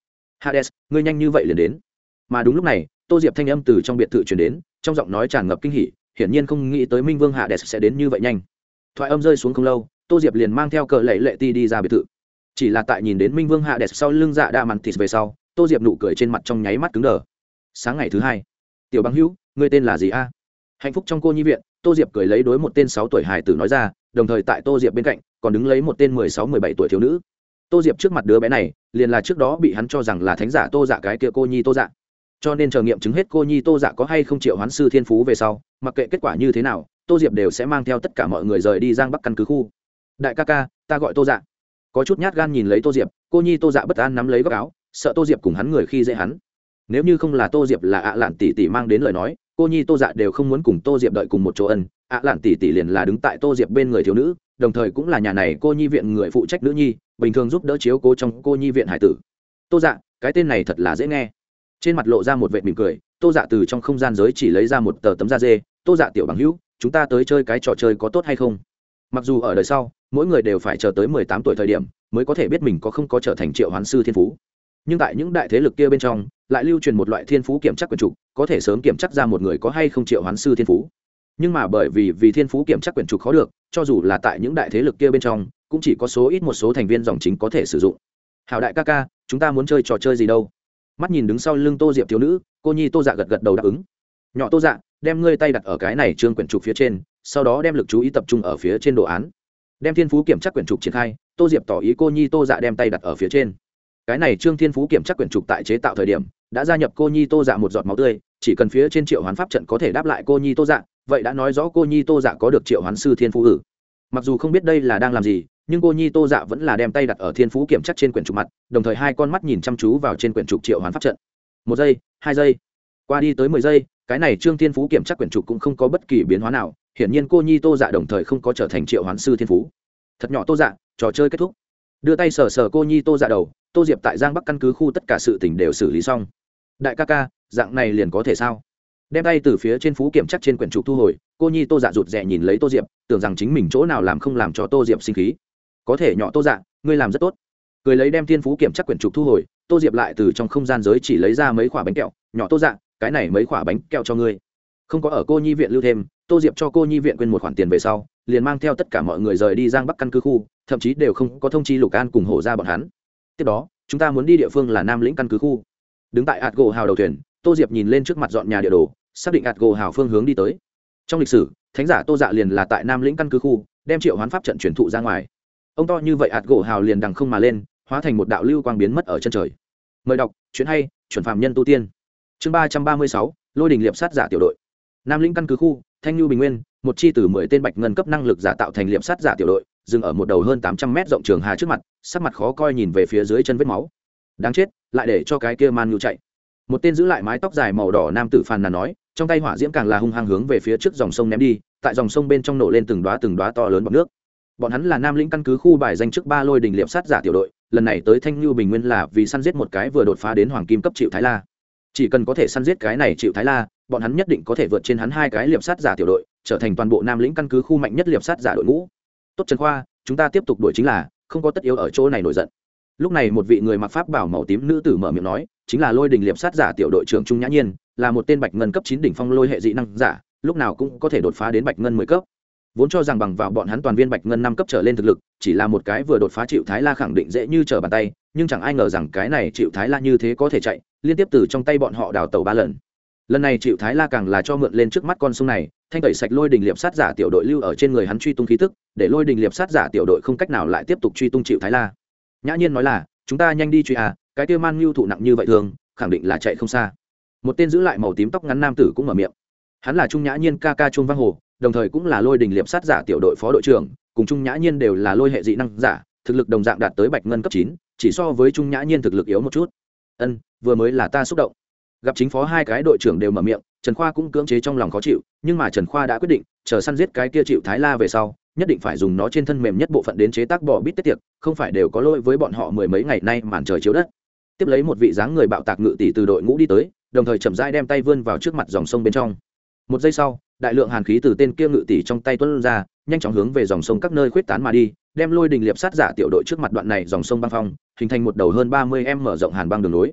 Hades, ngươi nhanh như vậy liền đến. Mà đúng lúc này, Tô Diệp thanh âm từ trong biệt thự truyền đến, trong giọng nói tràn ngập kinh hỉ, hiển nhiên không nghĩ tới Minh Vương Hades sẽ đến như vậy nhanh. Thoại âm rơi xuống không lâu, Tô Diệp liền mang theo cờ lệ lệ ti đi ra biệt thự. Chỉ là tại nhìn đến Minh Vương Hades sau lưng Dạ Đa Mạn Thịt về sau, Tô Diệp nụ cười trên mặt trong nháy mắt cứng đờ. Sáng ngày thứ hai, tiểu Băng Hữu, ngươi tên là gì a? Hạnh phúc trong cô nhi viện, Tô Diệp cười lấy đối một tên 6 tuổi hài tử nói ra, đồng thời tại Tô Diệp bên cạnh còn đứng lấy một tên 16-17 tuổi thiếu nữ. Tô Diệp trước mặt đứa bé này, liền là trước đó bị hắn cho rằng là thánh giả Tô Dạ cái kia cô nhi Tô Dạ. Cho nên chờ nghiệm chứng hết cô nhi Tô Dạ có hay không triệu hoán sư thiên phú về sau, mặc kệ kết quả như thế nào, Tô Diệp đều sẽ mang theo tất cả mọi người rời đi Giang Bắc căn cứ khu. Đại ca ca, ta gọi Tô Dạ. Có chút nhát gan nhìn lấy Tô Diệp, cô nhi Tô Dạ bất an nắm lấy góc áo, sợ Tô Diệp cùng hắn người khi dễ hắn. Nếu như không là Tô Diệp là Lạn tỷ tỷ mang đến lời nói, cô nhi Tô Dạ đều không muốn cùng Tô Diệp đợi cùng một chỗ ân. Lạn tỷ tỷ liền là đứng tại Tô Diệp bên người thiếu nữ, đồng thời cũng là nhà này cô nhi viện người phụ trách nữ nhi, bình thường giúp đỡ chiếu cố trong cô nhi viện hải tử. Tô Dạ, cái tên này thật là dễ nghe. Trên mặt lộ ra một vệt mỉm cười, Tô Dạ từ trong không gian giới chỉ lấy ra một tờ tấm da dê. Tô Dạ tiểu bằng hữu, chúng ta tới chơi cái trò chơi có tốt hay không? Mặc dù ở đời sau, mỗi người đều phải chờ tới 18 tuổi thời điểm mới có thể biết mình có không có trở thành triệu hoán sư thiên phú, nhưng tại những đại thế lực kia bên trong lại lưu truyền một loại thiên phú kiểm tra quyển trục, có thể sớm kiểm tra ra một người có hay không triệu hoán sư thiên phú. Nhưng mà bởi vì thiên phú kiểm tra quyển trục khó được, cho dù là tại những đại thế lực kia bên trong cũng chỉ có số ít một số thành viên dòng chính có thể sử dụng. Hảo đại ca ca, chúng ta muốn chơi trò chơi gì đâu? Mắt nhìn đứng sau lưng Tô Diệp thiếu nữ, cô nhi Tô Dạ gật gật đầu đáp ứng. Nhỏ Tô Dạ, đem ngươi tay đặt ở cái này trương quyển trục phía trên, sau đó đem lực chú ý tập trung ở phía trên đồ án, đem thiên phú kiểm tra quyển trục triển khai. Tô Diệp tỏ ý cô nhi Tô Dạ đem tay đặt ở phía trên. Cái này trương thiên phú kiểm tra quyển trục tại chế tạo thời điểm đã gia nhập cô nhi Tô Dạ một giọt máu tươi, chỉ cần phía trên triệu hoán pháp trận có thể đáp lại cô nhi Tô Dạ, vậy đã nói rõ cô nhi Tô Dạ có được triệu hoán sư thiên phú ử. Mặc dù không biết đây là đang làm gì, nhưng cô nhi Tô Dạ vẫn là đem tay đặt ở thiên phú kiểm tra trên quyển trục mặt, đồng thời hai con mắt nhìn chăm chú vào trên quyển trục triệu hoán pháp trận. 1 giây, 2 giây, qua đi tới 10 giây, cái này trương thiên phú kiểm tra quyển trục cũng không có bất kỳ biến hóa nào, hiển nhiên cô nhi Tô Dạ đồng thời không có trở thành triệu hoán sư thiên phú. Thật nhỏ Tô Dạ, trò chơi kết thúc. Đưa tay sờ sờ cô nhi Tô Dạ đầu, Tô Diệp tại Giang Bắc căn cứ khu tất cả sự tình đều xử lý xong. Đại ca ca, dạng này liền có thể sao? Đem tay từ phía trên phú kiểm chắc trên quyển trục thu hồi, cô nhi Tô Dạ rụt rè nhìn lấy Tô Diệp, tưởng rằng chính mình chỗ nào làm không làm cho Tô Diệp sinh khí. Có thể nhỏ Tô Dạ, ngươi làm rất tốt. Cười lấy đem thiên phú kiểm chắc quyển trục thu hồi, Tô Diệp lại từ trong không gian giới chỉ lấy ra mấy quả bánh kẹo. Nhỏ Tô Dạ, cái này mấy quả bánh kẹo cho ngươi. Không có ở cô nhi viện lưu thêm, Tô Diệp cho cô nhi viện quên một khoản tiền về sau, liền mang theo tất cả mọi người rời đi Giang Bắc căn cứ khu, thậm chí đều không có thông chi Lục An cùng Hổ ra bọn hắn. Tiếp đó, chúng ta muốn đi địa phương là Nam Lĩnh căn cứ khu. Đứng tại Atgo hào đầu thuyền, Tô Diệp nhìn lên trước mặt dọn nhà địa đồ, xác định Atgo hào phương hướng đi tới. Trong lịch sử, thánh giả Tô Dạ liền là tại Nam Lĩnh căn cứ khu đem triệu hoán pháp trận truyền thụ ra ngoài. Ông to như vậy Atgo hào liền đằng không mà lên, hóa thành một đạo lưu quang biến mất ở chân trời. Mời đọc, chuyện hay, chuẩn phàm nhân tu tiên. Chương 336, Lôi đình liệp sát giả tiểu đội. Nam Lĩnh căn cứ khu, Thanh Nhu Bình Nguyên, một chi từ 10 tên bạch ngân cấp năng lực giả tạo thành liệp sát giả tiểu đội, dừng ở một đầu hơn 800 mét rộng trường hà trước mặt, sắc mặt khó coi nhìn về phía dưới chân vết máu. Đáng chết, lại để cho cái kia man nhu chạy. Một tên giữ lại mái tóc dài màu đỏ nam tử phàn nàn nói, trong tay hỏa diễm càng là hung hăng hướng về phía trước dòng sông ném đi, tại dòng sông bên trong nổ lên từng đóa to lớn bọt nước. Bọn hắn là Nam Lĩnh căn cứ khu bài danh trước 3 lôi đình liệp sát giả tiểu đội, lần này tới Thanh Nhu Bình Nguyên là vì săn giết một cái vừa đột phá đến hoàng kim cấp Triệu Thái La. Chỉ cần có thể săn giết cái này Triệu Thái La, bọn hắn nhất định có thể vượt trên hắn 2 cái liệp sát giả tiểu đội, trở thành toàn bộ Nam Lĩnh căn cứ khu mạnh nhất liệp sát giả đội ngũ. Tốt Trần Khoa, chúng ta tiếp tục đuổi chính là, không có tất yếu ở chỗ này nổi giận. Lúc này một vị người mặc pháp bảo màu tím nữ tử mở miệng nói, chính là lôi đình liệp sát giả tiểu đội trưởng Trung Nhã Nhiên, là một tên bạch ngân cấp 9 đỉnh phong lôi hệ dị năng giả, lúc nào cũng có thể đột phá đến bạch ngân 10 cấp. Vốn cho rằng bằng vào bọn hắn toàn viên bạch ngân 5 cấp trở lên thực lực, chỉ là một cái vừa đột phá Triệu Thái La khẳng định dễ như trở bàn tay, nhưng chẳng ai ngờ rằng cái này Triệu Thái La như thế có thể chạy, liên tiếp từ trong tay bọn họ đào tẩu 3 lần. Lần này Triệu Thái La càng là cho mượn lên trước mắt con sông này, thanh tẩy sạch lôi đình liệp sát giả tiểu đội lưu ở trên người hắn truy tung khí tức, để lôi đình liệp sát giả tiểu đội không cách nào lại tiếp tục truy tung Triệu Thái La. Nhã Nhiên nói là, chúng ta nhanh đi truy à, cái kia man nhu thụ nặng như vậy thường, khẳng định là chạy không xa. Một tên giữ lại màu tím tóc ngắn nam tử cũng mở miệng. Hắn là Trung Nhã Nhiên ca ca Trung Văn Hồ, đồng thời cũng là lôi đình liệp sát giả tiểu đội phó đội trưởng, cùng Trung Nhã Nhiên đều là lôi hệ dị năng giả, thực lực đồng dạng đạt tới bạch ngân cấp 9, chỉ so với Trung Nhã Nhiên thực lực yếu một chút. Ân, vừa mới là ta xúc động. Gặp chính phó 2 cái đội trưởng đều mở miệng, Trần Khoa cũng cưỡng chế trong lòng khó chịu, nhưng mà Trần Khoa đã quyết định, chờ săn giết cái kia Triệu Thái La về sau, nhất định phải dùng nó trên thân mềm nhất bộ phận đến chế tác bò bít tết tiệc, không phải đều có lỗi với bọn họ mười mấy ngày nay màn trời chiếu đất. Tiếp lấy một vị dáng người bạo tạc ngự tỷ từ đội ngũ đi tới, đồng thời chậm rãi đem tay vươn vào trước mặt dòng sông bên trong. Một giây sau, đại lượng hàn khí từ tên kia ngự tỷ trong tay tuôn ra, nhanh chóng hướng về dòng sông các nơi khuếch tán mà đi, đem lôi đình liệp sát giả tiểu đội trước mặt đoạn này dòng sông băng phong, hình thành một đầu hơn 30m mở rộng hàn băng đường nối.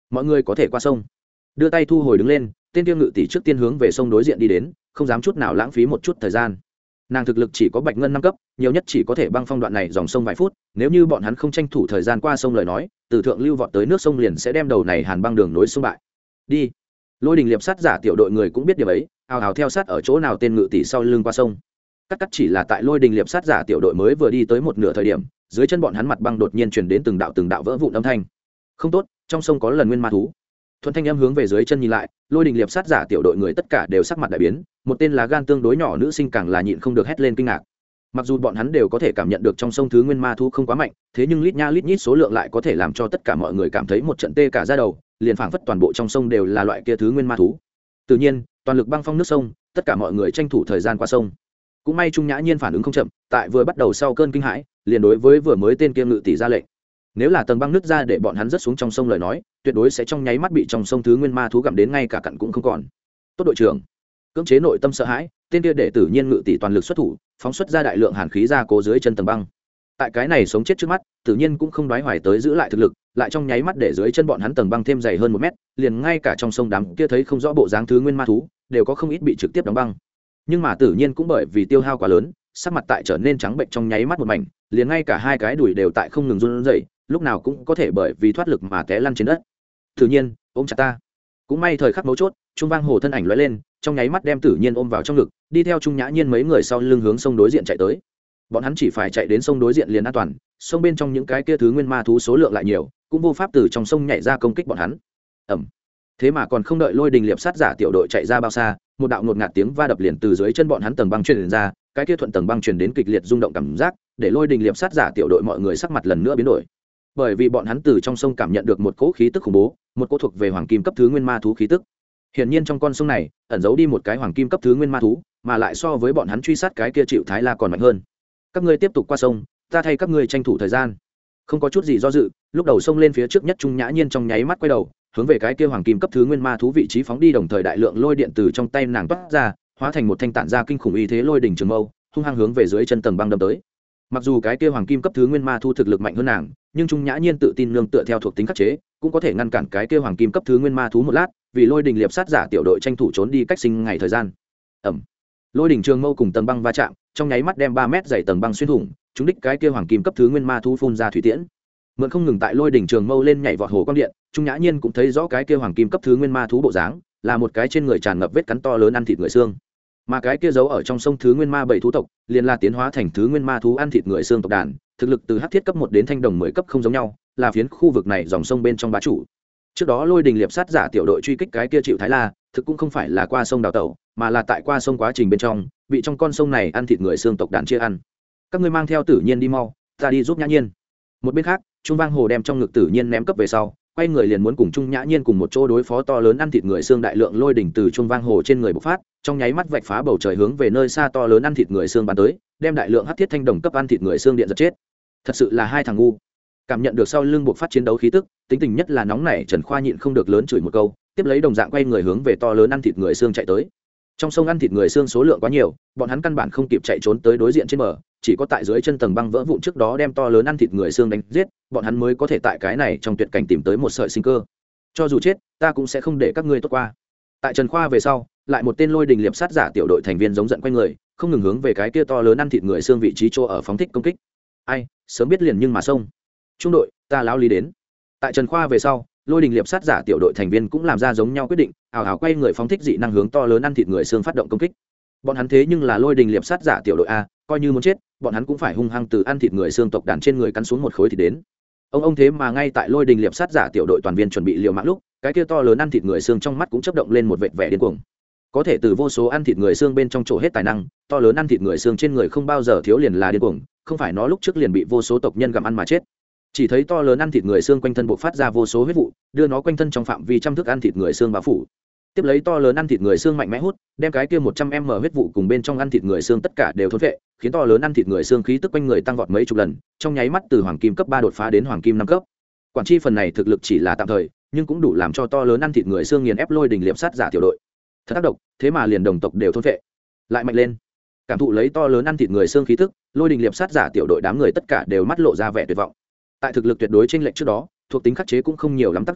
mọi người có thể qua sông. Đưa tay thu hồi đứng lên, tên tiêu ngự tỷ trước tiên hướng về sông đối diện đi đến, không dám chút nào lãng phí một chút thời gian. Nàng thực lực chỉ có bạch ngân 5 cấp, nhiều nhất chỉ có thể băng phong đoạn này dòng sông vài phút, nếu như bọn hắn không tranh thủ thời gian qua sông lời nói, từ thượng lưu vọt tới nước sông liền sẽ đem đầu này hàn băng đường nối sông bại. Đi. Lôi Đình liệp sát giả tiểu đội người cũng biết điều ấy, ào ào theo sát ở chỗ nào tên ngự tỷ sau lưng qua sông. Cắt chỉ là tại Lôi Đình liệp sát giả tiểu đội mới vừa đi tới một nửa thời điểm, dưới chân bọn hắn mặt băng đột nhiên truyền đến từng đạo vỡ vụn âm thanh. Không tốt, trong sông có lần nguyên ma thú. Thuận thanh âm hướng về dưới chân nhìn lại, Lôi Đình liệp sát giả tiểu đội người tất cả đều sắc mặt đại biến, một tên lá gan tương đối nhỏ nữ sinh càng là nhịn không được hét lên kinh ngạc. Mặc dù bọn hắn đều có thể cảm nhận được trong sông thứ nguyên ma thú không quá mạnh, thế nhưng lít nha lít nhít số lượng lại có thể làm cho tất cả mọi người cảm thấy một trận tê cả da đầu, liền phảng phất toàn bộ trong sông đều là loại kia thứ nguyên ma thú. Tự nhiên, toàn lực băng phong nước sông, tất cả mọi người tranh thủ thời gian qua sông. Cũng may Trung Nhã Nhiên phản ứng không chậm, tại vừa bắt đầu sau cơn kinh hãi, liền đối với vừa mới tên kia ngự tỷ ra lệnh. Nếu là tầng băng nứt ra để bọn hắn rớt xuống trong sông lời nói, tuyệt đối sẽ trong nháy mắt bị trong sông thứ nguyên ma thú gặm đến ngay cả cặn cũng không còn. Tốt đội trưởng, cưỡng chế nội tâm sợ hãi, tên kia để Tử Nhiên ngự tỷ toàn lực xuất thủ, phóng xuất ra đại lượng hàn khí ra cố dưới chân tầng băng. Tại cái này sống chết trước mắt, Tử Nhiên cũng không đoái hoài tới giữ lại thực lực, lại trong nháy mắt để dưới chân bọn hắn tầng băng thêm dày hơn 1 mét, liền ngay cả trong sông đám kia thấy không rõ bộ dáng thứ nguyên ma thú, đều có không ít bị trực tiếp đóng băng. Nhưng mà Tử Nhiên cũng bởi vì tiêu hao quá lớn, sắc mặt tại trở nên trắng bệnh trong nháy mắt một mảnh, liền ngay cả hai cái đùi đều tại không ngừng run rẩy, lúc nào cũng có thể bởi vì thoát lực mà té lăn trên đất. Tử Nhiên, ôm chặt ta. Cũng may thời khắc mấu chốt, Trung Vang Hồ thân ảnh lóe lên, trong nháy mắt đem Tử Nhiên ôm vào trong ngực, đi theo Trung Nhã Nhiên mấy người sau lưng hướng sông đối diện chạy tới. Bọn hắn chỉ phải chạy đến sông đối diện liền an toàn, sông bên trong những cái kia thứ nguyên ma thú số lượng lại nhiều, cũng vô pháp từ trong sông nhảy ra công kích bọn hắn. Ầm. Thế mà còn không đợi Lôi Đình liệp sát giả tiểu đội chạy ra bao xa, một đạo ngột ngạt tiếng va đập liền từ dưới chân bọn hắn tầng băng truyền ra, cái kia thuận tầng băng truyền đến kịch liệt rung động cảm giác, để Lôi Đình liệp sát giả tiểu đội mọi người sắc mặt lần nữa biến đổi. Bởi vì bọn hắn từ trong sông cảm nhận được một cỗ khí tức khủng bố, một cỗ thuộc về hoàng kim cấp thứ nguyên ma thú khí tức. Hiển nhiên trong con sông này ẩn giấu đi một cái hoàng kim cấp thứ nguyên ma thú, mà lại so với bọn hắn truy sát cái kia Triệu Thái La còn mạnh hơn. Các ngươi tiếp tục qua sông, ta thay các ngươi tranh thủ thời gian. Không có chút gì do dự, lúc đầu sông lên phía trước nhất Trung Nhã Nhiên trong nháy mắt quay đầu, hướng về cái kia hoàng kim cấp thứ nguyên ma thú vị trí phóng đi, đồng thời đại lượng lôi điện từ trong tay nàng toát ra, hóa thành một thanh tản ra kinh khủng uy thế lôi đỉnh trường mâu, hung hăng hướng về dưới chân tầng băng đâm tới. Mặc dù cái kia hoàng kim cấp thứ nguyên ma thú thực lực mạnh hơn nàng, nhưng Trung Nhã Nhiên tự tin nương tựa theo thuộc tính khắc chế, cũng có thể ngăn cản cái kia hoàng kim cấp thứ nguyên ma thú một lát, vì Lôi Đình liệp sát giả tiểu đội tranh thủ trốn đi cách sinh ngày thời gian. Ầm. Lôi đỉnh trường mâu cùng tầng băng va chạm, trong nháy mắt đem 3 mét dày tầng băng xuyên thủng, trúng đích cái kia hoàng kim cấp thứ nguyên ma thú phun ra thủy tiễn. Mượn không ngừng tại Lôi đỉnh trường mâu lên nhảy vọt hồ quang điện, Trung Nhã Nhiên cũng thấy rõ cái kia hoàng kim cấp thứ nguyên ma thú bộ dáng, là một cái trên người tràn ngập vết cắn to lớn ăn thịt người xương. Mà cái kia giấu ở trong sông thứ nguyên ma 7 thú tộc, liền là tiến hóa thành thứ nguyên ma thú ăn thịt người xương tộc đàn, thực lực từ hắc thiết cấp 1 đến thanh đồng 10 cấp không giống nhau, là phiến khu vực này dòng sông bên trong bá chủ. Trước đó Lôi Đình liệp sát giả tiểu đội truy kích cái kia Triệu Thái La, thực cũng không phải là qua sông đào tẩu, mà là tại qua sông quá trình bên trong, bị trong con sông này ăn thịt người xương tộc đàn chia ăn. Các ngươi mang theo Tử Nhiên đi mau, ta đi giúp Nhã Nhiên. Một bên khác, Trung Vang Hồ đem trong ngực Tử Nhiên ném cấp về sau, quay người liền muốn cùng Trung Nhã Nhiên cùng một chỗ đối phó to lớn ăn thịt người xương đại lượng lôi đỉnh từ Trung Vang Hồ trên người bộc phát, trong nháy mắt vạch phá bầu trời hướng về nơi xa to lớn ăn thịt người xương bắn tới, đem đại lượng hắc thiết thanh đồng cấp ăn thịt người xương điện giật chết. Thật sự là hai thằng ngu. Cảm nhận được sau lưng bộc phát chiến đấu khí tức, tính tình nhất là nóng nảy Trần Khoa nhịn không được lớn chửi một câu, tiếp lấy đồng dạng quay người hướng về to lớn ăn thịt người xương chạy tới. Trong sông ăn thịt người xương số lượng quá nhiều, bọn hắn căn bản không kịp chạy trốn tới đối diện trên bờ, chỉ có tại dưới chân tầng băng vỡ vụn trước đó đem to lớn ăn thịt người xương đánh giết, bọn hắn mới có thể tại cái này trong tuyệt cảnh tìm tới một sợi sinh cơ. Cho dù chết, ta cũng sẽ không để các ngươi tốt qua. Tại Trần Khoa về sau, lại một tên Lôi Đình liệp sát giả tiểu đội thành viên giống giận quay người, không ngừng hướng về cái kia to lớn ăn thịt người xương vị trí chỗ ở phóng thích công kích. Ai, sớm biết liền nhưng mà xông. Trung đội, ta lão lý đến. Tại Trần Khoa về sau, Lôi Đình liệp sát giả tiểu đội thành viên cũng làm ra giống nhau quyết định, ảo ảo quay người phóng thích dị năng hướng to lớn ăn thịt người xương phát động công kích. Bọn hắn thế nhưng là Lôi Đình liệp sát giả tiểu đội a, coi như muốn chết, bọn hắn cũng phải hung hăng từ ăn thịt người xương tộc đàn trên người cắn xuống một khối thì đến. Ông thế mà ngay tại Lôi Đình liệp sát giả tiểu đội toàn viên chuẩn bị liều mạng lúc, cái kia to lớn ăn thịt người xương trong mắt cũng chớp động lên một vệt vẻ điên cuồng. Có thể từ vô số ăn thịt người xương bên trong chỗ hết tài năng, to lớn ăn thịt người xương trên người không bao giờ thiếu liền là điên cuồng, không phải nó lúc trước liền bị vô số tộc nhân gặm ăn mà chết. Chỉ thấy to lớn ăn thịt người xương quanh thân bộc phát ra vô số huyết vụ, đưa nó quanh thân trong phạm vi trăm thước ăn thịt người xương bao phủ. Tiếp lấy to lớn ăn thịt người xương mạnh mẽ hút, đem cái kia 100m huyết vụ cùng bên trong ăn thịt người xương tất cả đều thôn phệ, khiến to lớn ăn thịt người xương khí tức quanh người tăng vọt mấy chục lần, trong nháy mắt từ hoàng kim cấp 3 đột phá đến hoàng kim 5 cấp. Quản chi phần này thực lực chỉ là tạm thời, nhưng cũng đủ làm cho to lớn ăn thịt người xương nghiền ép Lôi Đình liệp sát giả tiểu đội. Thật tác động, thế mà liền đồng tộc đều thôn phệ, lại mạnh lên. Cảm thụ lấy to lớn ăn thịt người xương khí tức, Lôi Đình liệp sát giả tiểu đội đám người tất cả đều mắt lộ ra vẻ tuyệt vọng. Tại thực lực tuyệt đối chênh lệch trước đó, thuộc tính khắc chế cũng không nhiều lắm tác dụng,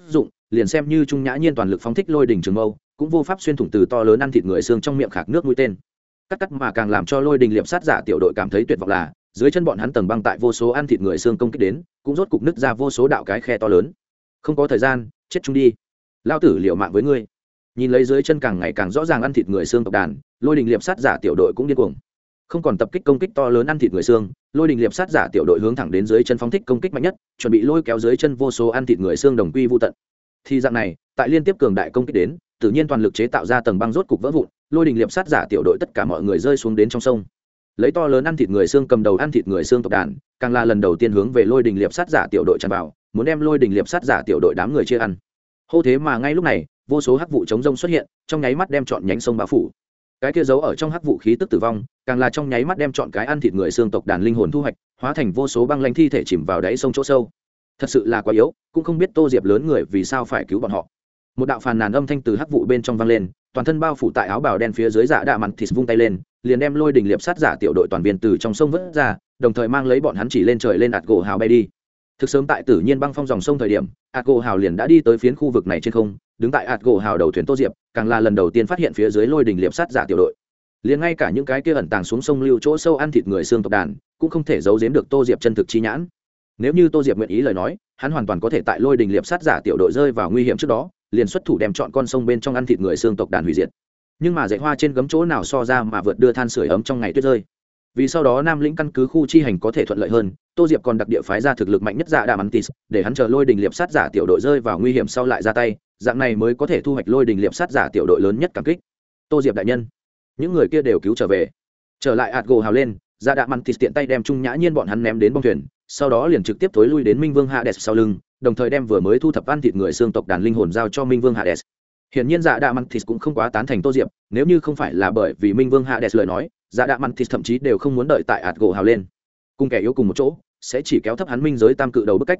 liền xem như Trung Nhã Nhiên toàn lực phóng thích lôi đỉnh trường mâu cũng vô pháp xuyên thủng từ to lớn ăn thịt người xương trong miệng khạc nước mũi tên. Cắt mà càng làm cho lôi đình liệp sát giả tiểu đội cảm thấy tuyệt vọng là dưới chân bọn hắn tầng băng tại vô số ăn thịt người xương công kích đến cũng rốt cục nứt ra vô số đạo cái khe to lớn. Không có thời gian, chết chung đi, lao tử liều mạng với ngươi. Nhìn lấy dưới chân càng ngày càng rõ ràng ăn thịt người xương tộc đàn, lôi đình liệp sát giả tiểu đội cũng điên cuồng, không còn tập kích công kích to lớn ăn thịt người xương. Lôi đình liệp sát giả tiểu đội hướng thẳng đến dưới chân phóng thích công kích mạnh nhất, chuẩn bị lôi kéo dưới chân vô số ăn thịt người xương đồng quy vu tận. Thì dạng này, tại liên tiếp cường đại công kích đến, tự nhiên toàn lực chế tạo ra tầng băng rốt cục vỡ vụn, lôi đình liệp sát giả tiểu đội tất cả mọi người rơi xuống đến trong sông. Lấy to lớn ăn thịt người xương cầm đầu ăn thịt người xương tộc đàn, càng là lần đầu tiên hướng về lôi đình liệp sát giả tiểu đội tràn vào, muốn đem lôi đình liệp sát giả tiểu đội đám người chia ăn. Hô thế mà ngay lúc này, vô số hắc vụ chống rông xuất hiện, trong nháy mắt đem trọn nhánh sông bao phủ. Cái kia giấu ở trong hắc vụ khí tức tử vong, càng là trong nháy mắt đem trọn cái ăn thịt người xương tộc đàn linh hồn thu hoạch, hóa thành vô số băng lãnh thi thể chìm vào đáy sông chỗ sâu. Thật sự là quá yếu, cũng không biết Tô Diệp lớn người vì sao phải cứu bọn họ. Một đạo phàn nàn âm thanh từ hắc vụ bên trong vang lên, toàn thân bao phủ tại áo bào đen phía dưới Dạ Đạ Mặn Thịt vung tay lên, liền đem lôi đình liệp sát giả tiểu đội toàn viên từ trong sông vớt ra, đồng thời mang lấy bọn hắn chỉ lên trời lên ạt gỗ hào bay đi. Thực sớm tại tự nhiên băng phong dòng sông thời điểm, ạt gỗ hào liền đã đi tới phiến khu vực này trên không, đứng tại ạt gỗ hào đầu thuyền Tô Diệp, càng là lần đầu tiên phát hiện phía dưới lôi đình liệp sát giả tiểu đội. Liền ngay cả những cái kia ẩn tàng xuống sông lưu chỗ sâu ăn thịt người xương tộc đàn, cũng không thể giấu giếm được Tô Diệp chân thực chi nhãn. Nếu như Tô Diệp nguyện ý lời nói, hắn hoàn toàn có thể tại lôi đình liệp sát giả tiểu đội rơi vào nguy hiểm trước đó, liền xuất thủ đem chọn con sông bên trong ăn thịt người xương tộc đàn hủy diệt. Nhưng mà dạy hoa trên gấm chỗ nào so ra mà vượt đưa than sưởi ấm trong ngày tuyết rơi. Vì sau đó Nam Lĩnh căn cứ khu chi hành có thể thuận lợi hơn, Tô Diệp còn đặc địa phái ra thực lực mạnh nhất Dạ Đạ Mặn Thịt, để hắn chờ lôi đình liệp sát giả tiểu đội rơi vào nguy hiểm sau lại ra tay, dạng này mới có thể thu hoạch lôi đình liệp sát giả tiểu đội lớn nhất cảm kích. Tô Diệp đại nhân, những người kia đều cứu trở về. Trở lại ạt gỗ hào lên, Dạ Đạ Mặn Thịt tiện tay đem Trung Nhã Nhiên bọn hắn ném đến bong thuyền, sau đó liền trực tiếp thối lui đến Minh Vương Hades sau lưng, đồng thời đem vừa mới thu thập ăn thịt người xương tộc đàn linh hồn giao cho Minh Vương Hades. Hiển nhiên Dạ Đạ Mặn Thịt cũng không quá tán thành Tô Diệp, nếu như không phải là bởi vì Minh Vương Hades lời nói, Dạ Đạ Mặn Thịt thậm chí đều không muốn đợi tại ạt gỗ hào lên. Cùng kẻ yếu cùng một chỗ, sẽ chỉ kéo thấp hắn minh giới tam cự đầu bức cách.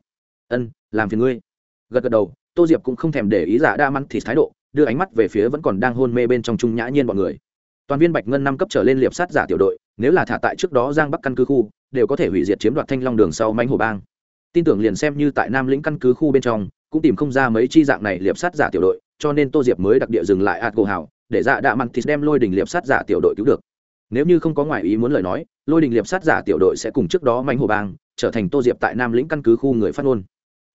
Làm phiền ngươi. Gật đầu, Tô Diệp cũng không thèm để ý Dạ Đạ Mặn Thịt thái độ, đưa ánh mắt về phía vẫn còn đang hôn mê bên trong Trung Nhã Nhiên bọn người. Toàn viên Bạch Ngân 5 cấp trở lên liệp sát giả tiểu đội, nếu là thả tại trước đó Giang Bắc căn cứ khu, đều có thể hủy diệt chiếm đoạt Thanh Long đường sau mãnh hổ bang. Tin tưởng liền xem như tại Nam Lĩnh căn cứ khu bên trong, cũng tìm không ra mấy chi dạng này liệp sát giả tiểu đội, cho nên Tô Diệp mới đặc địa dừng lại ạt gỗ hào, để Dạ Đạ Mặn Thịt đem lôi đình liệp sát giả tiểu đội cứu được. Nếu như không có ngoại ý muốn lời nói, lôi đình liệp sát giả tiểu đội sẽ cùng trước đó mãnh hổ bang trở thành Tô Diệp tại Nam Lĩnh căn cứ khu người phát ngôn.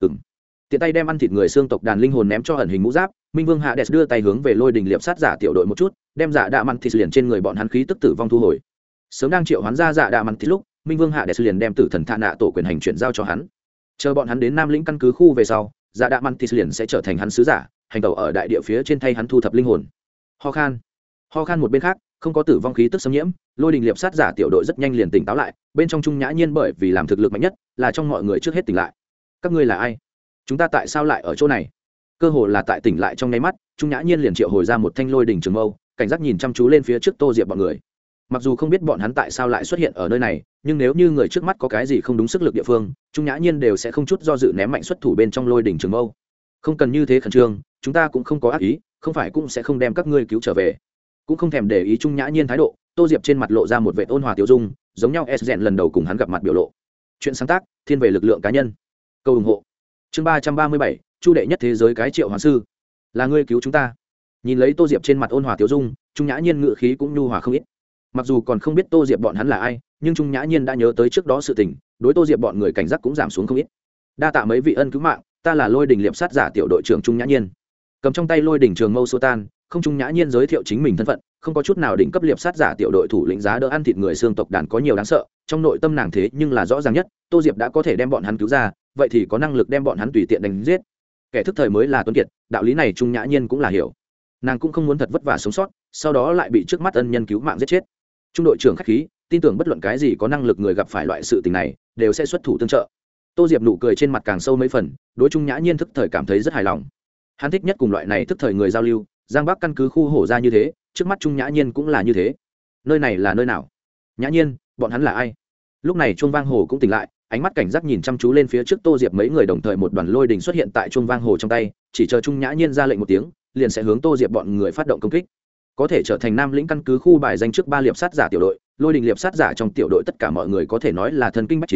Tiện tay đem ăn thịt người xương tộc đàn linh hồn ném cho ẩn hình mũ giáp, Minh Vương Hades đưa tay hướng về lôi đình liệp sát giả tiểu đội một chút, đem Dạ Đạ Mặn Thịt liền trên người bọn hắn khí tức tử vong thu hồi. Sớm đang triệu hoán ra Dạ Đạ Mặn Thịt lúc, Minh Vương Hades liền đem tử thần Thạ Nạ tổ quyền hành chuyển giao cho hắn. Chờ bọn hắn đến Nam Lĩnh căn cứ khu về sau, Dạ Đạ Mặn Thịt liền sẽ trở thành hắn sứ giả, hành tẩu ở đại địa phía trên thay hắn thu thập linh hồn. Ho khan một bên khác, không có tử vong khí tức xâm nhiễm, lôi đình liệp sát giả tiểu đội rất nhanh liền tỉnh táo lại, bên trong Trung Nhã Nhiên bởi vì làm thực lực mạnh nhất, là trong mọi người trước hết tỉnh lại. Các ngươi là ai? Chúng ta tại sao lại ở chỗ này? Cơ hồ là tại tỉnh lại trong nháy mắt, Trung Nhã Nhiên liền triệu hồi ra một thanh lôi đỉnh trường mâu, cảnh giác nhìn chăm chú lên phía trước Tô Diệp bọn người. Mặc dù không biết bọn hắn tại sao lại xuất hiện ở nơi này, nhưng nếu như người trước mắt có cái gì không đúng sức lực địa phương, Trung Nhã Nhiên đều sẽ không chút do dự ném mạnh xuất thủ bên trong lôi đỉnh trường mâu. Không cần như thế khẩn trương, chúng ta cũng không có ác ý, không phải cũng sẽ không đem các ngươi cứu trở về. Cũng không thèm để ý Trung Nhã Nhiên thái độ, Tô Diệp trên mặt lộ ra một vẻ ôn hòa tiêu dung, giống nhau Sgen lần đầu cùng hắn gặp mặt biểu lộ. Chuyện sáng tác, thiên về lực lượng cá nhân. Câu ủng hộ. Chương 337, Chu đệ nhất thế giới cái triệu hoán sư. Là ngươi cứu chúng ta. Nhìn lấy Tô Diệp trên mặt ôn hòa tiêu dung, Trung Nhã Nhiên ngữ khí cũng nhu hòa không ít. Mặc dù còn không biết Tô Diệp bọn hắn là ai, nhưng Trung Nhã Nhiên đã nhớ tới trước đó sự tình, đối Tô Diệp bọn người cảnh giác cũng giảm xuống không ít. Đa tạ mấy vị ân cứu mạng, ta là lôi đình liệp sát giả tiểu đội trưởng Trung Nhã Nhiên. Cầm trong tay lôi đỉnh trường mâu xô tan, không Trung Nhã Nhiên giới thiệu chính mình thân phận, không có chút nào đỉnh cấp liệp sát giả tiểu đội thủ lĩnh giá đỡ ăn thịt người xương tộc đàn có nhiều đáng sợ, trong nội tâm nàng thế nhưng là rõ ràng nhất, Tô Diệp đã có thể đem bọn hắn cứu ra, vậy thì có năng lực đem bọn hắn tùy tiện đánh giết. Kẻ thức thời mới là tuấn kiệt, đạo lý này Trung Nhã Nhiên cũng là hiểu. Nàng cũng không muốn thật vất vả sống sót, sau đó lại bị trước mắt ân nhân cứu mạng giết chết. Trung đội trưởng khách khí, tin tưởng bất luận cái gì có năng lực người gặp phải loại sự tình này, đều sẽ xuất thủ tương trợ. Tô Diệp nụ cười trên mặt càng sâu mấy phần, đối Trung Nhã Nhiên thức thời cảm thấy rất hài lòng. Hắn thích nhất cùng loại này thức thời người giao lưu, Giang Bắc căn cứ khu hổ ra như thế, trước mắt Trung Nhã Nhiên cũng là như thế. Nơi này là nơi nào? Nhã Nhiên, bọn hắn là ai? Lúc này Chuông Vang Hồ cũng tỉnh lại, ánh mắt cảnh giác nhìn chăm chú lên phía trước Tô Diệp, mấy người đồng thời một đoàn lôi đình xuất hiện tại Chuông Vang Hồ trong tay, chỉ chờ Trung Nhã Nhiên ra lệnh một tiếng, liền sẽ hướng Tô Diệp bọn người phát động công kích. Có thể trở thành Nam Lĩnh căn cứ khu bài danh trước 3 liệp sát giả tiểu đội, lôi đình liệp sát giả trong tiểu đội tất cả mọi người có thể nói là thần kinh bách chiến,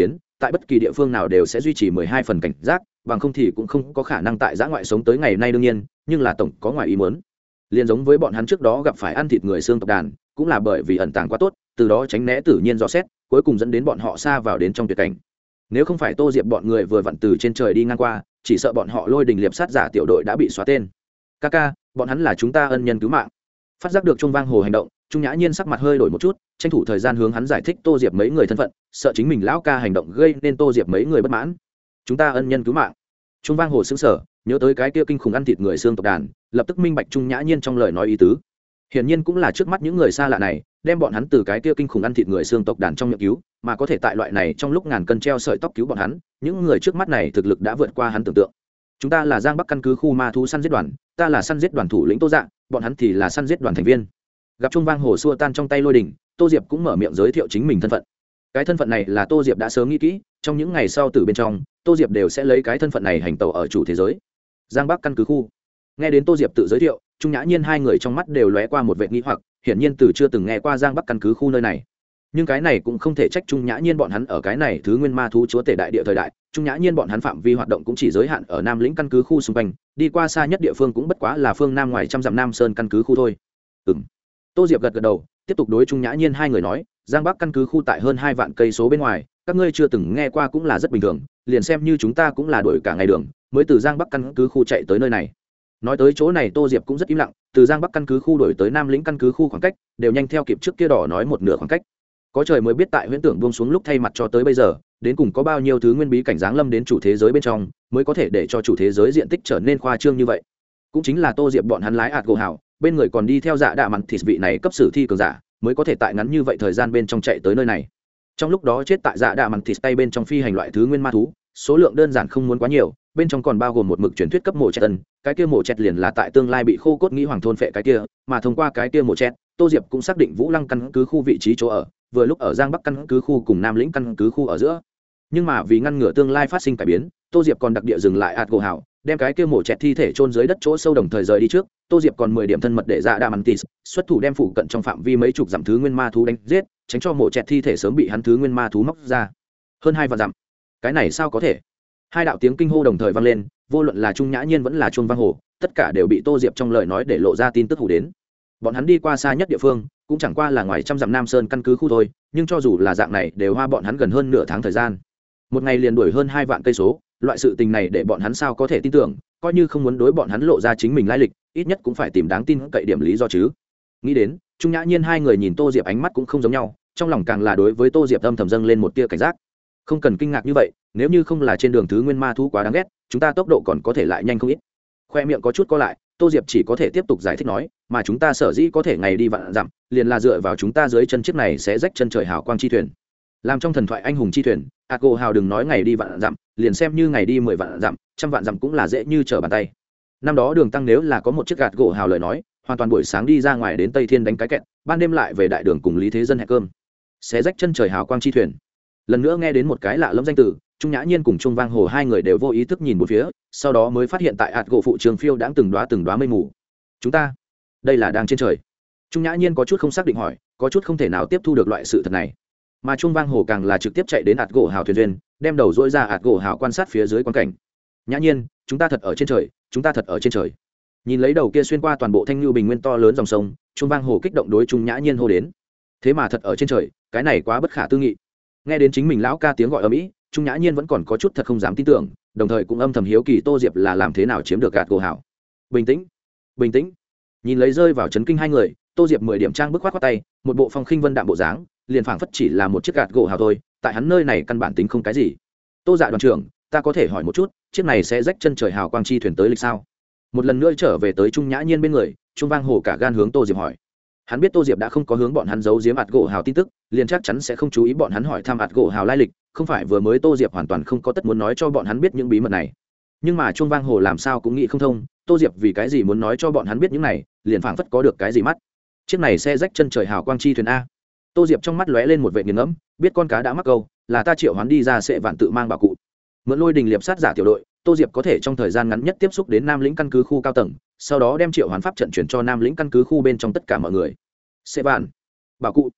tại bất kỳ địa phương nào đều sẽ duy trì 12 phần cảnh giác, bằng không thì cũng không có khả năng tại giã ngoại sống tới ngày nay đương nhiên, nhưng là tổng có ngoài ý muốn. Liên giống với bọn hắn trước đó gặp phải ăn thịt người xương tộc đàn, cũng là bởi vì ẩn tàng quá tốt, từ đó tránh né tự nhiên dò xét, cuối cùng dẫn đến bọn họ xa vào đến trong tuyệt cảnh. Nếu không phải Tô Diệp bọn người vừa vặn từ trên trời đi ngang qua, chỉ sợ bọn họ Lôi Đình Liệp sát giả tiểu đội đã bị xóa tên. Kaka, bọn hắn là chúng ta ân nhân cứu mạng. Phát giác được Trung Vang Hồ hành động, Trung Nhã Nhiên sắc mặt hơi đổi một chút, tranh thủ thời gian hướng hắn giải thích Tô Diệp mấy người thân phận, sợ chính mình lão ca hành động gây nên Tô Diệp mấy người bất mãn. Chúng ta ân nhân cứu mạng. Trung Vang Hồ sững sờ, nhớ tới cái kia kinh khủng ăn thịt người xương tộc đàn, lập tức minh bạch Trung Nhã Nhiên trong lời nói ý tứ. Hiển nhiên cũng là trước mắt những người xa lạ này, đem bọn hắn từ cái kia kinh khủng ăn thịt người xương tộc đàn trong miệng cứu, mà có thể tại loại này trong lúc ngàn cân treo sợi tóc cứu bọn hắn, những người trước mắt này thực lực đã vượt qua hắn tưởng tượng. Chúng ta là Giang Bắc căn cứ khu ma thú săn giết đoàn, ta là săn giết đoàn thủ lĩnh Tô Dạ, bọn hắn thì là săn giết đoàn thành viên. Gặp Trung Vang Hồ xua tan trong tay lôi đỉnh, Tô Diệp cũng mở miệng giới thiệu chính mình thân phận. Cái thân phận này là Tô Diệp đã sớm nghĩ kỹ, trong những ngày sau từ bên trong, Tô Diệp đều sẽ lấy cái thân phận này hành tẩu ở chủ thế giới. Giang Bắc căn cứ khu. Nghe đến Tô Diệp tự giới thiệu, Trung Nhã Nhiên hai người trong mắt đều lóe qua một vệt nghi hoặc, hiển nhiên từ chưa từng nghe qua Giang Bắc căn cứ khu nơi này. Nhưng cái này cũng không thể trách Trung Nhã Nhiên bọn hắn ở cái này thứ nguyên ma thú chúa tể đại địa thời đại, Trung Nhã Nhiên bọn hắn phạm vi hoạt động cũng chỉ giới hạn ở Nam Lĩnh căn cứ khu xung quanh, đi qua xa nhất địa phương cũng bất quá là phương nam ngoài trăm dặm Nam Sơn căn cứ khu thôi. Tô Diệp gật gật đầu, tiếp tục đối Trung Nhã Nhiên hai người nói, Giang Bắc căn cứ khu tại hơn 2 vạn cây số bên ngoài, các ngươi chưa từng nghe qua cũng là rất bình thường, liền xem như chúng ta cũng là đuổi cả ngày đường, mới từ Giang Bắc căn cứ khu chạy tới nơi này. Nói tới chỗ này Tô Diệp cũng rất im lặng, từ Giang Bắc căn cứ khu đuổi tới Nam Lĩnh căn cứ khu khoảng cách, đều nhanh theo kịp trước kia đỏ nói một nửa khoảng cách. Có trời mới biết tại huyễn tưởng buông xuống lúc thay mặt cho tới bây giờ, đến cùng có bao nhiêu thứ nguyên bí cảnh giáng lâm đến chủ thế giới bên trong, mới có thể để cho chủ thế giới diện tích trở nên khoa trương như vậy. Cũng chính là Tô Diệp bọn hắn lái ạt gỗ hảo, bên người còn đi theo Dạ Đạ Mặn Thịt vị này cấp sử thi cường giả, mới có thể tại ngắn như vậy thời gian bên trong chạy tới nơi này. Trong lúc đó chết tại Dạ Đạ Mặn Thịt tay bên trong phi hành loại thứ nguyên ma thú, số lượng đơn giản không muốn quá nhiều, bên trong còn bao gồm một mực truyền thuyết cấp mộ chẹt tân, cái kia mộ chẹt liền là tại tương lai bị khô cốt nghĩ hoàng thôn phệ cái kia, mà thông qua cái kia mộ chẹt, Tô Diệp cũng xác định Vũ Lăng căn cứ khu vị trí chỗ ở, vừa lúc ở Giang Bắc căn cứ khu cùng Nam Lĩnh căn cứ khu ở giữa. Nhưng mà vì ngăn ngừa tương lai phát sinh cải biến, Tô Diệp còn đặc địa dừng lại ạt gỗ hảo, đem cái kia mổ chẹt thi thể chôn dưới đất chỗ sâu đồng thời rời đi trước. Tô Diệp còn 10 điểm thân mật để Dạ Đa Mặn Tịt xuất thủ đem phụ cận trong phạm vi mấy chục dặm thứ nguyên ma thú đánh giết, tránh cho mổ chẹt thi thể sớm bị hắn thứ nguyên ma thú móc ra. Hơn 2 vạn dặm, cái này sao có thể? Hai đạo tiếng kinh hô đồng thời vang lên, vô luận là Trung Nhã Nhiên vẫn là Trung Vang Hồ, tất cả đều bị Tô Diệp trong lời nói để lộ ra tin tức hủ đến. Bọn hắn đi qua xa nhất địa phương, cũng chẳng qua là ngoài trăm dặm Nam Sơn căn cứ khu thôi, nhưng cho dù là dạng này đều hoa bọn hắn gần hơn nửa tháng thời gian. Một ngày liền đuổi hơn 2 vạn cây số, loại sự tình này để bọn hắn sao có thể tin tưởng, coi như không muốn đối bọn hắn lộ ra chính mình lai lịch, ít nhất cũng phải tìm đáng tin cậy điểm lý do chứ. Nghĩ đến, Trung Nhã Nhiên hai người nhìn Tô Diệp ánh mắt cũng không giống nhau, trong lòng càng là đối với Tô Diệp âm thầm dâng lên một tia cảnh giác. Không cần kinh ngạc như vậy, nếu như không là trên đường thứ nguyên ma thú quá đáng ghét, chúng ta tốc độ còn có thể lại nhanh không ít. Khoe miệng có chút co lại, Tô Diệp chỉ có thể tiếp tục giải thích nói, mà chúng ta sở dĩ có thể ngày đi vạn dặm, liền là dựa vào chúng ta dưới chân chiếc này sẽ rách chân trời hào quang chi thuyền. Làm trong thần thoại anh hùng chi thuyền, Ago Hào đừng nói ngày đi vạn dặm, liền xem như ngày đi 10 vạn dặm, 100 vạn dặm cũng là dễ như trở bàn tay. Năm đó Đường Tăng nếu là có một chiếc gạt gỗ hào lời nói, hoàn toàn buổi sáng đi ra ngoài đến Tây Thiên đánh cái kẹt, ban đêm lại về đại đường cùng Lý Thế Dân hẹn cơm. Sẽ rách chân trời hào quang chi thuyền. Lần nữa nghe đến một cái lạ lẫm danh từ, Trung Nhã Nhiên cùng Trung Vang Hồ hai người đều vô ý thức nhìn một phía, sau đó mới phát hiện tại ạt gỗ phụ trường phiêu đãng từng đóa mây mù. Chúng ta, đây là đang trên trời. Trung Nhã Nhiên có chút không xác định hỏi, có chút không thể nào tiếp thu được loại sự thật này. Mà Trung Vang Hồ càng là trực tiếp chạy đến ạt gỗ hào thuyền duyên, đem đầu dỗi ra ạt gỗ hào quan sát phía dưới quan cảnh. Nhã Nhiên, chúng ta thật ở trên trời, chúng ta thật ở trên trời. Nhìn lấy đầu kia xuyên qua toàn bộ thanh lưu bình nguyên to lớn dòng sông, Trung Vang Hồ kích động đối Trung Nhã Nhiên hô đến. Thế mà thật ở trên trời, cái này quá bất khả tư nghị. Nghe đến chính mình lão ca tiếng gọi ầm ĩ, Trung Nhã Nhiên vẫn còn có chút thật không dám tin tưởng, đồng thời cũng âm thầm hiếu kỳ Tô Diệp là làm thế nào chiếm được gạt gỗ hào. Bình tĩnh, bình tĩnh. Nhìn lấy rơi vào chấn kinh hai người, Tô Diệp 10 điểm trang bức khoát tay, một bộ phong khinh vân đạm bộ dáng, liền phảng phất chỉ là một chiếc gạt gỗ hào thôi, tại hắn nơi này căn bản tính không cái gì. Tô Dạ đoàn trưởng, ta có thể hỏi một chút, chiếc này sẽ rách chân trời hào quang chi thuyền tới lịch sao? Một lần nữa trở về tới Trung Nhã Nhiên bên người, Trung Vang Hồ cả gan hướng Tô Diệp hỏi. Hắn biết Tô Diệp đã không có hướng bọn hắn giấu giếm ạt gỗ hào tin tức, liền chắc chắn sẽ không chú ý bọn hắn hỏi thăm ạt gỗ hào lai lịch, không phải vừa mới Tô Diệp hoàn toàn không có tất muốn nói cho bọn hắn biết những bí mật này. Nhưng mà Trung Vang Hồ làm sao cũng nghĩ không thông, Tô Diệp vì cái gì muốn nói cho bọn hắn biết những này, liền phảng phất có được cái gì mắt. Chiếc này xe rách chân trời hào quang chi thuyền a. Tô Diệp trong mắt lóe lên một vệt nghiền ngẫm, biết con cá đã mắc câu, là ta triệu hoán đi ra sẽ vạn tự mang bảo cụ. Mượn Lôi Đình Liệp sát giả tiểu đội, Tô Diệp có thể trong thời gian ngắn nhất tiếp xúc đến Nam Lĩnh căn cứ khu cao tầng, sau đó đem triệu hoán pháp trận chuyển cho Nam Lĩnh căn cứ khu bên trong tất cả mọi người. Sẽ vạn bảo cụ,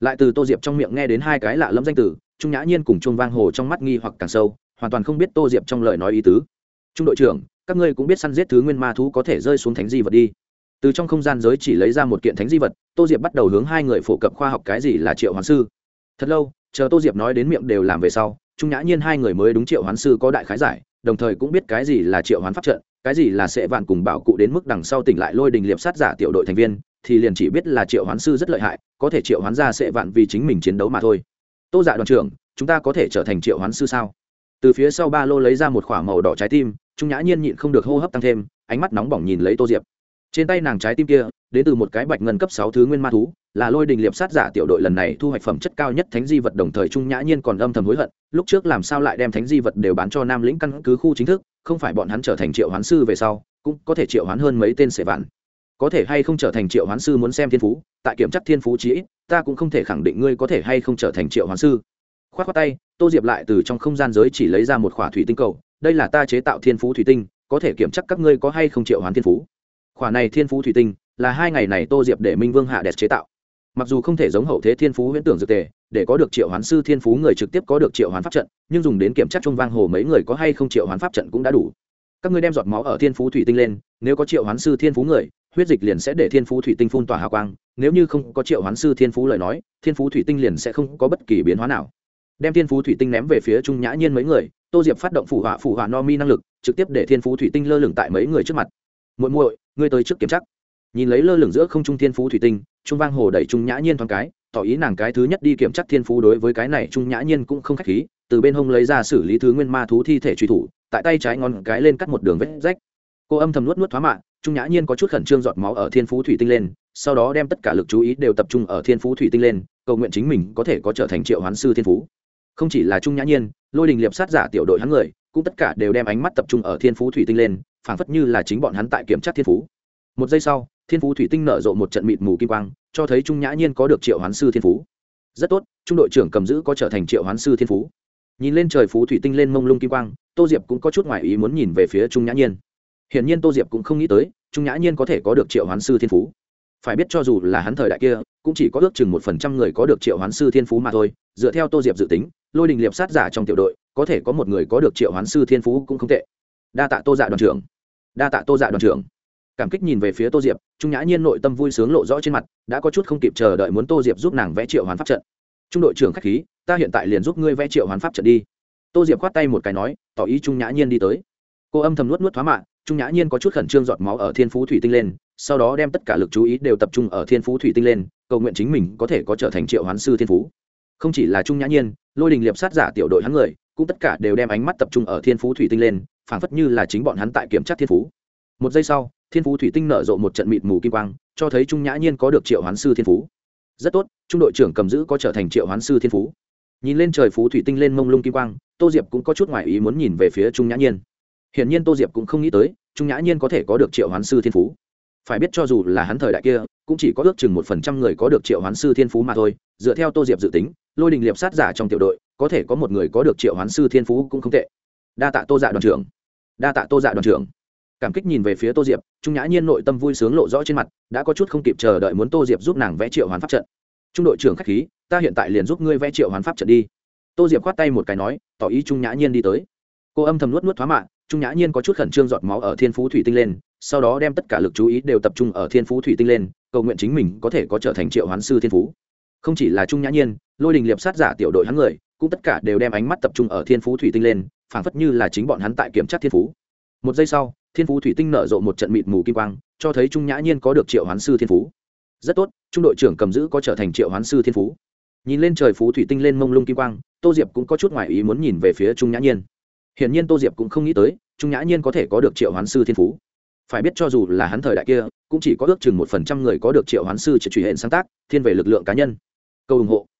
lại từ tô diệp trong miệng nghe đến hai cái lạ lẫm danh từ trung nhã nhiên cùng chuông vang hồ trong mắt nghi hoặc càng sâu, hoàn toàn không biết tô diệp trong lời nói ý tứ. Trung đội trưởng, các ngươi cũng biết săn giết thứ nguyên ma thú có thể rơi xuống thánh di vật đi. Từ trong không gian giới chỉ lấy ra một kiện thánh di vật, tô diệp bắt đầu hướng hai người phổ cập khoa học cái gì là triệu hoán sư. Thật lâu, chờ tô diệp nói đến miệng đều làm về sau, trung nhã nhiên hai người mới đúng triệu hoán sư có đại khái giải, đồng thời cũng biết cái gì là triệu hoán pháp trận, cái gì là sệ vạn cùng bảo cụ, đến mức đằng sau tỉnh lại lôi đình liệp sát giả tiểu đội thành viên thì liền chỉ biết là triệu hoán sư rất lợi hại, có thể triệu hoán ra sệ vạn vì chính mình chiến đấu mà thôi. Tô Dạ đoàn trưởng, chúng ta có thể trở thành triệu hoán sư sao? Từ phía sau ba lô lấy ra một quả màu đỏ trái tim, trung nhã nhiên nhịn không được hô hấp tăng thêm, ánh mắt nóng bỏng nhìn lấy tô diệp. Trên tay nàng trái tim kia đến từ một cái bạch ngân cấp 6 thứ nguyên ma thú, là lôi đình liệp sát giả tiểu đội lần này thu hoạch phẩm chất cao nhất thánh di vật, đồng thời trung nhã nhiên còn âm thầm hối hận, lúc trước làm sao lại đem thánh di vật đều bán cho Nam Lĩnh căn cứ khu chính thức, không phải bọn hắn trở thành triệu hoán sư về sau cũng có thể triệu hoán hơn mấy tên sệ vạn. Có thể hay không trở thành triệu hoán sư muốn xem thiên phú, tại kiểm tra thiên phú chí ít, ta cũng không thể khẳng định ngươi có thể hay không trở thành triệu hoán sư. Khoát khoát tay, tô diệp lại từ trong không gian giới chỉ lấy ra một khỏa thủy tinh cầu, đây là ta chế tạo thiên phú thủy tinh, có thể kiểm tra các ngươi có hay không triệu hoán thiên phú. Khỏa này thiên phú thủy tinh là hai ngày này tô diệp để Minh Vương Hạ Đẹp chế tạo, mặc dù không thể giống hậu thế thiên phú huyễn tưởng dược tề để có được triệu hoán sư thiên phú người trực tiếp có được triệu hoán pháp trận, nhưng dùng đến kiểm tra trong vang hồ mấy người có hay không triệu hoán pháp trận cũng đã đủ. Các ngươi đem giọt máu ở thiên phú thủy tinh lên, nếu có triệu hoán sư thiên phú người, huyết dịch liền sẽ để thiên phú thủy tinh phun tỏa hào quang, nếu như không có triệu hoán sư thiên phú lời nói, thiên phú thủy tinh liền sẽ không có bất kỳ biến hóa nào. Đem thiên phú thủy tinh ném về phía trung nhã nhiên mấy người, tô diệp phát động phù hỏa no mi năng lực, trực tiếp để thiên phú thủy tinh lơ lửng tại mấy người trước mặt. Muội muội, ngươi tới trước kiểm tra. Nhìn lấy lơ lửng giữa không trung thiên phú thủy tinh, trung vang hồ đẩy trung nhã nhiên thoáng cái, tỏ ý nàng cái thứ nhất đi kiểm tra thiên phú. Đối với cái này trung nhã nhiên cũng không khách khí, từ bên hông lấy ra xử lý thứ nguyên ma thú thi thể truy thủ, tại tay trái ngón cái lên cắt một đường vết rách. Cô âm thầm nuốt thoá mạ, trung nhã nhiên có chút khẩn trương giọt máu ở thiên phú thủy tinh lên, sau đó đem tất cả lực chú ý đều tập trung ở thiên phú thủy tinh lên, cầu nguyện chính mình có thể có trở thành triệu hoán sư thiên phú. Không chỉ là trung nhã nhiên, lôi đình liệp sát giả tiểu đội hắn người cũng tất cả đều đem ánh mắt tập trung ở thiên phú thủy tinh lên, phảng phất như là chính bọn hắn tại kiểm tra thiên phú. Một giây sau, thiên phú thủy tinh nở rộ một trận mịt mù kim quang, cho thấy trung nhã nhiên có được triệu hoán sư thiên phú. Rất tốt, trung đội trưởng cầm giữ có trở thành triệu hoán sư thiên phú. Nhìn lên trời phú thủy tinh lên mông lung kim quang, tô diệp cũng có chút ngoài ý muốn nhìn về phía trung nhã nhiên. Hiển nhiên tô diệp cũng không nghĩ tới trung nhã nhiên có thể có được triệu hoán sư thiên phú. Phải biết cho dù là hắn thời đại kia cũng chỉ có ước chừng 1% người có được triệu hoán sư thiên phú mà thôi. Dựa theo tô diệp dự tính, lôi đình liệp sát giả trong tiểu đội có thể có một người có được triệu hoán sư thiên phú cũng không tệ. Đa tạ tô dạ đoàn trưởng. Đa tạ tô dạ đoàn trưởng. Cảm kích nhìn về phía tô diệp, trung nhã nhiên nội tâm vui sướng lộ rõ trên mặt, đã có chút không kịp chờ đợi muốn tô diệp giúp nàng vẽ triệu hoán pháp trận. Trung đội trưởng khách khí, ta hiện tại liền giúp ngươi vẽ triệu hoán pháp trận đi. Tô diệp khoát tay một cái nói, tỏ ý trung nhã nhiên đi tới. Cô âm thầm nuốt thoá mạ, trung nhã nhiên có chút khẩn trương giọt máu ở thiên phú thủy tinh lên, sau đó đem tất cả lực chú ý đều tập trung ở thiên phú thủy tinh lên, cầu nguyện chính mình có thể có trở thành triệu hoán sư thiên phú. Không chỉ là trung nhã nhiên, lôi đình liệp sát giả tiểu đội hắn người cũng tất cả đều đem ánh mắt tập trung ở thiên phú thủy tinh lên, phảng phất như là chính bọn hắn tại kiểm tra thiên phú. Một giây sau, thiên phú thủy tinh nở rộ một trận mịt mù kim quang, cho thấy trung nhã nhiên có được triệu hoán sư thiên phú. Rất tốt, trung đội trưởng cầm giữ có trở thành triệu hoán sư thiên phú. Nhìn lên trời phú thủy tinh lên mông lung kim quang, tô diệp cũng có chút ngoài ý muốn nhìn về phía trung nhã nhiên. Hiển nhiên tô diệp cũng không nghĩ tới trung nhã nhiên có thể có được triệu hoán sư thiên phú. Phải biết cho dù là hắn thời đại kia cũng chỉ có ước chừng 1% người có được triệu hoán sư thiên phú mà thôi. Dựa theo tô diệp dự tính, lôi đình liệp sát giả trong tiểu đội có thể có một người có được triệu hoán sư thiên phú cũng không tệ. Đa tạ tô dạ đoàn trưởng. Đa tạ tô dạ đoàn trưởng. Cảm kích nhìn về phía tô diệp, trung nhã nhiên nội tâm vui sướng lộ rõ trên mặt, đã có chút không kịp chờ đợi muốn tô diệp giúp nàng vẽ triệu hoán pháp trận. Trung đội trưởng khách khí, ta hiện tại liền giúp ngươi vẽ triệu hoán pháp trận đi. Tô diệp khoát tay một cái nói, tỏ ý trung nhã nhiên đi tới. Cô âm thầm nuốt thoá mạ, trung nhã nhiên có chút khẩn trương giọt máu ở thiên phú thủy tinh lên, sau đó đem tất cả lực chú ý đều tập trung ở thiên phú thủy tinh lên, cầu nguyện chính mình có thể có trở thành triệu hoán sư thiên phú. Không chỉ là trung nhã nhiên, lôi đình liệp sát giả tiểu đội hắn người cũng tất cả đều đem ánh mắt tập trung ở thiên phú thủy tinh lên, phảng phất như là chính bọn hắn tại kiểm tra thiên phú. Một giây sau, thiên phú thủy tinh nở rộ một trận mịt mù kim quang, cho thấy trung nhã nhiên có được triệu hoán sư thiên phú. Rất tốt, trung đội trưởng cầm giữ có trở thành triệu hoán sư thiên phú. Nhìn lên trời phú thủy tinh lên mông lung kim quang, tô diệp cũng có chút ngoài ý muốn nhìn về phía trung nhã nhiên. Hiển nhiên tô diệp cũng không nghĩ tới trung nhã nhiên có thể có được triệu hoán sư thiên phú. Phải biết cho dù là hắn thời đại kia cũng chỉ có ước chừng 1% người có được triệu hoán sư chỉ truy hệ sáng tác thiên về lực lượng cá nhân. Câu ủng hộ